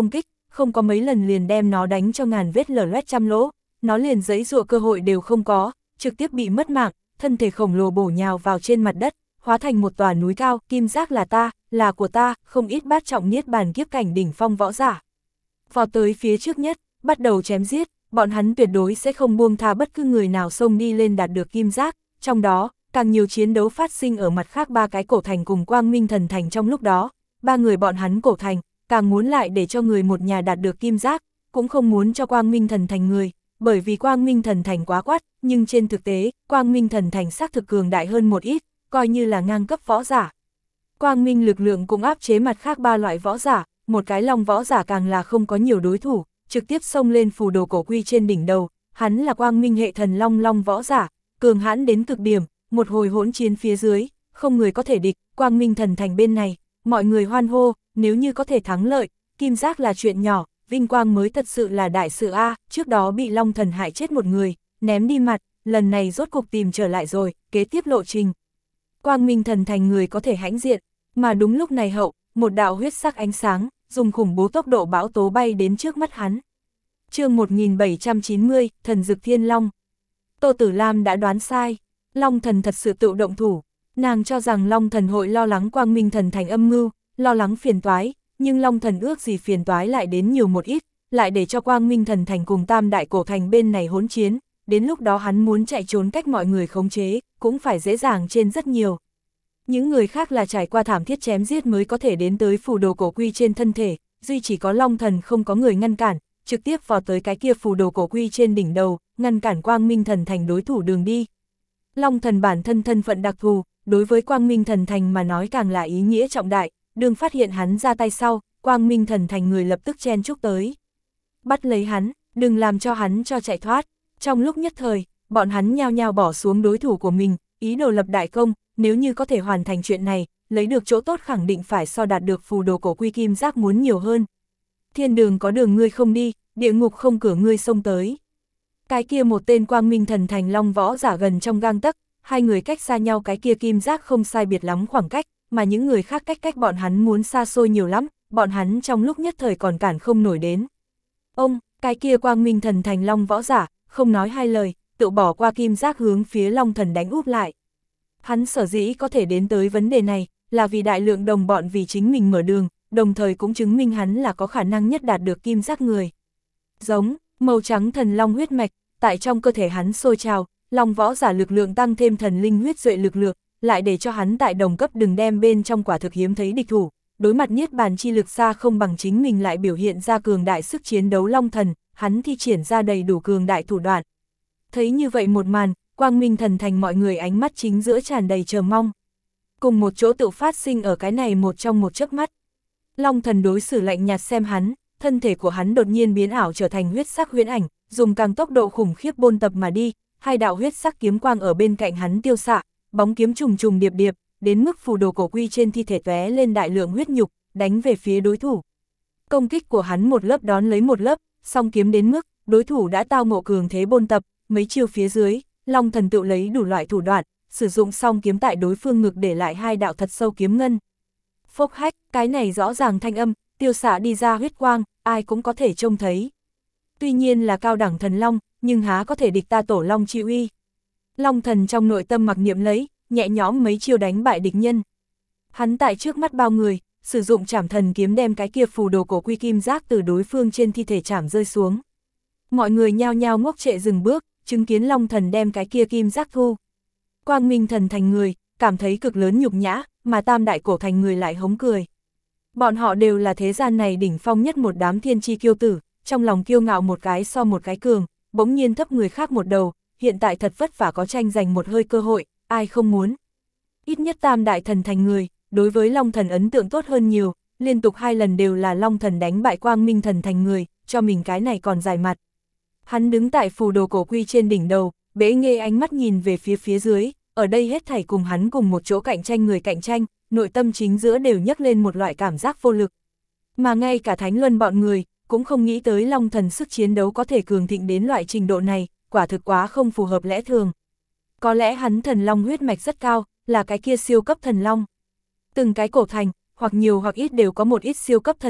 không có mấy lần liền đem nó đánh cho ngàn vết lở loét trăm lỗ, nó liền giãy giụa cơ hội đều không có, trực tiếp bị mất mạng, thân thể khổng lồ bổ nhào vào trên mặt đất, hóa thành một tòa núi cao, kim giác là ta, là của ta, không ít bát trọng niết bàn kiếp cảnh đỉnh phong võ giả. Vào tới phía trước nhất, bắt đầu chém giết, bọn hắn tuyệt đối sẽ không buông tha bất cứ người nào xông đi lên đạt được kim giác, trong đó, càng nhiều chiến đấu phát sinh ở mặt khác ba cái cổ thành cùng Quang Minh Thần Thành trong lúc đó, ba người bọn hắn cổ thành, càng muốn lại để cho người một nhà đạt được kim giác, cũng không muốn cho Quang Minh Thần Thành người, bởi vì Quang Minh Thần Thành quá quát, nhưng trên thực tế, Quang Minh Thần Thành xác thực cường đại hơn một ít, coi như là ngang cấp võ giả. Quang Minh lực lượng cũng áp chế mặt khác ba loại võ giả, một cái long võ giả càng là không có nhiều đối thủ, trực tiếp xông lên phù đồ cổ quy trên đỉnh đầu, hắn là Quang Minh hệ thần long long võ giả, cường hãn đến cực điểm, một hồi hỗn chiến phía dưới, không người có thể địch, Quang Minh Thần Thành bên này, mọi người hoan hô, nếu như có thể thắng lợi, kim giác là chuyện nhỏ, vinh quang mới thật sự là đại sự A, trước đó bị Long Thần hại chết một người, ném đi mặt, lần này rốt cục tìm trở lại rồi, kế tiếp lộ trình. Quang Minh Thần Thành người có thể hãnh diện, mà đúng lúc này hậu, một đạo huyết sắc ánh sáng, dùng khủng bố tốc độ bão tố bay đến trước mắt hắn. chương một nghìn bảy trăm chín mươi, Thần Dực Thiên Long. Tô Tử Lam đã đoán sai, Long Thần thật sự tự động thủ, nàng cho rằng Long Thần hội lo lắng Quang Minh Thần Thành âm mưu, lo lắng phiền toái, nhưng Long Thần ước gì phiền toái lại đến nhiều một ít, lại để cho Quang Minh Thần Thành cùng Tam Đại Cổ Thành bên này hỗn chiến, đến lúc đó hắn muốn chạy trốn cách mọi người khống chế, cũng phải dễ dàng trên rất nhiều. Những người khác là trải qua thảm thiết chém giết mới có thể đến tới phù đồ cổ quy trên thân thể, duy chỉ có Long Thần không có người ngăn cản, trực tiếp vào tới cái kia phù đồ cổ quy trên đỉnh đầu, ngăn cản Quang Minh Thần Thành đối thủ đường đi. Long Thần bản thân thân phận đặc thù, đối với Quang Minh Thần Thành mà nói càng là ý nghĩa trọng đại, đương phát hiện hắn ra tay sau, Quang Minh Thần Thành người lập tức chen chúc tới. Bắt lấy hắn, đừng làm cho hắn cho chạy thoát. Trong lúc nhất thời, bọn hắn nhao nhao bỏ xuống đối thủ của mình, ý đồ lập đại công, nếu như có thể hoàn thành chuyện này, lấy được chỗ tốt khẳng định phải so đạt được phù đồ cổ quy kim giác muốn nhiều hơn. Thiên đường có đường ngươi không đi, địa ngục không cửa ngươi xông tới. Cái kia một tên Quang Minh Thần Thành long võ giả gần trong gang tấc, hai người cách xa nhau cái kia kim giác không sai biệt lắm khoảng cách, mà những người khác cách cách bọn hắn muốn xa xôi nhiều lắm, bọn hắn trong lúc nhất thời còn cản không nổi đến. Ông, cái kia Quang Minh Thần Thành long võ giả, không nói hai lời, tự bỏ qua kim giác hướng phía Long Thần đánh úp lại. Hắn sở dĩ có thể đến tới vấn đề này, là vì đại lượng đồng bọn vì chính mình mở đường, đồng thời cũng chứng minh hắn là có khả năng nhất đạt được kim giác người. Giống, màu trắng thần long huyết mạch, tại trong cơ thể hắn sôi trào, long võ giả lực lượng tăng thêm thần linh huyết duệ lực lượng, lại để cho hắn tại đồng cấp đừng đem bên trong quả thực hiếm thấy địch thủ, đối mặt niết bàn chi lực xa không bằng chính mình lại biểu hiện ra cường đại sức chiến đấu long thần, hắn thi triển ra đầy đủ cường đại thủ đoạn. Thấy như vậy một màn, Quang Minh Thần Thành mọi người ánh mắt chính giữa tràn đầy chờ mong. Cùng một chỗ tự phát sinh ở cái này một trong một chớp mắt. Long Thần đối xử lạnh nhạt xem hắn, thân thể của hắn đột nhiên biến ảo trở thành huyết sắc huyễn ảnh, dùng càng tốc độ khủng khiếp bôn tập mà đi, hai đạo huyết sắc kiếm quang ở bên cạnh hắn tiêu xạ, bóng kiếm trùng trùng điệp điệp, đến mức phù đồ cổ quy trên thi thể tóe lên đại lượng huyết nhục, đánh về phía đối thủ. Công kích của hắn một lớp đón lấy một lớp, song kiếm đến mức đối thủ đã tao ngộ cường thế bôn tập, mấy chiêu phía dưới, Long Thần tự lấy đủ loại thủ đoạn, sử dụng song kiếm tại đối phương ngực để lại hai đạo thật sâu kiếm ngân. Phốc hách, cái này rõ ràng thanh âm, tiêu xạ đi ra huyết quang, ai cũng có thể trông thấy. Tuy nhiên là cao đẳng thần long, nhưng há có thể địch ta tổ long chi uy. Long Thần trong nội tâm mặc niệm lấy, nhẹ nhõm mấy chiêu đánh bại địch nhân. Hắn tại trước mắt bao người, sử dụng trảm thần kiếm đem cái kia phù đồ cổ quy kim giác từ đối phương trên thi thể trảm rơi xuống. Mọi người nhao nhao ngốc trệ dừng bước, chứng kiến Long Thần đem cái kia kim giác thu. Quang Minh Thần Thành người, cảm thấy cực lớn nhục nhã, mà Tam Đại Cổ Thành người lại hống cười. Bọn họ đều là thế gian này đỉnh phong nhất một đám thiên chi kiêu tử, trong lòng kiêu ngạo một cái so một cái cường, bỗng nhiên thấp người khác một đầu, hiện tại thật vất vả có tranh giành một hơi cơ hội, ai không muốn. Ít nhất Tam Đại Thần Thành người, đối với Long Thần ấn tượng tốt hơn nhiều, liên tục hai lần đều là Long Thần đánh bại Quang Minh Thần Thành người, cho mình cái này còn dài mặt. Hắn đứng tại phù đồ cổ quy trên đỉnh đầu, bẽ nghê ánh mắt nhìn về phía phía dưới, ở đây hết thảy cùng hắn cùng một chỗ cạnh tranh người cạnh tranh, nội tâm chính giữa đều nhấc lên một loại cảm giác vô lực. Mà ngay cả Thánh Luân bọn người, cũng không nghĩ tới Long Thần sức chiến đấu có thể cường thịnh đến loại trình độ này, quả thực quá không phù hợp lẽ thường. Có lẽ hắn thần long huyết mạch rất cao, là cái kia siêu cấp thần long. Từng cái cổ thành, hoặc nhiều hoặc ít đều có một ít siêu cấp thần long,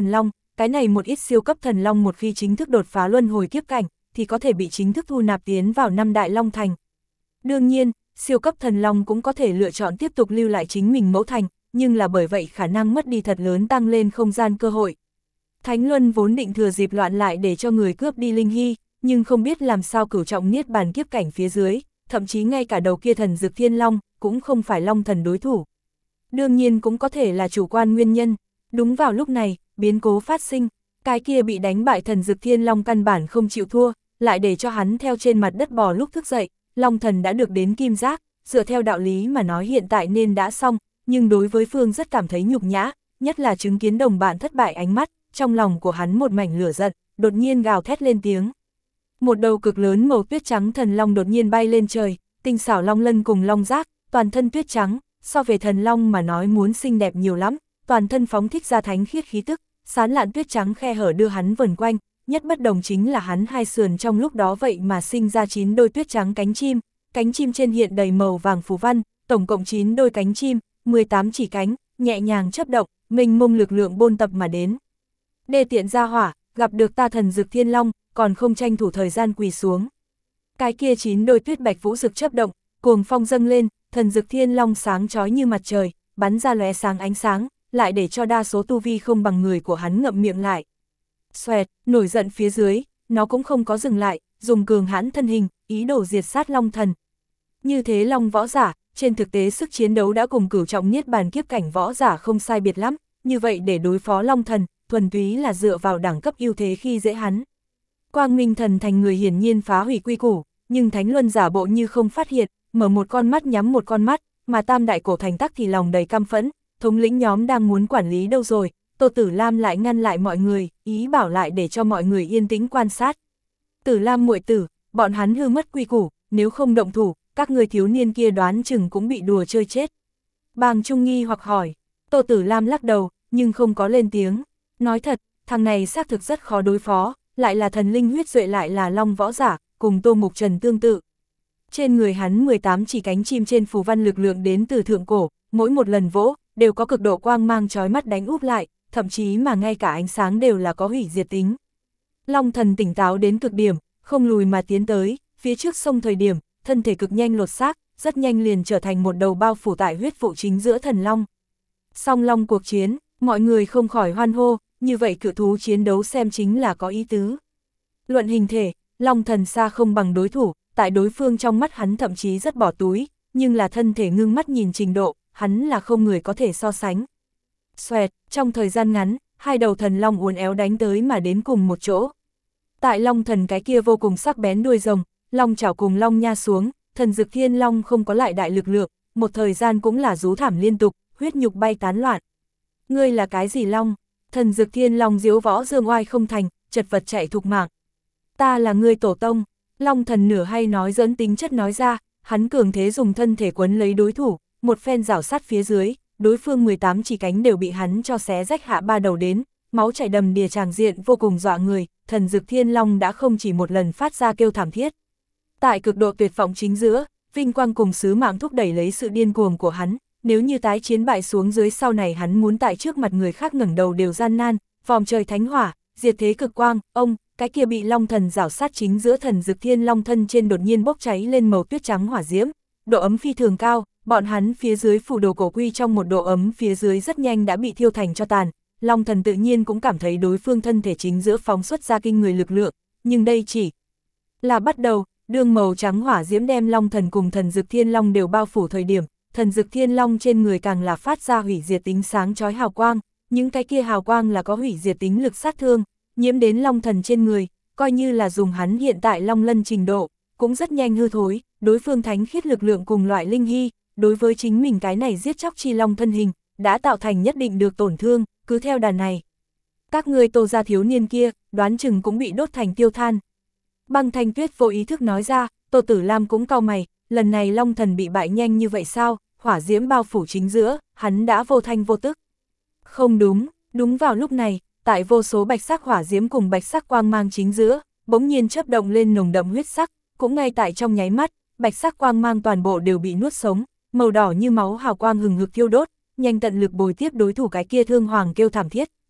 cái này một ít siêu cấp thần long một khi chính thức đột phá luân hồi kiếp cảnh, thì có thể bị chính thức thu nạp tiến vào năm đại long thành. Đương nhiên, siêu cấp thần long cũng có thể lựa chọn tiếp tục lưu lại chính mình mẫu thành, nhưng là bởi vậy khả năng mất đi thật lớn tăng lên không gian cơ hội. Thánh Luân vốn định thừa dịp loạn lại để cho người cướp đi Linh Hy, nhưng không biết làm sao cửu trọng niết bàn kiếp cảnh phía dưới, thậm chí ngay cả đầu kia thần Dực Thiên Long, cũng không phải long thần đối thủ. Đương nhiên cũng có thể là chủ quan nguyên nhân. Đúng vào lúc này, biến cố phát sinh, cái kia bị đánh bại thần Dực Thiên Long căn bản không chịu thua, lại để cho hắn theo trên mặt đất bò lúc thức dậy, long thần đã được đến kim giác, dựa theo đạo lý mà nói hiện tại nên đã xong, nhưng đối với Phương rất cảm thấy nhục nhã, nhất là chứng kiến đồng bạn thất bại ánh mắt, trong lòng của hắn một mảnh lửa giận, đột nhiên gào thét lên tiếng. Một đầu cực lớn màu tuyết trắng thần long đột nhiên bay lên trời, tinh xảo long lân cùng long giác, toàn thân tuyết trắng, so về thần long mà nói muốn xinh đẹp nhiều lắm, toàn thân phóng thích ra thánh khiết khí tức, sán lạn tuyết trắng khe hở đưa hắn vần quanh, nhất bất đồng chính là hắn hai sườn trong lúc đó vậy mà sinh ra chín đôi tuyết trắng cánh chim, cánh chim trên hiện đầy màu vàng phù văn, tổng cộng chín đôi cánh chim, mười tám chỉ cánh, nhẹ nhàng chấp động, mênh mông lực lượng bôn tập mà đến. Đê tiện ra hỏa, gặp được ta thần Dực Thiên Long, còn không tranh thủ thời gian quỳ xuống. Cái kia chín đôi tuyết bạch vũ rực chấp động, cuồng phong dâng lên, thần Dực Thiên Long sáng chói như mặt trời, bắn ra lóe sáng ánh sáng, lại để cho đa số tu vi không bằng người của hắn ngậm miệng lại. Xoẹt, nổi giận phía dưới, nó cũng không có dừng lại, dùng cường hãn thân hình, ý đồ diệt sát long thần. Như thế long võ giả, trên thực tế sức chiến đấu đã cùng cửu trọng niết bàn kiếp cảnh võ giả không sai biệt lắm, như vậy để đối phó long thần, thuần túy là dựa vào đẳng cấp ưu thế khi dễ hắn. Quang Minh thần thành người hiển nhiên phá hủy quy củ, nhưng Thánh Luân giả bộ như không phát hiện, mở một con mắt nhắm một con mắt, mà Tam Đại Cổ Thành Tắc thì lòng đầy căm phẫn, thống lĩnh nhóm đang muốn quản lý đâu rồi, Tô Tử Lam lại ngăn lại mọi người, ý bảo lại để cho mọi người yên tĩnh quan sát. Tử Lam muội tử, bọn hắn hư mất quy củ, nếu không động thủ, các người thiếu niên kia đoán chừng cũng bị đùa chơi chết. Bàng Trung nghi hoặc hỏi, Tô Tử Lam lắc đầu, nhưng không có lên tiếng. Nói thật, thằng này xác thực rất khó đối phó, lại là thần linh huyết duệ lại là long võ giả, cùng Tô Mục Trần tương tự. Trên người hắn mười tám chỉ cánh chim trên phù văn lực lượng đến từ thượng cổ, mỗi một lần vỗ, đều có cực độ quang mang chói mắt đánh úp lại, thậm chí mà ngay cả ánh sáng đều là có hủy diệt tính. Long thần tỉnh táo đến cực điểm, không lùi mà tiến tới, phía trước sông thời điểm, thân thể cực nhanh lột xác, rất nhanh liền trở thành một đầu bao phủ tại huyết vụ chính giữa thần long. Song long cuộc chiến, mọi người không khỏi hoan hô, như vậy cự thú chiến đấu xem chính là có ý tứ. Luận hình thể, long thần xa không bằng đối thủ, tại đối phương trong mắt hắn thậm chí rất bỏ túi, nhưng là thân thể ngưng mắt nhìn trình độ, hắn là không người có thể so sánh. Xoẹt, trong thời gian ngắn, hai đầu thần long uốn éo đánh tới mà đến cùng một chỗ. Tại long thần cái kia vô cùng sắc bén đuôi rồng, long chảo cùng long nha xuống, thần Dực Thiên Long không có lại đại lực lượng, một thời gian cũng là rú thảm liên tục, huyết nhục bay tán loạn. Ngươi là cái gì long? Thần Dực Thiên Long diếu võ dương oai không thành, chật vật chạy thục mạng. Ta là ngươi tổ tông. Long thần nửa hay nói dẫn tính chất nói ra, hắn cường thế dùng thân thể quấn lấy đối thủ, một phen rảo sát phía dưới, đối phương mười tám chỉ cánh đều bị hắn cho xé rách hạ ba đầu đến, máu chảy đầm đìa tràng diện vô cùng dọa người, thần Dực Thiên Long đã không chỉ một lần phát ra kêu thảm thiết. Tại cực độ tuyệt vọng chính giữa, vinh quang cùng sứ mạng thúc đẩy lấy sự điên cuồng của hắn, nếu như tái chiến bại xuống dưới sau này hắn muốn tại trước mặt người khác ngẩng đầu đều gian nan, vòm trời thánh hỏa, diệt thế cực quang, ông, cái kia bị long thần rảo sát chính giữa thần Dực Thiên Long thân trên đột nhiên bốc cháy lên màu tuyết trắng hỏa diễm, độ ấm phi thường cao, bọn hắn phía dưới phủ đồ cổ quy trong một độ ấm phía dưới rất nhanh đã bị thiêu thành cho tàn, long thần tự nhiên cũng cảm thấy đối phương thân thể chính giữa phóng xuất ra kinh người lực lượng, nhưng đây chỉ là bắt đầu, đương màu trắng hỏa diễm đem long thần cùng thần Dực Thiên Long đều bao phủ thời điểm, thần Dực Thiên Long trên người càng là phát ra hủy diệt tính sáng chói hào quang, những cái kia hào quang là có hủy diệt tính lực sát thương, nhiễm đến long thần trên người, coi như là dùng hắn hiện tại long lân trình độ, cũng rất nhanh hư thối, đối phương thánh khiết lực lượng cùng loại linh hy, đối với chính mình cái này giết chóc chi long thân hình, đã tạo thành nhất định được tổn thương, cứ theo đà này. Các ngươi Tô gia thiếu niên kia, đoán chừng cũng bị đốt thành tiêu than. Băng Thanh Tuyết vô ý thức nói ra, Tô Tử Lam cũng cau mày, lần này long thần bị bại nhanh như vậy sao, hỏa diễm bao phủ chính giữa, hắn đã vô thanh vô tức. Không đúng, đúng vào lúc này, tại vô số bạch sắc hỏa diễm cùng bạch sắc quang mang chính giữa, bỗng nhiên chớp động lên nồng đậm huyết sắc, cũng ngay tại trong nháy mắt, bạch sắc quang mang toàn bộ đều bị nuốt sống, màu đỏ như máu hào quang hừng hực thiêu đốt, nhanh tận lực bồi tiếp đối thủ cái kia thương hoàng kêu thảm thiết,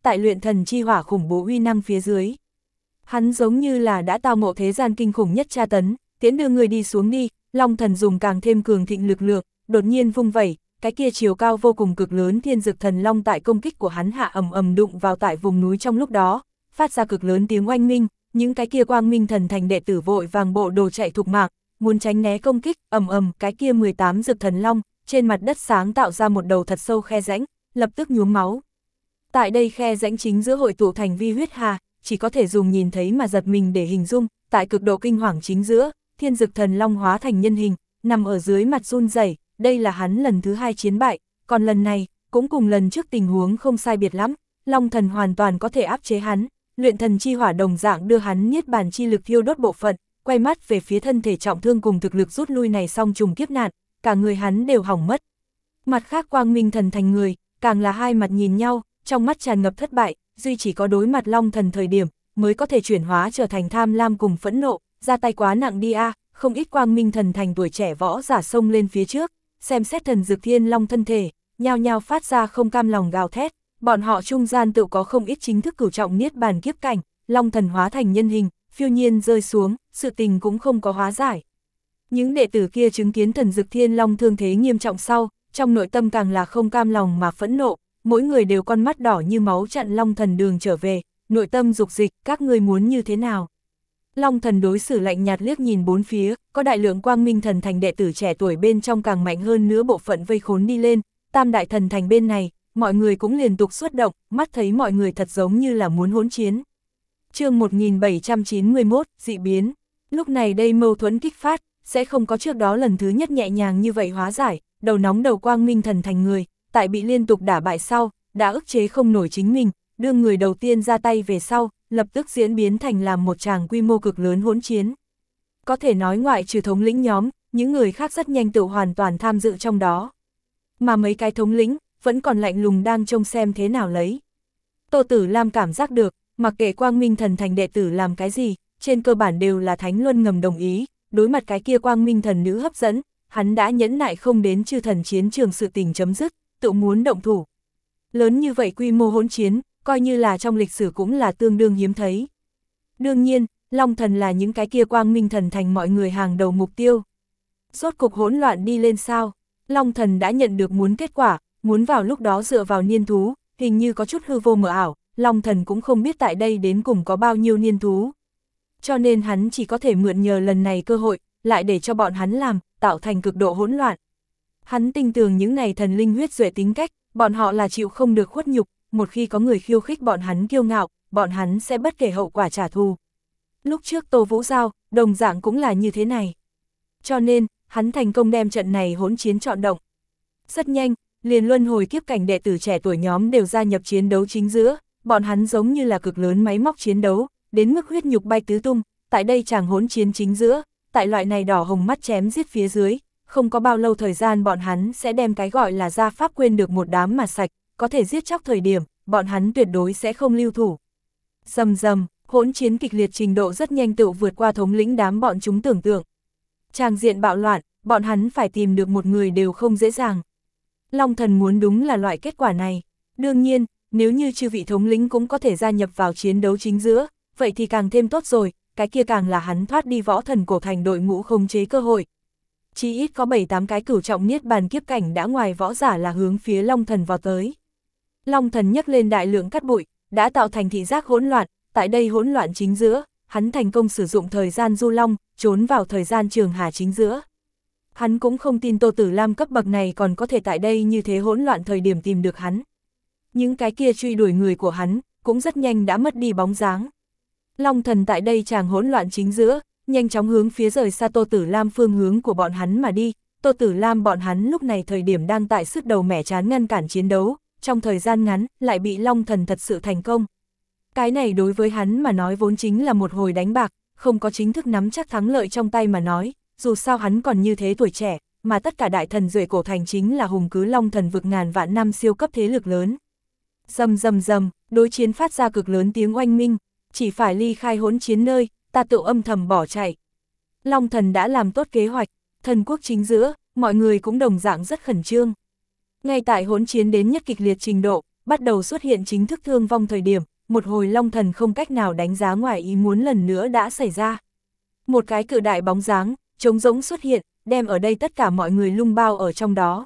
tại luyện thần chi hỏa khủng bố uy năng phía dưới. Hắn giống như là đã tao ngộ thế gian kinh khủng nhất tra tấn, tiễn đưa người đi xuống đi, Long Thần dùng càng thêm cường thịnh lực lượng, đột nhiên vung vẩy, cái kia chiều cao vô cùng cực lớn thiên dực thần long tại công kích của hắn hạ ầm ầm đụng vào tại vùng núi trong lúc đó, phát ra cực lớn tiếng oanh minh, những cái kia quang minh thần thành đệ tử vội vàng bộ đồ chạy thục mạng, muốn tránh né công kích, ầm ầm cái kia mười tám dực thần long, trên mặt đất sáng tạo ra một đầu thật sâu khe rãnh, lập tức nhuốm máu. Tại đây khe rãnh chính giữa hội tụ thành vi huyết hà, chỉ có thể dùng nhìn thấy mà giật mình để hình dung, tại cực độ kinh hoàng chính giữa, thiên dực thần long hóa thành nhân hình, nằm ở dưới mặt run rẩy, đây là hắn lần thứ hai chiến bại, còn lần này, cũng cùng lần trước tình huống không sai biệt lắm, Long Thần hoàn toàn có thể áp chế hắn, luyện thần chi hỏa đồng dạng đưa hắn niết bàn chi lực thiêu đốt bộ phận, quay mắt về phía thân thể trọng thương cùng thực lực rút lui này song trùng kiếp nạn, cả người hắn đều hỏng mất. Mặt khác quang minh thần thành người, càng là hai mặt nhìn nhau, trong mắt tràn ngập thất bại, duy chỉ có đối mặt Long Thần thời điểm, mới có thể chuyển hóa trở thành tham lam cùng phẫn nộ, ra tay quá nặng đi a, à, không ít quang minh thần thành tuổi trẻ võ giả xông lên phía trước, xem xét thần dực thiên long thân thể, nhao nhao phát ra không cam lòng gào thét, bọn họ trung gian tự có không ít chính thức cửu trọng niết bàn kiếp cảnh, Long Thần hóa thành nhân hình, phiêu nhiên rơi xuống, sự tình cũng không có hóa giải. Những đệ tử kia chứng kiến thần dực thiên long thương thế nghiêm trọng sau, trong nội tâm càng là không cam lòng mà phẫn nộ, mỗi người đều con mắt đỏ như máu chặn Long Thần đường trở về, nội tâm dục dịch, các ngươi muốn như thế nào? Long Thần đối xử lạnh nhạt liếc nhìn bốn phía, có đại lượng quang minh thần thành đệ tử trẻ tuổi bên trong càng mạnh hơn nữa bộ phận vây khốn đi lên, tam đại thần thành bên này, mọi người cũng liên tục xuất động, mắt thấy mọi người thật giống như là muốn hỗn chiến. Chương một nghìn bảy trăm chín mươi mốt, dị biến. Lúc này đây mâu thuẫn kích phát, sẽ không có trước đó lần thứ nhất nhẹ nhàng như vậy hóa giải, đầu nóng đầu quang minh thần thành người, tại bị liên tục đả bại sau, đã ức chế không nổi chính mình, đưa người đầu tiên ra tay về sau, lập tức diễn biến thành làm một tràng quy mô cực lớn hỗn chiến. Có thể nói ngoại trừ thống lĩnh nhóm, những người khác rất nhanh tự hoàn toàn tham dự trong đó. Mà mấy cái thống lĩnh, vẫn còn lạnh lùng đang trông xem thế nào lấy. Tô Tử Lam cảm giác được, mặc kệ quang minh thần thành đệ tử làm cái gì, trên cơ bản đều là Thánh Luân ngầm đồng ý, đối mặt cái kia quang minh thần nữ hấp dẫn, hắn đã nhẫn nại không đến chư thần chiến trường sự tình chấm dứt, tự muốn động thủ. Lớn như vậy quy mô hỗn chiến, coi như là trong lịch sử cũng là tương đương hiếm thấy. Đương nhiên, Long Thần là những cái kia quang minh thần thành mọi người hàng đầu mục tiêu. Rốt cục hỗn loạn đi lên sao, Long Thần đã nhận được muốn kết quả, muốn vào lúc đó dựa vào niên thú, hình như có chút hư vô mờ ảo, Long Thần cũng không biết tại đây đến cùng có bao nhiêu niên thú. Cho nên hắn chỉ có thể mượn nhờ lần này cơ hội, lại để cho bọn hắn làm, tạo thành cực độ hỗn loạn. Hắn tin tưởng những này thần linh huyết duệ tính cách, bọn họ là chịu không được khuất nhục, một khi có người khiêu khích bọn hắn kiêu ngạo, bọn hắn sẽ bất kể hậu quả trả thù. Lúc trước Tô Vũ Giao, đồng dạng cũng là như thế này. Cho nên, hắn thành công đem trận này hỗn chiến chọn động. Rất nhanh, liền luân hồi kiếp cảnh đệ tử trẻ tuổi nhóm đều gia nhập chiến đấu chính giữa, bọn hắn giống như là cực lớn máy móc chiến đấu, đến mức huyết nhục bay tứ tung, tại đây chàng hỗn chiến chính giữa, tại loại này đỏ hồng mắt chém giết phía dưới, không có bao lâu thời gian bọn hắn sẽ đem cái gọi là gia pháp quên được một đám mà sạch, có thể giết chóc thời điểm, bọn hắn tuyệt đối sẽ không lưu thủ. Rầm rầm, hỗn chiến kịch liệt trình độ rất nhanh tự vượt qua thống lĩnh đám bọn chúng tưởng tượng. Tràng diện bạo loạn, bọn hắn phải tìm được một người đều không dễ dàng. Long Thần muốn đúng là loại kết quả này. Đương nhiên, nếu như chư vị thống lĩnh cũng có thể gia nhập vào chiến đấu chính giữa, vậy thì càng thêm tốt rồi, cái kia càng là hắn thoát đi võ thần cổ thành đội ngũ khống chế cơ hội. Chỉ ít có bảy tám cái cửu trọng niết bàn kiếp cảnh đã ngoài võ giả là hướng phía Long Thần vào tới. Long Thần nhấc lên đại lượng cát bụi, đã tạo thành thị giác hỗn loạn, tại đây hỗn loạn chính giữa, hắn thành công sử dụng thời gian du long, trốn vào thời gian trường hà chính giữa. Hắn cũng không tin Tô Tử Lam cấp bậc này còn có thể tại đây như thế hỗn loạn thời điểm tìm được hắn. Những cái kia truy đuổi người của hắn, cũng rất nhanh đã mất đi bóng dáng. Long Thần tại đây chàng hỗn loạn chính giữa, nhanh chóng hướng phía rời xa Tô Tử Lam phương hướng của bọn hắn mà đi. Tô Tử Lam bọn hắn lúc này thời điểm đang tại sức đầu mẻ trán ngăn cản chiến đấu, trong thời gian ngắn lại bị Long Thần thật sự thành công. Cái này đối với hắn mà nói vốn chính là một hồi đánh bạc, không có chính thức nắm chắc thắng lợi trong tay mà nói, dù sao hắn còn như thế tuổi trẻ, mà tất cả đại thần duệ cổ thành chính là hùng cứ Long Thần vực ngàn vạn năm siêu cấp thế lực lớn. Rầm rầm rầm, đối chiến phát ra cực lớn tiếng oanh minh, chỉ phải ly khai hỗn chiến nơi, ta tự âm thầm bỏ chạy. Long Thần đã làm tốt kế hoạch, thần quốc chính giữa, mọi người cũng đồng dạng rất khẩn trương. Ngay tại hỗn chiến đến nhất kịch liệt trình độ, bắt đầu xuất hiện chính thức thương vong thời điểm, một hồi Long Thần không cách nào đánh giá ngoài ý muốn lần nữa đã xảy ra. Một cái cự đại bóng dáng, trống rỗng xuất hiện, đem ở đây tất cả mọi người lung bao ở trong đó.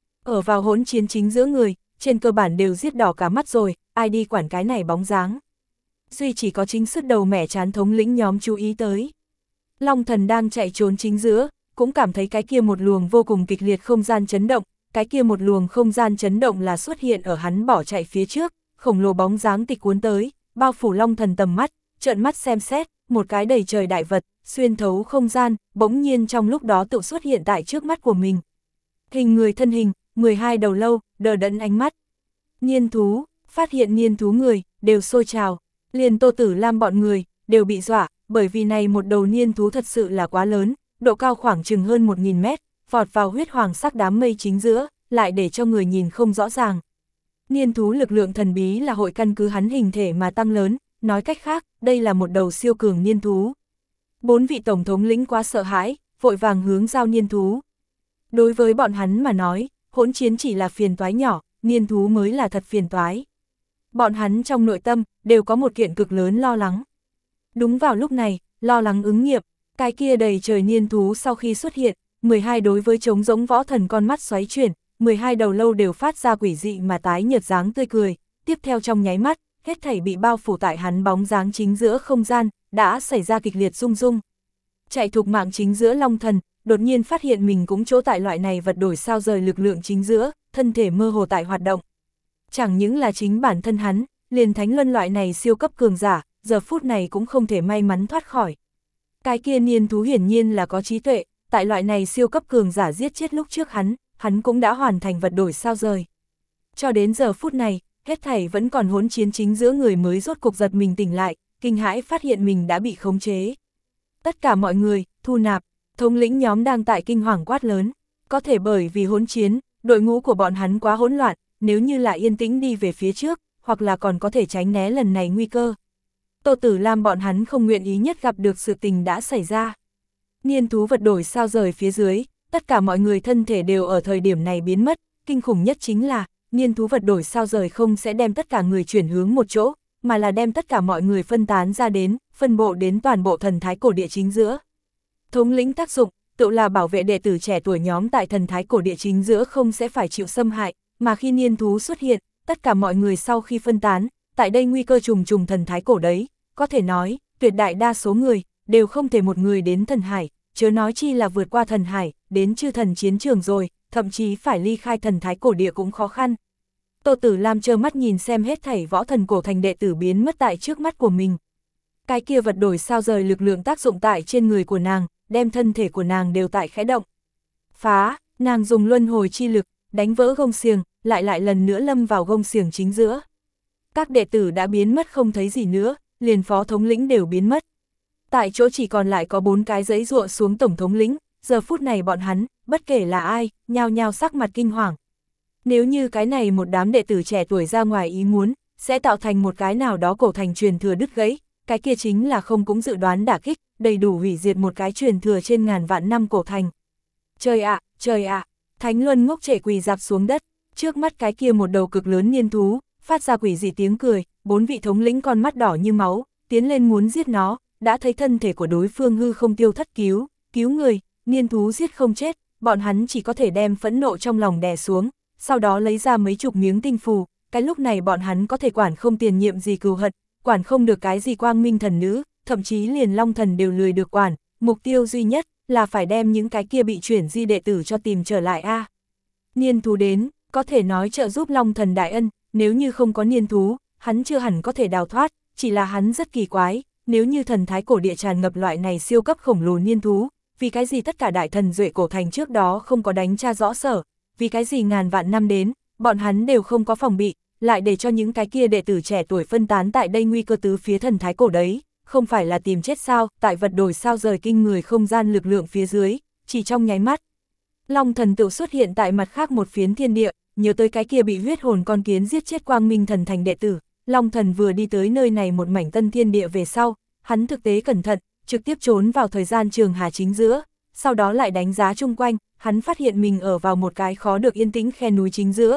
Ở vào hỗn chiến chính giữa người, trên cơ bản đều giết đỏ cả mắt rồi, ai đi quản cái này bóng dáng. Duy chỉ có chính sức đầu mẻ chán thống lĩnh nhóm chú ý tới. Long Thần đang chạy trốn chính giữa, cũng cảm thấy cái kia một luồng vô cùng kịch liệt không gian chấn động, cái kia một luồng không gian chấn động là xuất hiện ở hắn bỏ chạy phía trước, khổng lồ bóng dáng tịch cuốn tới, bao phủ Long Thần tầm mắt, trợn mắt xem xét, một cái đầy trời đại vật, xuyên thấu không gian, bỗng nhiên trong lúc đó tự xuất hiện tại trước mắt của mình. Hình người thân hình, mười hai đầu lâu, đờ đẫn ánh mắt. Niên thú, phát hiện niên thú người, đều sôi trào, liền Tô Tử Lam bọn người, đều bị dọa, bởi vì này một đầu niên thú thật sự là quá lớn, độ cao khoảng chừng hơn một nghìn mét, vọt vào huyết hoàng sắc đám mây chính giữa, lại để cho người nhìn không rõ ràng. Niên thú lực lượng thần bí là hội căn cứ hắn hình thể mà tăng lớn, nói cách khác, đây là một đầu siêu cường niên thú. Bốn vị tổng thống lĩnh quá sợ hãi, vội vàng hướng giao niên thú. Đối với bọn hắn mà nói, hỗn chiến chỉ là phiền toái nhỏ, niên thú mới là thật phiền toái. Bọn hắn trong nội tâm, đều có một kiện cực lớn lo lắng. Đúng vào lúc này, lo lắng ứng nghiệm, cái kia đầy trời niên thú sau khi xuất hiện, mười hai đối với trống giống võ thần con mắt xoáy chuyển, mười hai đầu lâu đều phát ra quỷ dị mà tái nhợt dáng tươi cười, tiếp theo trong nháy mắt, hết thảy bị bao phủ tại hắn bóng dáng chính giữa không gian, đã xảy ra kịch liệt rung rung. Chạy thục mạng chính giữa Long Thần, đột nhiên phát hiện mình cũng chỗ tại loại này vật đổi sao rời lực lượng chính giữa, thân thể mơ hồ tại hoạt động. Chẳng những là chính bản thân hắn, liền Thánh Luân loại này siêu cấp cường giả, giờ phút này cũng không thể may mắn thoát khỏi. Cái kia niên thú hiển nhiên là có trí tuệ, tại loại này siêu cấp cường giả giết chết lúc trước hắn, hắn cũng đã hoàn thành vật đổi sao rời. Cho đến giờ phút này, hết thảy vẫn còn hỗn chiến chính giữa người mới rốt cục giật mình tỉnh lại, kinh hãi phát hiện mình đã bị khống chế. Tất cả mọi người, thu nạp, thống lĩnh nhóm đang tại kinh hoàng quát lớn, có thể bởi vì hỗn chiến, đội ngũ của bọn hắn quá hỗn loạn, nếu như là yên tĩnh đi về phía trước, hoặc là còn có thể tránh né lần này nguy cơ. Tô Tử Lam bọn hắn không nguyện ý nhất gặp được sự tình đã xảy ra. Niên thú vật đổi sao rời phía dưới, tất cả mọi người thân thể đều ở thời điểm này biến mất, kinh khủng nhất chính là, niên thú vật đổi sao rời không sẽ đem tất cả người chuyển hướng một chỗ, mà là đem tất cả mọi người phân tán ra đến, phân bộ đến toàn bộ thần thái cổ địa chính giữa. Thống lĩnh tác dụng, tự là bảo vệ đệ tử trẻ tuổi nhóm tại thần thái cổ địa chính giữa không sẽ phải chịu xâm hại, mà khi niên thú xuất hiện, tất cả mọi người sau khi phân tán, tại đây nguy cơ trùng trùng thần thái cổ đấy, có thể nói, tuyệt đại đa số người, đều không thể một người đến thần hải, chớ nói chi là vượt qua thần hải, đến chư thần chiến trường rồi, thậm chí phải ly khai thần thái cổ địa cũng khó khăn. Tô Tử Lam trơ mắt nhìn xem hết thảy võ thần cổ thành đệ tử biến mất tại trước mắt của mình. Cái kia vật đổi sao rời lực lượng tác dụng tại trên người của nàng, đem thân thể của nàng đều tại khẽ động. Phá, nàng dùng luân hồi chi lực, đánh vỡ gông xiềng, lại lại lần nữa lâm vào gông xiềng chính giữa. Các đệ tử đã biến mất không thấy gì nữa, liền phó thống lĩnh đều biến mất. Tại chỗ chỉ còn lại có bốn cái giấy ruộng xuống tổng thống lĩnh, giờ phút này bọn hắn, bất kể là ai, nhao nhao sắc mặt kinh hoàng. Nếu như cái này một đám đệ tử trẻ tuổi ra ngoài ý muốn, sẽ tạo thành một cái nào đó cổ thành truyền thừa đứt gãy, cái kia chính là không cũng dự đoán đả kích, đầy đủ hủy diệt một cái truyền thừa trên ngàn vạn năm cổ thành. Trời ạ, trời ạ, Thánh Luân ngốc trệ quỳ dạp xuống đất, trước mắt cái kia một đầu cực lớn niên thú, phát ra quỷ dị tiếng cười, bốn vị thống lĩnh con mắt đỏ như máu, tiến lên muốn giết nó, đã thấy thân thể của đối phương hư không tiêu thất cứu, cứu người, niên thú giết không chết, bọn hắn chỉ có thể đem phẫn nộ trong lòng đè xuống, sau đó lấy ra mấy chục miếng tinh phù, cái lúc này bọn hắn có thể quản không tiền nhiệm gì cừu hận, quản không được cái gì quang minh thần nữ, thậm chí liền long thần đều lười được quản, mục tiêu duy nhất là phải đem những cái kia bị chuyển di đệ tử cho tìm trở lại a. À. Niên thú đến, có thể nói trợ giúp long thần đại ân, nếu như không có niên thú, hắn chưa hẳn có thể đào thoát, chỉ là hắn rất kỳ quái, nếu như thần thái cổ địa tràn ngập loại này siêu cấp khổng lồ niên thú, vì cái gì tất cả đại thần duệ cổ thành trước đó không có đánh tra rõ sở, vì cái gì ngàn vạn năm đến, bọn hắn đều không có phòng bị, lại để cho những cái kia đệ tử trẻ tuổi phân tán tại đây nguy cơ tứ phía thần thái cổ đấy, không phải là tìm chết sao, tại vật đổi sao rời kinh người không gian lực lượng phía dưới, chỉ trong nháy mắt. Long thần tự xuất hiện tại mặt khác một phiến thiên địa, nhớ tới cái kia bị huyết hồn con kiến giết chết quang minh thần thành đệ tử, Long thần vừa đi tới nơi này một mảnh tân thiên địa về sau, hắn thực tế cẩn thận, trực tiếp trốn vào thời gian trường hà chính giữa, sau đó lại đánh giá chung quanh, hắn phát hiện mình ở vào một cái khó được yên tĩnh khe núi chính giữa,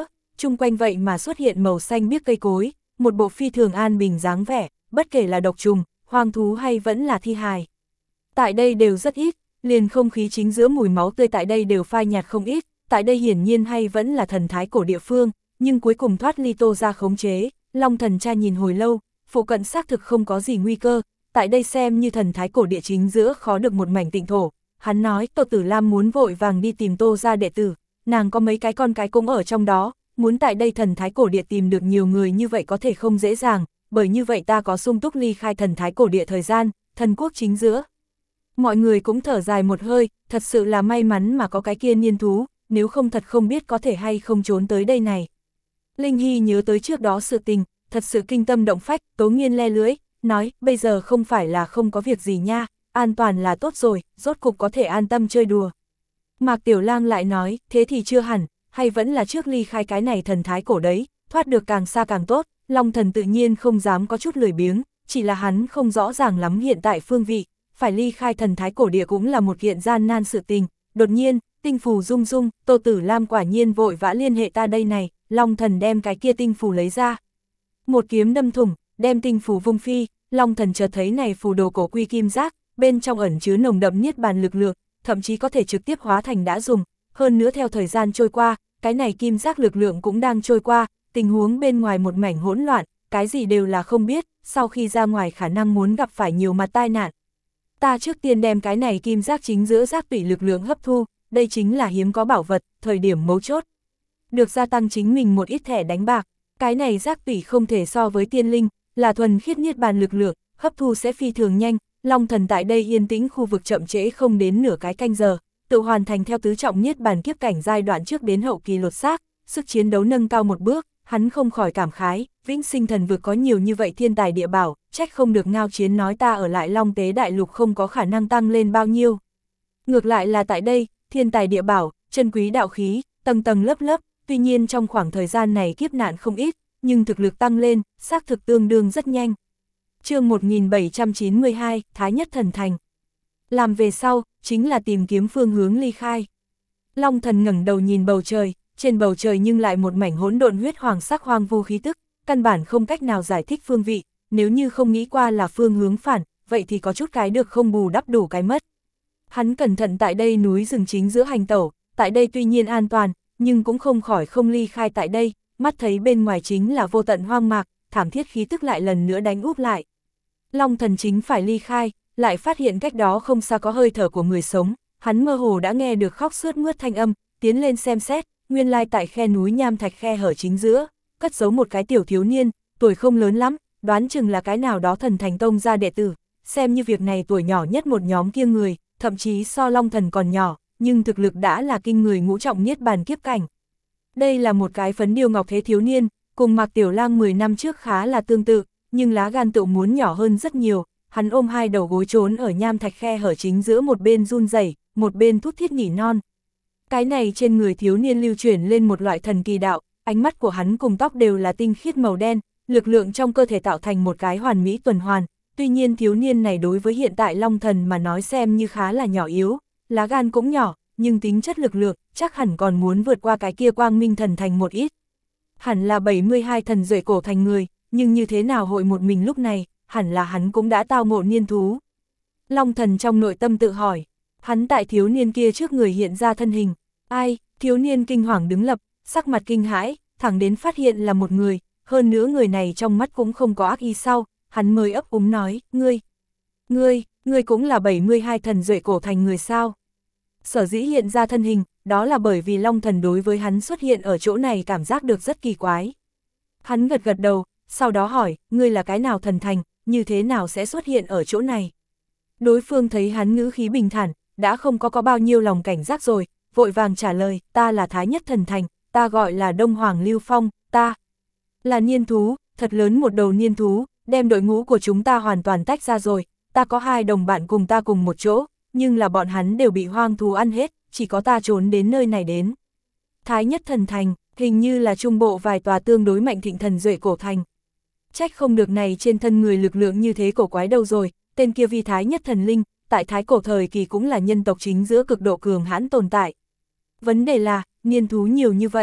chung quanh vậy mà xuất hiện màu xanh biếc cây cối, một bộ phi thường an bình dáng vẻ, bất kể là độc trùng, hoang thú hay vẫn là thi hài. Tại đây đều rất ít, liền không khí chính giữa mùi máu tươi tại đây đều phai nhạt không ít, tại đây hiển nhiên hay vẫn là thần thái cổ địa phương, nhưng cuối cùng thoát ly Tô ra khống chế, Long thần tra nhìn hồi lâu, phụ cận xác thực không có gì nguy cơ, tại đây xem như thần thái cổ địa chính giữa khó được một mảnh tịnh thổ. Hắn nói Tô Tử Lam muốn vội vàng đi tìm Tô ra đệ tử, nàng có mấy cái con cái cũng ở trong đó, muốn tại đây thần thái cổ địa tìm được nhiều người như vậy có thể không dễ dàng, bởi như vậy ta có sung túc ly khai thần thái cổ địa thời gian, thần quốc chính giữa. Mọi người cũng thở dài một hơi, thật sự là may mắn mà có cái kia niên thú, nếu không thật không biết có thể hay không trốn tới đây này. Linh Hy nhớ tới trước đó sự tình, thật sự kinh tâm động phách, Tố Nghiên le lưới, nói, bây giờ không phải là không có việc gì nha, an toàn là tốt rồi, rốt cục có thể an tâm chơi đùa. Mạc Tiểu Lang lại nói, thế thì chưa hẳn, hay vẫn là trước ly khai cái này thần thái cổ đấy, thoát được càng xa càng tốt, Long thần tự nhiên không dám có chút lười biếng, chỉ là hắn không rõ ràng lắm hiện tại phương vị, phải ly khai thần thái cổ địa cũng là một kiện gian nan sự tình. Đột nhiên, tinh phù rung rung, Tô Tử Lam quả nhiên vội vã liên hệ ta đây này, Long thần đem cái kia tinh phù lấy ra. Một kiếm đâm thủng, đem tinh phù vung phi, Long thần chợt thấy này phù đồ cổ quy kim giác, bên trong ẩn chứa nồng đậm niết bàn lực lượng, thậm chí có thể trực tiếp hóa thành đã dùng, hơn nữa theo thời gian trôi qua, cái này kim giác lực lượng cũng đang trôi qua, tình huống bên ngoài một mảnh hỗn loạn, cái gì đều là không biết, sau khi ra ngoài khả năng muốn gặp phải nhiều mặt tai nạn. Ta trước tiên đem cái này kim giác chính giữa giác tủy lực lượng hấp thu, đây chính là hiếm có bảo vật, thời điểm mấu chốt. Được gia tăng chính mình một ít thẻ đánh bạc, cái này giác tủy không thể so với tiên linh, là thuần khiết niết bàn lực lượng, hấp thu sẽ phi thường nhanh. Long thần tại đây yên tĩnh khu vực chậm trễ không đến nửa cái canh giờ, tự hoàn thành theo tứ trọng niết bàn kiếp cảnh giai đoạn trước đến hậu kỳ lột xác, sức chiến đấu nâng cao một bước, hắn không khỏi cảm khái, vĩnh sinh thần vực có nhiều như vậy thiên tài địa bảo, trách không được Ngao Chiến nói ta ở lại Long Tế Đại Lục không có khả năng tăng lên bao nhiêu. Ngược lại là tại đây, thiên tài địa bảo, chân quý đạo khí, tầng tầng lớp lớp, tuy nhiên trong khoảng thời gian này kiếp nạn không ít, nhưng thực lực tăng lên, xác thực tương đương rất nhanh. Chương một nghìn bảy trăm chín mươi hai, Thái Nhất Thần Thành. Làm về sau, chính là tìm kiếm phương hướng ly khai. Long thần ngẩng đầu nhìn bầu trời, trên bầu trời nhưng lại một mảnh hỗn độn huyết hoàng sắc hoang vu khí tức, căn bản không cách nào giải thích phương vị, nếu như không nghĩ qua là phương hướng phản, vậy thì có chút cái được không bù đắp đủ cái mất. Hắn cẩn thận tại đây núi rừng chính giữa hành tẩu, tại đây tuy nhiên an toàn, nhưng cũng không khỏi không ly khai tại đây, mắt thấy bên ngoài chính là vô tận hoang mạc, thảm thiết khí tức lại lần nữa đánh úp lại. Long thần chính phải ly khai, lại phát hiện cách đó không xa có hơi thở của người sống, hắn mơ hồ đã nghe được khóc sướt mướt thanh âm, tiến lên xem xét, nguyên lai tại khe núi nham thạch khe hở chính giữa, cất giấu một cái tiểu thiếu niên, tuổi không lớn lắm, đoán chừng là cái nào đó thần thành tông gia đệ tử, xem như việc này tuổi nhỏ nhất một nhóm kia người, thậm chí so Long thần còn nhỏ, nhưng thực lực đã là kinh người ngũ trọng niết bàn kiếp cảnh. Đây là một cái phấn điêu ngọc thế thiếu niên, cùng Mạc Tiểu Lang mười năm trước khá là tương tự, nhưng lá gan tự muốn nhỏ hơn rất nhiều, hắn ôm hai đầu gối trốn ở nham thạch khe hở chính giữa một bên run rẩy, một bên thút thít nỉ non. Cái này trên người thiếu niên lưu chuyển lên một loại thần kỳ đạo, ánh mắt của hắn cùng tóc đều là tinh khiết màu đen, lực lượng trong cơ thể tạo thành một cái hoàn mỹ tuần hoàn, tuy nhiên thiếu niên này đối với hiện tại Long thần mà nói xem như khá là nhỏ yếu, lá gan cũng nhỏ, nhưng tính chất lực lượng chắc hẳn còn muốn vượt qua cái kia Quang Minh thần thành một ít. Hẳn là bảy mươi hai thần duệ cổ thành người, nhưng như thế nào hội một mình lúc này, hẳn là hắn cũng đã tao ngộ niên thú. Long thần trong nội tâm tự hỏi, hắn tại thiếu niên kia trước người hiện ra thân hình, ai, thiếu niên kinh hoàng đứng lập, sắc mặt kinh hãi, thẳng đến phát hiện là một người, hơn nữa người này trong mắt cũng không có ác ý sau, hắn mới ấp úng nói, ngươi, ngươi, ngươi cũng là bảy mươi hai thần duệ cổ thành người sao. Sở dĩ hiện ra thân hình, đó là bởi vì Long thần đối với hắn xuất hiện ở chỗ này cảm giác được rất kỳ quái. Hắn gật gật đầu, sau đó hỏi, ngươi là cái nào thần thành, như thế nào sẽ xuất hiện ở chỗ này. Đối phương thấy hắn ngữ khí bình thản, đã không có có bao nhiêu lòng cảnh giác rồi, vội vàng trả lời, ta là Thái Nhất Thần Thành, ta gọi là Đông Hoàng Lưu Phong, ta là niên thú, thật lớn một đầu niên thú, đem đội ngũ của chúng ta hoàn toàn tách ra rồi, ta có hai đồng bạn cùng ta cùng một chỗ, nhưng là bọn hắn đều bị hoang thú ăn hết, chỉ có ta trốn đến nơi này đến. Thái Nhất Thần Thành, hình như là trung bộ vài tòa tương đối mạnh thịnh thần duệ cổ thành. Trách không được này trên thân người lực lượng như thế cổ quái đâu rồi, tên kia vi Thái Nhất Thần Linh, tại Thái cổ thời kỳ cũng là nhân tộc chính giữa cực độ cường hãn tồn tại. Vấn đề là, niên thú nhiều như vậy,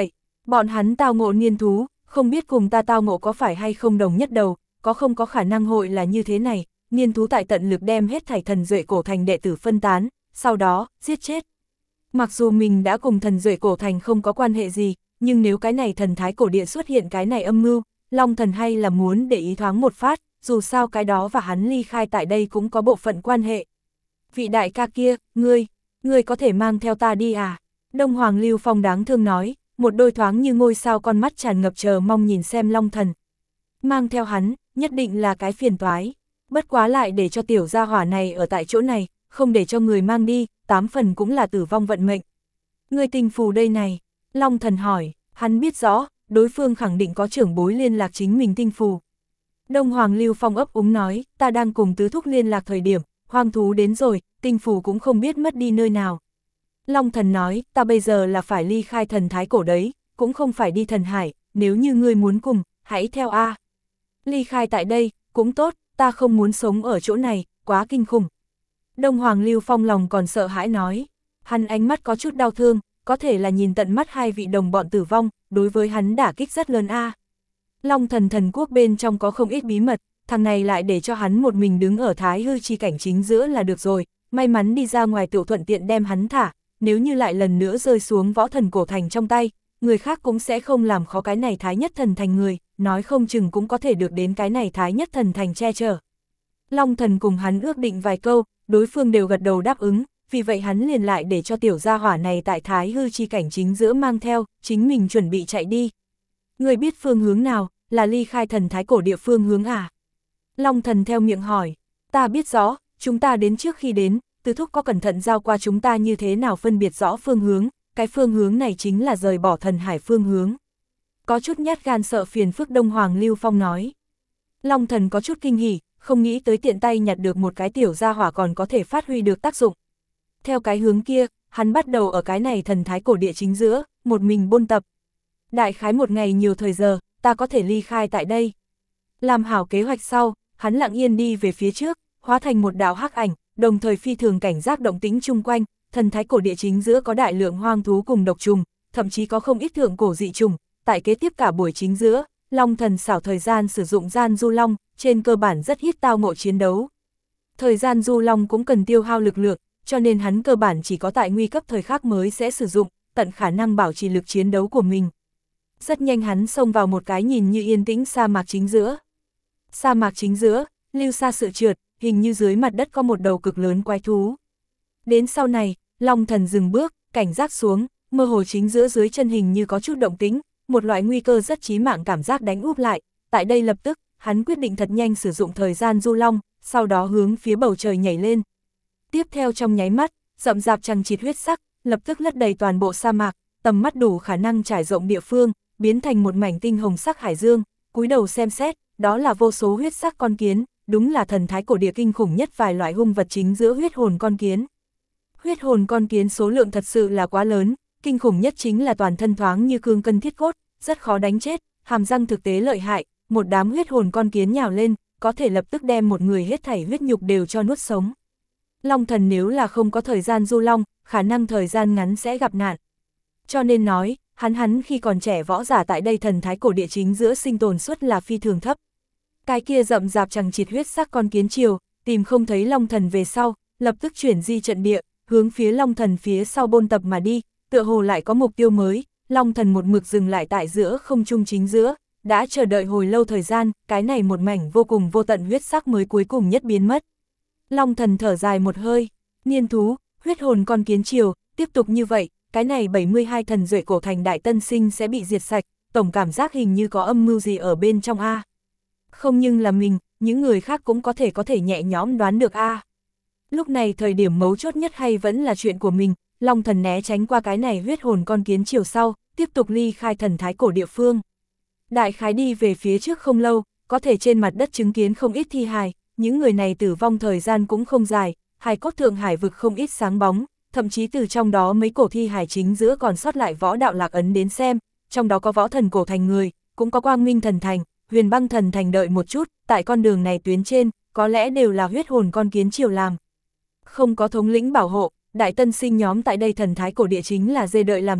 Bọn hắn tao ngộ niên thú, không biết cùng ta tao ngộ có phải hay không đồng nhất đầu, có không có khả năng hội là như thế này, niên thú tại tận lực đem hết thảy thần duệ cổ thành đệ tử phân tán, sau đó, giết chết. Mặc dù mình đã cùng thần duệ cổ thành không có quan hệ gì, nhưng nếu cái này thần thái cổ địa xuất hiện cái này âm mưu, Long thần hay là muốn để ý thoáng một phát, dù sao cái đó và hắn ly khai tại đây cũng có bộ phận quan hệ. Vị đại ca kia, ngươi, ngươi có thể mang theo ta đi à? Đông Hoàng Lưu Phong đáng thương nói, một đôi thoáng như ngôi sao con mắt tràn ngập chờ mong nhìn xem Long thần. Mang theo hắn, nhất định là cái phiền toái. Bất quá lại để cho tiểu gia hỏa này ở tại chỗ này, không để cho người mang đi, tám phần cũng là tử vong vận mệnh. Người tình phù đây này, Long thần hỏi, hắn biết rõ, đối phương khẳng định có trưởng bối liên lạc chính mình tinh phù. Đông Hoàng Lưu Phong ấp úng nói, ta đang cùng tứ thúc liên lạc thời điểm, hoang thú đến rồi, tinh phù cũng không biết mất đi nơi nào. Long thần nói, ta bây giờ là phải ly khai thần thái cổ đấy, cũng không phải đi thần hải, nếu như ngươi muốn cùng, hãy theo A. Ly khai tại đây, cũng tốt, ta không muốn sống ở chỗ này, quá kinh khủng. Đông Hoàng Lưu Phong lòng còn sợ hãi nói, hắn ánh mắt có chút đau thương, có thể là nhìn tận mắt hai vị đồng bọn tử vong, đối với hắn đả kích rất lớn A. Long thần thần quốc bên trong có không ít bí mật, thằng này lại để cho hắn một mình đứng ở thái hư chi cảnh chính giữa là được rồi, may mắn đi ra ngoài tự thuận tiện đem hắn thả, nếu như lại lần nữa rơi xuống võ thần cổ thành trong tay, người khác cũng sẽ không làm khó cái này thái nhất thần thành người, nói không chừng cũng có thể được đến cái này thái nhất thần thành che chở. Long thần cùng hắn ước định vài câu, đối phương đều gật đầu đáp ứng, vì vậy hắn liền lại để cho tiểu gia hỏa này tại thái hư chi cảnh chính giữa mang theo, chính mình chuẩn bị chạy đi. Người biết phương hướng nào, là ly khai thần thái cổ địa phương hướng à? Long thần theo miệng hỏi, ta biết rõ, chúng ta đến trước khi đến, tứ thúc có cẩn thận giao qua chúng ta như thế nào phân biệt rõ phương hướng, cái phương hướng này chính là rời bỏ thần hải phương hướng. Có chút nhát gan sợ phiền phức Đông Hoàng Lưu Phong nói. Long thần có chút kinh hỉ, không nghĩ tới tiện tay nhặt được một cái tiểu gia hỏa còn có thể phát huy được tác dụng. Theo cái hướng kia, hắn bắt đầu ở cái này thần thái cổ địa chính giữa, một mình buôn tập. Đại khái một ngày nhiều thời giờ, ta có thể ly khai tại đây. Làm hảo kế hoạch sau, hắn lặng yên đi về phía trước, hóa thành một đạo hắc ảnh, đồng thời phi thường cảnh giác động tĩnh chung quanh, thần thái cổ địa chính giữa có đại lượng hoang thú cùng độc trùng, thậm chí có không ít thượng cổ dị trùng, tại kế tiếp cả buổi chính giữa, Long thần xảo thời gian sử dụng gian du long, trên cơ bản rất ít tao ngộ chiến đấu. Thời gian du long cũng cần tiêu hao lực lượng, cho nên hắn cơ bản chỉ có tại nguy cấp thời khắc mới sẽ sử dụng, tận khả năng bảo trì lực chiến đấu của mình. Rất nhanh hắn xông vào một cái nhìn như yên tĩnh sa mạc chính giữa. Sa mạc chính giữa, lưu xa sự trượt, hình như dưới mặt đất có một đầu cực lớn quái thú. Đến sau này, Long thần dừng bước, cảnh giác xuống, mơ hồ chính giữa dưới chân hình như có chút động tĩnh, một loại nguy cơ rất chí mạng cảm giác đánh úp lại. Tại đây lập tức, hắn quyết định thật nhanh sử dụng thời gian du long, sau đó hướng phía bầu trời nhảy lên. Tiếp theo trong nháy mắt, rậm rạp chằng chịt huyết sắc, lập tức lấp đầy toàn bộ sa mạc, tầm mắt đủ khả năng trải rộng địa phương, biến thành một mảnh tinh hồng sắc hải dương, cúi đầu xem xét, đó là vô số huyết sắc con kiến, đúng là thần thái cổ địa kinh khủng nhất vài loại hung vật chính giữa huyết hồn con kiến. Huyết hồn con kiến số lượng thật sự là quá lớn, kinh khủng nhất chính là toàn thân thoáng như cương cân thiết cốt, rất khó đánh chết, hàm răng thực tế lợi hại, một đám huyết hồn con kiến nhào lên, có thể lập tức đem một người hết thảy huyết nhục đều cho nuốt sống. Long thần nếu là không có thời gian du long, khả năng thời gian ngắn sẽ gặp nạn. Cho nên nói, hắn hắn khi còn trẻ võ giả tại đây thần thái cổ địa chính giữa sinh tồn suất là phi thường thấp. Cái kia rậm rạp chằng chịt huyết sắc con kiến triều, tìm không thấy Long thần về sau, lập tức chuyển di trận địa, hướng phía Long thần phía sau bôn tập mà đi, tựa hồ lại có mục tiêu mới, Long thần một mực dừng lại tại giữa không trung chính giữa, đã chờ đợi hồi lâu thời gian, cái này một mảnh vô cùng vô tận huyết sắc mới cuối cùng nhất biến mất. Long thần thở dài một hơi, niên thú, huyết hồn con kiến triều, tiếp tục như vậy, cái này bảy mươi hai thần duệ cổ thành đại tân sinh sẽ bị diệt sạch, tổng cảm giác hình như có âm mưu gì ở bên trong A. Không nhưng là mình, những người khác cũng có thể có thể nhẹ nhõm đoán được A. Lúc này thời điểm mấu chốt nhất hay vẫn là chuyện của mình, Long thần né tránh qua cái này huyết hồn con kiến chiều sau, tiếp tục ly khai thần thái cổ địa phương. Đại khái đi về phía trước không lâu, có thể trên mặt đất chứng kiến không ít thi hài, những người này tử vong thời gian cũng không dài, hài cốt thượng hải vực không ít sáng bóng, thậm chí từ trong đó mấy cổ thi hài chính giữa còn sót lại võ đạo lạc ấn đến xem, trong đó có võ thần cổ thành người, cũng có quang minh thần thành, huyền băng thần thành đợi một chút, tại con đường này tuyến trên, có lẽ đều là huyết hồn con kiến triều làm. Không có thống lĩnh bảo hộ, đại tân sinh nhóm tại đây thần thái cổ địa chính là dê đợi làm thịt,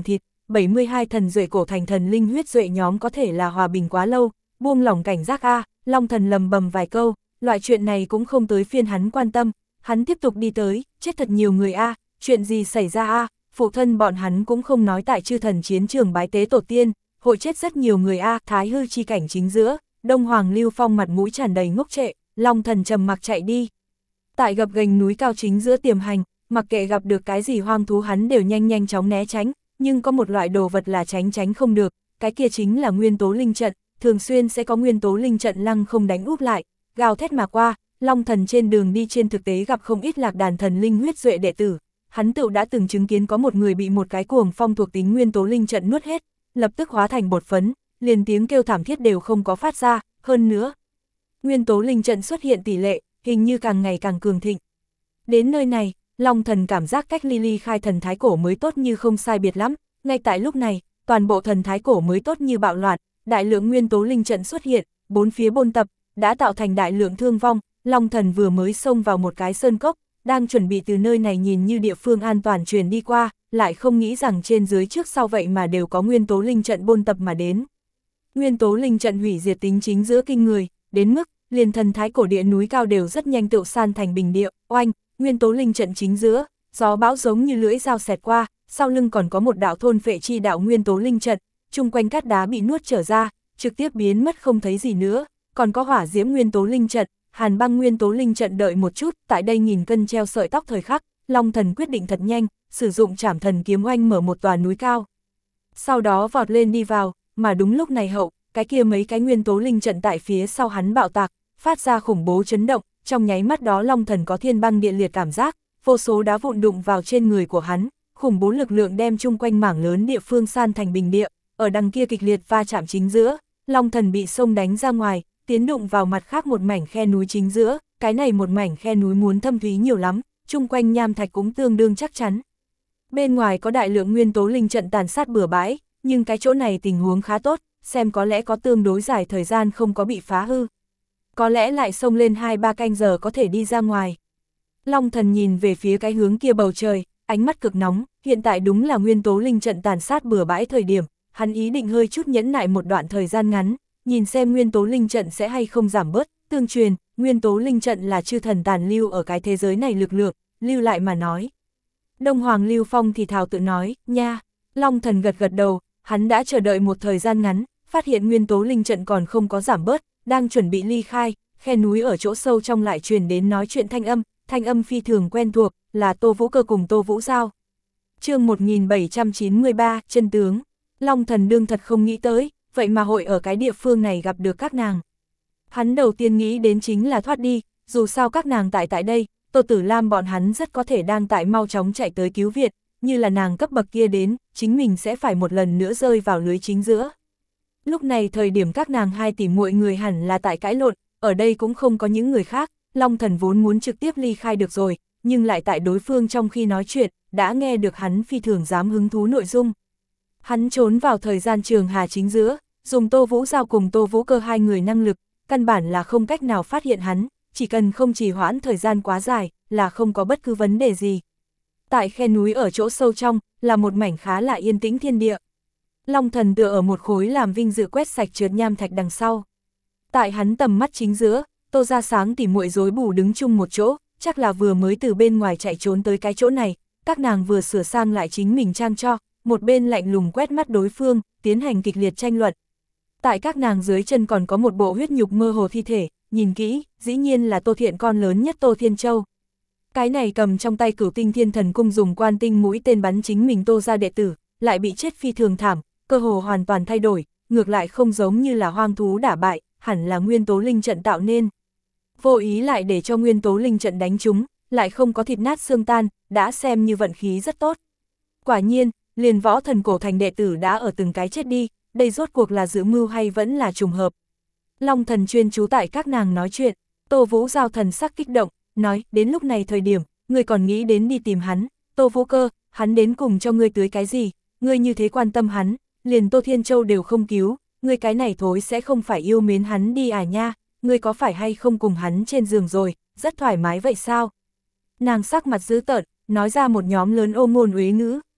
bảy mươi hai thần duệ cổ thành thần linh huyết duệ nhóm có thể là hòa bình quá lâu, buông lỏng cảnh giác a, Long Thần lầm bầm vài câu, loại chuyện này cũng không tới phiên hắn quan tâm, hắn tiếp tục đi tới, chết thật nhiều người a, chuyện gì xảy ra a, phụ thân bọn hắn cũng không nói tại chư thần chiến trường bái tế tổ tiên, hội chết rất nhiều người a, Thái hư chi cảnh chính giữa, Đông Hoàng Lưu Phong mặt mũi tràn đầy ngốc trệ, Long Thần trầm mặc chạy đi. Tại gập ghềnh núi cao chính giữa tiềm hành, mặc kệ gặp được cái gì hoang thú hắn đều nhanh nhanh chóng né tránh, nhưng có một loại đồ vật là tránh tránh không được, cái kia chính là nguyên tố linh trận, thường xuyên sẽ có nguyên tố linh trận lăng không đánh úp lại, gào thét mà qua, Long Thần trên đường đi trên thực tế gặp không ít lạc đàn thần linh huyết duệ đệ tử, hắn tự đã từng chứng kiến có một người bị một cái cuồng phong thuộc tính nguyên tố linh trận nuốt hết, lập tức hóa thành bột phấn, liền tiếng kêu thảm thiết đều không có phát ra, hơn nữa, nguyên tố linh trận xuất hiện tỷ lệ, hình như càng ngày càng cường thịnh. Đến nơi này, Long Thần cảm giác cách ly ly khai thần thái cổ mới tốt như không sai biệt lắm, ngay tại lúc này, toàn bộ thần thái cổ mới tốt như bạo loạn, đại lượng nguyên tố linh trận xuất hiện, bốn phía bôn tập, đã tạo thành đại lượng thương vong, Long Thần vừa mới xông vào một cái sơn cốc, đang chuẩn bị từ nơi này nhìn như địa phương an toàn truyền đi qua, lại không nghĩ rằng trên dưới trước sau vậy mà đều có nguyên tố linh trận bôn tập mà đến. Nguyên tố linh trận hủy diệt tính chính giữa kinh người, đến mức, liền thần thái cổ địa núi cao đều rất nhanh tựu san thành bình địa, oanh, nguyên tố linh trận chính giữa, gió bão giống như lưỡi dao xẹt qua, sau lưng còn có một đạo thôn phệ chi đạo nguyên tố linh trận, chung quanh cát đá bị nuốt trở ra, trực tiếp biến mất không thấy gì nữa, còn có hỏa diễm nguyên tố linh trận, hàn băng nguyên tố linh trận đợi một chút, tại đây nghìn cân treo sợi tóc thời khắc, Long Thần quyết định thật nhanh, sử dụng trảm thần kiếm oanh mở một tòa núi cao. Sau đó vọt lên đi vào, mà đúng lúc này hậu, cái kia mấy cái nguyên tố linh trận tại phía sau hắn bạo tạc, phát ra khủng bố chấn động, trong nháy mắt đó Long Thần có thiên băng địa liệt cảm giác, vô số đá vụn đụng vào trên người của hắn, khủng bố lực lượng đem chung quanh mảng lớn địa phương san thành bình địa, ở đằng kia kịch liệt va chạm chính giữa, Long Thần bị sông đánh ra ngoài, tiến đụng vào mặt khác một mảnh khe núi chính giữa, cái này một mảnh khe núi muốn thâm thúy nhiều lắm, chung quanh nham thạch cũng tương đương chắc chắn. Bên ngoài có đại lượng nguyên tố linh trận tàn sát bừa bãi, nhưng cái chỗ này tình huống khá tốt, xem có lẽ có tương đối dài thời gian không có bị phá hư. Có lẽ lại xông lên hai ba canh giờ có thể đi ra ngoài. Long Thần nhìn về phía cái hướng kia bầu trời, ánh mắt cực nóng, hiện tại đúng là nguyên tố linh trận tàn sát bừa bãi thời điểm, hắn ý định hơi chút nhẫn nại một đoạn thời gian ngắn, nhìn xem nguyên tố linh trận sẽ hay không giảm bớt, tương truyền, nguyên tố linh trận là chư thần tàn lưu ở cái thế giới này lực lượng, lưu lại mà nói. Đông Hoàng Lưu Phong thì thào tự nói, nha, Long Thần gật gật đầu, hắn đã chờ đợi một thời gian ngắn, phát hiện nguyên tố linh trận còn không có giảm bớt, đang chuẩn bị ly khai, khe núi ở chỗ sâu trong lại truyền đến nói chuyện thanh âm, thanh âm phi thường quen thuộc, là Tô Vũ Cơ cùng Tô Vũ Giao. Chương một nghìn bảy trăm chín mươi ba, chân tướng, Long Thần đương thật không nghĩ tới, vậy mà hội ở cái địa phương này gặp được các nàng. Hắn đầu tiên nghĩ đến chính là thoát đi, dù sao các nàng tại tại đây, Tô Tử Lam bọn hắn rất có thể đang tại mau chóng chạy tới cứu viện, như là nàng cấp bậc kia đến, chính mình sẽ phải một lần nữa rơi vào lưới chính giữa. Lúc này thời điểm các nàng hai tỷ muội người hẳn là tại cãi lộn, ở đây cũng không có những người khác, Long Thần vốn muốn trực tiếp ly khai được rồi, nhưng lại tại đối phương trong khi nói chuyện, đã nghe được hắn phi thường dám hứng thú nội dung. Hắn trốn vào thời gian trường hà chính giữa, dùng Tô Vũ Giao cùng Tô Vũ Cơ hai người năng lực, căn bản là không cách nào phát hiện hắn, chỉ cần không trì hoãn thời gian quá dài, là không có bất cứ vấn đề gì. Tại khe núi ở chỗ sâu trong, là một mảnh khá là yên tĩnh thiên địa. Long Thần tựa ở một khối làm vinh dự quét sạch trượt nham thạch đằng sau. Tại hắn tầm mắt chính giữa, Tô Gia Sáng tỉ muội rối bù đứng chung một chỗ, chắc là vừa mới từ bên ngoài chạy trốn tới cái chỗ này, các nàng vừa sửa sang lại chính mình trang cho, một bên lạnh lùng quét mắt đối phương, tiến hành kịch liệt tranh luận. Tại các nàng dưới chân còn có một bộ huyết nhục mơ hồ thi thể, nhìn kỹ, dĩ nhiên là Tô Thiện con lớn nhất Tô Thiên Châu. Cái này cầm trong tay Cửu Tinh Thiên Thần Cung dùng quan tinh mũi tên bắn chính mình Tô gia đệ tử, lại bị chết phi thường thảm, cơ hồ hoàn toàn thay đổi, ngược lại không giống như là hoang thú đả bại, hẳn là nguyên tố linh trận tạo nên. Vô ý lại để cho nguyên tố linh trận đánh chúng, lại không có thịt nát xương tan, đã xem như vận khí rất tốt. Quả nhiên, liền võ thần cổ thành đệ tử đã ở từng cái chết đi, đây rốt cuộc là dự mưu hay vẫn là trùng hợp. Long Thần chuyên chú tại các nàng nói chuyện, Tô Vũ Giao thần sắc kích động, nói, đến lúc này thời điểm, ngươi còn nghĩ đến đi tìm hắn, Tô Vũ Cơ, hắn đến cùng cho ngươi tưới cái gì, ngươi như thế quan tâm hắn, liền Tô Thiên Châu đều không cứu, ngươi cái này thối sẽ không phải yêu mến hắn đi à nha, ngươi có phải hay không cùng hắn trên giường rồi, rất thoải mái vậy sao? Nàng sắc mặt dữ tợn, nói ra một nhóm lớn ô ngôn uế ngữ.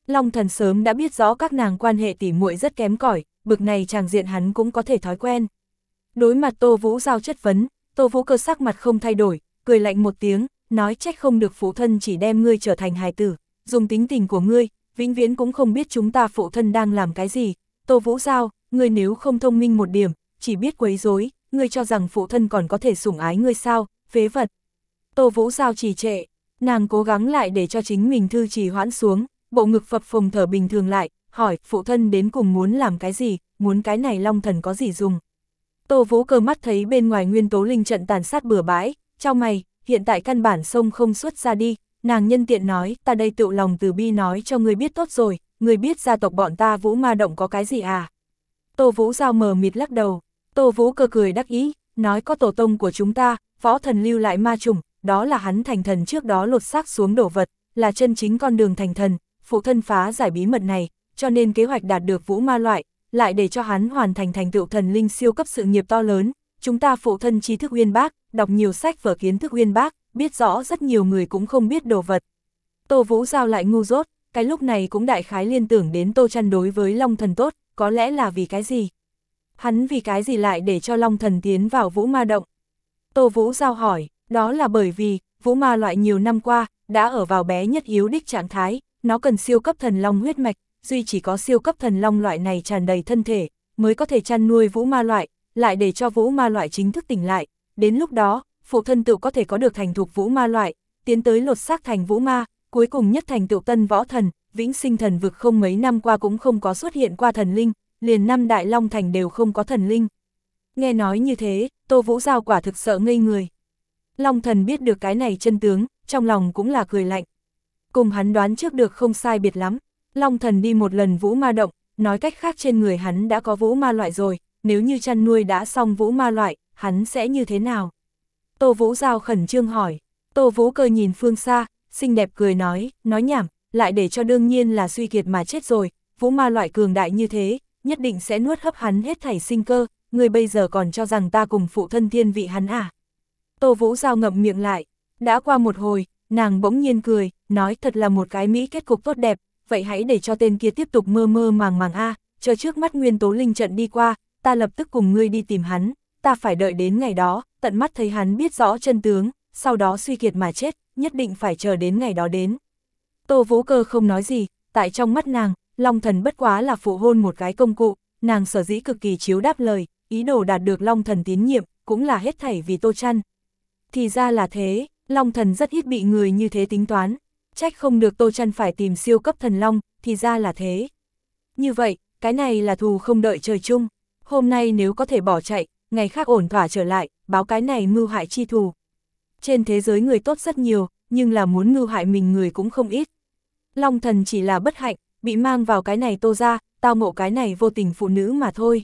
Long Thần sớm đã biết rõ các nàng quan hệ tỉ muội rất kém cỏi, bực này chàng diện hắn cũng có thể thói quen. Đối mặt Tô Vũ Giao chất vấn, Tô Vũ Cơ sắc mặt không thay đổi, cười lạnh một tiếng, nói trách không được phụ thân chỉ đem ngươi trở thành hài tử, dùng tính tình của ngươi, vĩnh viễn cũng không biết chúng ta phụ thân đang làm cái gì. Tô Vũ Giao, ngươi nếu không thông minh một điểm, chỉ biết quấy rối, ngươi cho rằng phụ thân còn có thể sủng ái ngươi sao, phế vật. Tô Vũ Giao trì trệ, nàng cố gắng lại để cho chính mình thư trì hoãn xuống, bộ ngực phập phồng thở bình thường lại, hỏi, phụ thân đến cùng muốn làm cái gì, muốn cái này Long Thần có gì dùng. Tô Vũ Cơ mắt thấy bên ngoài nguyên tố linh trận tàn sát bừa bãi, chau mày, hiện tại căn bản sông không xuất ra đi, nàng nhân tiện nói, ta đây tự lòng từ bi nói cho ngươi biết tốt rồi, ngươi biết gia tộc bọn ta Vũ Ma Động có cái gì à? Tô Vũ Giao mờ mịt lắc đầu, Tô Vũ Cơ cười đắc ý, nói có tổ tông của chúng ta, võ thần lưu lại ma trùng, đó là hắn thành thần trước đó lột xác xuống đổ vật, là chân chính con đường thành thần, phụ thân phá giải bí mật này, cho nên kế hoạch đạt được vũ ma loại, lại để cho hắn hoàn thành thành tựu thần linh siêu cấp sự nghiệp to lớn. Chúng ta phụ thân tri thức uyên bác, đọc nhiều sách vở kiến thức uyên bác, biết rõ rất nhiều người cũng không biết đồ vật. Tô Vũ Giao lại ngu dốt, cái lúc này cũng đại khái liên tưởng đến Tô Trăn đối với Long Thần tốt, có lẽ là vì cái gì? Hắn vì cái gì lại để cho Long Thần tiến vào Vũ Ma Động? Tô Vũ Giao hỏi, đó là bởi vì, Vũ Ma loại nhiều năm qua, đã ở vào bé nhất yếu đích trạng thái, nó cần siêu cấp thần long huyết mạch, duy chỉ có siêu cấp thần long loại này tràn đầy thân thể, mới có thể chăn nuôi Vũ Ma loại, lại để cho Vũ Ma loại chính thức tỉnh lại. Đến lúc đó, phụ thân tự có thể có được thành thục Vũ Ma loại, tiến tới lột xác thành Vũ Ma, cuối cùng nhất thành tựu tân võ thần, vĩnh sinh thần vực không mấy năm qua cũng không có xuất hiện qua thần linh, liền năm đại long thành đều không có thần linh. Nghe nói như thế, Tô Vũ Giao quả thực sợ ngây người. Long Thần biết được cái này chân tướng, trong lòng cũng là cười lạnh. Cùng hắn đoán trước được không sai biệt lắm, Long Thần đi một lần Vũ Ma Động, nói cách khác trên người hắn đã có Vũ Ma loại rồi, nếu như chăn nuôi đã xong Vũ Ma loại, hắn sẽ như thế nào? Tô Vũ Giao khẩn trương hỏi, Tô Vũ Cơ nhìn phương xa, xinh đẹp cười nói, nói nhảm, lại để cho đương nhiên là suy kiệt mà chết rồi, Vũ Ma loại cường đại như thế, nhất định sẽ nuốt hấp hắn hết thảy sinh cơ, người bây giờ còn cho rằng ta cùng phụ thân thiên vị hắn à? Tô Vũ Giao ngậm miệng lại, đã qua một hồi, nàng bỗng nhiên cười, nói thật là một cái mỹ kết cục tốt đẹp, vậy hãy để cho tên kia tiếp tục mơ mơ màng màng a, chờ trước mắt nguyên tố linh trận đi qua, ta lập tức cùng ngươi đi tìm hắn, ta phải đợi đến ngày đó, tận mắt thấy hắn biết rõ chân tướng, sau đó suy kiệt mà chết, nhất định phải chờ đến ngày đó đến. Tô Vũ Cơ không nói gì, tại trong mắt nàng, Long Thần bất quá là phụ hôn một cái công cụ, nàng sở dĩ cực kỳ chiếu đáp lời, ý đồ đạt được Long Thần tín nhiệm, cũng là hết thảy vì Tô Trăn. Thì ra là thế, Long Thần rất ít bị người như thế tính toán, trách không được Tô Trăn phải tìm siêu cấp thần long, thì ra là thế. Như vậy, cái này là thù không đợi trời chung, hôm nay nếu có thể bỏ chạy, ngày khác ổn thỏa trở lại, báo cái này mưu hại chi thù. Trên thế giới người tốt rất nhiều, nhưng là muốn mưu hại mình người cũng không ít. Long Thần chỉ là bất hạnh, bị mang vào cái này Tô ra, tao ngộ cái này vô tình phụ nữ mà thôi.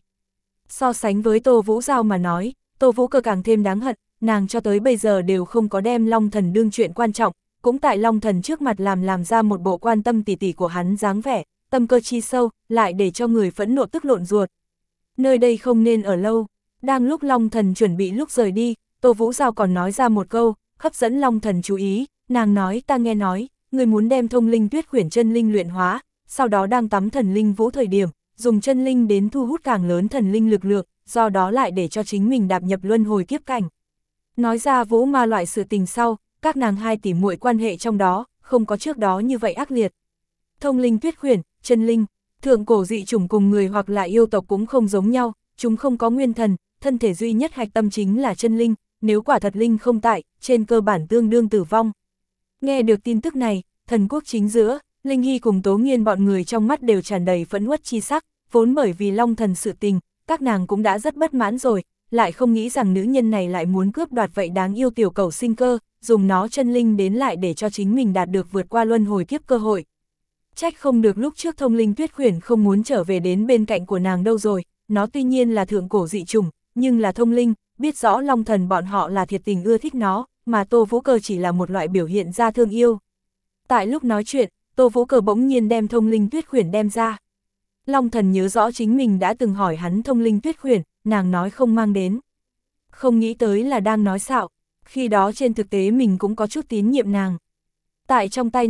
So sánh với Tô Vũ Giao mà nói, Tô Vũ Cơ càng thêm đáng hận, nàng cho tới bây giờ đều không có đem Long Thần đương chuyện quan trọng, cũng tại Long Thần trước mặt làm làm ra một bộ quan tâm tỉ tỉ của hắn dáng vẻ, tâm cơ chi sâu, lại để cho người phẫn nộ tức lộn ruột. Nơi đây không nên ở lâu, đang lúc Long Thần chuẩn bị lúc rời đi, Tô Vũ Giao còn nói ra một câu, hấp dẫn Long Thần chú ý, nàng nói ta nghe nói, người muốn đem thông linh tuyết khuyển chân linh luyện hóa, sau đó đang tắm thần linh vũ thời điểm, dùng chân linh đến thu hút càng lớn thần linh lực lượng, do đó lại để cho chính mình đạp nhập luân hồi kiếp cảnh. Nói ra Vũ Ma loại sự tình sau, các nàng hai tỷ muội quan hệ trong đó, không có trước đó như vậy ác liệt. Thông linh tuyết khuyển, chân linh, thượng cổ dị chủng cùng người hoặc là yêu tộc cũng không giống nhau, chúng không có nguyên thần, thân thể duy nhất hạch tâm chính là chân linh, nếu quả thật linh không tại, trên cơ bản tương đương tử vong. Nghe được tin tức này, thần quốc chính giữa, Linh Hy cùng Tố Nghiên bọn người trong mắt đều tràn đầy phẫn uất chi sắc, vốn bởi vì Long Thần sự tình, các nàng cũng đã rất bất mãn rồi, lại không nghĩ rằng nữ nhân này lại muốn cướp đoạt vậy đáng yêu tiểu cầu sinh cơ, dùng nó chân linh đến lại để cho chính mình đạt được vượt qua luân hồi kiếp cơ hội. Trách không được lúc trước thông linh tuyết khuyển không muốn trở về đến bên cạnh của nàng đâu rồi, nó tuy nhiên là thượng cổ dị chủng, nhưng là thông linh, biết rõ Long Thần bọn họ là thiệt tình ưa thích nó, mà Tô Vũ Cơ chỉ là một loại biểu hiện ra thương yêu. Tại lúc nói chuyện, Tô Vũ Cơ bỗng nhiên đem thông linh tuyết khuyển đem ra. Long Thần nhớ rõ chính mình đã từng hỏi hắn thông linh tuyết khuyển, nàng nói không mang đến. Không nghĩ tới là đang nói xạo, khi đó trên thực tế mình cũng có chút tín nhiệm nàng. Tại trong tay nàng,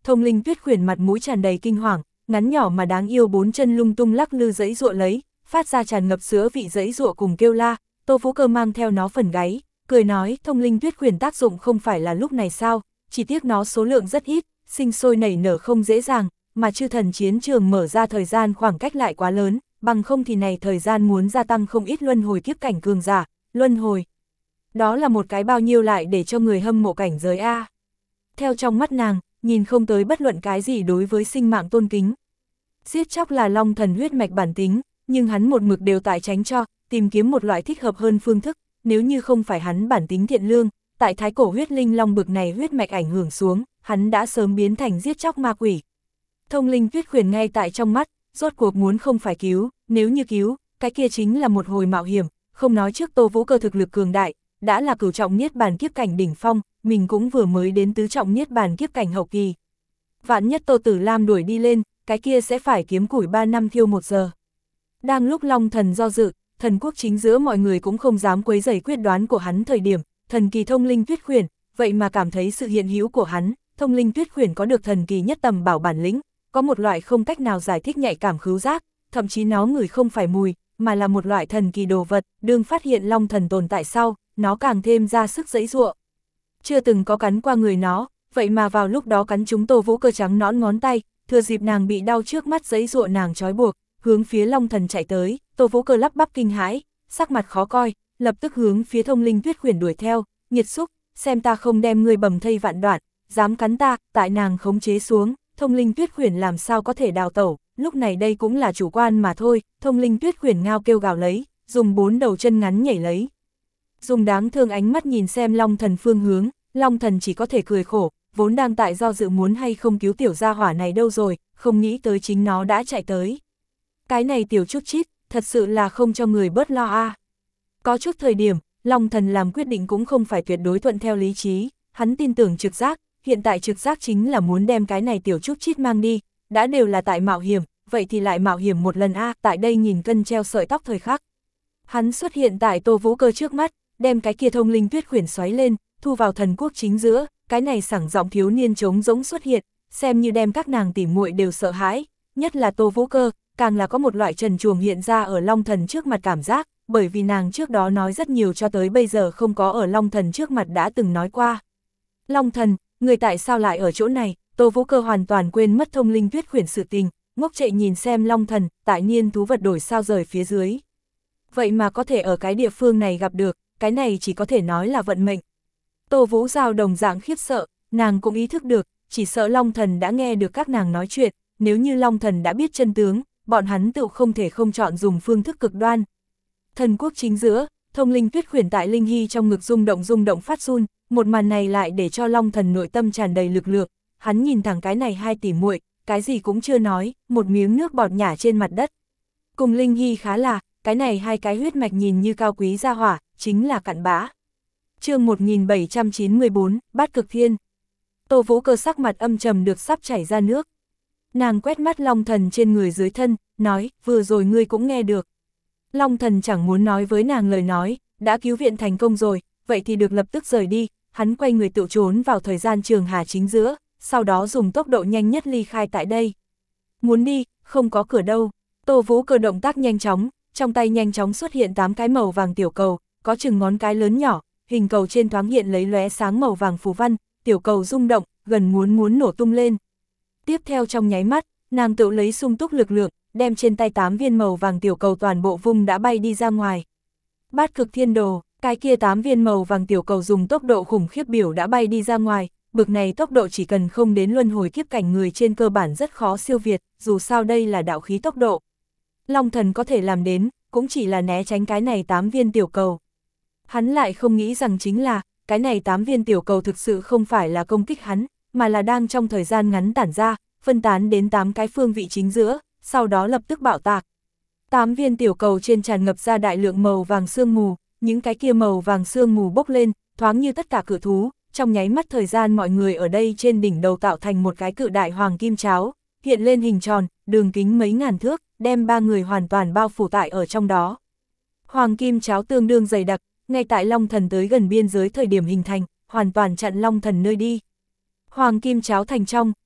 Thông linh tuyết khuyển mặt mũi tràn đầy kinh hoàng, ngắn nhỏ mà đáng yêu bốn chân lung tung lắc lư giãy giụa lấy, phát ra tràn ngập sữa vị giãy giụa cùng kêu la. Tô Vũ Cơ mang theo nó phần gáy, cười nói thông linh tuyết khuyển tác dụng không phải là lúc này sao, chỉ tiếc nó số lượng rất ít, sinh sôi nảy nở không dễ dàng, mà chư thần chiến trường mở ra thời gian khoảng cách lại quá lớn, bằng không thì này thời gian muốn gia tăng không ít luân hồi kiếp cảnh cường giả, luân hồi. Đó là một cái bao nhiêu lại để cho người hâm mộ cảnh giới A. Theo trong mắt nàng, nhìn không tới bất luận cái gì đối với sinh mạng tôn kính. Giết chóc là Long Thần huyết mạch bản tính, nhưng hắn một mực đều tại tránh cho, tìm kiếm một loại thích hợp hơn phương thức, nếu như không phải hắn bản tính thiện lương, tại thái cổ huyết linh long bực này huyết mạch ảnh hưởng xuống, hắn đã sớm biến thành giết chóc ma quỷ. Thông linh tuyết khuyển ngay tại trong mắt, rốt cuộc muốn không phải cứu, nếu như cứu, cái kia chính là một hồi mạo hiểm, không nói trước Tô Vũ Cơ thực lực cường đại, đã là cửu trọng niết bàn kiếp cảnh đỉnh phong, mình cũng vừa mới đến tứ trọng niết bàn kiếp cảnh hậu kỳ. Vạn nhất Tô Tử Lam đuổi đi lên, cái kia sẽ phải kiếm củi ba năm thiêu một giờ. Đang lúc Long Thần do dự, thần quốc chính giữa mọi người cũng không dám quấy rầy quyết đoán của hắn thời điểm, thần kỳ thông linh tuyết khuyển, vậy mà cảm thấy sự hiện hữu của hắn, thông linh tuyết khuyển có được thần kỳ nhất tầm bảo bản lĩnh, có một loại không cách nào giải thích nhạy cảm khứu giác, thậm chí nó ngửi không phải mùi, mà là một loại thần kỳ đồ vật, đương phát hiện Long Thần tồn tại sau, nó càng thêm ra sức giãy giụa. Chưa từng có cắn qua người nó, vậy mà vào lúc đó cắn trúng Tô Vũ Cơ trắng nõn ngón tay, thừa dịp nàng bị đau trước mắt giãy giụa nàng trói buộc, hướng phía Long Thần chạy tới, Tô Vũ Cơ lắp bắp kinh hãi, sắc mặt khó coi, lập tức hướng phía thông linh tuyết khuyển đuổi theo, nghiệt xúc, xem ta không đem ngươi bầm thây vạn đoạn, dám cắn ta, tại nàng khống chế xuống, thông linh tuyết khuyển làm sao có thể đào tẩu, lúc này đây cũng là chủ quan mà thôi, thông linh tuyết khuyển ngao kêu gào lấy, dùng bốn đầu chân ngắn nhảy lấy. Dùng đáng thương ánh mắt nhìn xem Long Thần phương hướng, Long Thần chỉ có thể cười khổ, vốn đang tại do dự muốn hay không cứu tiểu gia hỏa này đâu rồi, không nghĩ tới chính nó đã chạy tới. Cái này tiểu chút chít, thật sự là không cho người bớt lo a. À. Có chút thời điểm, Long Thần làm quyết định cũng không phải tuyệt đối thuận theo lý trí, hắn tin tưởng trực giác, hiện tại trực giác chính là muốn đem cái này tiểu chút chít mang đi, đã đều là tại mạo hiểm, vậy thì lại mạo hiểm một lần a, à, tại đây nghìn cân treo sợi tóc thời khắc. Hắn xuất hiện tại Tô Vũ Cơ trước mắt, đem cái kia thông linh tuyết khuyển xoáy lên, thu vào thần quốc chính giữa, cái này sảng giọng thiếu niên trống rỗng xuất hiện, xem như đem các nàng tỉ muội đều sợ hãi, nhất là Tô Vũ Cơ, càng là có một loại trần truồng hiện ra ở Long Thần trước mặt cảm giác, bởi vì nàng trước đó nói rất nhiều cho tới bây giờ không có ở Long Thần trước mặt đã từng nói qua. Long Thần, người tại sao lại ở chỗ này? Tô Vũ Cơ hoàn toàn quên mất thông linh tuyết khuyển sự tình, ngốc chạy nhìn xem Long Thần, tại nhiên thú vật đổi sao rời phía dưới. Vậy mà có thể ở cái địa phương này gặp được, cái này chỉ có thể nói là vận mệnh. Tô Vũ Giao đồng dạng khiếp sợ, nàng cũng ý thức được, chỉ sợ Long Thần đã nghe được các nàng nói chuyện, nếu như Long Thần đã biết chân tướng, bọn hắn tự không thể không chọn dùng phương thức cực đoan. Thần quốc chính giữa, thông linh tuyết khuyển tại Linh Hy trong ngực rung động rung động phát run, một màn này lại để cho Long Thần nội tâm tràn đầy lực lượng, hắn nhìn thẳng cái này hai tỷ muội, cái gì cũng chưa nói, một miếng nước bọt nhả trên mặt đất. Cùng Linh Hy khá là, cái này hai cái huyết mạch nhìn như cao quý gia hỏa, chính là cặn bã. Chương một nghìn bảy trăm chín mươi bốn, Bát Cực Thiên. Tô Vũ Cơ sắc mặt âm trầm được sắp chảy ra nước. Nàng quét mắt Long Thần trên người dưới thân, nói, vừa rồi ngươi cũng nghe được. Long Thần chẳng muốn nói với nàng lời nói, đã cứu viện thành công rồi, vậy thì được lập tức rời đi, hắn quay người tự trốn vào thời gian trường hà chính giữa, sau đó dùng tốc độ nhanh nhất ly khai tại đây. Muốn đi, không có cửa đâu. Tô Vũ Cơ động tác nhanh chóng, trong tay nhanh chóng xuất hiện tám cái màu vàng tiểu cầu, có chừng ngón cái lớn nhỏ, hình cầu trên thoáng hiện lấy lóe sáng màu vàng phù văn, tiểu cầu rung động, gần muốn muốn nổ tung lên. Tiếp theo trong nháy mắt, nàng tự lấy sung túc lực lượng, đem trên tay tám viên màu vàng tiểu cầu toàn bộ vung đã bay đi ra ngoài. Bát Cực Thiên Đồ, cái kia tám viên màu vàng tiểu cầu dùng tốc độ khủng khiếp biểu đã bay đi ra ngoài, bực này tốc độ chỉ cần không đến luân hồi kiếp cảnh người trên cơ bản rất khó siêu việt, dù sao đây là đạo khí tốc độ. Long Thần có thể làm đến, cũng chỉ là né tránh cái này tám viên tiểu cầu. Hắn lại không nghĩ rằng chính là, cái này tám viên tiểu cầu thực sự không phải là công kích hắn, mà là đang trong thời gian ngắn tản ra, phân tán đến tám cái phương vị chính giữa, sau đó lập tức bạo tạc. tám viên tiểu cầu trên tràn ngập ra đại lượng màu vàng sương mù, những cái kia màu vàng sương mù bốc lên, thoáng như tất cả cự thú, trong nháy mắt thời gian mọi người ở đây trên đỉnh đầu tạo thành một cái cự đại hoàng kim cháo, hiện lên hình tròn, đường kính mấy ngàn thước, đem ba người hoàn toàn bao phủ tại ở trong đó. Hoàng kim cháo tương đương dày đặc, ngay tại Long Thần tới gần biên giới thời điểm hình thành, hoàn toàn chặn Long Thần nơi đi. Hoàng kim cháo thành trong,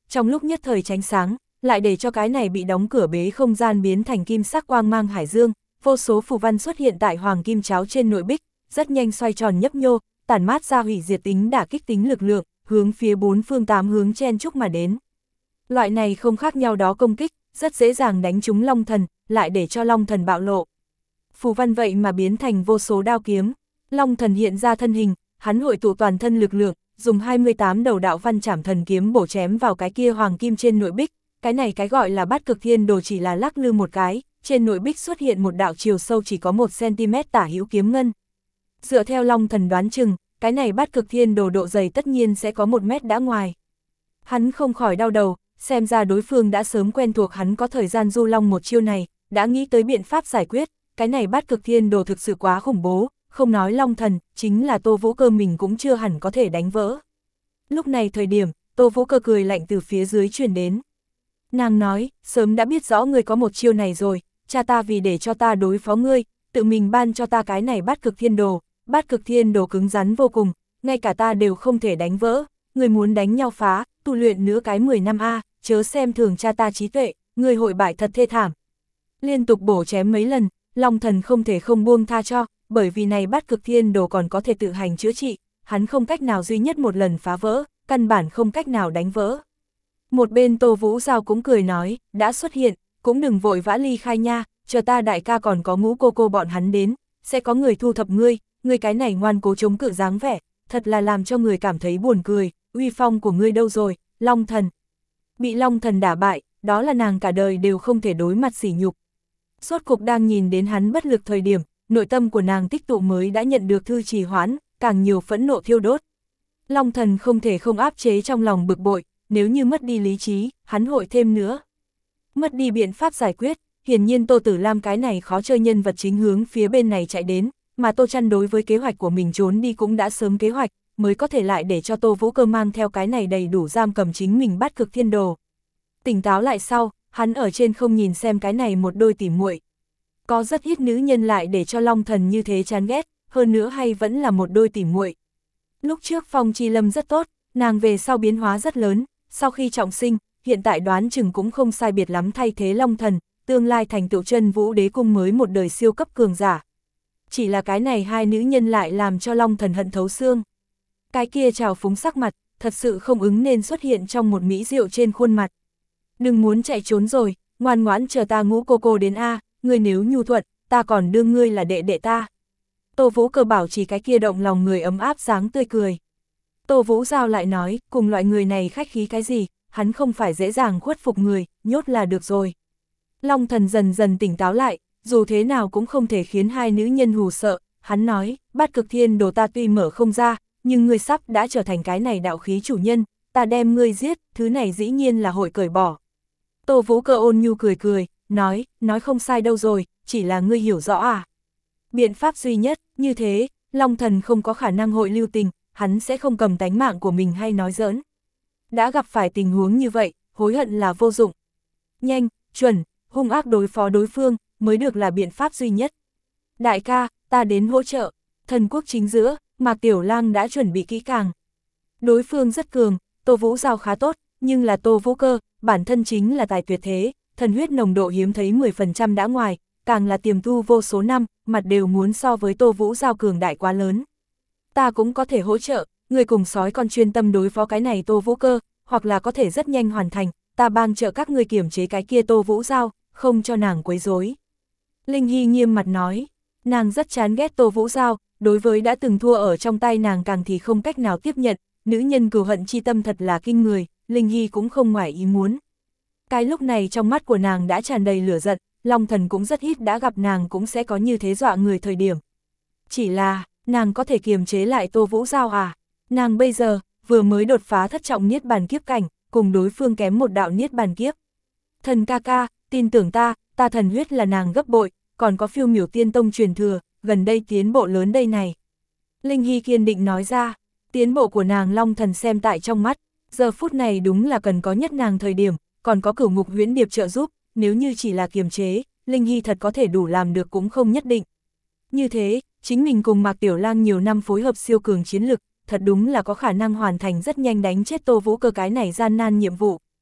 trong lúc nhất thời tránh sáng, lại để cho cái này bị đóng cửa bế không gian biến thành kim sắc quang mang hải dương, vô số phù văn xuất hiện tại hoàng kim cháo trên nội bích, rất nhanh xoay tròn nhấp nhô, tản mát ra hủy diệt tính đả kích tính lực lượng, hướng phía bốn phương tám hướng chen chúc mà đến. Loại này không khác nhau đó công kích, rất dễ dàng đánh trúng Long Thần, lại để cho Long Thần bạo lộ. Phù văn vậy mà biến thành vô số đao kiếm, Long Thần hiện ra thân hình, hắn hội tụ toàn thân lực lượng, dùng hai mươi tám đầu đạo văn trảm thần kiếm bổ chém vào cái kia hoàng kim trên nội bích, cái này cái gọi là Bát Cực Thiên Đồ chỉ là lắc lư một cái, trên nội bích xuất hiện một đạo chiều sâu chỉ có một xăng-ti-mét tả hữu kiếm ngân. Dựa theo Long Thần đoán chừng, cái này Bát Cực Thiên Đồ độ dày tất nhiên sẽ có một mét đã ngoài. Hắn không khỏi đau đầu, xem ra đối phương đã sớm quen thuộc hắn có thời gian du long một chiêu này, đã nghĩ tới biện pháp giải quyết, cái này Bát Cực Thiên Đồ thực sự quá khủng bố, không nói Long Thần, chính là Tô Vũ Cơ mình cũng chưa hẳn có thể đánh vỡ. Lúc này thời điểm, Tô Vũ Cơ cười lạnh từ phía dưới truyền đến. Nàng nói, sớm đã biết rõ ngươi có một chiêu này rồi, cha ta vì để cho ta đối phó ngươi, tự mình ban cho ta cái này Bát Cực Thiên Đồ, Bát Cực Thiên Đồ cứng rắn vô cùng, ngay cả ta đều không thể đánh vỡ, ngươi muốn đánh nhau phá, tu luyện nữa cái mười năm a, chớ xem thường cha ta trí tuệ, ngươi hội bại thật thê thảm. Liên tục bổ chém mấy lần, Long Thần không thể không buông tha cho, bởi vì này Bát Cực Thiên Đồ còn có thể tự hành chữa trị, hắn không cách nào duy nhất một lần phá vỡ, căn bản không cách nào đánh vỡ. Một bên Tô Vũ Giao cũng cười nói, đã xuất hiện, cũng đừng vội vã ly khai nha, chờ ta đại ca còn có Ngũ cô cô bọn hắn đến, sẽ có người thu thập ngươi, ngươi cái này ngoan cố chống cự dáng vẻ, thật là làm cho người cảm thấy buồn cười, uy phong của ngươi đâu rồi, Long Thần. Bị Long Thần đả bại, đó là nàng cả đời đều không thể đối mặt sỉ nhục. Rốt cục đang nhìn đến hắn bất lực thời điểm, nội tâm của nàng tích tụ mới đã nhận được thư trì hoãn, càng nhiều phẫn nộ thiêu đốt. Long Thần không thể không áp chế trong lòng bực bội, nếu như mất đi lý trí, hắn hội thêm nữa. Mất đi biện pháp giải quyết, hiển nhiên Tô Tử Lam cái này khó chơi nhân vật chính hướng phía bên này chạy đến, mà Tô Chăn đối với kế hoạch của mình trốn đi cũng đã sớm kế hoạch, mới có thể lại để cho Tô Vũ Cơ mang theo cái này đầy đủ giam cầm chính mình Bát Cực Thiên Đồ. Tỉnh táo lại sau, hắn ở trên không nhìn xem cái này một đôi tỉ muội. Có rất ít nữ nhân lại để cho Long Thần như thế chán ghét, hơn nữa hay vẫn là một đôi tỉ muội. Lúc trước Phong Chi Lâm rất tốt, nàng về sau biến hóa rất lớn, sau khi trọng sinh, hiện tại đoán chừng cũng không sai biệt lắm thay thế Long Thần, tương lai thành tựu Chân Vũ Đế cung mới một đời siêu cấp cường giả. Chỉ là cái này hai nữ nhân lại làm cho Long Thần hận thấu xương. Cái kia trào phúng sắc mặt, thật sự không ứng nên xuất hiện trong một mỹ diệu trên khuôn mặt. Đừng muốn chạy trốn rồi, ngoan ngoãn chờ ta Ngũ cô cô đến a, ngươi nếu nhu thuận, ta còn đương ngươi là đệ đệ ta. Tô Vũ Cơ bảo chỉ cái kia động lòng người ấm áp dáng tươi cười. Tô Vũ Giao lại nói, cùng loại người này khách khí cái gì, hắn không phải dễ dàng khuất phục người, nhốt là được rồi. Long Thần dần dần tỉnh táo lại, dù thế nào cũng không thể khiến hai nữ nhân hù sợ, hắn nói, Bát Cực Thiên Đồ ta tuy mở không ra, nhưng ngươi sắp đã trở thành cái này đạo khí chủ nhân, ta đem ngươi giết, thứ này dĩ nhiên là hội cởi bỏ. Tô Vũ Cơ ôn nhu cười cười, nói, nói không sai đâu rồi, chỉ là ngươi hiểu rõ à. Biện pháp duy nhất, như thế, Long Thần không có khả năng hội lưu tình, hắn sẽ không cầm tánh mạng của mình hay nói giỡn. Đã gặp phải tình huống như vậy, hối hận là vô dụng. Nhanh, chuẩn, hung ác đối phó đối phương, mới được là biện pháp duy nhất. Đại ca, ta đến hỗ trợ, thần quốc chính giữa, Mạc Tiểu Lang đã chuẩn bị kỹ càng. Đối phương rất cường, Tô Vũ Giao khá tốt, nhưng là Tô Vũ Cơ, bản thân chính là tài tuyệt thế, thần huyết nồng độ hiếm thấy mười phần trăm đã ngoài, càng là tiềm tu vô số năm, mặt đều muốn so với Tô Vũ Giao cường đại quá lớn. Ta cũng có thể hỗ trợ, người cùng sói con chuyên tâm đối phó cái này Tô Vũ Cơ, hoặc là có thể rất nhanh hoàn thành, ta bang trợ các ngươi kiểm chế cái kia Tô Vũ Giao, không cho nàng quấy rối. Linh Hy nghiêm mặt nói, nàng rất chán ghét Tô Vũ Giao, đối với đã từng thua ở trong tay nàng càng thì không cách nào tiếp nhận, nữ nhân cừu hận chi tâm thật là kinh người, Linh Hy cũng không ngoài ý muốn. Cái lúc này trong mắt của nàng đã tràn đầy lửa giận, Long Thần cũng rất ít đã gặp nàng cũng sẽ có như thế dọa người thời điểm. Chỉ là, nàng có thể kiềm chế lại Tô Vũ Giao à? Nàng bây giờ, vừa mới đột phá thất trọng niết bàn kiếp cảnh, cùng đối phương kém một đạo niết bàn kiếp. Thần ca ca, tin tưởng ta, ta thần huyết là nàng gấp bội, còn có phiêu miểu tiên tông truyền thừa, gần đây tiến bộ lớn đây này. Linh Hy kiên định nói ra, tiến bộ của nàng Long Thần xem tại trong mắt, giờ phút này đúng là cần có nhất nàng thời điểm, còn có Cửu Ngục Huyễn Điệp trợ giúp, nếu như chỉ là kiềm chế, Linh Hy thật có thể đủ làm được cũng không nhất định. Như thế, chính mình cùng Mạc Tiểu Lang nhiều năm phối hợp siêu cường chiến lực, thật đúng là có khả năng hoàn thành rất nhanh đánh chết Tô Vũ Cơ cái này gian nan nhiệm vụ.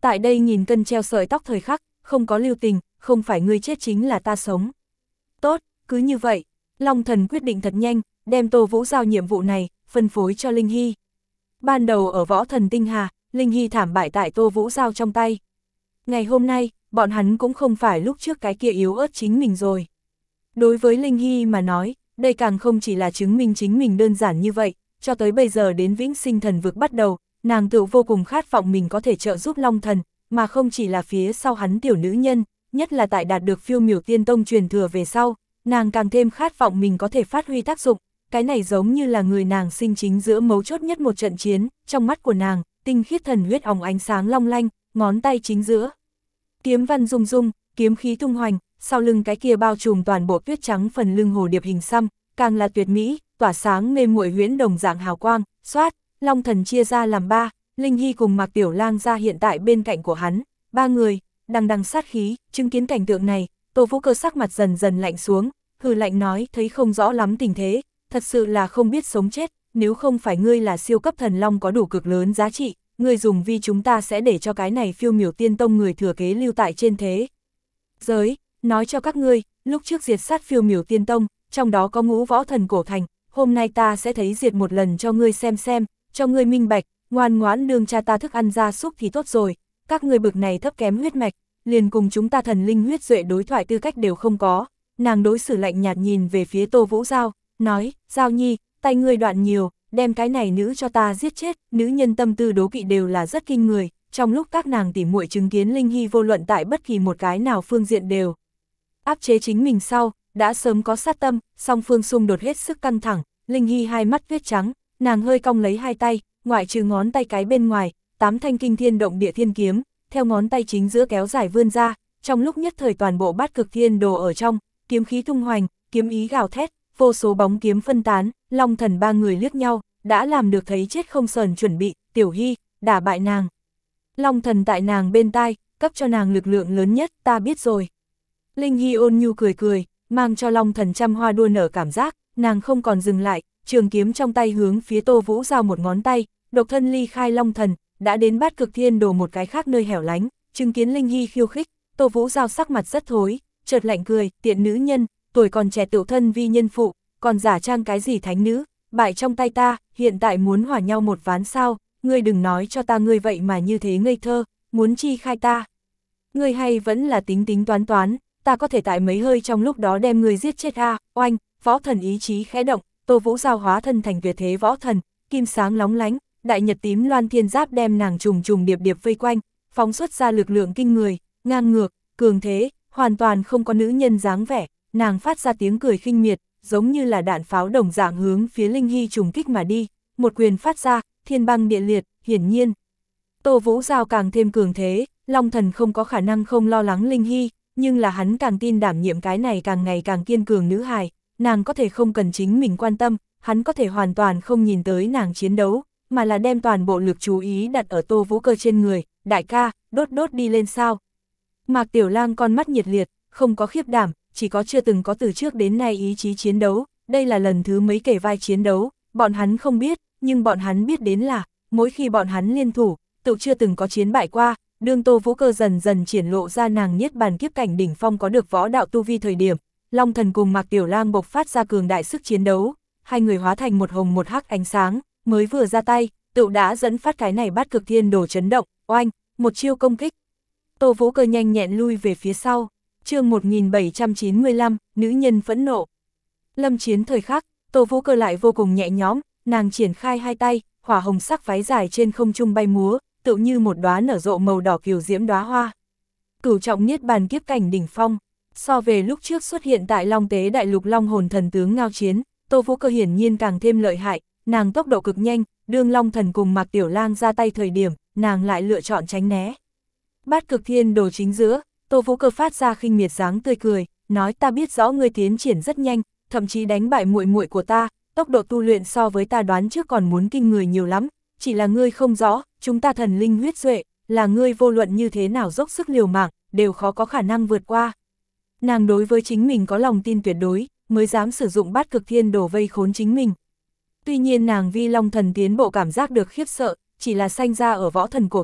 Tại đây nghìn cân treo sợi tóc thời khắc, không có lưu tình, không phải ngươi chết chính là ta sống. Tốt, cứ như vậy, Long Thần quyết định thật nhanh, đem Tô Vũ giao nhiệm vụ này, phân phối cho Linh Hy. Ban đầu ở Võ Thần Tinh Hà, Linh Hy thảm bại tại Tô Vũ giao trong tay. Ngày hôm nay, bọn hắn cũng không phải lúc trước cái kia yếu ớt chính mình rồi. Đối với Linh Hy mà nói, đây càng không chỉ là chứng minh chính mình đơn giản như vậy, cho tới bây giờ đến Vĩnh Sinh Thần Vực bắt đầu, nàng tự vô cùng khát vọng mình có thể trợ giúp Long Thần, mà không chỉ là phía sau hắn tiểu nữ nhân, nhất là tại đạt được Phiêu Miểu Tiên Tông truyền thừa về sau, nàng càng thêm khát vọng mình có thể phát huy tác dụng, cái này giống như là người nàng sinh chính giữa mấu chốt nhất một trận chiến, trong mắt của nàng, tinh khiết thần huyết óng ánh sáng long lanh, ngón tay chính giữa. Kiếm văn rung rung, kiếm khí tung hoành, sau lưng cái kia bao trùm toàn bộ tuyết trắng phần lưng hồ điệp hình xăm, càng là tuyệt mỹ, tỏa sáng mê muội huyễn đồng dạng hào quang, xoát, Long Thần chia ra làm ba, Linh Hy cùng Mạc Tiểu Lang ra hiện tại bên cạnh của hắn, ba người, đằng đằng sát khí, chứng kiến cảnh tượng này, Tô Vũ Cơ sắc mặt dần dần lạnh xuống, hừ lạnh nói thấy không rõ lắm tình thế, thật sự là không biết sống chết, nếu không phải ngươi là siêu cấp thần long có đủ cực lớn giá trị, ngươi dùng vi chúng ta sẽ để cho cái này Phiêu Miểu Tiên Tông người thừa kế lưu tại trên thế giới, nói cho các ngươi, lúc trước diệt sát Phiêu Miểu Tiên Tông, trong đó có ngũ võ thần cổ thành, hôm nay ta sẽ thấy diệt một lần cho ngươi xem xem, cho ngươi minh bạch, ngoan ngoãn nương cha ta thức ăn ra súc thì tốt rồi, các ngươi bực này thấp kém huyết mạch, liền cùng chúng ta thần linh huyết duệ đối thoại tư cách đều không có. Nàng đối xử lạnh nhạt nhìn về phía Tô Vũ Giao, nói, Giao Nhi, tay ngươi đoạn nhiều, đem cái này nữ cho ta giết chết, nữ nhân tâm tư đố kỵ đều là rất kinh người, trong lúc các nàng tỉ muội chứng kiến Linh Hy vô luận tại bất kỳ một cái nào phương diện đều áp chế chính mình sau, đã sớm có sát tâm, song phương xung đột hết sức căng thẳng, Linh Hy hai mắt tuyết trắng, nàng hơi cong lấy hai tay, ngoại trừ ngón tay cái bên ngoài, tám thanh kinh thiên động địa thiên kiếm, theo ngón tay chính giữa kéo dài vươn ra, trong lúc nhất thời toàn bộ bát cực thiên đồ ở trong, kiếm khí tung hoành, kiếm ý gào thét, vô số bóng kiếm phân tán, Long Thần ba người liếc nhau, đã làm được thấy chết không sờn chuẩn bị, Tiểu Hy, đả bại nàng. Long Thần tại nàng bên tai, cấp cho nàng lực lượng lớn nhất, ta biết rồi. Linh Hy ôn nhu cười cười, mang cho Long Thần trăm hoa đua nở cảm giác, nàng không còn dừng lại, trường kiếm trong tay hướng phía Tô Vũ Giao một ngón tay, độc thân ly khai Long Thần, đã đến bát cực thiên đồ một cái khác nơi hẻo lánh, chứng kiến Linh Hy khiêu khích, Tô Vũ Giao sắc mặt rất thối, chợt lạnh cười, tiện nữ nhân, tuổi còn trẻ tự thân vi nhân phụ, còn giả trang cái gì thánh nữ, bại trong tay ta, hiện tại muốn hòa nhau một ván sao, ngươi đừng nói cho ta ngươi vậy mà như thế ngây thơ, muốn chi khai ta. Ngươi hay vẫn là tính tính toán toán, ta có thể tại mấy hơi trong lúc đó đem ngươi giết chết a, à, oanh, võ thần ý chí khẽ động, Tô Vũ Giao hóa thân thành tuyệt thế võ thần, kim sáng lóng lánh, đại nhật tím loan thiên giáp đem nàng trùng trùng điệp điệp vây quanh, phóng xuất ra lực lượng kinh người, ngang ngược, cường thế, hoàn toàn không có nữ nhân dáng vẻ, nàng phát ra tiếng cười khinh miệt, giống như là đạn pháo đồng dạng hướng phía Linh Hy trùng kích mà đi, một quyền phát ra, thiên băng địa liệt, hiển nhiên. Tô Vũ Giao càng thêm cường thế, Long Thần không có khả năng không lo lắng Linh Hy, nhưng là hắn càng tin đảm nhiệm cái này càng ngày càng kiên cường nữ hài, nàng có thể không cần chính mình quan tâm, hắn có thể hoàn toàn không nhìn tới nàng chiến đấu, mà là đem toàn bộ lực chú ý đặt ở Tô Vũ Cơ trên người, đại ca, đốt đốt đi lên sao. Mạc Tiểu Lang con mắt nhiệt liệt, không có khiếp đảm, chỉ có chưa từng có từ trước đến nay ý chí chiến đấu, đây là lần thứ mấy kể vai chiến đấu, bọn hắn không biết, nhưng bọn hắn biết đến là, mỗi khi bọn hắn liên thủ, tự chưa từng có chiến bại qua, đương Tô Vũ Cơ dần dần triển lộ ra nàng niết bàn kiếp cảnh đỉnh phong có được võ đạo tu vi thời điểm, Long Thần cùng Mạc Tiểu Lang bộc phát ra cường đại sức chiến đấu, hai người hóa thành một hồng một hắc ánh sáng, mới vừa ra tay, tự đã dẫn phát cái này bát cực thiên đồ chấn động, oanh, một chiêu công kích. Tô Vũ Cơ nhanh nhẹn lui về phía sau, chương một nghìn bảy trăm chín mươi lăm, nữ nhân phẫn nộ. Lâm chiến thời khắc, Tô Vũ Cơ lại vô cùng nhẹ nhõm, nàng triển khai hai tay, hỏa hồng sắc váy dài trên không trung bay múa, tựu như một đóa nở rộ màu đỏ kiều diễm đóa hoa. Cửu trọng niết bàn kiếp cảnh đỉnh phong, so về lúc trước xuất hiện tại Long Tế Đại Lục Long Hồn Thần tướng ngao chiến, Tô Vũ Cơ hiển nhiên càng thêm lợi hại, nàng tốc độ cực nhanh, đương Long Thần cùng Mạc Tiểu Lang ra tay thời điểm, nàng lại lựa chọn tránh né. Bát cực thiên đồ chính giữa, Tô Vũ Cơ phát ra khinh miệt dáng tươi cười, nói ta biết rõ ngươi tiến triển rất nhanh, thậm chí đánh bại muội muội của ta, tốc độ tu luyện so với ta đoán trước còn muốn kinh người nhiều lắm, chỉ là ngươi không rõ, chúng ta thần linh huyết duệ, là ngươi vô luận như thế nào dốc sức liều mạng, đều khó có khả năng vượt qua. Nàng đối với chính mình có lòng tin tuyệt đối, mới dám sử dụng bát cực thiên đồ vây khốn chính mình. Tuy nhiên nàng vi Long Thần tiến bộ cảm giác được khiếp sợ, chỉ là sanh ra ở võ thần cổ thành,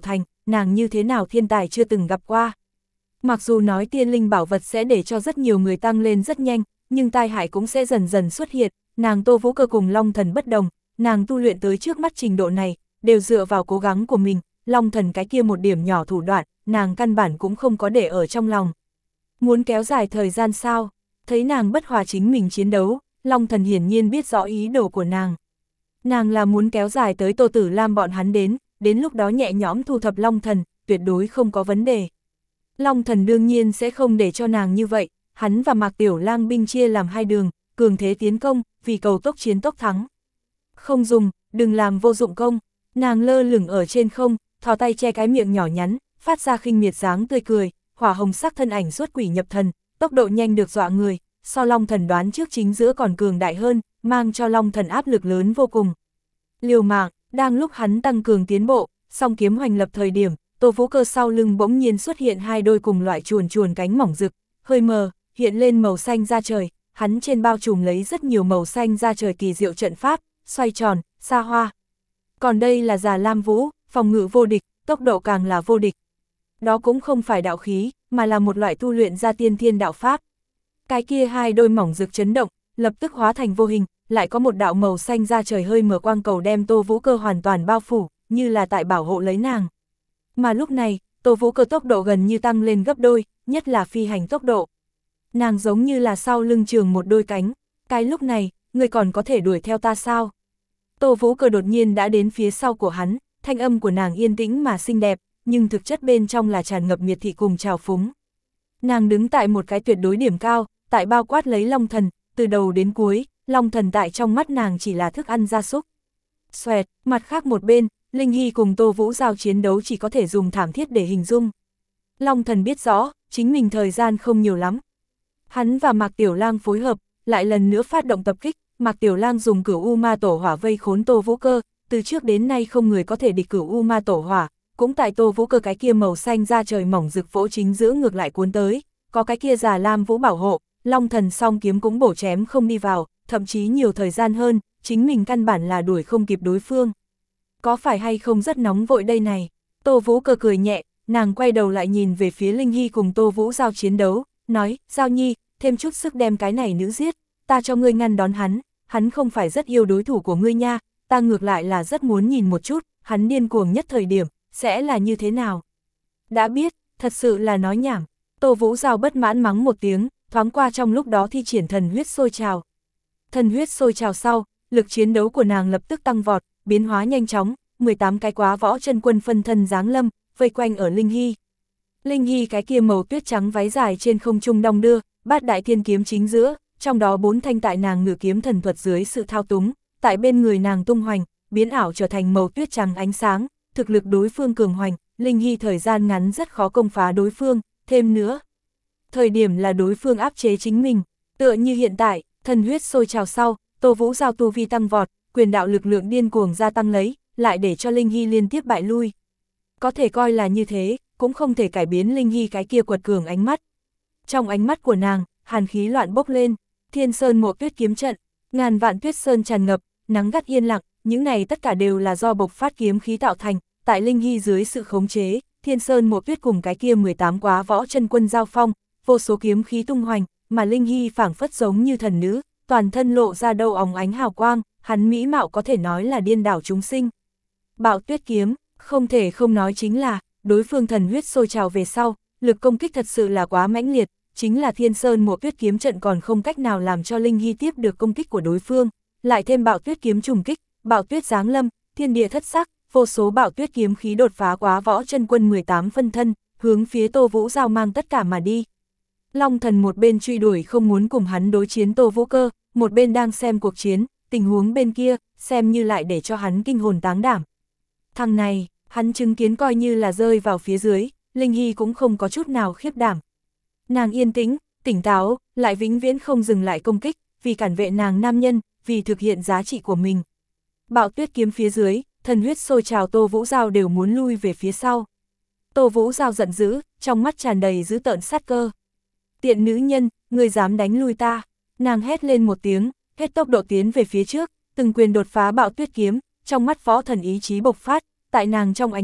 nàng như thế nào thiên tài chưa từng gặp qua. Mặc dù nói tiên linh bảo vật sẽ để cho rất nhiều người tăng lên rất nhanh, nhưng tai hại cũng sẽ dần dần xuất hiện, nàng Tô Vũ Cơ cùng Long Thần bất đồng, nàng tu luyện tới trước mắt trình độ này, đều dựa vào cố gắng của mình, Long Thần cái kia một điểm nhỏ thủ đoạn, nàng căn bản cũng không có để ở trong lòng. Muốn kéo dài thời gian sao? Thấy nàng bất hòa chính mình chiến đấu, Long Thần hiển nhiên biết rõ ý đồ của nàng. Nàng là muốn kéo dài tới Tô Tử Lam bọn hắn đến, đến lúc đó nhẹ nhõm thu thập Long Thần, tuyệt đối không có vấn đề. Long Thần đương nhiên sẽ không để cho nàng như vậy, hắn và Mạc Tiểu Lang binh chia làm hai đường, cường thế tiến công, vì cầu tốc chiến tốc thắng. Không dùng, đừng làm vô dụng công, nàng lơ lửng ở trên không, thò tay che cái miệng nhỏ nhắn, phát ra khinh miệt dáng tươi cười, hỏa hồng sắc thân ảnh xuất quỷ nhập thần, tốc độ nhanh được dọa người, so Long Thần đoán trước chính giữa còn cường đại hơn, mang cho Long Thần áp lực lớn vô cùng. Liều mạng, đang lúc hắn tăng cường tiến bộ, song kiếm hoành lập thời điểm, Tô Vũ Cơ sau lưng bỗng nhiên xuất hiện hai đôi cùng loại chuồn chuồn cánh mỏng rực, hơi mờ, hiện lên màu xanh da trời, hắn trên bao trùm lấy rất nhiều màu xanh da trời kỳ diệu trận pháp, xoay tròn, xa hoa. Còn đây là Già Lam Vũ, phòng ngự vô địch, tốc độ càng là vô địch. Đó cũng không phải đạo khí, mà là một loại tu luyện ra tiên thiên đạo pháp. Cái kia hai đôi mỏng rực chấn động, lập tức hóa thành vô hình, lại có một đạo màu xanh da trời hơi mở quang cầu đem Tô Vũ Cơ hoàn toàn bao phủ, như là tại bảo hộ lấy nàng. Mà lúc này, Tô Vũ Cơ tốc độ gần như tăng lên gấp đôi, nhất là phi hành tốc độ. Nàng giống như là sau lưng trường một đôi cánh, cái lúc này, người còn có thể đuổi theo ta sao? Tô Vũ Cơ đột nhiên đã đến phía sau của hắn, thanh âm của nàng yên tĩnh mà xinh đẹp, nhưng thực chất bên trong là tràn ngập miệt thị cùng trào phúng. Nàng đứng tại một cái tuyệt đối điểm cao, tại bao quát lấy Long Thần, từ đầu đến cuối, Long Thần tại trong mắt nàng chỉ là thức ăn gia súc. Xoẹt, mặt khác một bên, Linh Hy cùng Tô Vũ Giao chiến đấu chỉ có thể dùng thảm thiết để hình dung. Long Thần biết rõ, chính mình thời gian không nhiều lắm. Hắn và Mạc Tiểu Lang phối hợp, lại lần nữa phát động tập kích, Mạc Tiểu Lang dùng Cửu U Ma Tổ Hỏa vây khốn Tô Vũ Cơ, từ trước đến nay không người có thể địch Cửu U Ma Tổ Hỏa, cũng tại Tô Vũ Cơ cái kia màu xanh da trời mỏng rực vỗ chính giữa ngược lại cuốn tới, có cái kia Già Lam Vũ bảo hộ, Long Thần song kiếm cũng bổ chém không đi vào, thậm chí nhiều thời gian hơn, chính mình căn bản là đuổi không kịp đối phương. Có phải hay không rất nóng vội đây này? Tô Vũ Cơ cười nhẹ, nàng quay đầu lại nhìn về phía Linh Hy cùng Tô Vũ Giao chiến đấu, nói, Giao Nhi, thêm chút sức đem cái này nữ giết, ta cho ngươi ngăn đón hắn, hắn không phải rất yêu đối thủ của ngươi nha, ta ngược lại là rất muốn nhìn một chút, hắn điên cuồng nhất thời điểm, sẽ là như thế nào? Đã biết, thật sự là nói nhảm. Tô Vũ Giao bất mãn mắng một tiếng, thoáng qua trong lúc đó thi triển thần huyết sôi trào. Thần huyết sôi trào sau, lực chiến đấu của nàng lập tức tăng vọt, biến hóa nhanh chóng, mười tám cái quá võ chân quân phân thân giáng lâm, vây quanh ở Linh Hy. Linh Hy cái kia màu tuyết trắng váy dài trên không trung đong đưa, bát đại thiên kiếm chính giữa, trong đó bốn thanh tại nàng ngự kiếm thần thuật dưới sự thao túng, tại bên người nàng tung hoành, biến ảo trở thành màu tuyết trắng ánh sáng, thực lực đối phương cường hoành, Linh Hy thời gian ngắn rất khó công phá đối phương, thêm nữa. Thời điểm là đối phương áp chế chính mình, tựa như hiện tại, thần huyết sôi trào sau, Tô Vũ Giao tu vi tăng vọt, quyền đạo lực lượng điên cuồng gia tăng lấy, lại để cho Linh Hy liên tiếp bại lui. Có thể coi là như thế, cũng không thể cải biến Linh Hy cái kia quật cường ánh mắt. Trong ánh mắt của nàng, hàn khí loạn bốc lên, Thiên Sơn Mộ Tuyết kiếm trận, ngàn vạn tuyết sơn tràn ngập, nắng gắt yên lặng, những này tất cả đều là do bộc phát kiếm khí tạo thành, tại Linh Hy dưới sự khống chế, Thiên Sơn Mộ Tuyết cùng cái kia mười tám quá võ chân quân giao phong, vô số kiếm khí tung hoành, mà Linh Hy phảng phất giống như thần nữ, toàn thân lộ ra đâu óng ánh hào quang, hắn mỹ mạo có thể nói là điên đảo chúng sinh. Bạo Tuyết kiếm, không thể không nói chính là, đối phương thần huyết sôi trào về sau, lực công kích thật sự là quá mãnh liệt, chính là Thiên Sơn Mộ Tuyết kiếm trận còn không cách nào làm cho Linh Hy tiếp được công kích của đối phương, lại thêm Bạo Tuyết kiếm trùng kích, Bạo Tuyết giáng lâm, thiên địa thất sắc, vô số Bạo Tuyết kiếm khí đột phá quá võ chân quân mười tám phân thân, hướng phía Tô Vũ Giao mang tất cả mà đi. Long Thần một bên truy đuổi không muốn cùng hắn đối chiến Tô Vũ Cơ, một bên đang xem cuộc chiến, tình huống bên kia, xem như lại để cho hắn kinh hồn táng đảm. Thằng này, hắn chứng kiến coi như là rơi vào phía dưới, Linh Hy cũng không có chút nào khiếp đảm. Nàng yên tĩnh, tỉnh táo, lại vĩnh viễn không dừng lại công kích, vì cản vệ nàng nam nhân, vì thực hiện giá trị của mình. Bạo Tuyết kiếm phía dưới, thần huyết sôi trào, Tô Vũ Giao đều muốn lui về phía sau. Tô Vũ Giao giận dữ, trong mắt tràn đầy dữ tợn sát cơ. Tiện nữ nhân, ngươi dám đánh lui ta. Nàng hét lên một tiếng, hết tốc độ tiến về phía trước, từng quyền đột phá Bạo Tuyết kiếm, trong mắt võ thần ý chí bộc phát, tại nàng trong ánh mắt,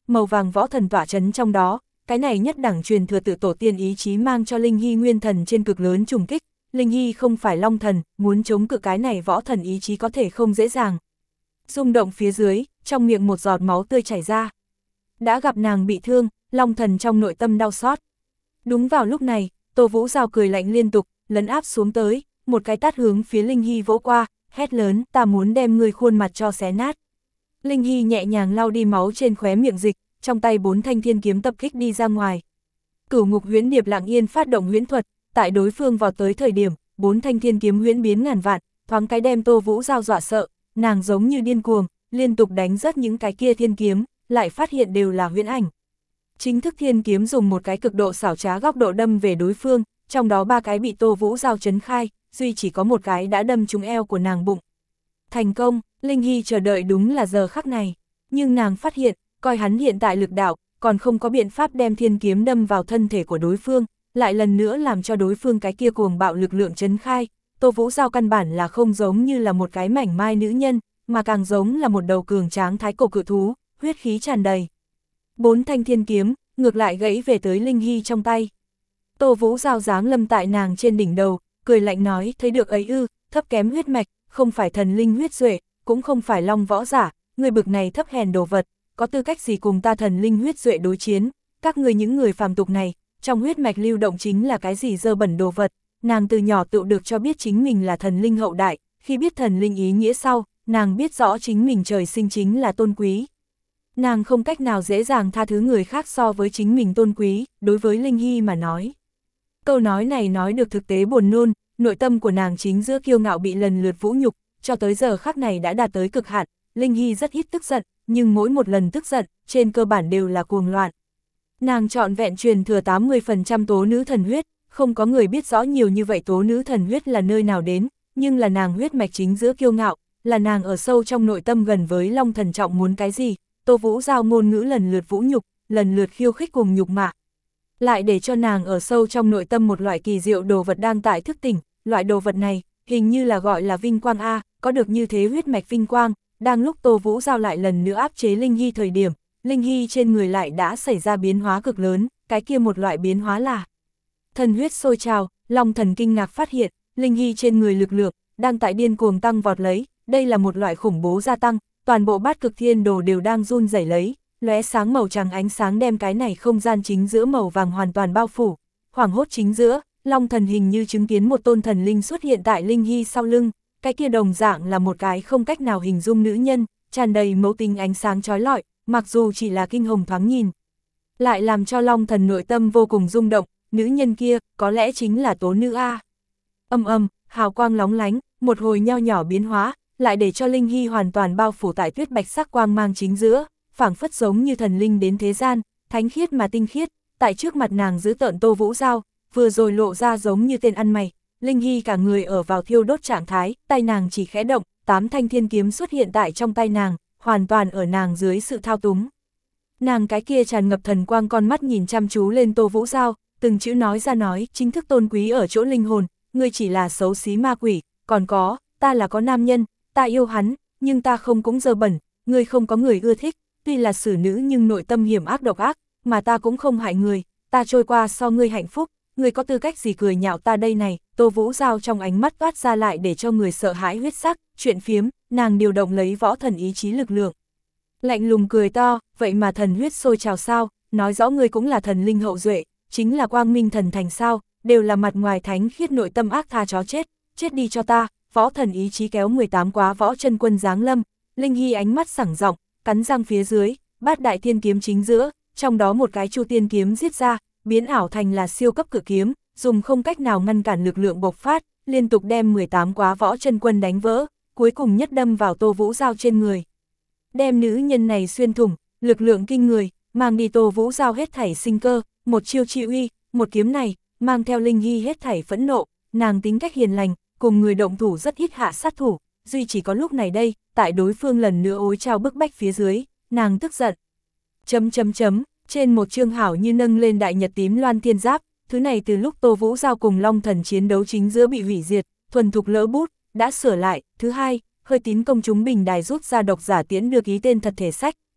màu vàng võ thần tỏa chấn trong đó, cái này nhất đẳng truyền thừa tự tổ tiên ý chí mang cho Linh Hy nguyên thần trên cực lớn trùng kích, Linh Hy không phải long thần, muốn chống cự cái này võ thần ý chí có thể không dễ dàng. Rung động phía dưới, trong miệng một giọt máu tươi chảy ra. Đã gặp nàng bị thương, long thần trong nội tâm đau xót. Đúng vào lúc này, Tô Vũ Giao cười lạnh liên tục, lấn áp xuống tới, một cái tát hướng phía Linh Hy vỗ qua, hét lớn, ta muốn đem ngươi khuôn mặt cho xé nát. Linh Hy nhẹ nhàng lau đi máu trên khóe miệng dịch, trong tay bốn thanh thiên kiếm tập kích đi ra ngoài. Cửu ngục huyễn điệp lặng yên phát động huyễn thuật, tại đối phương vào tới thời điểm, bốn thanh thiên kiếm huyễn biến ngàn vạn, thoáng cái đem Tô Vũ Giao dọa sợ, nàng giống như điên cuồng, liên tục đánh rớt những cái kia thiên kiếm, lại phát hiện đều là huyễn ảnh. Chính thức thiên kiếm dùng một cái cực độ xảo trá góc độ đâm về đối phương, trong đó ba cái bị Tô Vũ Giao chấn khai, duy chỉ có một cái đã đâm trúng eo của nàng bụng. Thành công, Linh Hy chờ đợi đúng là giờ khắc này, nhưng nàng phát hiện, coi hắn hiện tại lực đạo, còn không có biện pháp đem thiên kiếm đâm vào thân thể của đối phương, lại lần nữa làm cho đối phương cái kia cuồng bạo lực lượng chấn khai. Tô Vũ Giao căn bản là không giống như là một cái mảnh mai nữ nhân, mà càng giống là một đầu cường tráng thái cổ cự thú, huyết khí tràn đầy. Bốn thanh thiên kiếm, ngược lại gãy về tới Linh Hy trong tay. Tô Vũ Giao giáng lâm tại nàng trên đỉnh đầu, cười lạnh nói, thấy được ấy ư, thấp kém huyết mạch, không phải thần linh huyết duệ, cũng không phải long võ giả, người bực này thấp hèn đồ vật, có tư cách gì cùng ta thần linh huyết duệ đối chiến, các người những người phàm tục này, trong huyết mạch lưu động chính là cái gì dơ bẩn đồ vật. Nàng từ nhỏ tự được cho biết chính mình là thần linh hậu đại, khi biết thần linh ý nghĩa sau, nàng biết rõ chính mình trời sinh chính là tôn quý. Nàng không cách nào dễ dàng tha thứ người khác so với chính mình tôn quý, đối với Linh Hy mà nói. Câu nói này nói được thực tế buồn nôn, nội tâm của nàng chính giữa kiêu ngạo bị lần lượt vũ nhục, cho tới giờ khắc này đã đạt tới cực hạn. Linh Hy rất ít tức giận, nhưng mỗi một lần tức giận, trên cơ bản đều là cuồng loạn. Nàng trọn vẹn truyền thừa tám mươi phần trăm tố nữ thần huyết, không có người biết rõ nhiều như vậy tố nữ thần huyết là nơi nào đến, nhưng là nàng huyết mạch chính giữa kiêu ngạo, là nàng ở sâu trong nội tâm gần với long thần trọng muốn cái gì. Tô Vũ Giao ngôn ngữ lần lượt vũ nhục, lần lượt khiêu khích cùng nhục mạ, lại để cho nàng ở sâu trong nội tâm một loại kỳ diệu đồ vật đang tại thức tỉnh. Loại đồ vật này, hình như là gọi là vinh quang A, có được như thế huyết mạch vinh quang. Đang lúc Tô Vũ Giao lại lần nữa áp chế Linh Hy thời điểm, Linh Hy trên người lại đã xảy ra biến hóa cực lớn, cái kia một loại biến hóa là thần huyết sôi trào. Long thần kinh ngạc phát hiện, Linh Hy trên người lực lượng đang tại điên cuồng tăng vọt lấy, đây là một loại khủng bố gia tăng, toàn bộ bát cực thiên đồ đều đang run rẩy lấy, lóe sáng màu trắng ánh sáng đem cái này không gian chính giữa màu vàng hoàn toàn bao phủ. Hoảng hốt chính giữa, Long thần hình như chứng kiến một tôn thần linh xuất hiện tại Linh Hy sau lưng, cái kia đồng dạng là một cái không cách nào hình dung nữ nhân, tràn đầy mẫu tính ánh sáng chói lọi, mặc dù chỉ là kinh hồng thoáng nhìn, lại làm cho Long thần nội tâm vô cùng rung động, nữ nhân kia, có lẽ chính là tố nữ A. Âm âm, hào quang lóng lánh, một hồi nho nhỏ biến hóa, lại để cho Linh Hy hoàn toàn bao phủ tại tuyết bạch sắc quang mang chính giữa, phảng phất giống như thần linh đến thế gian, thánh khiết mà tinh khiết, tại trước mặt nàng giữ tợn Tô Vũ Giao, vừa rồi lộ ra giống như tên ăn mày. Linh Hy cả người ở vào thiêu đốt trạng thái, tay nàng chỉ khẽ động, tám thanh thiên kiếm xuất hiện tại trong tay nàng, hoàn toàn ở nàng dưới sự thao túng. Nàng cái kia tràn ngập thần quang con mắt nhìn chăm chú lên Tô Vũ Giao, từng chữ nói ra nói, chính thức tôn quý ở chỗ linh hồn, ngươi chỉ là xấu xí ma quỷ, còn có, ta là có nam nhân, ta yêu hắn, nhưng ta không cũng dơ bẩn, ngươi không có người ưa thích, tuy là xử nữ nhưng nội tâm hiểm ác độc ác, mà ta cũng không hại người, ta trôi qua so ngươi hạnh phúc, ngươi có tư cách gì cười nhạo ta đây này. Tô Vũ Giao trong ánh mắt toát ra lại để cho người sợ hãi huyết sắc, chuyện phiếm, nàng điều động lấy võ thần ý chí lực lượng. Lạnh lùng cười to, vậy mà thần huyết sôi trào sao, nói rõ ngươi cũng là thần linh hậu duệ, chính là quang minh thần thành sao, đều là mặt ngoài thánh khiết nội tâm ác tha chó chết, chết đi cho ta. Võ thần ý chí kéo mười tám quá võ chân quân giáng lâm, Linh Hy ánh mắt sảng rộng, cắn răng phía dưới, bát đại thiên kiếm chính giữa, trong đó một cái chu tiên kiếm giết ra, biến ảo thành là siêu cấp cự kiếm, dùng không cách nào ngăn cản lực lượng bộc phát, liên tục đem mười tám quá võ chân quân đánh vỡ, cuối cùng nhất đâm vào Tô Vũ Giao trên người. Đem nữ nhân này xuyên thủng, lực lượng kinh người, mang đi Tô Vũ Giao hết thảy sinh cơ, một chiêu chi uy, một kiếm này, mang theo Linh Hy hết thảy phẫn nộ, nàng tính cách hiền lành, cùng người động thủ rất ít hạ sát thủ, duy chỉ có lúc này đây, tại đối phương lần nữa ối trao bức bách phía dưới, nàng tức giận. Chấm chấm chấm, trên một chương hảo như nâng lên đại nhật tím loan thiên giáp, thứ này từ lúc Tô Vũ Giao cùng Long thần chiến đấu chính giữa bị hủy diệt, thuần thục lỡ bút, đã sửa lại. Thứ hai, hơi tín công chúng bình đài rút ra độc giả tiễn đưa ký tên thật thể sách,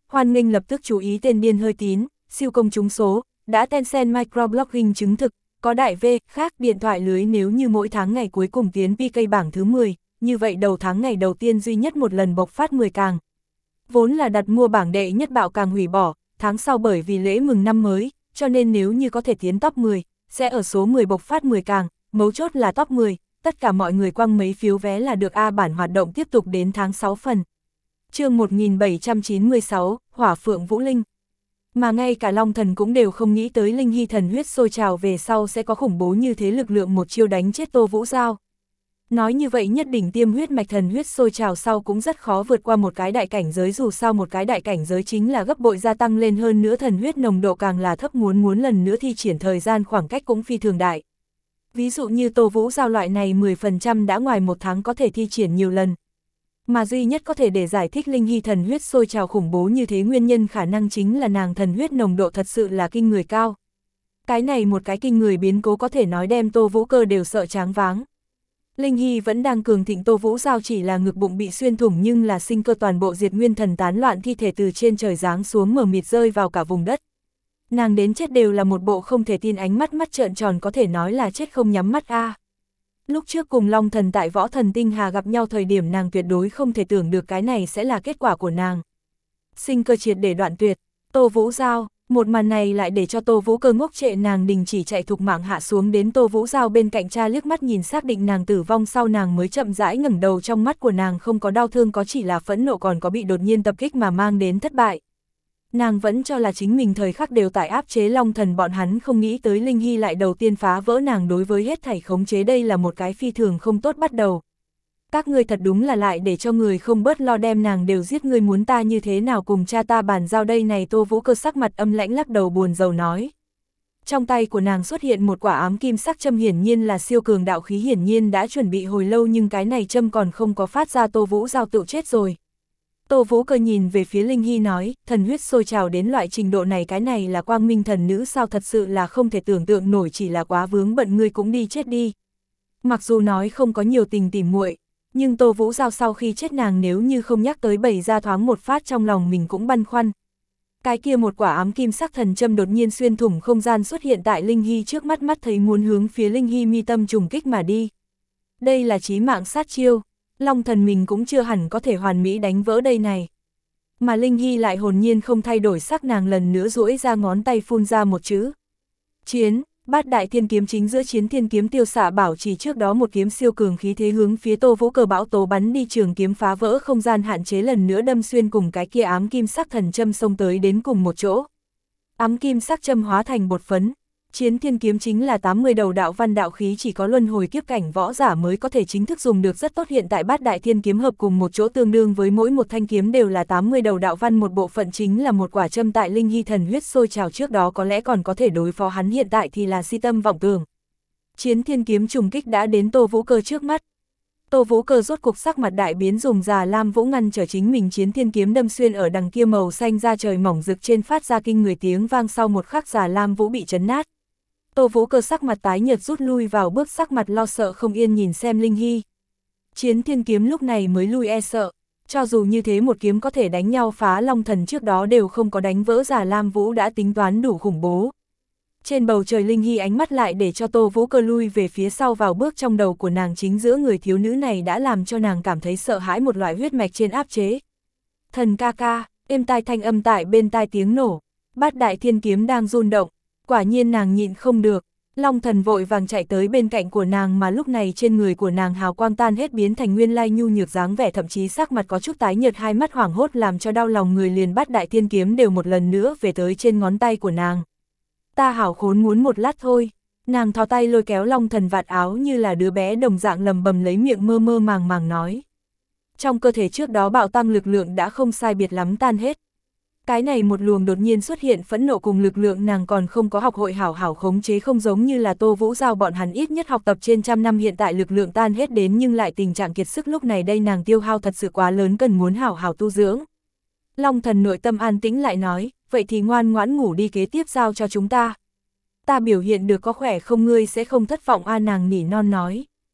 hoan nghênh lập tức chú ý tên điên hơi tín, siêu công trúng số, đã Tencent Microblogging chứng thực, có đại V, khác điện thoại lưới nếu như mỗi tháng ngày cuối cùng tiến pê ca bảng thứ mười, như vậy đầu tháng ngày đầu tiên duy nhất một lần bộc phát mười càng. Vốn là đặt mua bảng đệ nhất bạo càng hủy bỏ, tháng sau bởi vì lễ mừng năm mới, cho nên nếu như có thể tiến top mười, sẽ ở số mười bộc phát mười càng, mấu chốt là top mười, tất cả mọi người quăng mấy phiếu vé là được A bản hoạt động tiếp tục đến tháng sáu phần. Chương một nghìn bảy trăm chín mươi sáu, Hỏa Phượng Vũ Linh. Mà ngay cả Long Thần cũng đều không nghĩ tới Linh Hy thần huyết sôi trào về sau sẽ có khủng bố như thế lực lượng một chiêu đánh chết Tô Vũ Giao. Nói như vậy nhất định tiêm huyết mạch thần huyết sôi trào sau cũng rất khó vượt qua một cái đại cảnh giới, dù sao một cái đại cảnh giới chính là gấp bội gia tăng lên, hơn nữa thần huyết nồng độ càng là thấp, muốn muốn lần nữa thi triển thời gian khoảng cách cũng phi thường đại. Ví dụ như Tô Vũ Giao loại này mười phần trăm đã ngoài một tháng có thể thi triển nhiều lần. Mà duy nhất có thể để giải thích Linh Hy thần huyết sôi trào khủng bố như thế nguyên nhân khả năng chính là nàng thần huyết nồng độ thật sự là kinh người cao. Cái này một cái kinh người biến cố có thể nói đem Tô Vũ Cơ đều sợ choáng váng. Linh Hy vẫn đang cường thịnh, Tô Vũ Giao chỉ là ngực bụng bị xuyên thủng nhưng là sinh cơ toàn bộ diệt, nguyên thần tán loạn, thi thể từ trên trời giáng xuống mờ mịt rơi vào cả vùng đất. Nàng đến chết đều là một bộ không thể tin ánh mắt, mắt trợn tròn, có thể nói là chết không nhắm mắt a. À. Lúc trước cùng Long Thần tại Võ Thần Tinh Hà gặp nhau thời điểm nàng tuyệt đối không thể tưởng được cái này sẽ là kết quả của nàng. Sinh cơ triệt để đoạn tuyệt, Tô Vũ Giao, một màn này lại để cho Tô Vũ Cơ ngốc trệ, nàng đình chỉ chạy thục mạng hạ xuống đến Tô Vũ Giao bên cạnh cha liếc mắt nhìn xác định nàng tử vong sau nàng mới chậm rãi ngẩng đầu, trong mắt của nàng không có đau thương, có chỉ là phẫn nộ, còn có bị đột nhiên tập kích mà mang đến thất bại. Nàng vẫn cho là chính mình thời khắc đều tại áp chế Long Thần bọn hắn, không nghĩ tới Linh Hy lại đầu tiên phá vỡ nàng đối với hết thảy khống chế, đây là một cái phi thường không tốt bắt đầu. Các ngươi thật đúng là lại để cho người không bớt lo, đem nàng đều giết, ngươi muốn ta như thế nào cùng cha ta bàn giao đây này? Tô Vũ Cơ sắc mặt âm lãnh lắc đầu buồn rầu nói. Trong tay của nàng xuất hiện một quả ám kim sắc châm, hiển nhiên là siêu cường đạo khí, hiển nhiên đã chuẩn bị hồi lâu, nhưng cái này châm còn không có phát ra Tô Vũ Giao tự chết rồi. Tô Vũ Cơ nhìn về phía Linh Hy nói, thần huyết sôi trào đến loại trình độ này, cái này là quang minh thần nữ sao? Thật sự là không thể tưởng tượng nổi, chỉ là quá vướng bận, ngươi cũng đi chết đi. Mặc dù nói không có nhiều tình tỉ muội, nhưng Tô Vũ Giao sau khi chết nàng nếu như không nhắc tới bày ra thoáng một phát, trong lòng mình cũng băn khoăn. Cái kia một quả ám kim sắc thần châm đột nhiên xuyên thủng không gian xuất hiện tại Linh Hy trước mắt, mắt thấy muốn hướng phía Linh Hy mi tâm trùng kích mà đi. Đây là chí mạng sát chiêu, Long Thần mình cũng chưa hẳn có thể hoàn mỹ đánh vỡ đây này. Mà Linh Hy lại hồn nhiên không thay đổi sắc, nàng lần nữa duỗi ra ngón tay phun ra một chữ. Chiến. Bát đại thiên kiếm chính giữa, chiến thiên kiếm tiêu xạ bảo chỉ trước đó một kiếm siêu cường khí thế hướng phía Tô Vũ Cơ bão tố bắn đi, trường kiếm phá vỡ không gian hạn chế lần nữa đâm xuyên cùng cái kia ám kim sắc thần châm xông tới đến cùng một chỗ. Ám kim sắc châm hóa thành bột phấn. Chiến thiên kiếm chính là tám mươi đầu đạo văn đạo khí, chỉ có luân hồi kiếp cảnh võ giả mới có thể chính thức dùng được, rất tốt. Hiện tại bát đại thiên kiếm hợp cùng một chỗ, tương đương với mỗi một thanh kiếm đều là tám mươi đầu đạo văn, một bộ phận chính là một quả châm, tại Linh Hy thần huyết sôi trào trước đó có lẽ còn có thể đối phó hắn, hiện tại thì là si tâm vọng tưởng. Chiến thiên kiếm trùng kích đã đến Tô Vũ Cơ trước mắt. Tô Vũ Cơ rốt cục sắc mặt đại biến, dùng Già Lam Vũ ngăn trở chính mình, chiến thiên kiếm đâm xuyên ở đằng kia màu xanh da trời mỏng rực trên, phát ra kinh người tiếng vang, sau một khắc Già Lam Vũ bị chấn nát. Tô Vũ Cơ sắc mặt tái nhợt rút lui vào bước, sắc mặt lo sợ không yên nhìn xem Linh Hy. Chiến thiên kiếm lúc này mới lui e sợ, cho dù như thế một kiếm có thể đánh nhau phá Long Thần trước đó đều không có đánh vỡ, Già Lam Vũ đã tính toán đủ khủng bố. Trên bầu trời Linh Hy ánh mắt lại để cho Tô Vũ Cơ lui về phía sau vào bước, trong đầu của nàng chính giữa người thiếu nữ này đã làm cho nàng cảm thấy sợ hãi, một loại huyết mạch trên áp chế. Thần ca ca, êm tai thanh âm tại bên tai tiếng nổ, bát đại thiên kiếm đang run động. Quả nhiên nàng nhịn không được, Long Thần vội vàng chạy tới bên cạnh của nàng, mà lúc này trên người của nàng hào quang tan hết, biến thành nguyên lai nhu nhược dáng vẻ, thậm chí sắc mặt có chút tái nhợt, hai mắt hoảng hốt làm cho đau lòng người, liền bát đại thiên kiếm đều một lần nữa về tới trên ngón tay của nàng. Ta hảo khốn, muốn một lát thôi. Nàng thò tay lôi kéo Long Thần vạt áo như là đứa bé đồng dạng, lầm bầm lấy miệng mơ mơ màng màng nói. Trong cơ thể trước đó bạo tăng lực lượng đã không sai biệt lắm tan hết. Cái này một luồng đột nhiên xuất hiện phẫn nộ cùng lực lượng nàng còn không có học hội hảo hảo khống chế, không giống như là Tô Vũ Giao bọn hắn ít nhất học tập trên trăm năm, hiện tại lực lượng tan hết đến nhưng lại tình trạng kiệt sức, lúc này đây nàng tiêu hao thật sự quá lớn, cần muốn hảo hảo tu dưỡng. Long Thần nội tâm an tĩnh lại nói, vậy thì ngoan ngoãn ngủ đi, kế tiếp giao cho chúng ta. Ta biểu hiện được có khỏe không, ngươi sẽ không thất vọng a, nàng nỉ non nói.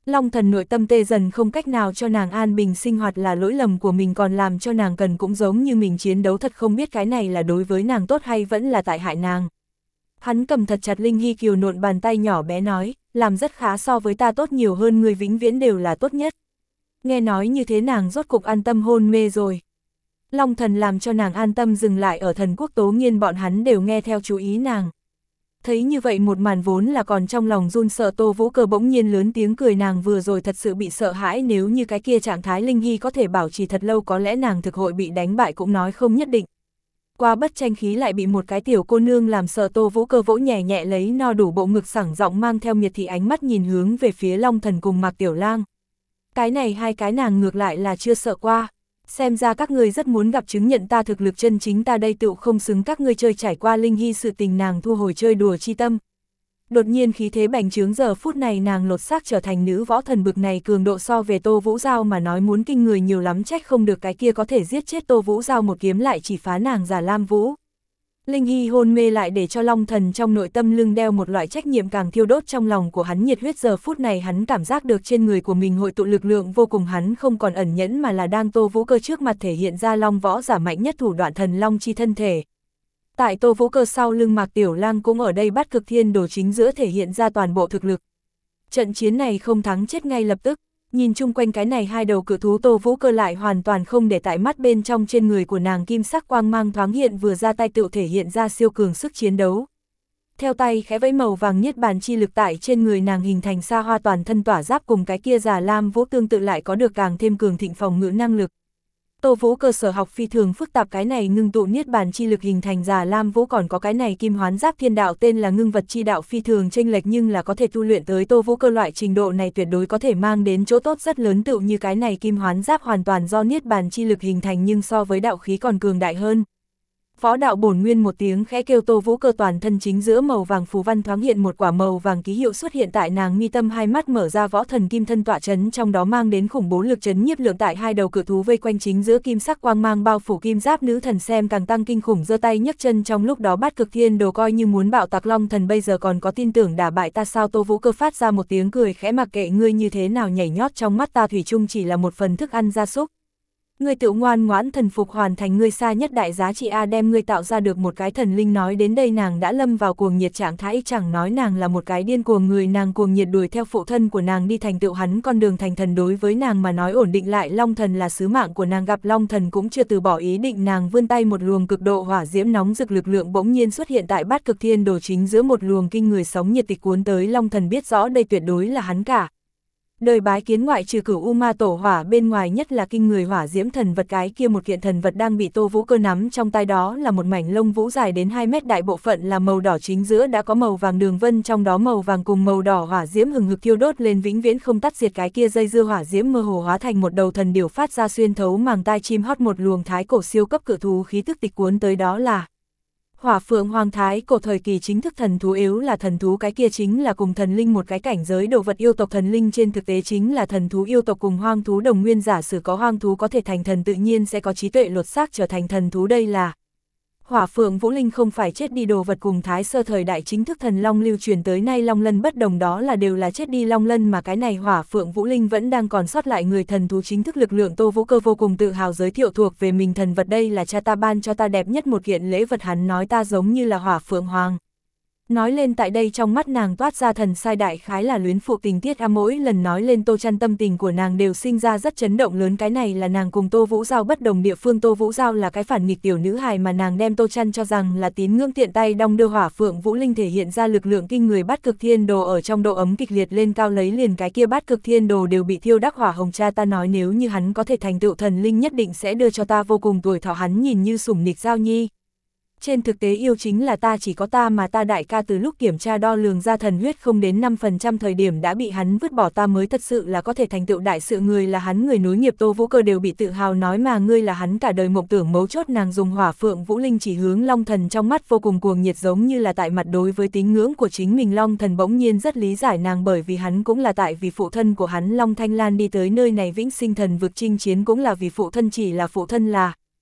Long Thần nội tâm tê dần, không cách nào cho nàng an bình sinh hoạt là lỗi lầm của mình, còn làm cho nàng cần cũng giống như mình chiến đấu, thật không biết cái này là đối với nàng tốt hay vẫn là tại hại nàng. Hắn cầm thật chặt Linh Hy kiều nộn bàn tay nhỏ bé nói, làm rất khá, so với ta tốt nhiều hơn, người vĩnh viễn đều là tốt nhất. Nghe nói như thế nàng rốt cục an tâm hôn mê rồi. Long Thần làm cho nàng an tâm dừng lại ở Thần Quốc Tố Nghiên, bọn hắn đều nghe theo chú ý nàng. Thấy như vậy một màn, vốn là còn trong lòng run sợ Tô Vũ Cơ bỗng nhiên lớn tiếng cười, nàng vừa rồi thật sự bị sợ hãi, nếu như cái kia trạng thái Linh Hy có thể bảo trì thật lâu, có lẽ nàng thực hội bị đánh bại cũng nói không nhất định. Qua bất tranh khí lại bị một cái tiểu cô nương làm sợ, Tô Vũ Cơ vỗ nhẹ nhẹ lấy no đủ bộ ngực, sảng giọng mang theo miệt thị ánh mắt nhìn hướng về phía Long Thần cùng Mạc Tiểu Lang. Cái này hai cái nàng ngược lại là chưa sợ qua. Xem ra các ngươi rất muốn gặp chứng nhận ta thực lực chân chính, ta đây tựu không xứng các ngươi chơi. Trải qua Linh Hy sự tình, nàng thu hồi chơi đùa chi tâm. Đột nhiên khí thế bành trướng, giờ phút này nàng lột xác trở thành nữ võ thần, bực này cường độ so về Tô Vũ Giao mà nói muốn kinh người nhiều lắm, trách không được cái kia có thể giết chết Tô Vũ Giao một kiếm lại chỉ phá nàng Già Lam Vũ. Linh Hy hôn mê lại để cho Long Thần trong nội tâm lưng đeo một loại trách nhiệm càng thiêu đốt trong lòng của hắn nhiệt huyết, giờ phút này hắn cảm giác được trên người của mình hội tụ lực lượng vô cùng, hắn không còn ẩn nhẫn mà là đang Tô Vũ Cơ trước mặt thể hiện ra long võ giả mạnh nhất thủ đoạn thần long chi thân thể. Tại Tô Vũ Cơ sau lưng, Mạc Tiểu Lang cũng ở đây bắt cực thiên đồ chính giữa thể hiện ra toàn bộ thực lực. Trận chiến này không thắng chết ngay lập tức. Nhìn chung quanh cái này hai đầu cự thú, Tô Vũ Cơ lại hoàn toàn không để tại mắt, bên trong trên người của nàng kim sắc quang mang thoáng hiện, vừa ra tay tự thể hiện ra siêu cường sức chiến đấu. Theo tay khẽ vẫy, màu vàng niết bàn chi lực tại trên người nàng hình thành xa hoa, toàn thân tỏa giáp, cùng cái kia Già Lam Vũ tương tự lại có được càng thêm cường thịnh phòng ngự năng lực. Tô Vũ Cơ sở học phi thường phức tạp, cái này ngưng tụ niết bàn chi lực hình thành Già Lam Vũ, còn có cái này kim hoán giáp thiên đạo tên là ngưng vật chi đạo, phi thường chênh lệch nhưng là có thể tu luyện tới Tô Vũ Cơ loại trình độ này tuyệt đối có thể mang đến chỗ tốt rất lớn, tựu như cái này kim hoán giáp hoàn toàn do niết bàn chi lực hình thành nhưng so với đạo khí còn cường đại hơn. Võ đạo bổn nguyên, một tiếng khẽ kêu, Tô Vũ Cơ toàn thân chính giữa màu vàng phù văn thoáng hiện, một quả màu vàng ký hiệu xuất hiện tại nàng mi tâm, hai mắt mở ra, võ thần kim thân tọa chấn, trong đó mang đến khủng bố lực chấn nhiếp lượng, tại hai đầu cự thú vây quanh chính giữa kim sắc quang mang bao phủ kim giáp nữ thần xem càng tăng kinh khủng, giơ tay nhấc chân trong lúc đó bát cực thiên đồ coi như muốn bạo tạc. Long Thần bây giờ còn có tin tưởng đả bại ta sao? Tô Vũ Cơ phát ra một tiếng cười khẽ, mặc kệ ngươi như thế nào nhảy nhót, trong mắt ta thủy chung chỉ là một phần thức ăn gia súc. Ngươi tự ngoan ngoãn thần phục, hoàn thành ngươi xa nhất đại giá trị a, đem ngươi tạo ra được một cái thần linh. Nói đến đây nàng đã lâm vào cuồng nhiệt trạng thái, chẳng nói nàng là một cái điên cuồng người, nàng cuồng nhiệt đuổi theo phụ thân của nàng đi thành tựu hắn con đường thành thần, đối với nàng mà nói ổn định lại Long Thần là sứ mạng của nàng, gặp Long Thần cũng chưa từ bỏ ý định, nàng vươn tay, một luồng cực độ hỏa diễm nóng rực lực lượng bỗng nhiên xuất hiện tại bát cực thiên đồ chính giữa, một luồng kinh người sóng nhiệt tịch cuốn tới. Long Thần biết rõ đây tuyệt đối là hắn cả đời bái kiến, ngoại trừ Cửu U Ma Tổ Hỏa bên ngoài, nhất là kinh người hỏa diễm thần vật, cái kia một kiện thần vật đang bị Tô Vũ Cơ nắm trong tay, đó là một mảnh lông vũ dài đến hai mét, đại bộ phận là màu đỏ, chính giữa đã có màu vàng đường vân, trong đó màu vàng cùng màu đỏ hỏa diễm hừng hực thiêu đốt lên, vĩnh viễn không tắt diệt. Cái kia dây dưa hỏa diễm mơ hồ hóa thành một đầu thần điểu, phát ra xuyên thấu màng tai chim hót, một luồng thái cổ siêu cấp cự thú khí tức tịch cuốn tới, đó là Hỏa Phượng Hoàng. Thái cổ thời kỳ chính thức thần thú, yếu là thần thú, cái kia chính là cùng thần linh một cái cảnh giới đồ vật. Yêu tộc thần linh trên thực tế chính là thần thú, yêu tộc cùng hoang thú đồng nguyên, giả sử có hoang thú có thể thành thần, tự nhiên sẽ có trí tuệ lột xác trở thành thần thú. Đây là Hỏa Phượng Vũ Linh, không phải chết đi đồ vật, cùng Thái sơ thời đại chính thức thần long lưu truyền tới nay long lân bất đồng, đó là đều là chết đi long lân, mà cái này Hỏa Phượng Vũ Linh vẫn đang còn sót lại người thần thú chính thức lực lượng. Tô Vũ Cơ vô cùng tự hào giới thiệu thuộc về mình thần vật, đây là cha ta ban cho ta đẹp nhất một kiện lễ vật, hắn nói ta giống như là Hỏa Phượng Hoàng. Nói lên tại đây trong mắt nàng toát ra thần sai, đại khái là luyến phụ tình tiết a, mỗi lần nói lên Tô Trăn tâm tình của nàng đều sinh ra rất chấn động lớn, cái này là nàng cùng Tô Vũ Giao bất đồng địa phương. Tô Vũ Giao là cái phản nghịch tiểu nữ hài mà nàng đem Tô Trăn cho rằng là tín ngưỡng, tiện tay đong đưa Hỏa Phượng Vũ Linh thể hiện ra lực lượng kinh người, bát cực thiên đồ ở trong độ ấm kịch liệt lên cao, lấy liền cái kia bát cực thiên đồ đều bị thiêu đắc hỏa hồng. Cha ta nói nếu như hắn có thể thành tựu thần linh nhất định sẽ đưa cho ta vô cùng tuổi thọ, hắn nhìn như sủng nịch Giao Nhi. Trên thực tế yêu chính là ta, chỉ có ta mà ta đại ca từ lúc kiểm tra đo lường ra thần huyết không đến năm phần trăm thời điểm đã bị hắn vứt bỏ, ta mới thật sự là có thể thành tựu đại sự, người là hắn người nối nghiệp. Tô Vũ Cơ đều bị tự hào nói mà ngươi là hắn cả đời mộng tưởng. Mấu chốt nàng dùng Hỏa Phượng Vũ Linh chỉ hướng Long Thần, trong mắt vô cùng cuồng nhiệt, giống như là tại mặt đối với tín ngưỡng của chính mình. Long Thần bỗng nhiên rất lý giải nàng, bởi vì hắn cũng là tại vì phụ thân của hắn Long Thanh Lan đi tới nơi này vĩnh sinh thần vực chinh chiến, cũng là vì phụ thân, chỉ là phụ thân là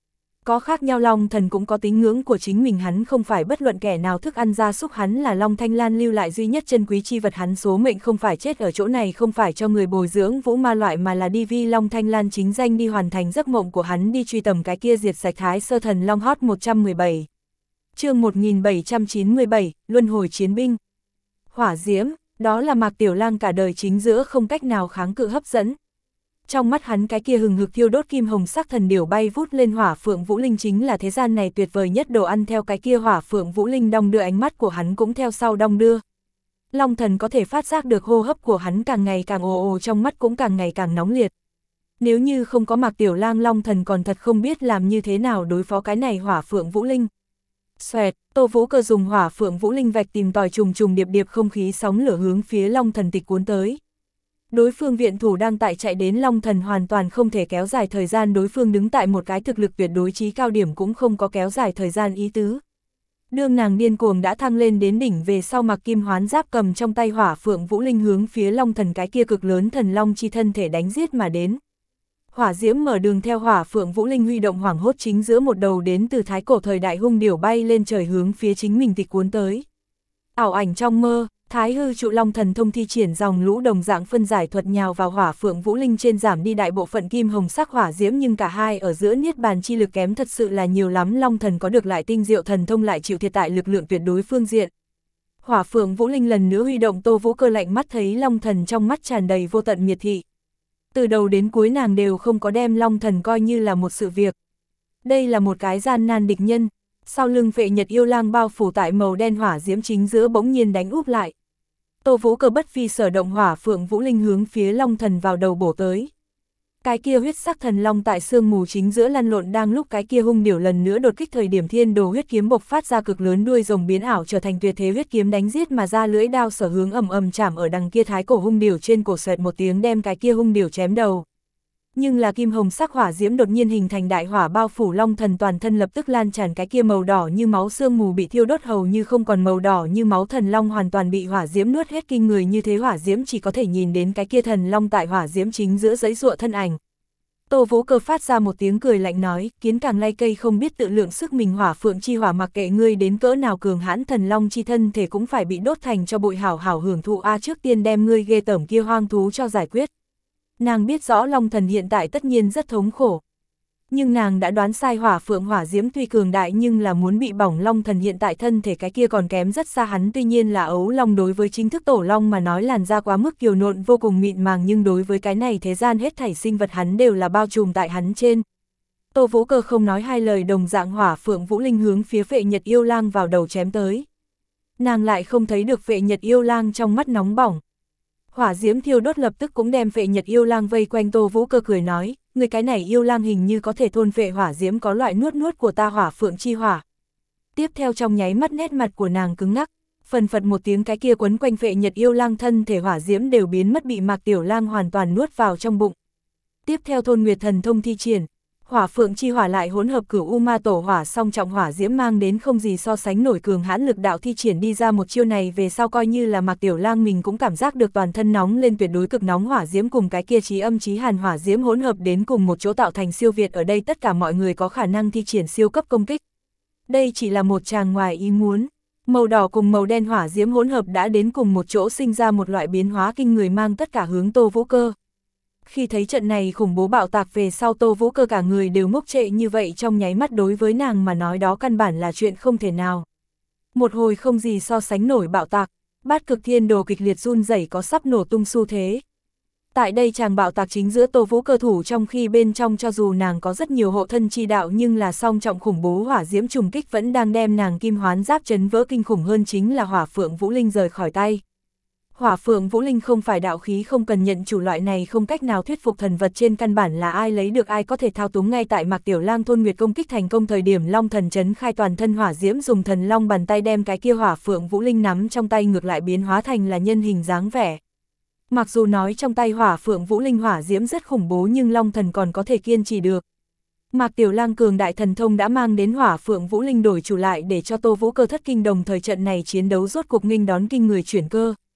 Có khác nhau Long Thần cũng có tín ngưỡng của chính mình, hắn không phải bất luận kẻ nào thức ăn gia súc, hắn là Long Thanh Lan lưu lại duy nhất chân quý chi vật, hắn số mệnh không phải chết ở chỗ này, không phải cho người bồi dưỡng vũ ma loại mà là đi vi Long Thanh Lan chính danh đi hoàn thành giấc mộng của hắn, đi truy tầm cái kia diệt sạch Thái Sơ Thần Long. Hot một trăm mười bảy. Chương một nghìn bảy trăm chín mươi bảy, Luân hồi chiến binh. Hỏa diễm, đó là Mạc Tiểu Lang cả đời chính giữa không cách nào kháng cự hấp dẫn. Trong mắt hắn cái kia hừng hực thiêu đốt kim hồng sắc thần điểu bay vút lên hỏa phượng vũ linh chính là thế gian này tuyệt vời nhất đồ ăn, theo cái kia hỏa phượng vũ linh đong đưa, ánh mắt của hắn cũng theo sau đong đưa. Long Thần có thể phát giác được hô hấp của hắn càng ngày càng ồ ồ, trong mắt cũng càng ngày càng nóng liệt. Nếu như không có Mạc Tiểu Lang, Long Thần còn thật không biết làm như thế nào đối phó cái này hỏa phượng vũ linh. Xoẹt, Tô Vũ Cơ dùng hỏa phượng vũ linh vạch tìm tòi, trùng trùng điệp điệp không khí sóng lửa hướng phía Long Thần tịch cuốn tới. Đối phương viện thủ đang tại chạy đến, Long Thần hoàn toàn không thể kéo dài thời gian, đối phương đứng tại một cái thực lực tuyệt đối chí cao điểm cũng không có kéo dài thời gian ý tứ. Đương nàng điên cuồng đã thăng lên đến đỉnh về sau, Mặc Kim Hoán Giáp cầm trong tay hỏa phượng vũ linh hướng phía Long Thần cái kia cực lớn thần long chi thân thể đánh giết mà đến. Hỏa diễm mở đường, theo hỏa phượng vũ linh huy động, hoảng hốt chính giữa một đầu đến từ thái cổ thời đại hung điểu bay lên trời hướng phía chính mình tịch cuốn tới. Ảo ảnh trong mơ, Thái hư trụ long thần thông thi triển dòng lũ đồng dạng phân giải thuật nhào vào hỏa phượng vũ linh trên, giảm đi đại bộ phận kim hồng sắc hỏa diễm, nhưng cả hai ở giữa niết bàn chi lực kém thật sự là nhiều lắm. Long Thần có được lại tinh diệu thần thông lại chịu thiệt tại lực lượng tuyệt đối phương diện. Hỏa phượng vũ linh lần nữa huy động, Tô Vũ Cơ lạnh mắt thấy Long Thần trong mắt tràn đầy vô tận miệt thị. Từ đầu đến cuối nàng đều không có đem Long Thần coi như là một sự việc. Đây là một cái gian nan địch nhân. Sau lưng Phệ Nhật yêu lang bao phủ tại màu đen hỏa diễm chính giữa bỗng nhiên đánh úp lại. Tô Vũ Cơ bất phi sở động, hỏa phượng vũ linh hướng phía Long Thần vào đầu bổ tới. Cái kia huyết sắc thần long tại sương mù chính giữa lăn lộn, đang lúc cái kia hung điểu lần nữa đột kích thời điểm, thiên đồ huyết kiếm bộc phát ra cực lớn đuôi rồng biến ảo trở thành tuyệt thế huyết kiếm đánh giết mà ra, lưỡi đao sở hướng ầm ầm chạm ở đằng kia thái cổ hung điểu trên cổ, xoẹt một tiếng đem cái kia hung điểu chém đầu. Nhưng là kim hồng sắc hỏa diễm đột nhiên hình thành đại hỏa bao phủ Long Thần toàn thân, lập tức lan tràn, cái kia màu đỏ như máu sương mù bị thiêu đốt hầu như không còn, màu đỏ như máu thần long hoàn toàn bị hỏa diễm nuốt hết. Kinh người như thế hỏa diễm chỉ có thể nhìn đến cái kia thần long tại hỏa diễm chính giữa giãy giụa thân ảnh. Tô Vũ Cơ phát ra một tiếng cười lạnh nói, kiến càng lay cây không biết tự lượng sức mình, hỏa phượng chi hỏa mặc kệ ngươi đến cỡ nào cường hãn, thần long chi thân thể cũng phải bị đốt thành cho bụi, hảo hảo hưởng thụ a, trước tiên đem ngươi ghê tởm kia hoang thú cho giải quyết. Nàng biết rõ Long Thần hiện tại tất nhiên rất thống khổ. Nhưng nàng đã đoán sai, hỏa phượng hỏa diễm tuy cường đại nhưng là muốn bị bỏng Long Thần hiện tại thân thể cái kia còn kém rất xa, hắn tuy nhiên là ấu long, đối với chính thức tổ long mà nói làn da quá mức kiều nộn vô cùng mịn màng, nhưng đối với cái này thế gian hết thảy sinh vật hắn đều là bao trùm tại hắn trên. Tô Vũ Cơ không nói hai lời, đồng dạng hỏa phượng vũ linh hướng phía Phệ Nhật yêu lang vào đầu chém tới. Nàng lại không thấy được Phệ Nhật yêu lang trong mắt nóng bỏng. Hỏa diễm thiêu đốt lập tức cũng đem Phệ Nhật yêu lang vây quanh. Tô Vũ Cơ cười nói, người cái này yêu lang hình như có thể thôn phệ hỏa diễm, có loại nuốt nuốt của ta hỏa phượng chi hỏa. Tiếp theo trong nháy mắt nét mặt của nàng cứng ngắc, phần phật một tiếng, cái kia quấn quanh Phệ Nhật yêu lang thân thể hỏa diễm đều biến mất, bị Mạc Tiểu Lang hoàn toàn nuốt vào trong bụng. Tiếp theo thôn nguyệt thần thông thi triển, hỏa phượng chi hỏa lại hỗn hợp cửu u ma tổ hỏa, song trọng hỏa diễm mang đến không gì so sánh nổi cường hãn lực đạo, thi triển đi ra một chiêu này về sau, coi như là Mạc Tiểu Lang mình cũng cảm giác được toàn thân nóng lên, tuyệt đối cực nóng hỏa diễm cùng cái kia chí âm chí hàn hỏa diễm hỗn hợp đến cùng một chỗ tạo thành siêu việt ở đây tất cả mọi người có khả năng thi triển siêu cấp công kích. Đây chỉ là một tràng ngoài ý muốn, màu đỏ cùng màu đen hỏa diễm hỗn hợp đã đến cùng một chỗ, sinh ra một loại biến hóa kinh người, mang tất cả hướng Tô Vũ Cơ. Khi thấy trận này khủng bố bạo tạc về sau, Tô Vũ Cơ cả người đều ngốc trệ, như vậy trong nháy mắt đối với nàng mà nói đó căn bản là chuyện không thể nào. Một hồi không gì so sánh nổi bạo tạc, bát cực thiên đồ kịch liệt run rẩy, có sắp nổ tung xu thế. Tại đây chàng bạo tạc chính giữa, Tô Vũ Cơ thủ trong khi bên trong cho dù nàng có rất nhiều hộ thân chi đạo, nhưng là song trọng khủng bố hỏa diễm trùng kích vẫn đang đem nàng kim hoán giáp chấn vỡ, kinh khủng hơn chính là hỏa phượng vũ linh rời khỏi tay. Hỏa phượng vũ linh không phải đạo khí, không cần nhận chủ, loại này không cách nào thuyết phục thần vật, trên căn bản là ai lấy được ai có thể thao túng. Ngay tại Mạc Tiểu Lang thôn nguyệt công kích thành công thời điểm, Long Thần chấn khai toàn thân hỏa diễm, dùng thần long bàn tay đem cái kia hỏa phượng vũ linh nắm trong tay ngược lại biến hóa thành là nhân hình dáng vẻ. Mặc dù nói trong tay hỏa phượng vũ linh hỏa diễm rất khủng bố, nhưng Long Thần còn có thể kiên trì được. Mạc Tiểu Lang cường đại thần thông đã mang đến hỏa phượng vũ linh đổi chủ lại, để cho Tô Vũ Cơ thất kinh, đồng thời trận này chiến đấu rốt cuộc nghênh đón kinh người chuyển cơ.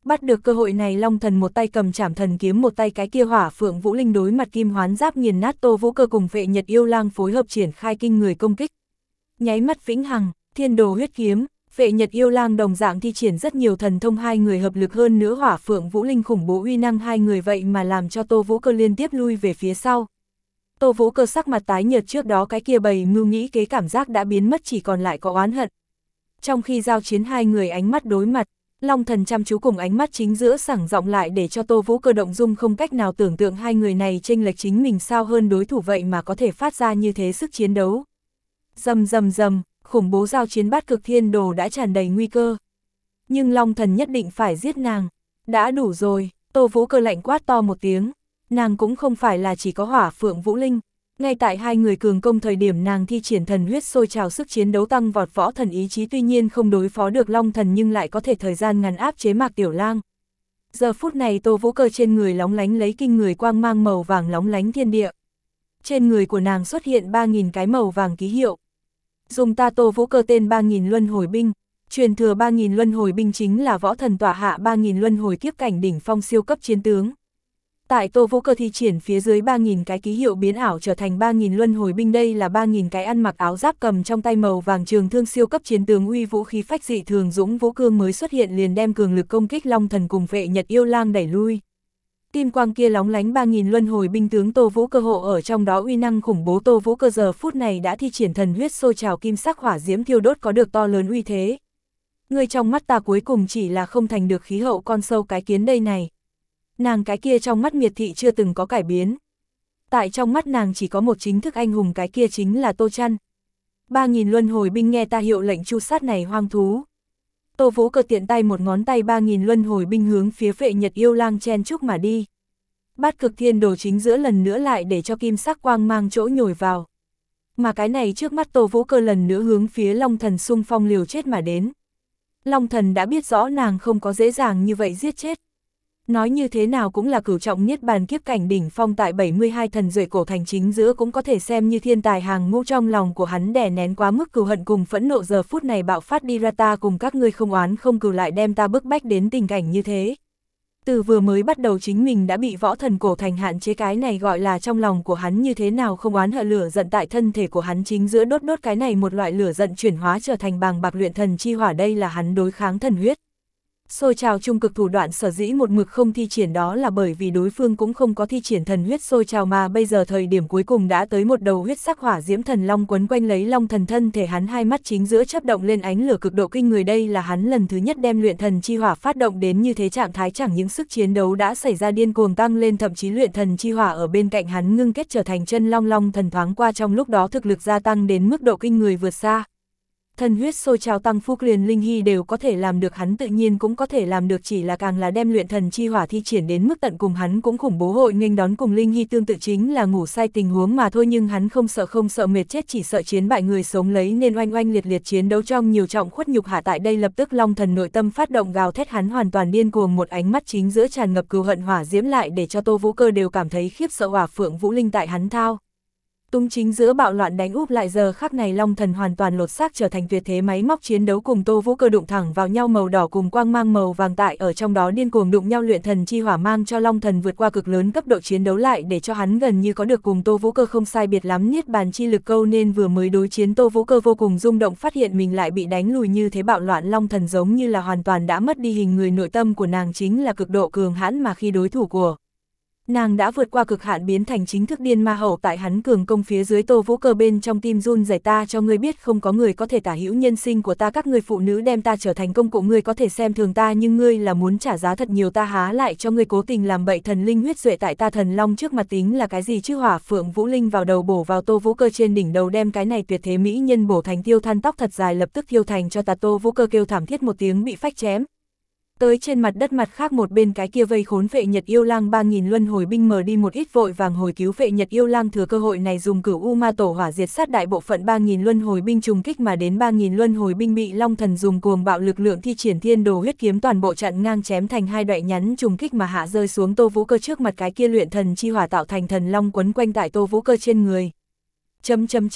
Bắt được cơ hội này Long Thần một tay cầm Trảm Thần kiếm, một tay cái kia Hỏa Phượng Vũ Linh đối mặt Kim Hoán Giáp nghiền nát Tô Vũ Cơ cùng Vệ Nhật Yêu Lang phối hợp triển khai kinh người công kích. Nháy mắt vĩnh hằng, Thiên Đồ huyết kiếm, Vệ Nhật Yêu Lang đồng dạng thi triển rất nhiều thần thông, hai người hợp lực hơn nữa Hỏa Phượng Vũ Linh khủng bố uy năng, hai người vậy mà làm cho Tô Vũ Cơ liên tiếp lui về phía sau. Tô Vũ Cơ sắc mặt tái nhợt, trước đó cái kia bầy mưu nghĩ kế cảm giác đã biến mất, chỉ còn lại có oán hận. Trong khi giao chiến hai người ánh mắt đối mặt, Long Thần chăm chú cùng ánh mắt chính giữa sảng giọng lại để cho Tô Vũ Cơ động dung, không cách nào tưởng tượng hai người này chênh lệch chính mình sao hơn đối thủ vậy mà có thể phát ra như thế sức chiến đấu. Rầm rầm rầm, khủng bố giao chiến bát cực thiên đồ đã tràn đầy nguy cơ. Nhưng Long Thần nhất định phải giết nàng. Đã đủ rồi, Tô Vũ Cơ lạnh quát to một tiếng. Nàng cũng không phải là chỉ có Hỏa Phượng Vũ Linh. Ngay tại hai người cường công thời điểm, nàng thi triển thần huyết sôi trào, sức chiến đấu tăng vọt, võ thần ý chí tuy nhiên không đối phó được Long Thần nhưng lại có thể thời gian ngắn áp chế Mạc Tiểu Lang. Giờ phút này Tô Vũ Cơ trên người lóng lánh lấy kinh người quang mang màu vàng lóng lánh thiên địa. Trên người của nàng xuất hiện ba nghìn cái màu vàng ký hiệu. Dùng ta Tô Vũ Cơ tên ba nghìn luân hồi binh, truyền thừa ba nghìn luân hồi binh chính là võ thần tọa hạ ba nghìn luân hồi kiếp cảnh đỉnh phong siêu cấp chiến tướng. Tại Tô Vũ Cơ thi triển phía dưới ba nghìn cái ký hiệu biến ảo trở thành ba nghìn luân hồi binh, đây là ba nghìn cái ăn mặc áo giáp cầm trong tay màu vàng trường thương siêu cấp chiến tướng uy vũ khí phách dị thường dũng vũ cương mới xuất hiện liền đem cường lực công kích Long Thần cùng Vệ Nhật Yêu Lang đẩy lui. Kim quang kia lóng lánh ba nghìn luân hồi binh tướng Tô Vũ Cơ hộ ở trong đó uy năng khủng bố. Tô Vũ Cơ giờ phút này đã thi triển thần huyết sôi trào, kim sắc hỏa diễm thiêu đốt có được to lớn uy thế. Người trong mắt ta cuối cùng chỉ là không thành được khí hậu con sâu cái kiến đây này. Nàng cái kia trong mắt miệt thị chưa từng có cải biến. Tại trong mắt nàng chỉ có một chính thức anh hùng, cái kia chính là Tô Trăn. Ba nghìn luân hồi binh nghe ta hiệu lệnh chu sát này hoang thú. Tô Vũ Cơ tiện tay một ngón tay, ba nghìn luân hồi binh hướng phía Vệ Nhật Yêu Lang chen chúc mà đi. Bát cực thiên đồ chính giữa lần nữa lại để cho kim sắc quang mang chỗ nhồi vào. Mà cái này trước mắt Tô Vũ Cơ lần nữa hướng phía Long Thần xung phong liều chết mà đến. Long Thần đã biết rõ nàng không có dễ dàng như vậy giết chết. Nói như thế nào cũng là cửu trọng niết bàn kiếp cảnh đỉnh phong tại bảy mươi hai thần duệ cổ thành chính giữa, cũng có thể xem như thiên tài hàng ngũ. Trong lòng của hắn đè nén quá mức cừu hận cùng phẫn nộ giờ phút này bạo phát đi ra, ta cùng các ngươi không oán không cừu lại đem ta bức bách đến tình cảnh như thế. Từ vừa mới bắt đầu chính mình đã bị võ thần cổ thành hạn chế, cái này gọi là trong lòng của hắn như thế nào không oán hận, lửa giận tại thân thể của hắn chính giữa đốt đốt, cái này một loại lửa giận chuyển hóa trở thành bàng bạc luyện thần chi hỏa, đây là hắn đối kháng thần huyết sôi trào trung cực thủ đoạn. Sở dĩ một mực không thi triển đó là bởi vì đối phương cũng không có thi triển thần huyết sôi trào, mà bây giờ thời điểm cuối cùng đã tới một đầu huyết sắc hỏa diễm thần long quấn quanh lấy Long Thần, thân thể hắn hai mắt chính giữa chớp động lên ánh lửa cực độ kinh người, đây là hắn lần thứ nhất đem luyện thần chi hỏa phát động đến như thế trạng thái, chẳng những sức chiến đấu đã xảy ra điên cuồng tăng lên, thậm chí luyện thần chi hỏa ở bên cạnh hắn ngưng kết trở thành chân long. Long Thần thoáng qua trong lúc đó thực lực gia tăng đến mức độ kinh người vượt xa. Thần huyết sôi trào tăng phúc liền linh hy đều có thể làm được, hắn tự nhiên cũng có thể làm được, chỉ là càng là đem luyện thần chi hỏa thi triển đến mức tận cùng hắn cũng khủng bố. Hội nghênh đón cùng linh hy tương tự chính là ngủ say tình huống mà thôi, nhưng hắn không sợ không sợ mệt chết, chỉ sợ chiến bại người sống lấy nên oanh oanh liệt liệt chiến đấu trong nhiều trọng khuất nhục hạ. Tại đây lập tức Long Thần nội tâm phát động gào thét, hắn hoàn toàn điên cuồng, một ánh mắt chính giữa tràn ngập cừu hận hỏa diễm lại để cho Tô Vũ Cơ đều cảm thấy khiếp sợ. Hỏa Phượng Vũ Linh tại hắn thao tung chính giữa bạo loạn đánh úp lại, giờ khắc này Long Thần hoàn toàn lột xác trở thành tuyệt thế máy móc chiến đấu, cùng Tô Vũ Cơ đụng thẳng vào nhau, màu đỏ cùng quang mang màu vàng tại ở trong đó điên cuồng đụng nhau, luyện thần chi hỏa mang cho Long Thần vượt qua cực lớn cấp độ chiến đấu, lại để cho hắn gần như có được cùng Tô Vũ Cơ không sai biệt lắm niết bàn chi lực câu, nên vừa mới đối chiến Tô Vũ Cơ vô cùng rung động, phát hiện mình lại bị đánh lùi như thế bạo loạn. Long Thần giống như là hoàn toàn đã mất đi hình người, nội tâm của nàng chính là cực độ cường hãn, mà khi đối thủ của nàng đã vượt qua cực hạn biến thành chính thức điên ma hậu, tại hắn cường công phía dưới Tô Vũ Cơ bên trong tim run rẩy, ta cho ngươi biết không có người có thể tả hữu nhân sinh của ta, các ngươi phụ nữ đem ta trở thành công cụ, ngươi có thể xem thường ta nhưng ngươi là muốn trả giá thật nhiều, ta há lại cho ngươi cố tình làm bậy, thần linh huyết duệ tại ta thần long trước mặt tính là cái gì chứ. Hỏa Phượng Vũ Linh vào đầu bổ vào Tô Vũ Cơ trên đỉnh đầu, đem cái này tuyệt thế mỹ nhân bổ thành tiêu than, tóc thật dài lập tức thiêu thành cho ta. Tô Vũ Cơ kêu thảm thiết một tiếng bị phách chém tới trên mặt đất, mặt khác một bên cái kia vây khốn Vệ Nhật Yêu Lang ba nghìn luân hồi binh mờ đi một ít, vội vàng hồi cứu Vệ Nhật Yêu Lang, thừa cơ hội này dùng Cửu U Ma Tổ hỏa diệt sát đại bộ phận ba nghìn luân hồi binh trùng kích mà đến. Ba nghìn luân hồi binh bị Long Thần dùng cuồng bạo lực lượng thi triển Thiên Đồ huyết kiếm toàn bộ chặn ngang chém thành hai đoạn nhắn trùng kích mà hạ rơi xuống Tô Vũ Cơ trước mặt, cái kia luyện thần chi hỏa tạo thành thần long quấn quanh tại Tô Vũ Cơ trên người. Chấm chấm chấm,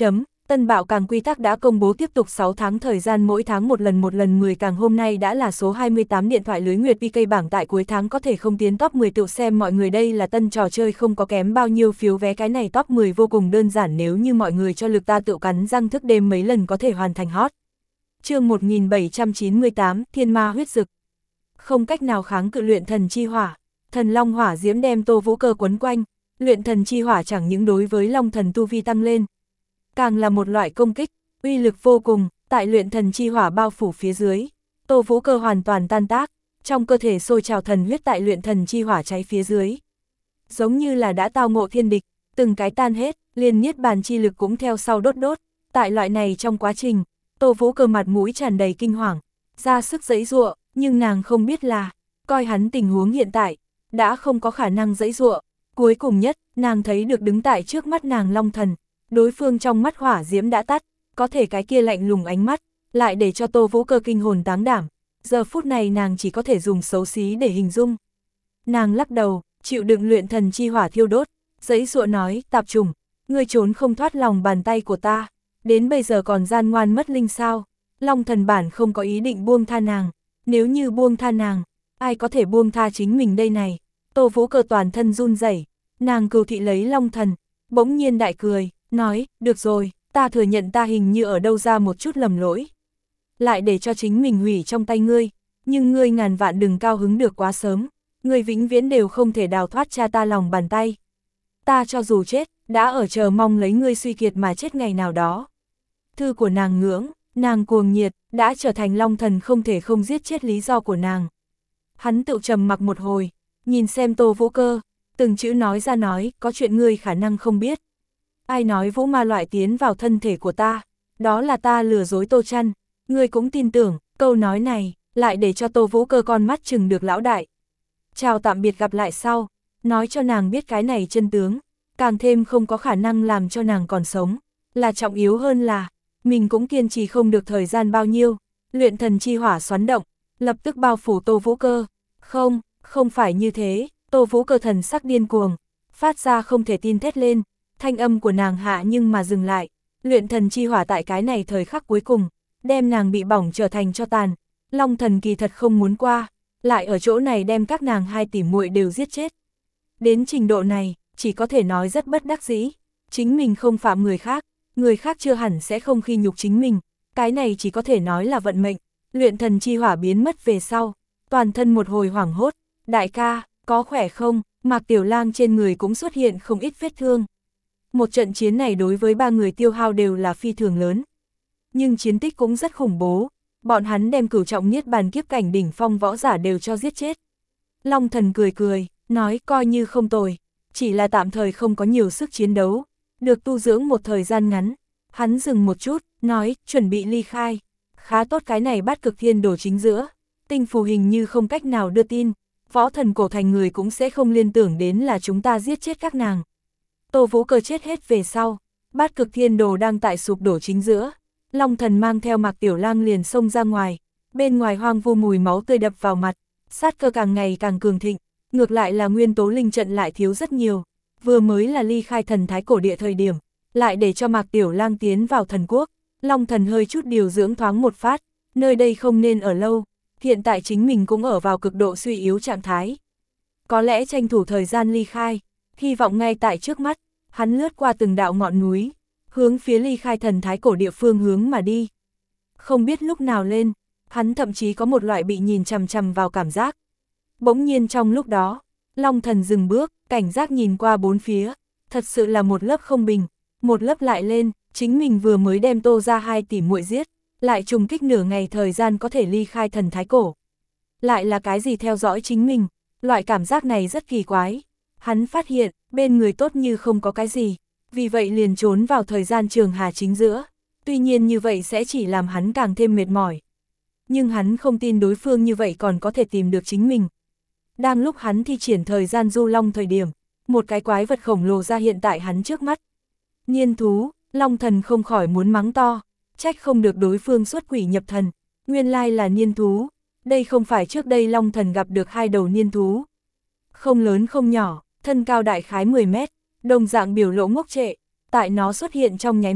Tân bạo càng quy tắc đã công bố tiếp tục sáu tháng thời gian mỗi tháng một lần một lần mười càng hôm nay đã là số hai mươi tám điện thoại lưới Nguyệt pê ca bảng tại cuối tháng có thể không tiến top mười tự xem mọi người đây là tân trò chơi không có kém bao nhiêu phiếu vé cái này top mười vô cùng đơn giản nếu như mọi người cho lực ta tự cắn răng thức đêm mấy lần có thể hoàn thành hot. Chương một nghìn bảy trăm chín mươi tám Thiên Ma huyết dực. Không cách nào kháng cự luyện thần chi hỏa, thần long hỏa diễm đem Tô Vũ Cơ quấn quanh, luyện thần chi hỏa chẳng những đối với long thần tu vi tăng lên, càng là một loại công kích, uy lực vô cùng, tại luyện thần chi hỏa bao phủ phía dưới, Tô Vũ Cơ hoàn toàn tan tác, trong cơ thể sôi trào thần huyết tại luyện thần chi hỏa cháy phía dưới. Giống như là đã tao ngộ thiên địch, từng cái tan hết, liền niết bàn chi lực cũng theo sau đốt đốt, tại loại này trong quá trình, Tô Vũ Cơ mặt mũi tràn đầy kinh hoàng, ra sức giãy giụa, nhưng nàng không biết là, coi hắn tình huống hiện tại, đã không có khả năng giãy giụa, cuối cùng nhất, nàng thấy được đứng tại trước mắt nàng long thần. Đối phương trong mắt hỏa diễm đã tắt, có thể cái kia lạnh lùng ánh mắt, lại để cho Tô Vũ Cơ kinh hồn táng đảm. Giờ phút này nàng chỉ có thể dùng xấu xí để hình dung. Nàng lắc đầu, chịu đựng luyện thần chi hỏa thiêu đốt, giãy giụa nói, tạp trùng, ngươi trốn không thoát lòng bàn tay của ta, đến bây giờ còn gian ngoan mất linh sao. Long thần bản không có ý định buông tha nàng, nếu như buông tha nàng, ai có thể buông tha chính mình đây này. Tô Vũ Cơ toàn thân run rẩy, nàng cừu thị lấy long thần, bỗng nhiên đại cười. Nói, được rồi, ta thừa nhận ta hình như ở đâu ra một chút lầm lỗi. Lại để cho chính mình hủy trong tay ngươi, nhưng ngươi ngàn vạn đừng cao hứng được quá sớm, ngươi vĩnh viễn đều không thể đào thoát cha ta lòng bàn tay. Ta cho dù chết, đã ở chờ mong lấy ngươi suy kiệt mà chết ngày nào đó. Thư của nàng ngưỡng, nàng cuồng nhiệt, đã trở thành long thần không thể không giết chết lý do của nàng. Hắn tự trầm mặc một hồi, nhìn xem Tô Vũ Cơ, từng chữ nói ra nói, có chuyện ngươi khả năng không biết. Ai nói vũ ma loại tiến vào thân thể của ta, đó là ta lừa dối Tô Trăn, ngươi cũng tin tưởng, câu nói này, lại để cho Tô Vũ Cơ con mắt chừng được lão đại. Chào tạm biệt gặp lại sau, nói cho nàng biết cái này chân tướng, càng thêm không có khả năng làm cho nàng còn sống, là trọng yếu hơn là, mình cũng kiên trì không được thời gian bao nhiêu, luyện thần chi hỏa xoắn động, lập tức bao phủ Tô Vũ Cơ, không, không phải như thế, Tô Vũ Cơ thần sắc điên cuồng, phát ra không thể tin thét lên. Thanh âm của nàng hạ nhưng mà dừng lại, luyện thần chi hỏa tại cái này thời khắc cuối cùng, đem nàng bị bỏng trở thành cho tàn. Long thần kỳ thật không muốn qua, lại ở chỗ này đem các nàng hai tỷ muội đều giết chết. Đến trình độ này, chỉ có thể nói rất bất đắc dĩ, chính mình không phạm người khác, người khác chưa hẳn sẽ không khi nhục chính mình, cái này chỉ có thể nói là vận mệnh. Luyện thần chi hỏa biến mất về sau, toàn thân một hồi hoảng hốt, đại ca, có khỏe không? Mạc Tiểu Lang trên người cũng xuất hiện không ít vết thương. Một trận chiến này đối với ba người tiêu hao đều là phi thường lớn. Nhưng chiến tích cũng rất khủng bố, bọn hắn đem cửu trọng niết bàn kiếp cảnh đỉnh phong võ giả đều cho giết chết. Long thần cười cười, nói coi như không tồi, chỉ là tạm thời không có nhiều sức chiến đấu, được tu dưỡng một thời gian ngắn. Hắn dừng một chút, nói, chuẩn bị ly khai. Khá tốt cái này bát cực thiên đồ chính giữa, tinh phù hình như không cách nào đưa tin, võ thần cổ thành người cũng sẽ không liên tưởng đến là chúng ta giết chết các nàng. Tô Vũ Cơ chết hết về sau, bát cực thiên đồ đang tại sụp đổ chính giữa, Long thần mang theo Mạc Tiểu Lang liền xông ra ngoài, bên ngoài hoang vu mùi máu tươi đập vào mặt, sát cơ càng ngày càng cường thịnh, ngược lại là nguyên tố linh trận lại thiếu rất nhiều, vừa mới là ly khai thần thái cổ địa thời điểm, lại để cho Mạc Tiểu Lang tiến vào thần quốc, Long thần hơi chút điều dưỡng thoáng một phát, nơi đây không nên ở lâu, hiện tại chính mình cũng ở vào cực độ suy yếu trạng thái. Có lẽ tranh thủ thời gian ly khai, hy vọng ngay tại trước mắt, hắn lướt qua từng đạo ngọn núi, hướng phía ly khai thần thái cổ địa phương hướng mà đi. Không biết lúc nào lên, hắn thậm chí có một loại bị nhìn chằm chằm vào cảm giác. Bỗng nhiên trong lúc đó, Long thần dừng bước, cảnh giác nhìn qua bốn phía, thật sự là một lớp không bình, một lớp lại lên, chính mình vừa mới đem Tô ra hai tỷ muội giết, lại trùng kích nửa ngày thời gian có thể ly khai thần thái cổ. Lại là cái gì theo dõi chính mình, loại cảm giác này rất kỳ quái. Hắn phát hiện, bên người tốt như không có cái gì, vì vậy liền trốn vào thời gian trường hà chính giữa, tuy nhiên như vậy sẽ chỉ làm hắn càng thêm mệt mỏi. Nhưng hắn không tin đối phương như vậy còn có thể tìm được chính mình. Đang lúc hắn thi triển thời gian du long thời điểm, một cái quái vật khổng lồ ra hiện tại hắn trước mắt. Niên thú, Long thần không khỏi muốn mắng to, trách không được đối phương xuất quỷ nhập thần, nguyên lai là niên thú, đây không phải trước đây Long thần gặp được hai đầu niên thú. Không lớn không nhỏ, thân cao đại khái mười mét, đồng dạng biểu lộ ngốc trệ, tại nó xuất hiện trong nháy mắt,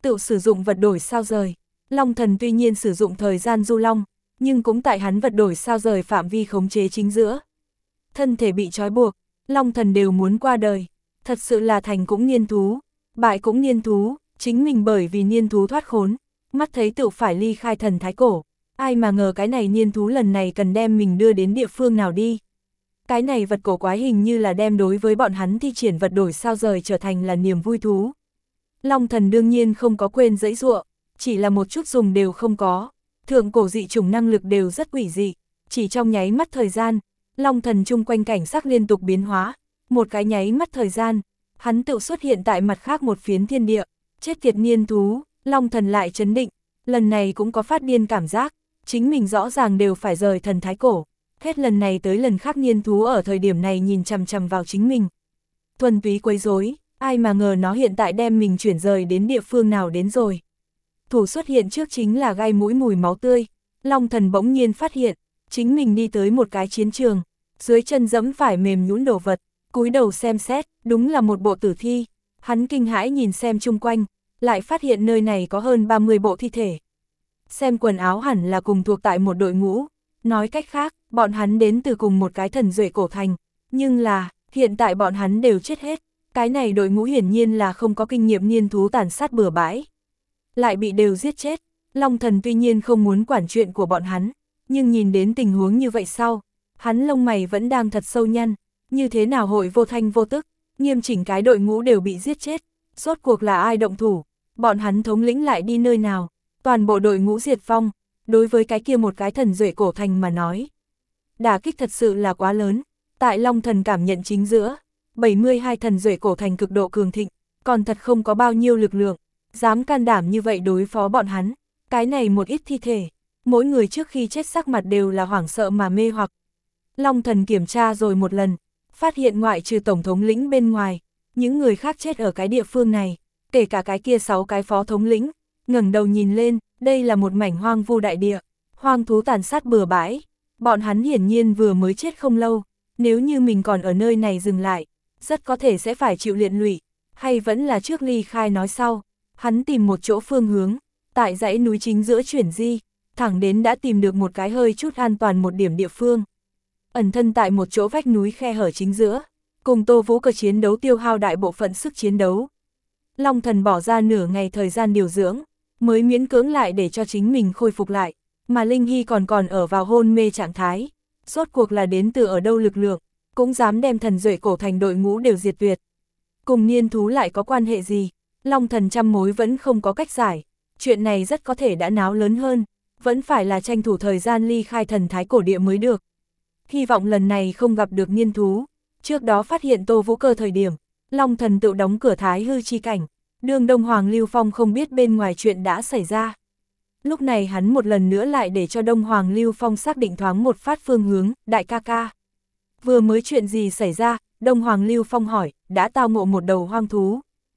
tự sử dụng vật đổi sao rời. Long thần tuy nhiên sử dụng thời gian du long, nhưng cũng tại hắn vật đổi sao rời phạm vi khống chế chính giữa. Thân thể bị trói buộc, Long thần đều muốn qua đời. Thật sự là thành cũng niên thú, bại cũng niên thú, chính mình bởi vì niên thú thoát khốn, mắt thấy tự phải ly khai thần thái cổ. Ai mà ngờ cái này niên thú lần này cần đem mình đưa đến địa phương nào đi. Cái này vật cổ quái hình như là đem đối với bọn hắn thi triển vật đổi sao rời trở thành là niềm vui thú. Long thần đương nhiên không có quên dãy dụa, chỉ là một chút dùng đều không có. Thượng cổ dị chủng năng lực đều rất quỷ dị, chỉ trong nháy mắt thời gian, Long thần chung quanh cảnh sắc liên tục biến hóa, một cái nháy mắt thời gian, hắn tự xuất hiện tại mặt khác một phiến thiên địa, chết tiệt niên thú. Long thần lại chấn định, lần này cũng có phát điên cảm giác, chính mình rõ ràng đều phải rời thần thái cổ, hết lần này tới lần khác niên thú ở thời điểm này nhìn chằm chằm vào chính mình. Thuần túy quấy rối, ai mà ngờ nó hiện tại đem mình chuyển rời đến địa phương nào đến rồi. Thủ xuất hiện trước chính là gai mũi mùi máu tươi, Long thần bỗng nhiên phát hiện, chính mình đi tới một cái chiến trường, dưới chân dẫm phải mềm nhũn đồ vật, cúi đầu xem xét, đúng là một bộ tử thi, hắn kinh hãi nhìn xem chung quanh, lại phát hiện nơi này có hơn ba mươi bộ thi thể. Xem quần áo hẳn là cùng thuộc tại một đội ngũ, nói cách khác, bọn hắn đến từ cùng một cái thần duệ cổ thành, nhưng là, hiện tại bọn hắn đều chết hết, cái này đội ngũ hiển nhiên là không có kinh nghiệm niên thú tàn sát bừa bãi. Lại bị đều giết chết, Long thần tuy nhiên không muốn quản chuyện của bọn hắn, nhưng nhìn đến tình huống như vậy sau, hắn lông mày vẫn đang thật sâu nhăn, như thế nào hội vô thanh vô tức, nghiêm chỉnh cái đội ngũ đều bị giết chết, rốt cuộc là ai động thủ, bọn hắn thống lĩnh lại đi nơi nào, toàn bộ đội ngũ diệt vong, đối với cái kia một cái thần duệ cổ thành mà nói. Đả kích thật sự là quá lớn, tại Long thần cảm nhận chính giữa, bảy mươi hai thần duệ cổ thành cực độ cường thịnh, còn thật không có bao nhiêu lực lượng, dám can đảm như vậy đối phó bọn hắn, cái này một ít thi thể, mỗi người trước khi chết sắc mặt đều là hoảng sợ mà mê hoặc. Long thần kiểm tra rồi một lần, phát hiện ngoại trừ tổng thống lĩnh bên ngoài, những người khác chết ở cái địa phương này, kể cả cái kia sáu cái phó thống lĩnh, ngẩng đầu nhìn lên, đây là một mảnh hoang vu đại địa, hoang thú tàn sát bừa bãi, bọn hắn hiển nhiên vừa mới chết không lâu, nếu như mình còn ở nơi này dừng lại, rất có thể sẽ phải chịu liệt lụy, hay vẫn là trước ly khai nói sau. Hắn tìm một chỗ phương hướng, tại dãy núi chính giữa chuyển di, thẳng đến đã tìm được một cái hơi chút an toàn một điểm địa phương. Ẩn thân tại một chỗ vách núi khe hở chính giữa, cùng Tô Vũ Cơ chiến đấu tiêu hao đại bộ phận sức chiến đấu. Long thần bỏ ra nửa ngày thời gian điều dưỡng, mới miễn cưỡng lại để cho chính mình khôi phục lại, mà Linh Hy còn còn ở vào hôn mê trạng thái. Rốt cuộc là đến từ ở đâu lực lượng, cũng dám đem thần duệ cổ thành đội ngũ đều diệt tuyệt. Cùng niên thú lại có quan hệ gì? Long thần trăm mối vẫn không có cách giải, chuyện này rất có thể đã náo lớn hơn, vẫn phải là tranh thủ thời gian ly khai thần thái cổ địa mới được. Hy vọng lần này không gặp được niên thú, trước đó phát hiện Tô Vũ Cơ thời điểm, Long thần tự đóng cửa thái hư chi cảnh, đương Đông Hoàng Lưu Phong không biết bên ngoài chuyện đã xảy ra. Lúc này hắn một lần nữa lại để cho Đông Hoàng Lưu Phong xác định thoáng một phát phương hướng, đại ca ca. Vừa mới chuyện gì xảy ra, Đông Hoàng Lưu Phong hỏi, đã tao ngộ một đầu hoang thú.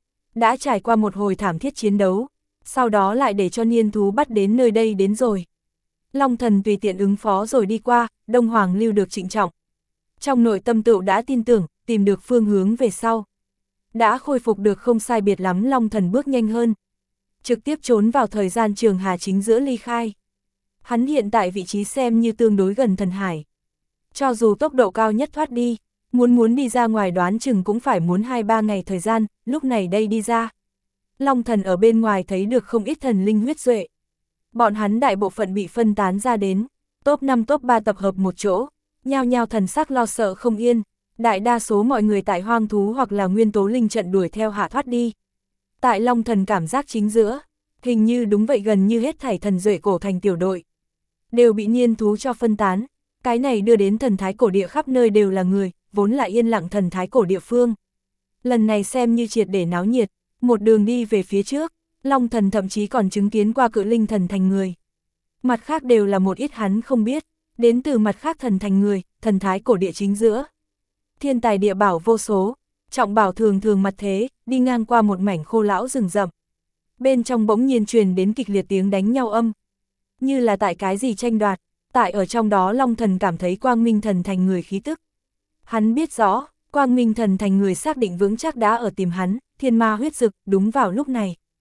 Đã trải qua một hồi thảm thiết chiến đấu, sau đó lại để cho niên thú bắt đến nơi đây đến rồi. Long thần tùy tiện ứng phó rồi đi qua, Đông Hoàng Lưu được trịnh trọng. Trong nội tâm tựu đã tin tưởng, tìm được phương hướng về sau. Đã khôi phục được không sai biệt lắm, Long thần bước nhanh hơn. Trực tiếp trốn vào thời gian trường hà chính giữa ly khai. Hắn hiện tại vị trí xem như tương đối gần thần hải. Cho dù tốc độ cao nhất thoát đi, muốn muốn đi ra ngoài đoán chừng cũng phải muốn hai ba ngày thời gian, lúc này đây đi ra. Long thần ở bên ngoài thấy được không ít thần linh huyết duệ. Bọn hắn đại bộ phận bị phân tán ra đến, top năm top ba tập hợp một chỗ, nhao nhao thần sắc lo sợ không yên, đại đa số mọi người tại hoang thú hoặc là nguyên tố linh trận đuổi theo hạ thoát đi. Tại Long thần cảm giác chính giữa, hình như đúng vậy, gần như hết thảy thần duệ cổ thành tiểu đội đều bị niên thú cho phân tán, cái này đưa đến thần thái cổ địa khắp nơi đều là người, vốn là yên lặng thần thái cổ địa phương. Lần này xem như triệt để náo nhiệt, một đường đi về phía trước, Long thần thậm chí còn chứng kiến qua cự linh thần thành người. Mặt khác đều là một ít hắn không biết, đến từ mặt khác thần thành người, thần thái cổ địa chính giữa. Thiên tài địa bảo vô số, trọng bảo thường thường mặt thế, đi ngang qua một mảnh khô lão rừng rậm. Bên trong bỗng nhiên truyền đến kịch liệt tiếng đánh nhau âm. Như là tại cái gì tranh đoạt, tại ở trong đó Long thần cảm thấy Quang Minh thần thành người khí tức. Hắn biết rõ, Quang Minh thần thành người xác định vững chắc đã ở tìm hắn, thiên ma huyết dực, đúng vào lúc này.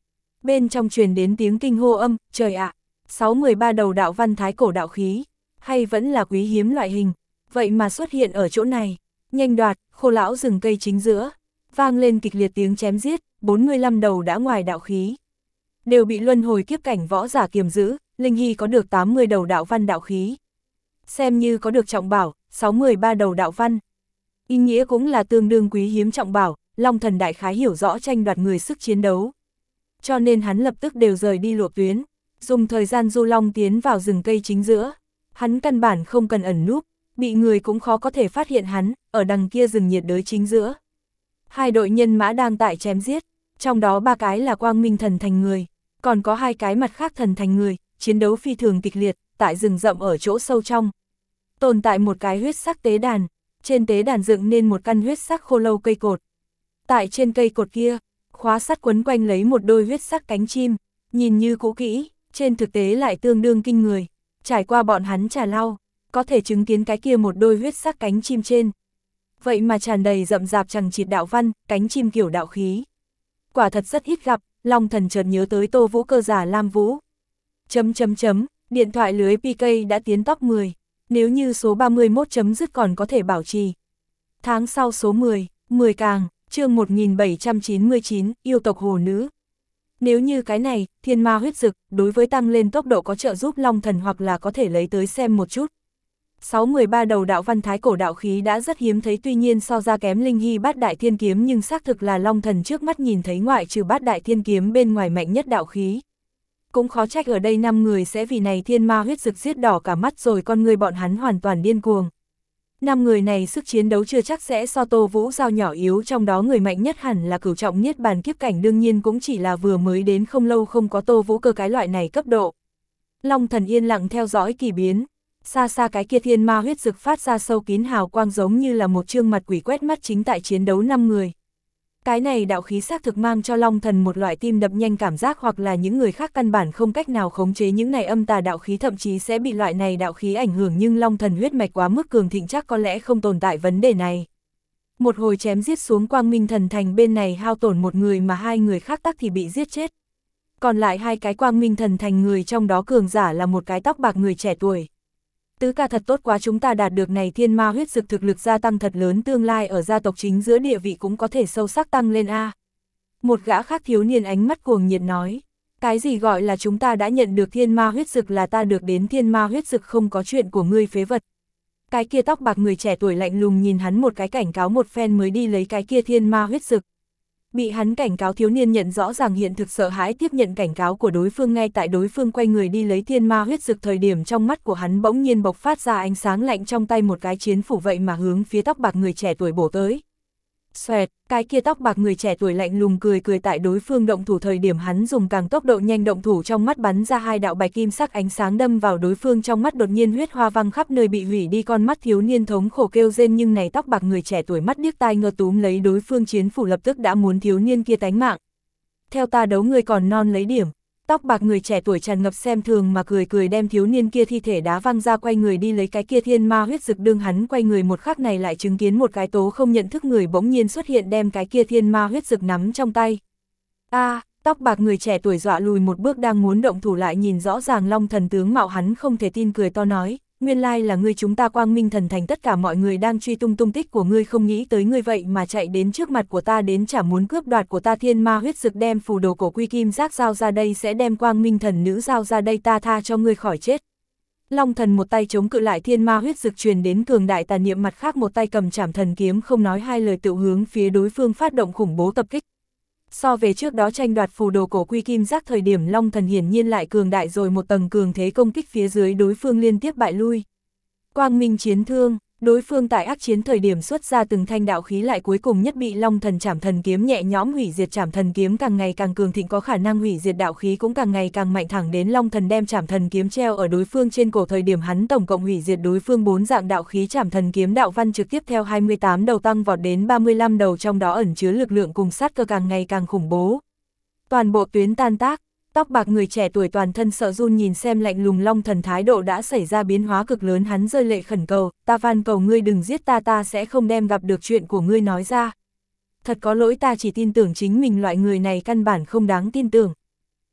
Bên trong truyền đến tiếng kinh hô âm, trời ạ, sáu mười ba đầu đạo văn thái cổ đạo khí, hay vẫn là quý hiếm loại hình, vậy mà xuất hiện ở chỗ này. Nhanh đoạt, Khô lão rừng cây chính giữa, vang lên kịch liệt tiếng chém giết, bốn mươi lăm đầu đã ngoài đạo khí. Đều bị luân hồi kiếp cảnh võ giả kiềm giữ, Linh Hy có được tám mươi đầu đạo văn đạo khí. Xem như có được trọng bảo, sáu mươi ba đầu đạo văn. Ý nghĩa cũng là tương đương quý hiếm trọng bảo, Long Thần đại khái hiểu rõ tranh đoạt người sức chiến đấu. Cho nên hắn lập tức đều rời đi lộ tuyến, dùng thời gian du long tiến vào rừng cây chính giữa. Hắn căn bản không cần ẩn núp, bị người cũng khó có thể phát hiện hắn, ở đằng kia rừng nhiệt đới chính giữa. Hai đội nhân mã đang tại chém giết, trong đó ba cái là quang minh thần thành người, còn có hai cái mặt khác thần thành người, chiến đấu phi thường kịch liệt, tại rừng rậm ở chỗ sâu trong. Tồn tại một cái huyết sắc tế đàn, trên tế đàn dựng nên một căn huyết sắc khô lâu cây cột. Tại trên cây cột kia, khóa sắt quấn quanh lấy một đôi huyết sắc cánh chim, nhìn như cũ kỹ, trên thực tế lại tương đương kinh người. Trải qua bọn hắn trà lau, có thể chứng kiến cái kia một đôi huyết sắc cánh chim trên. Vậy mà tràn đầy rậm rạp chằng chịt đạo văn, cánh chim kiểu đạo khí. Quả thật rất ít gặp, Long Thần chợt nhớ tới Tô Vũ cơ giả Lam Vũ. Chấm chấm chấm, điện thoại lưới pê ca đã tiến top mười, nếu như số ba mươi mốt chấm dứt còn có thể bảo trì. Tháng sau số mười, mười càng, chương một nghìn bảy trăm chín mươi chín, yêu tộc hồ nữ. Nếu như cái này, thiên ma huyết dực, đối với tăng lên tốc độ có trợ giúp Long Thần hoặc là có thể lấy tới xem một chút. sáu mười ba đầu đạo văn thái cổ đạo khí đã rất hiếm thấy, tuy nhiên so ra kém Linh Hy bát đại thiên kiếm, nhưng xác thực là Long Thần trước mắt nhìn thấy ngoại trừ bát đại thiên kiếm bên ngoài mạnh nhất đạo khí. Cũng khó trách ở đây năm người sẽ vì này thiên ma huyết dực giết đỏ cả mắt rồi, con người bọn hắn hoàn toàn điên cuồng. Năm người này sức chiến đấu chưa chắc sẽ so Tô Vũ Giao nhỏ yếu, trong đó người mạnh nhất hẳn là cửu trọng niết bàn kiếp cảnh, đương nhiên cũng chỉ là vừa mới đến không lâu, không có Tô Vũ cơ cái loại này cấp độ. Long Thần yên lặng theo dõi kỳ biến, xa xa cái kia thiên ma huyết dực phát ra sâu kín hào quang giống như là một trương mặt quỷ quét mắt chính tại chiến đấu năm người. Cái này đạo khí xác thực mang cho Long Thần một loại tim đập nhanh cảm giác, hoặc là những người khác căn bản không cách nào khống chế những này âm tà đạo khí, thậm chí sẽ bị loại này đạo khí ảnh hưởng, nhưng Long Thần huyết mạch quá mức cường thịnh chắc có lẽ không tồn tại vấn đề này. Một hồi chém giết xuống, quang minh thần thành bên này hao tổn một người mà hai người khác tắc thì bị giết chết. Còn lại hai cái quang minh thần thành người trong đó cường giả là một cái tóc bạc người trẻ tuổi. Tứ ca thật tốt quá, chúng ta đạt được này thiên ma huyết dực thực lực gia tăng thật lớn, tương lai ở gia tộc chính giữa địa vị cũng có thể sâu sắc tăng lên a. Một gã khác thiếu niên ánh mắt cuồng nhiệt nói, cái gì gọi là chúng ta đã nhận được thiên ma huyết dực, là ta được đến thiên ma huyết dực, không có chuyện của ngươi phế vật. Cái kia tóc bạc người trẻ tuổi lạnh lùng nhìn hắn một cái, cảnh cáo một phen mới đi lấy cái kia thiên ma huyết dực. Bị hắn cảnh cáo, thiếu niên nhận rõ ràng hiện thực, sợ hãi tiếp nhận cảnh cáo của đối phương. Ngay tại đối phương quay người đi lấy thiên ma huyết dực thời điểm, trong mắt của hắn bỗng nhiên bộc phát ra ánh sáng lạnh, trong tay một cái chiến phủ vậy mà hướng phía tóc bạc người trẻ tuổi bổ tới. Xoẹt, cái kia tóc bạc người trẻ tuổi lạnh lùng cười cười, tại đối phương động thủ thời điểm hắn dùng càng tốc độ nhanh động thủ, trong mắt bắn ra hai đạo bạch kim sắc ánh sáng đâm vào đối phương, trong mắt đột nhiên huyết hoa văng khắp nơi, bị hủy đi con mắt, thiếu niên thống khổ kêu rên, nhưng này tóc bạc người trẻ tuổi mắt điếc tai ngơ túm lấy đối phương chiến phủ, lập tức đã muốn thiếu niên kia tánh mạng. Theo ta đấu ngươi còn non lấy điểm. Tóc bạc người trẻ tuổi tràn ngập xem thường mà cười cười, đem thiếu niên kia thi thể đá văng ra, quay người đi lấy cái kia thiên ma huyết dực. Đương hắn quay người một khắc này, lại chứng kiến một cái tố không nhận thức người bỗng nhiên xuất hiện, đem cái kia thiên ma huyết dực nắm trong tay. A, à, tóc bạc người trẻ tuổi dọa lùi một bước, đang muốn động thủ, lại nhìn rõ ràng Long Thần tướng mạo, hắn không thể tin, cười to nói, nguyên lai là ngươi, chúng ta quang minh thần thành tất cả mọi người đang truy tung tung tích của ngươi, không nghĩ tới ngươi vậy mà chạy đến trước mặt của ta, đến chả muốn cướp đoạt của ta thiên ma huyết dực. Đem phù đồ cổ quy kim giác giao ra đây, sẽ đem quang minh thần nữ giao ra đây, ta tha cho ngươi khỏi chết. Long Thần một tay chống cự lại thiên ma huyết dực truyền đến cường đại tà niệm, mặt khác một tay cầm trảm thần kiếm, không nói hai lời tự hướng phía đối phương phát động khủng bố tập kích. So về trước đó tranh đoạt phù đồ cổ quy kim giác thời điểm, Long Thần hiển nhiên lại cường đại rồi một tầng, cường thế công kích phía dưới đối phương liên tiếp bại lui. Quang minh chiến thương, đối phương tại ác chiến thời điểm xuất ra từng thanh đạo khí, lại cuối cùng nhất bị Long Thần trảm thần kiếm nhẹ nhõm hủy diệt. Trảm thần kiếm càng ngày càng cường thịnh, có khả năng hủy diệt đạo khí cũng càng ngày càng mạnh, thẳng đến Long Thần đem trảm thần kiếm treo ở đối phương trên cổ thời điểm, hắn tổng cộng hủy diệt đối phương bốn dạng đạo khí. Trảm thần kiếm đạo văn trực tiếp theo hai mươi tám đầu tăng vọt đến ba mươi lăm đầu, trong đó ẩn chứa lực lượng cùng sát cơ càng ngày càng khủng bố. Toàn bộ tuyến tan tác. Tóc bạc người trẻ tuổi toàn thân sợ run, nhìn xem lạnh lùng Long Thần, thái độ đã xảy ra biến hóa cực lớn, hắn rơi lệ khẩn cầu, ta van cầu ngươi đừng giết ta, ta sẽ không đem gặp được chuyện của ngươi nói ra. Thật có lỗi, ta chỉ tin tưởng chính mình, loại người này căn bản không đáng tin tưởng.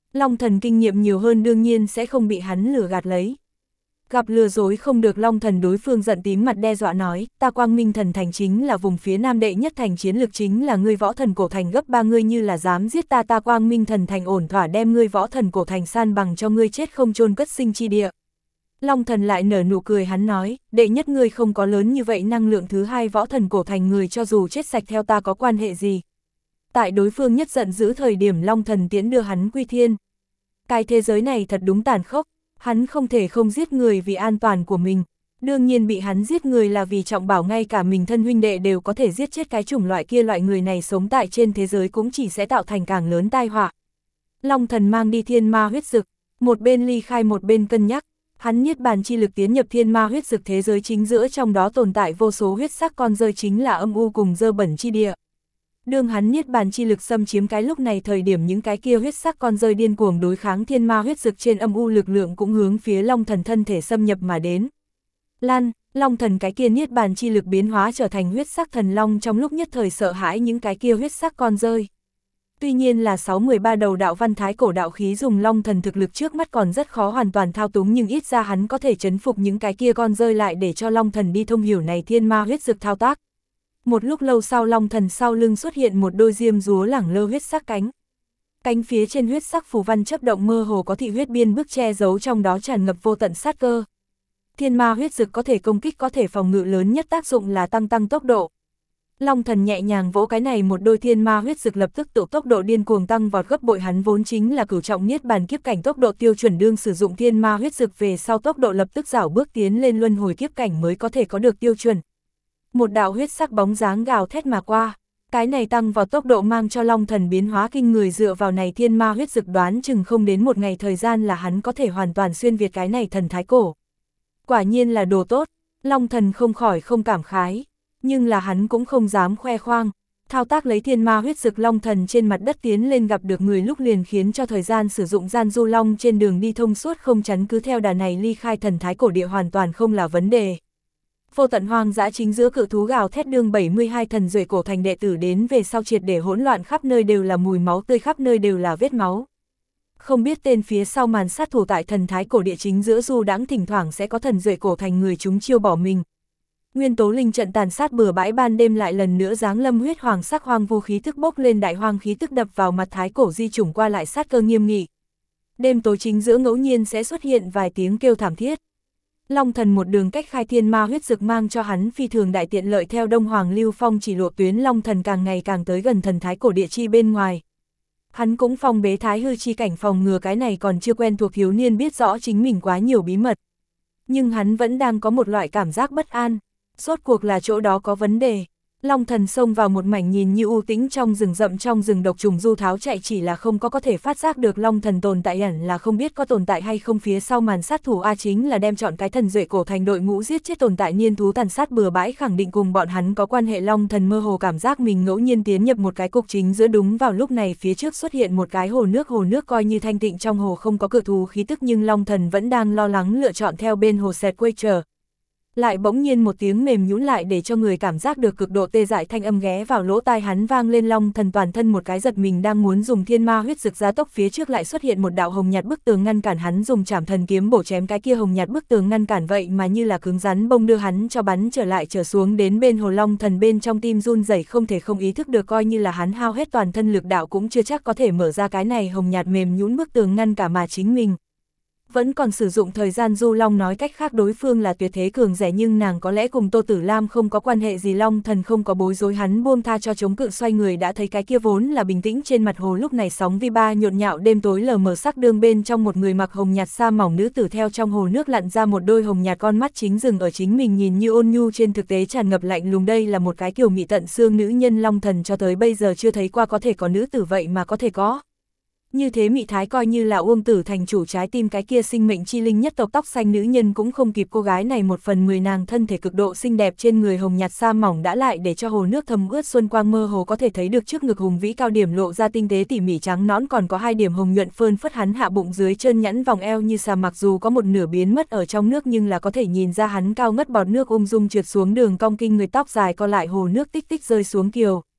Long Thần kinh nghiệm nhiều hơn đương nhiên sẽ không bị hắn lừa gạt lấy. Gặp lừa dối không được, Long Thần đối phương giận tím mặt đe dọa nói, ta Quang Minh Thần Thành chính là vùng phía Nam đệ nhất thành, chiến lược chính là ngươi Võ Thần Cổ Thành gấp ba, ngươi như là dám giết ta, ta Quang Minh Thần Thành ổn thỏa đem ngươi Võ Thần Cổ Thành san bằng cho ngươi chết không chôn cất sinh chi địa. Long Thần lại nở nụ cười, hắn nói, đệ nhất ngươi không có lớn như vậy năng lượng, thứ hai Võ Thần Cổ Thành người cho dù chết sạch theo ta có quan hệ gì. Tại đối phương nhất giận giữ thời điểm, Long Thần tiễn đưa hắn quy thiên. Cái thế giới này thật đúng tàn khốc, hắn không thể không giết người vì an toàn của mình. Đương nhiên bị hắn giết người là vì trọng bảo, ngay cả mình thân huynh đệ đều có thể giết chết cái chủng loại kia, loại người này sống tại trên thế giới cũng chỉ sẽ tạo thành càng lớn tai họa. Long Thần mang đi thiên ma huyết dực, một bên ly khai một bên cân nhắc. Hắn niết bàn chi lực tiến nhập thiên ma huyết dực thế giới chính giữa, trong đó tồn tại vô số huyết sắc con rơi, chính là âm u cùng dơ bẩn chi địa. Đương hắn niết bàn chi lực xâm chiếm cái lúc này thời điểm, những cái kia huyết sắc con rơi điên cuồng đối kháng thiên ma huyết dực trên âm u lực lượng cũng hướng phía Long Thần thân thể xâm nhập mà đến. Lan, Long Thần cái kia niết bàn chi lực biến hóa trở thành huyết sắc thần long, trong lúc nhất thời sợ hãi những cái kia huyết sắc con rơi. Tuy nhiên là sáu mười ba đầu đạo văn thái cổ đạo khí, dùng Long Thần thực lực trước mắt còn rất khó hoàn toàn thao túng, nhưng ít ra hắn có thể chấn phục những cái kia con rơi lại để cho Long Thần đi thông hiểu này thiên ma huyết dực thao tác. Một lúc lâu sau, Long Thần sau lưng xuất hiện một đôi diêm dúa lẳng lơ huyết sắc cánh. Cánh phía trên huyết sắc phù văn chấp động, mơ hồ có thị huyết biên bức che giấu, trong đó tràn ngập vô tận sát cơ. Thiên ma huyết dực có thể công kích, có thể phòng ngự, lớn nhất tác dụng là tăng tăng tốc độ. Long Thần nhẹ nhàng vỗ cái này một đôi thiên ma huyết dực, lập tức tự tốc độ điên cuồng tăng vọt gấp bội, hắn vốn chính là cửu trọng niết bàn kiếp cảnh tốc độ tiêu chuẩn, đương sử dụng thiên ma huyết dực về sau tốc độ lập tức rảo bước tiến lên luân hồi kiếp cảnh mới có thể có được tiêu chuẩn. Một đạo huyết sắc bóng dáng gào thét mà qua, cái này tăng vào tốc độ mang cho Long Thần biến hóa kinh người, dựa vào này thiên ma huyết dực đoán chừng không đến một ngày thời gian là hắn có thể hoàn toàn xuyên việt cái này thần thái cổ. Quả nhiên là đồ tốt, Long Thần không khỏi không cảm khái, nhưng là hắn cũng không dám khoe khoang. Thao tác lấy thiên ma huyết dực, Long Thần trên mặt đất tiến lên gặp được người lúc liền khiến cho thời gian sử dụng gian du long trên đường đi thông suốt không chắn, cứ theo đà này ly khai thần thái cổ địa hoàn toàn không là vấn đề. Vô tận hoang dã chính giữa, cự thú gào thét, đương bảy mươi hai thần duệ cổ thành đệ tử đến về sau triệt để hỗn loạn, khắp nơi đều là mùi máu tươi, khắp nơi đều là vết máu. Không biết tên phía sau màn sát thủ tại thần thái cổ địa chính giữa du đãng, thỉnh thoảng sẽ có thần duệ cổ thành người chúng chiêu bỏ mình. Nguyên tố linh trận tàn sát bừa bãi, ban đêm lại lần nữa giáng lâm, huyết hoàng sắc hoang vu khí tức bốc lên, đại hoang khí tức đập vào mặt, thái cổ di chủng qua lại sát cơ nghiêm nghị. Đêm tối chính giữa ngẫu nhiên sẽ xuất hiện vài tiếng kêu thảm thiết. Long Thần một đường cách khai thiên ma huyết dực, mang cho hắn phi thường đại tiện lợi, theo Đông Hoàng Lưu Phong chỉ lộ tuyến, Long Thần càng ngày càng tới gần thần thái cổ địa chi bên ngoài. Hắn cũng phong bế thái hư chi cảnh, phòng ngừa cái này còn chưa quen thuộc thiếu niên biết rõ chính mình quá nhiều bí mật. Nhưng hắn vẫn đang có một loại cảm giác bất an, rốt cuộc là chỗ đó có vấn đề. Long Thần xông vào một mảnh nhìn như u tĩnh trong rừng rậm, trong rừng độc trùng du tháo chạy, chỉ là không có có thể phát giác được Long Thần tồn tại, hẳn là không biết có tồn tại hay không phía sau màn sát thủ A, chính là đem chọn cái thần duệ cổ thành đội ngũ giết chết tồn tại, niên thú tàn sát bừa bãi, khẳng định cùng bọn hắn có quan hệ. Long Thần mơ hồ cảm giác mình ngẫu nhiên tiến nhập một cái cục chính giữa, đúng vào lúc này phía trước xuất hiện một cái hồ nước, hồ nước coi như thanh tịnh, trong hồ không có cự thú khí tức, nhưng Long Thần vẫn đang lo lắng lựa chọn theo bên hồ xẹt quay trở. Lại bỗng nhiên một tiếng mềm nhũn lại để cho người cảm giác được cực độ tê dại thanh âm ghé vào lỗ tai hắn vang lên, Long Thần toàn thân một cái giật mình, đang muốn dùng thiên ma huyết dực gia tốc, phía trước lại xuất hiện một đạo hồng nhạt bức tường ngăn cản hắn, dùng trảm thần kiếm bổ chém cái kia hồng nhạt bức tường ngăn cản, vậy mà như là cứng rắn bông đưa hắn cho bắn trở lại trở xuống đến bên hồ. Long Thần bên trong tim run rẩy, không thể không ý thức được coi như là hắn hao hết toàn thân lực đạo cũng chưa chắc có thể mở ra cái này hồng nhạt mềm nhũn bức tường ngăn cả, mà chính mình vẫn còn sử dụng thời gian du long, nói cách khác đối phương là tuyệt thế cường giả, nhưng nàng có lẽ cùng Tô Tử Lam không có quan hệ gì. Long Thần không có bối rối, hắn buông tha cho chống cự, xoay người đã thấy cái kia vốn là bình tĩnh trên mặt hồ lúc này sóng vi ba nhộn nhạo, đêm tối lờ mờ sắc, đương bên trong một người mặc hồng nhạt sa mỏng nữ tử theo trong hồ nước lặn ra, một đôi hồng nhạt con mắt chính dừng ở chính mình, nhìn như ôn nhu, trên thực tế tràn ngập lạnh lùng. Đây là một cái kiều mị tận xương nữ nhân, Long Thần cho tới bây giờ chưa thấy qua có thể có nữ tử vậy mà có thể có như thế mị thái, coi như là Uông Tử thành chủ trái tim cái kia sinh mệnh chi linh nhất tộc tóc xanh nữ nhân cũng không kịp cô gái này một phần mười, nàng thân thể cực độ xinh đẹp, trên người hồng nhạt sa mỏng đã lại để cho hồ nước thấm ướt xuân quang, mơ hồ có thể thấy được trước ngực hùng vĩ cao điểm lộ ra tinh tế tỉ mỉ trắng nõn, còn có hai điểm hồng nhuận phơn phất hắn hạ bụng dưới chân nhẵn vòng eo như xà, mặc dù có một nửa biến mất ở trong nước nhưng là có thể nhìn ra hắn cao ngất bọt nước ung dung trượt xuống đường cong kinh người, tóc dài co lại, hồ nước tích tích rơi xuống kiều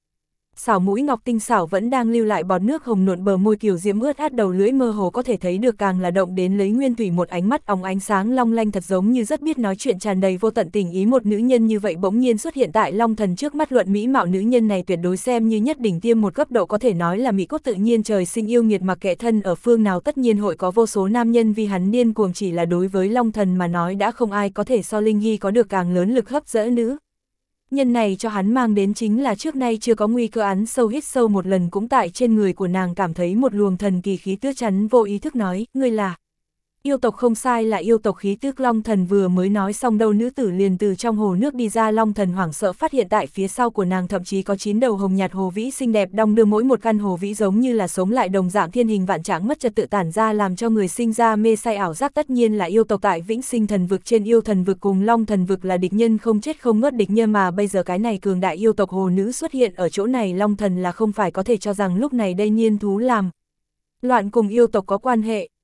Xảo mũi ngọc tinh xảo vẫn đang lưu lại bọt nước hồng nhuận, bờ môi kiều diễm ướt át, đầu lưỡi mơ hồ có thể thấy được càng là động đến lấy nguyên thủy, một ánh mắt óng ánh sáng long lanh thật giống như rất biết nói chuyện, tràn đầy vô tận tình ý. Một nữ nhân như vậy bỗng nhiên xuất hiện tại Long Thần trước mắt, luận mỹ mạo nữ nhân này tuyệt đối xem như nhất đỉnh tiêm một cấp độ, có thể nói là mỹ cốt tự nhiên, trời sinh yêu nghiệt, mặc kệ thân ở phương nào tất nhiên hội có vô số nam nhân vì hắn điên cuồng, chỉ là đối với Long Thần mà nói đã không ai có thể so Linh Hy có được càng lớn lực hấp dẫn nữ nhân này cho hắn mang đến chính là trước nay chưa có nguy cơ. Án sâu hít sâu một lần, cũng tại trên người của nàng cảm thấy một luồng thần kỳ khí tước, chắn vô ý thức nói, ngươi là yêu tộc. Không sai, là yêu tộc khí tước. Long Thần vừa mới nói xong đâu, nữ tử liền từ trong hồ nước đi ra. Long Thần hoảng sợ phát hiện tại phía sau của nàng thậm chí có chín đầu hồng nhạt hồ vĩ xinh đẹp đong đưa, mỗi một căn hồ vĩ giống như là sống lại đồng dạng, thiên hình vạn trạng, mất trật tự tản ra, làm cho người sinh ra mê say ảo giác. Tất nhiên là yêu tộc tại Vĩnh Sinh Thần Vực. Trên yêu thần vực cùng Long Thần vực là địch nhân không chết không ngớt địch nhân, mà bây giờ cái này cường đại yêu tộc hồ nữ xuất hiện ở chỗ này, Long Thần là không phải có thể cho rằng lúc này đây niên thú làm loạn cùng yêu tộc có quan hệ.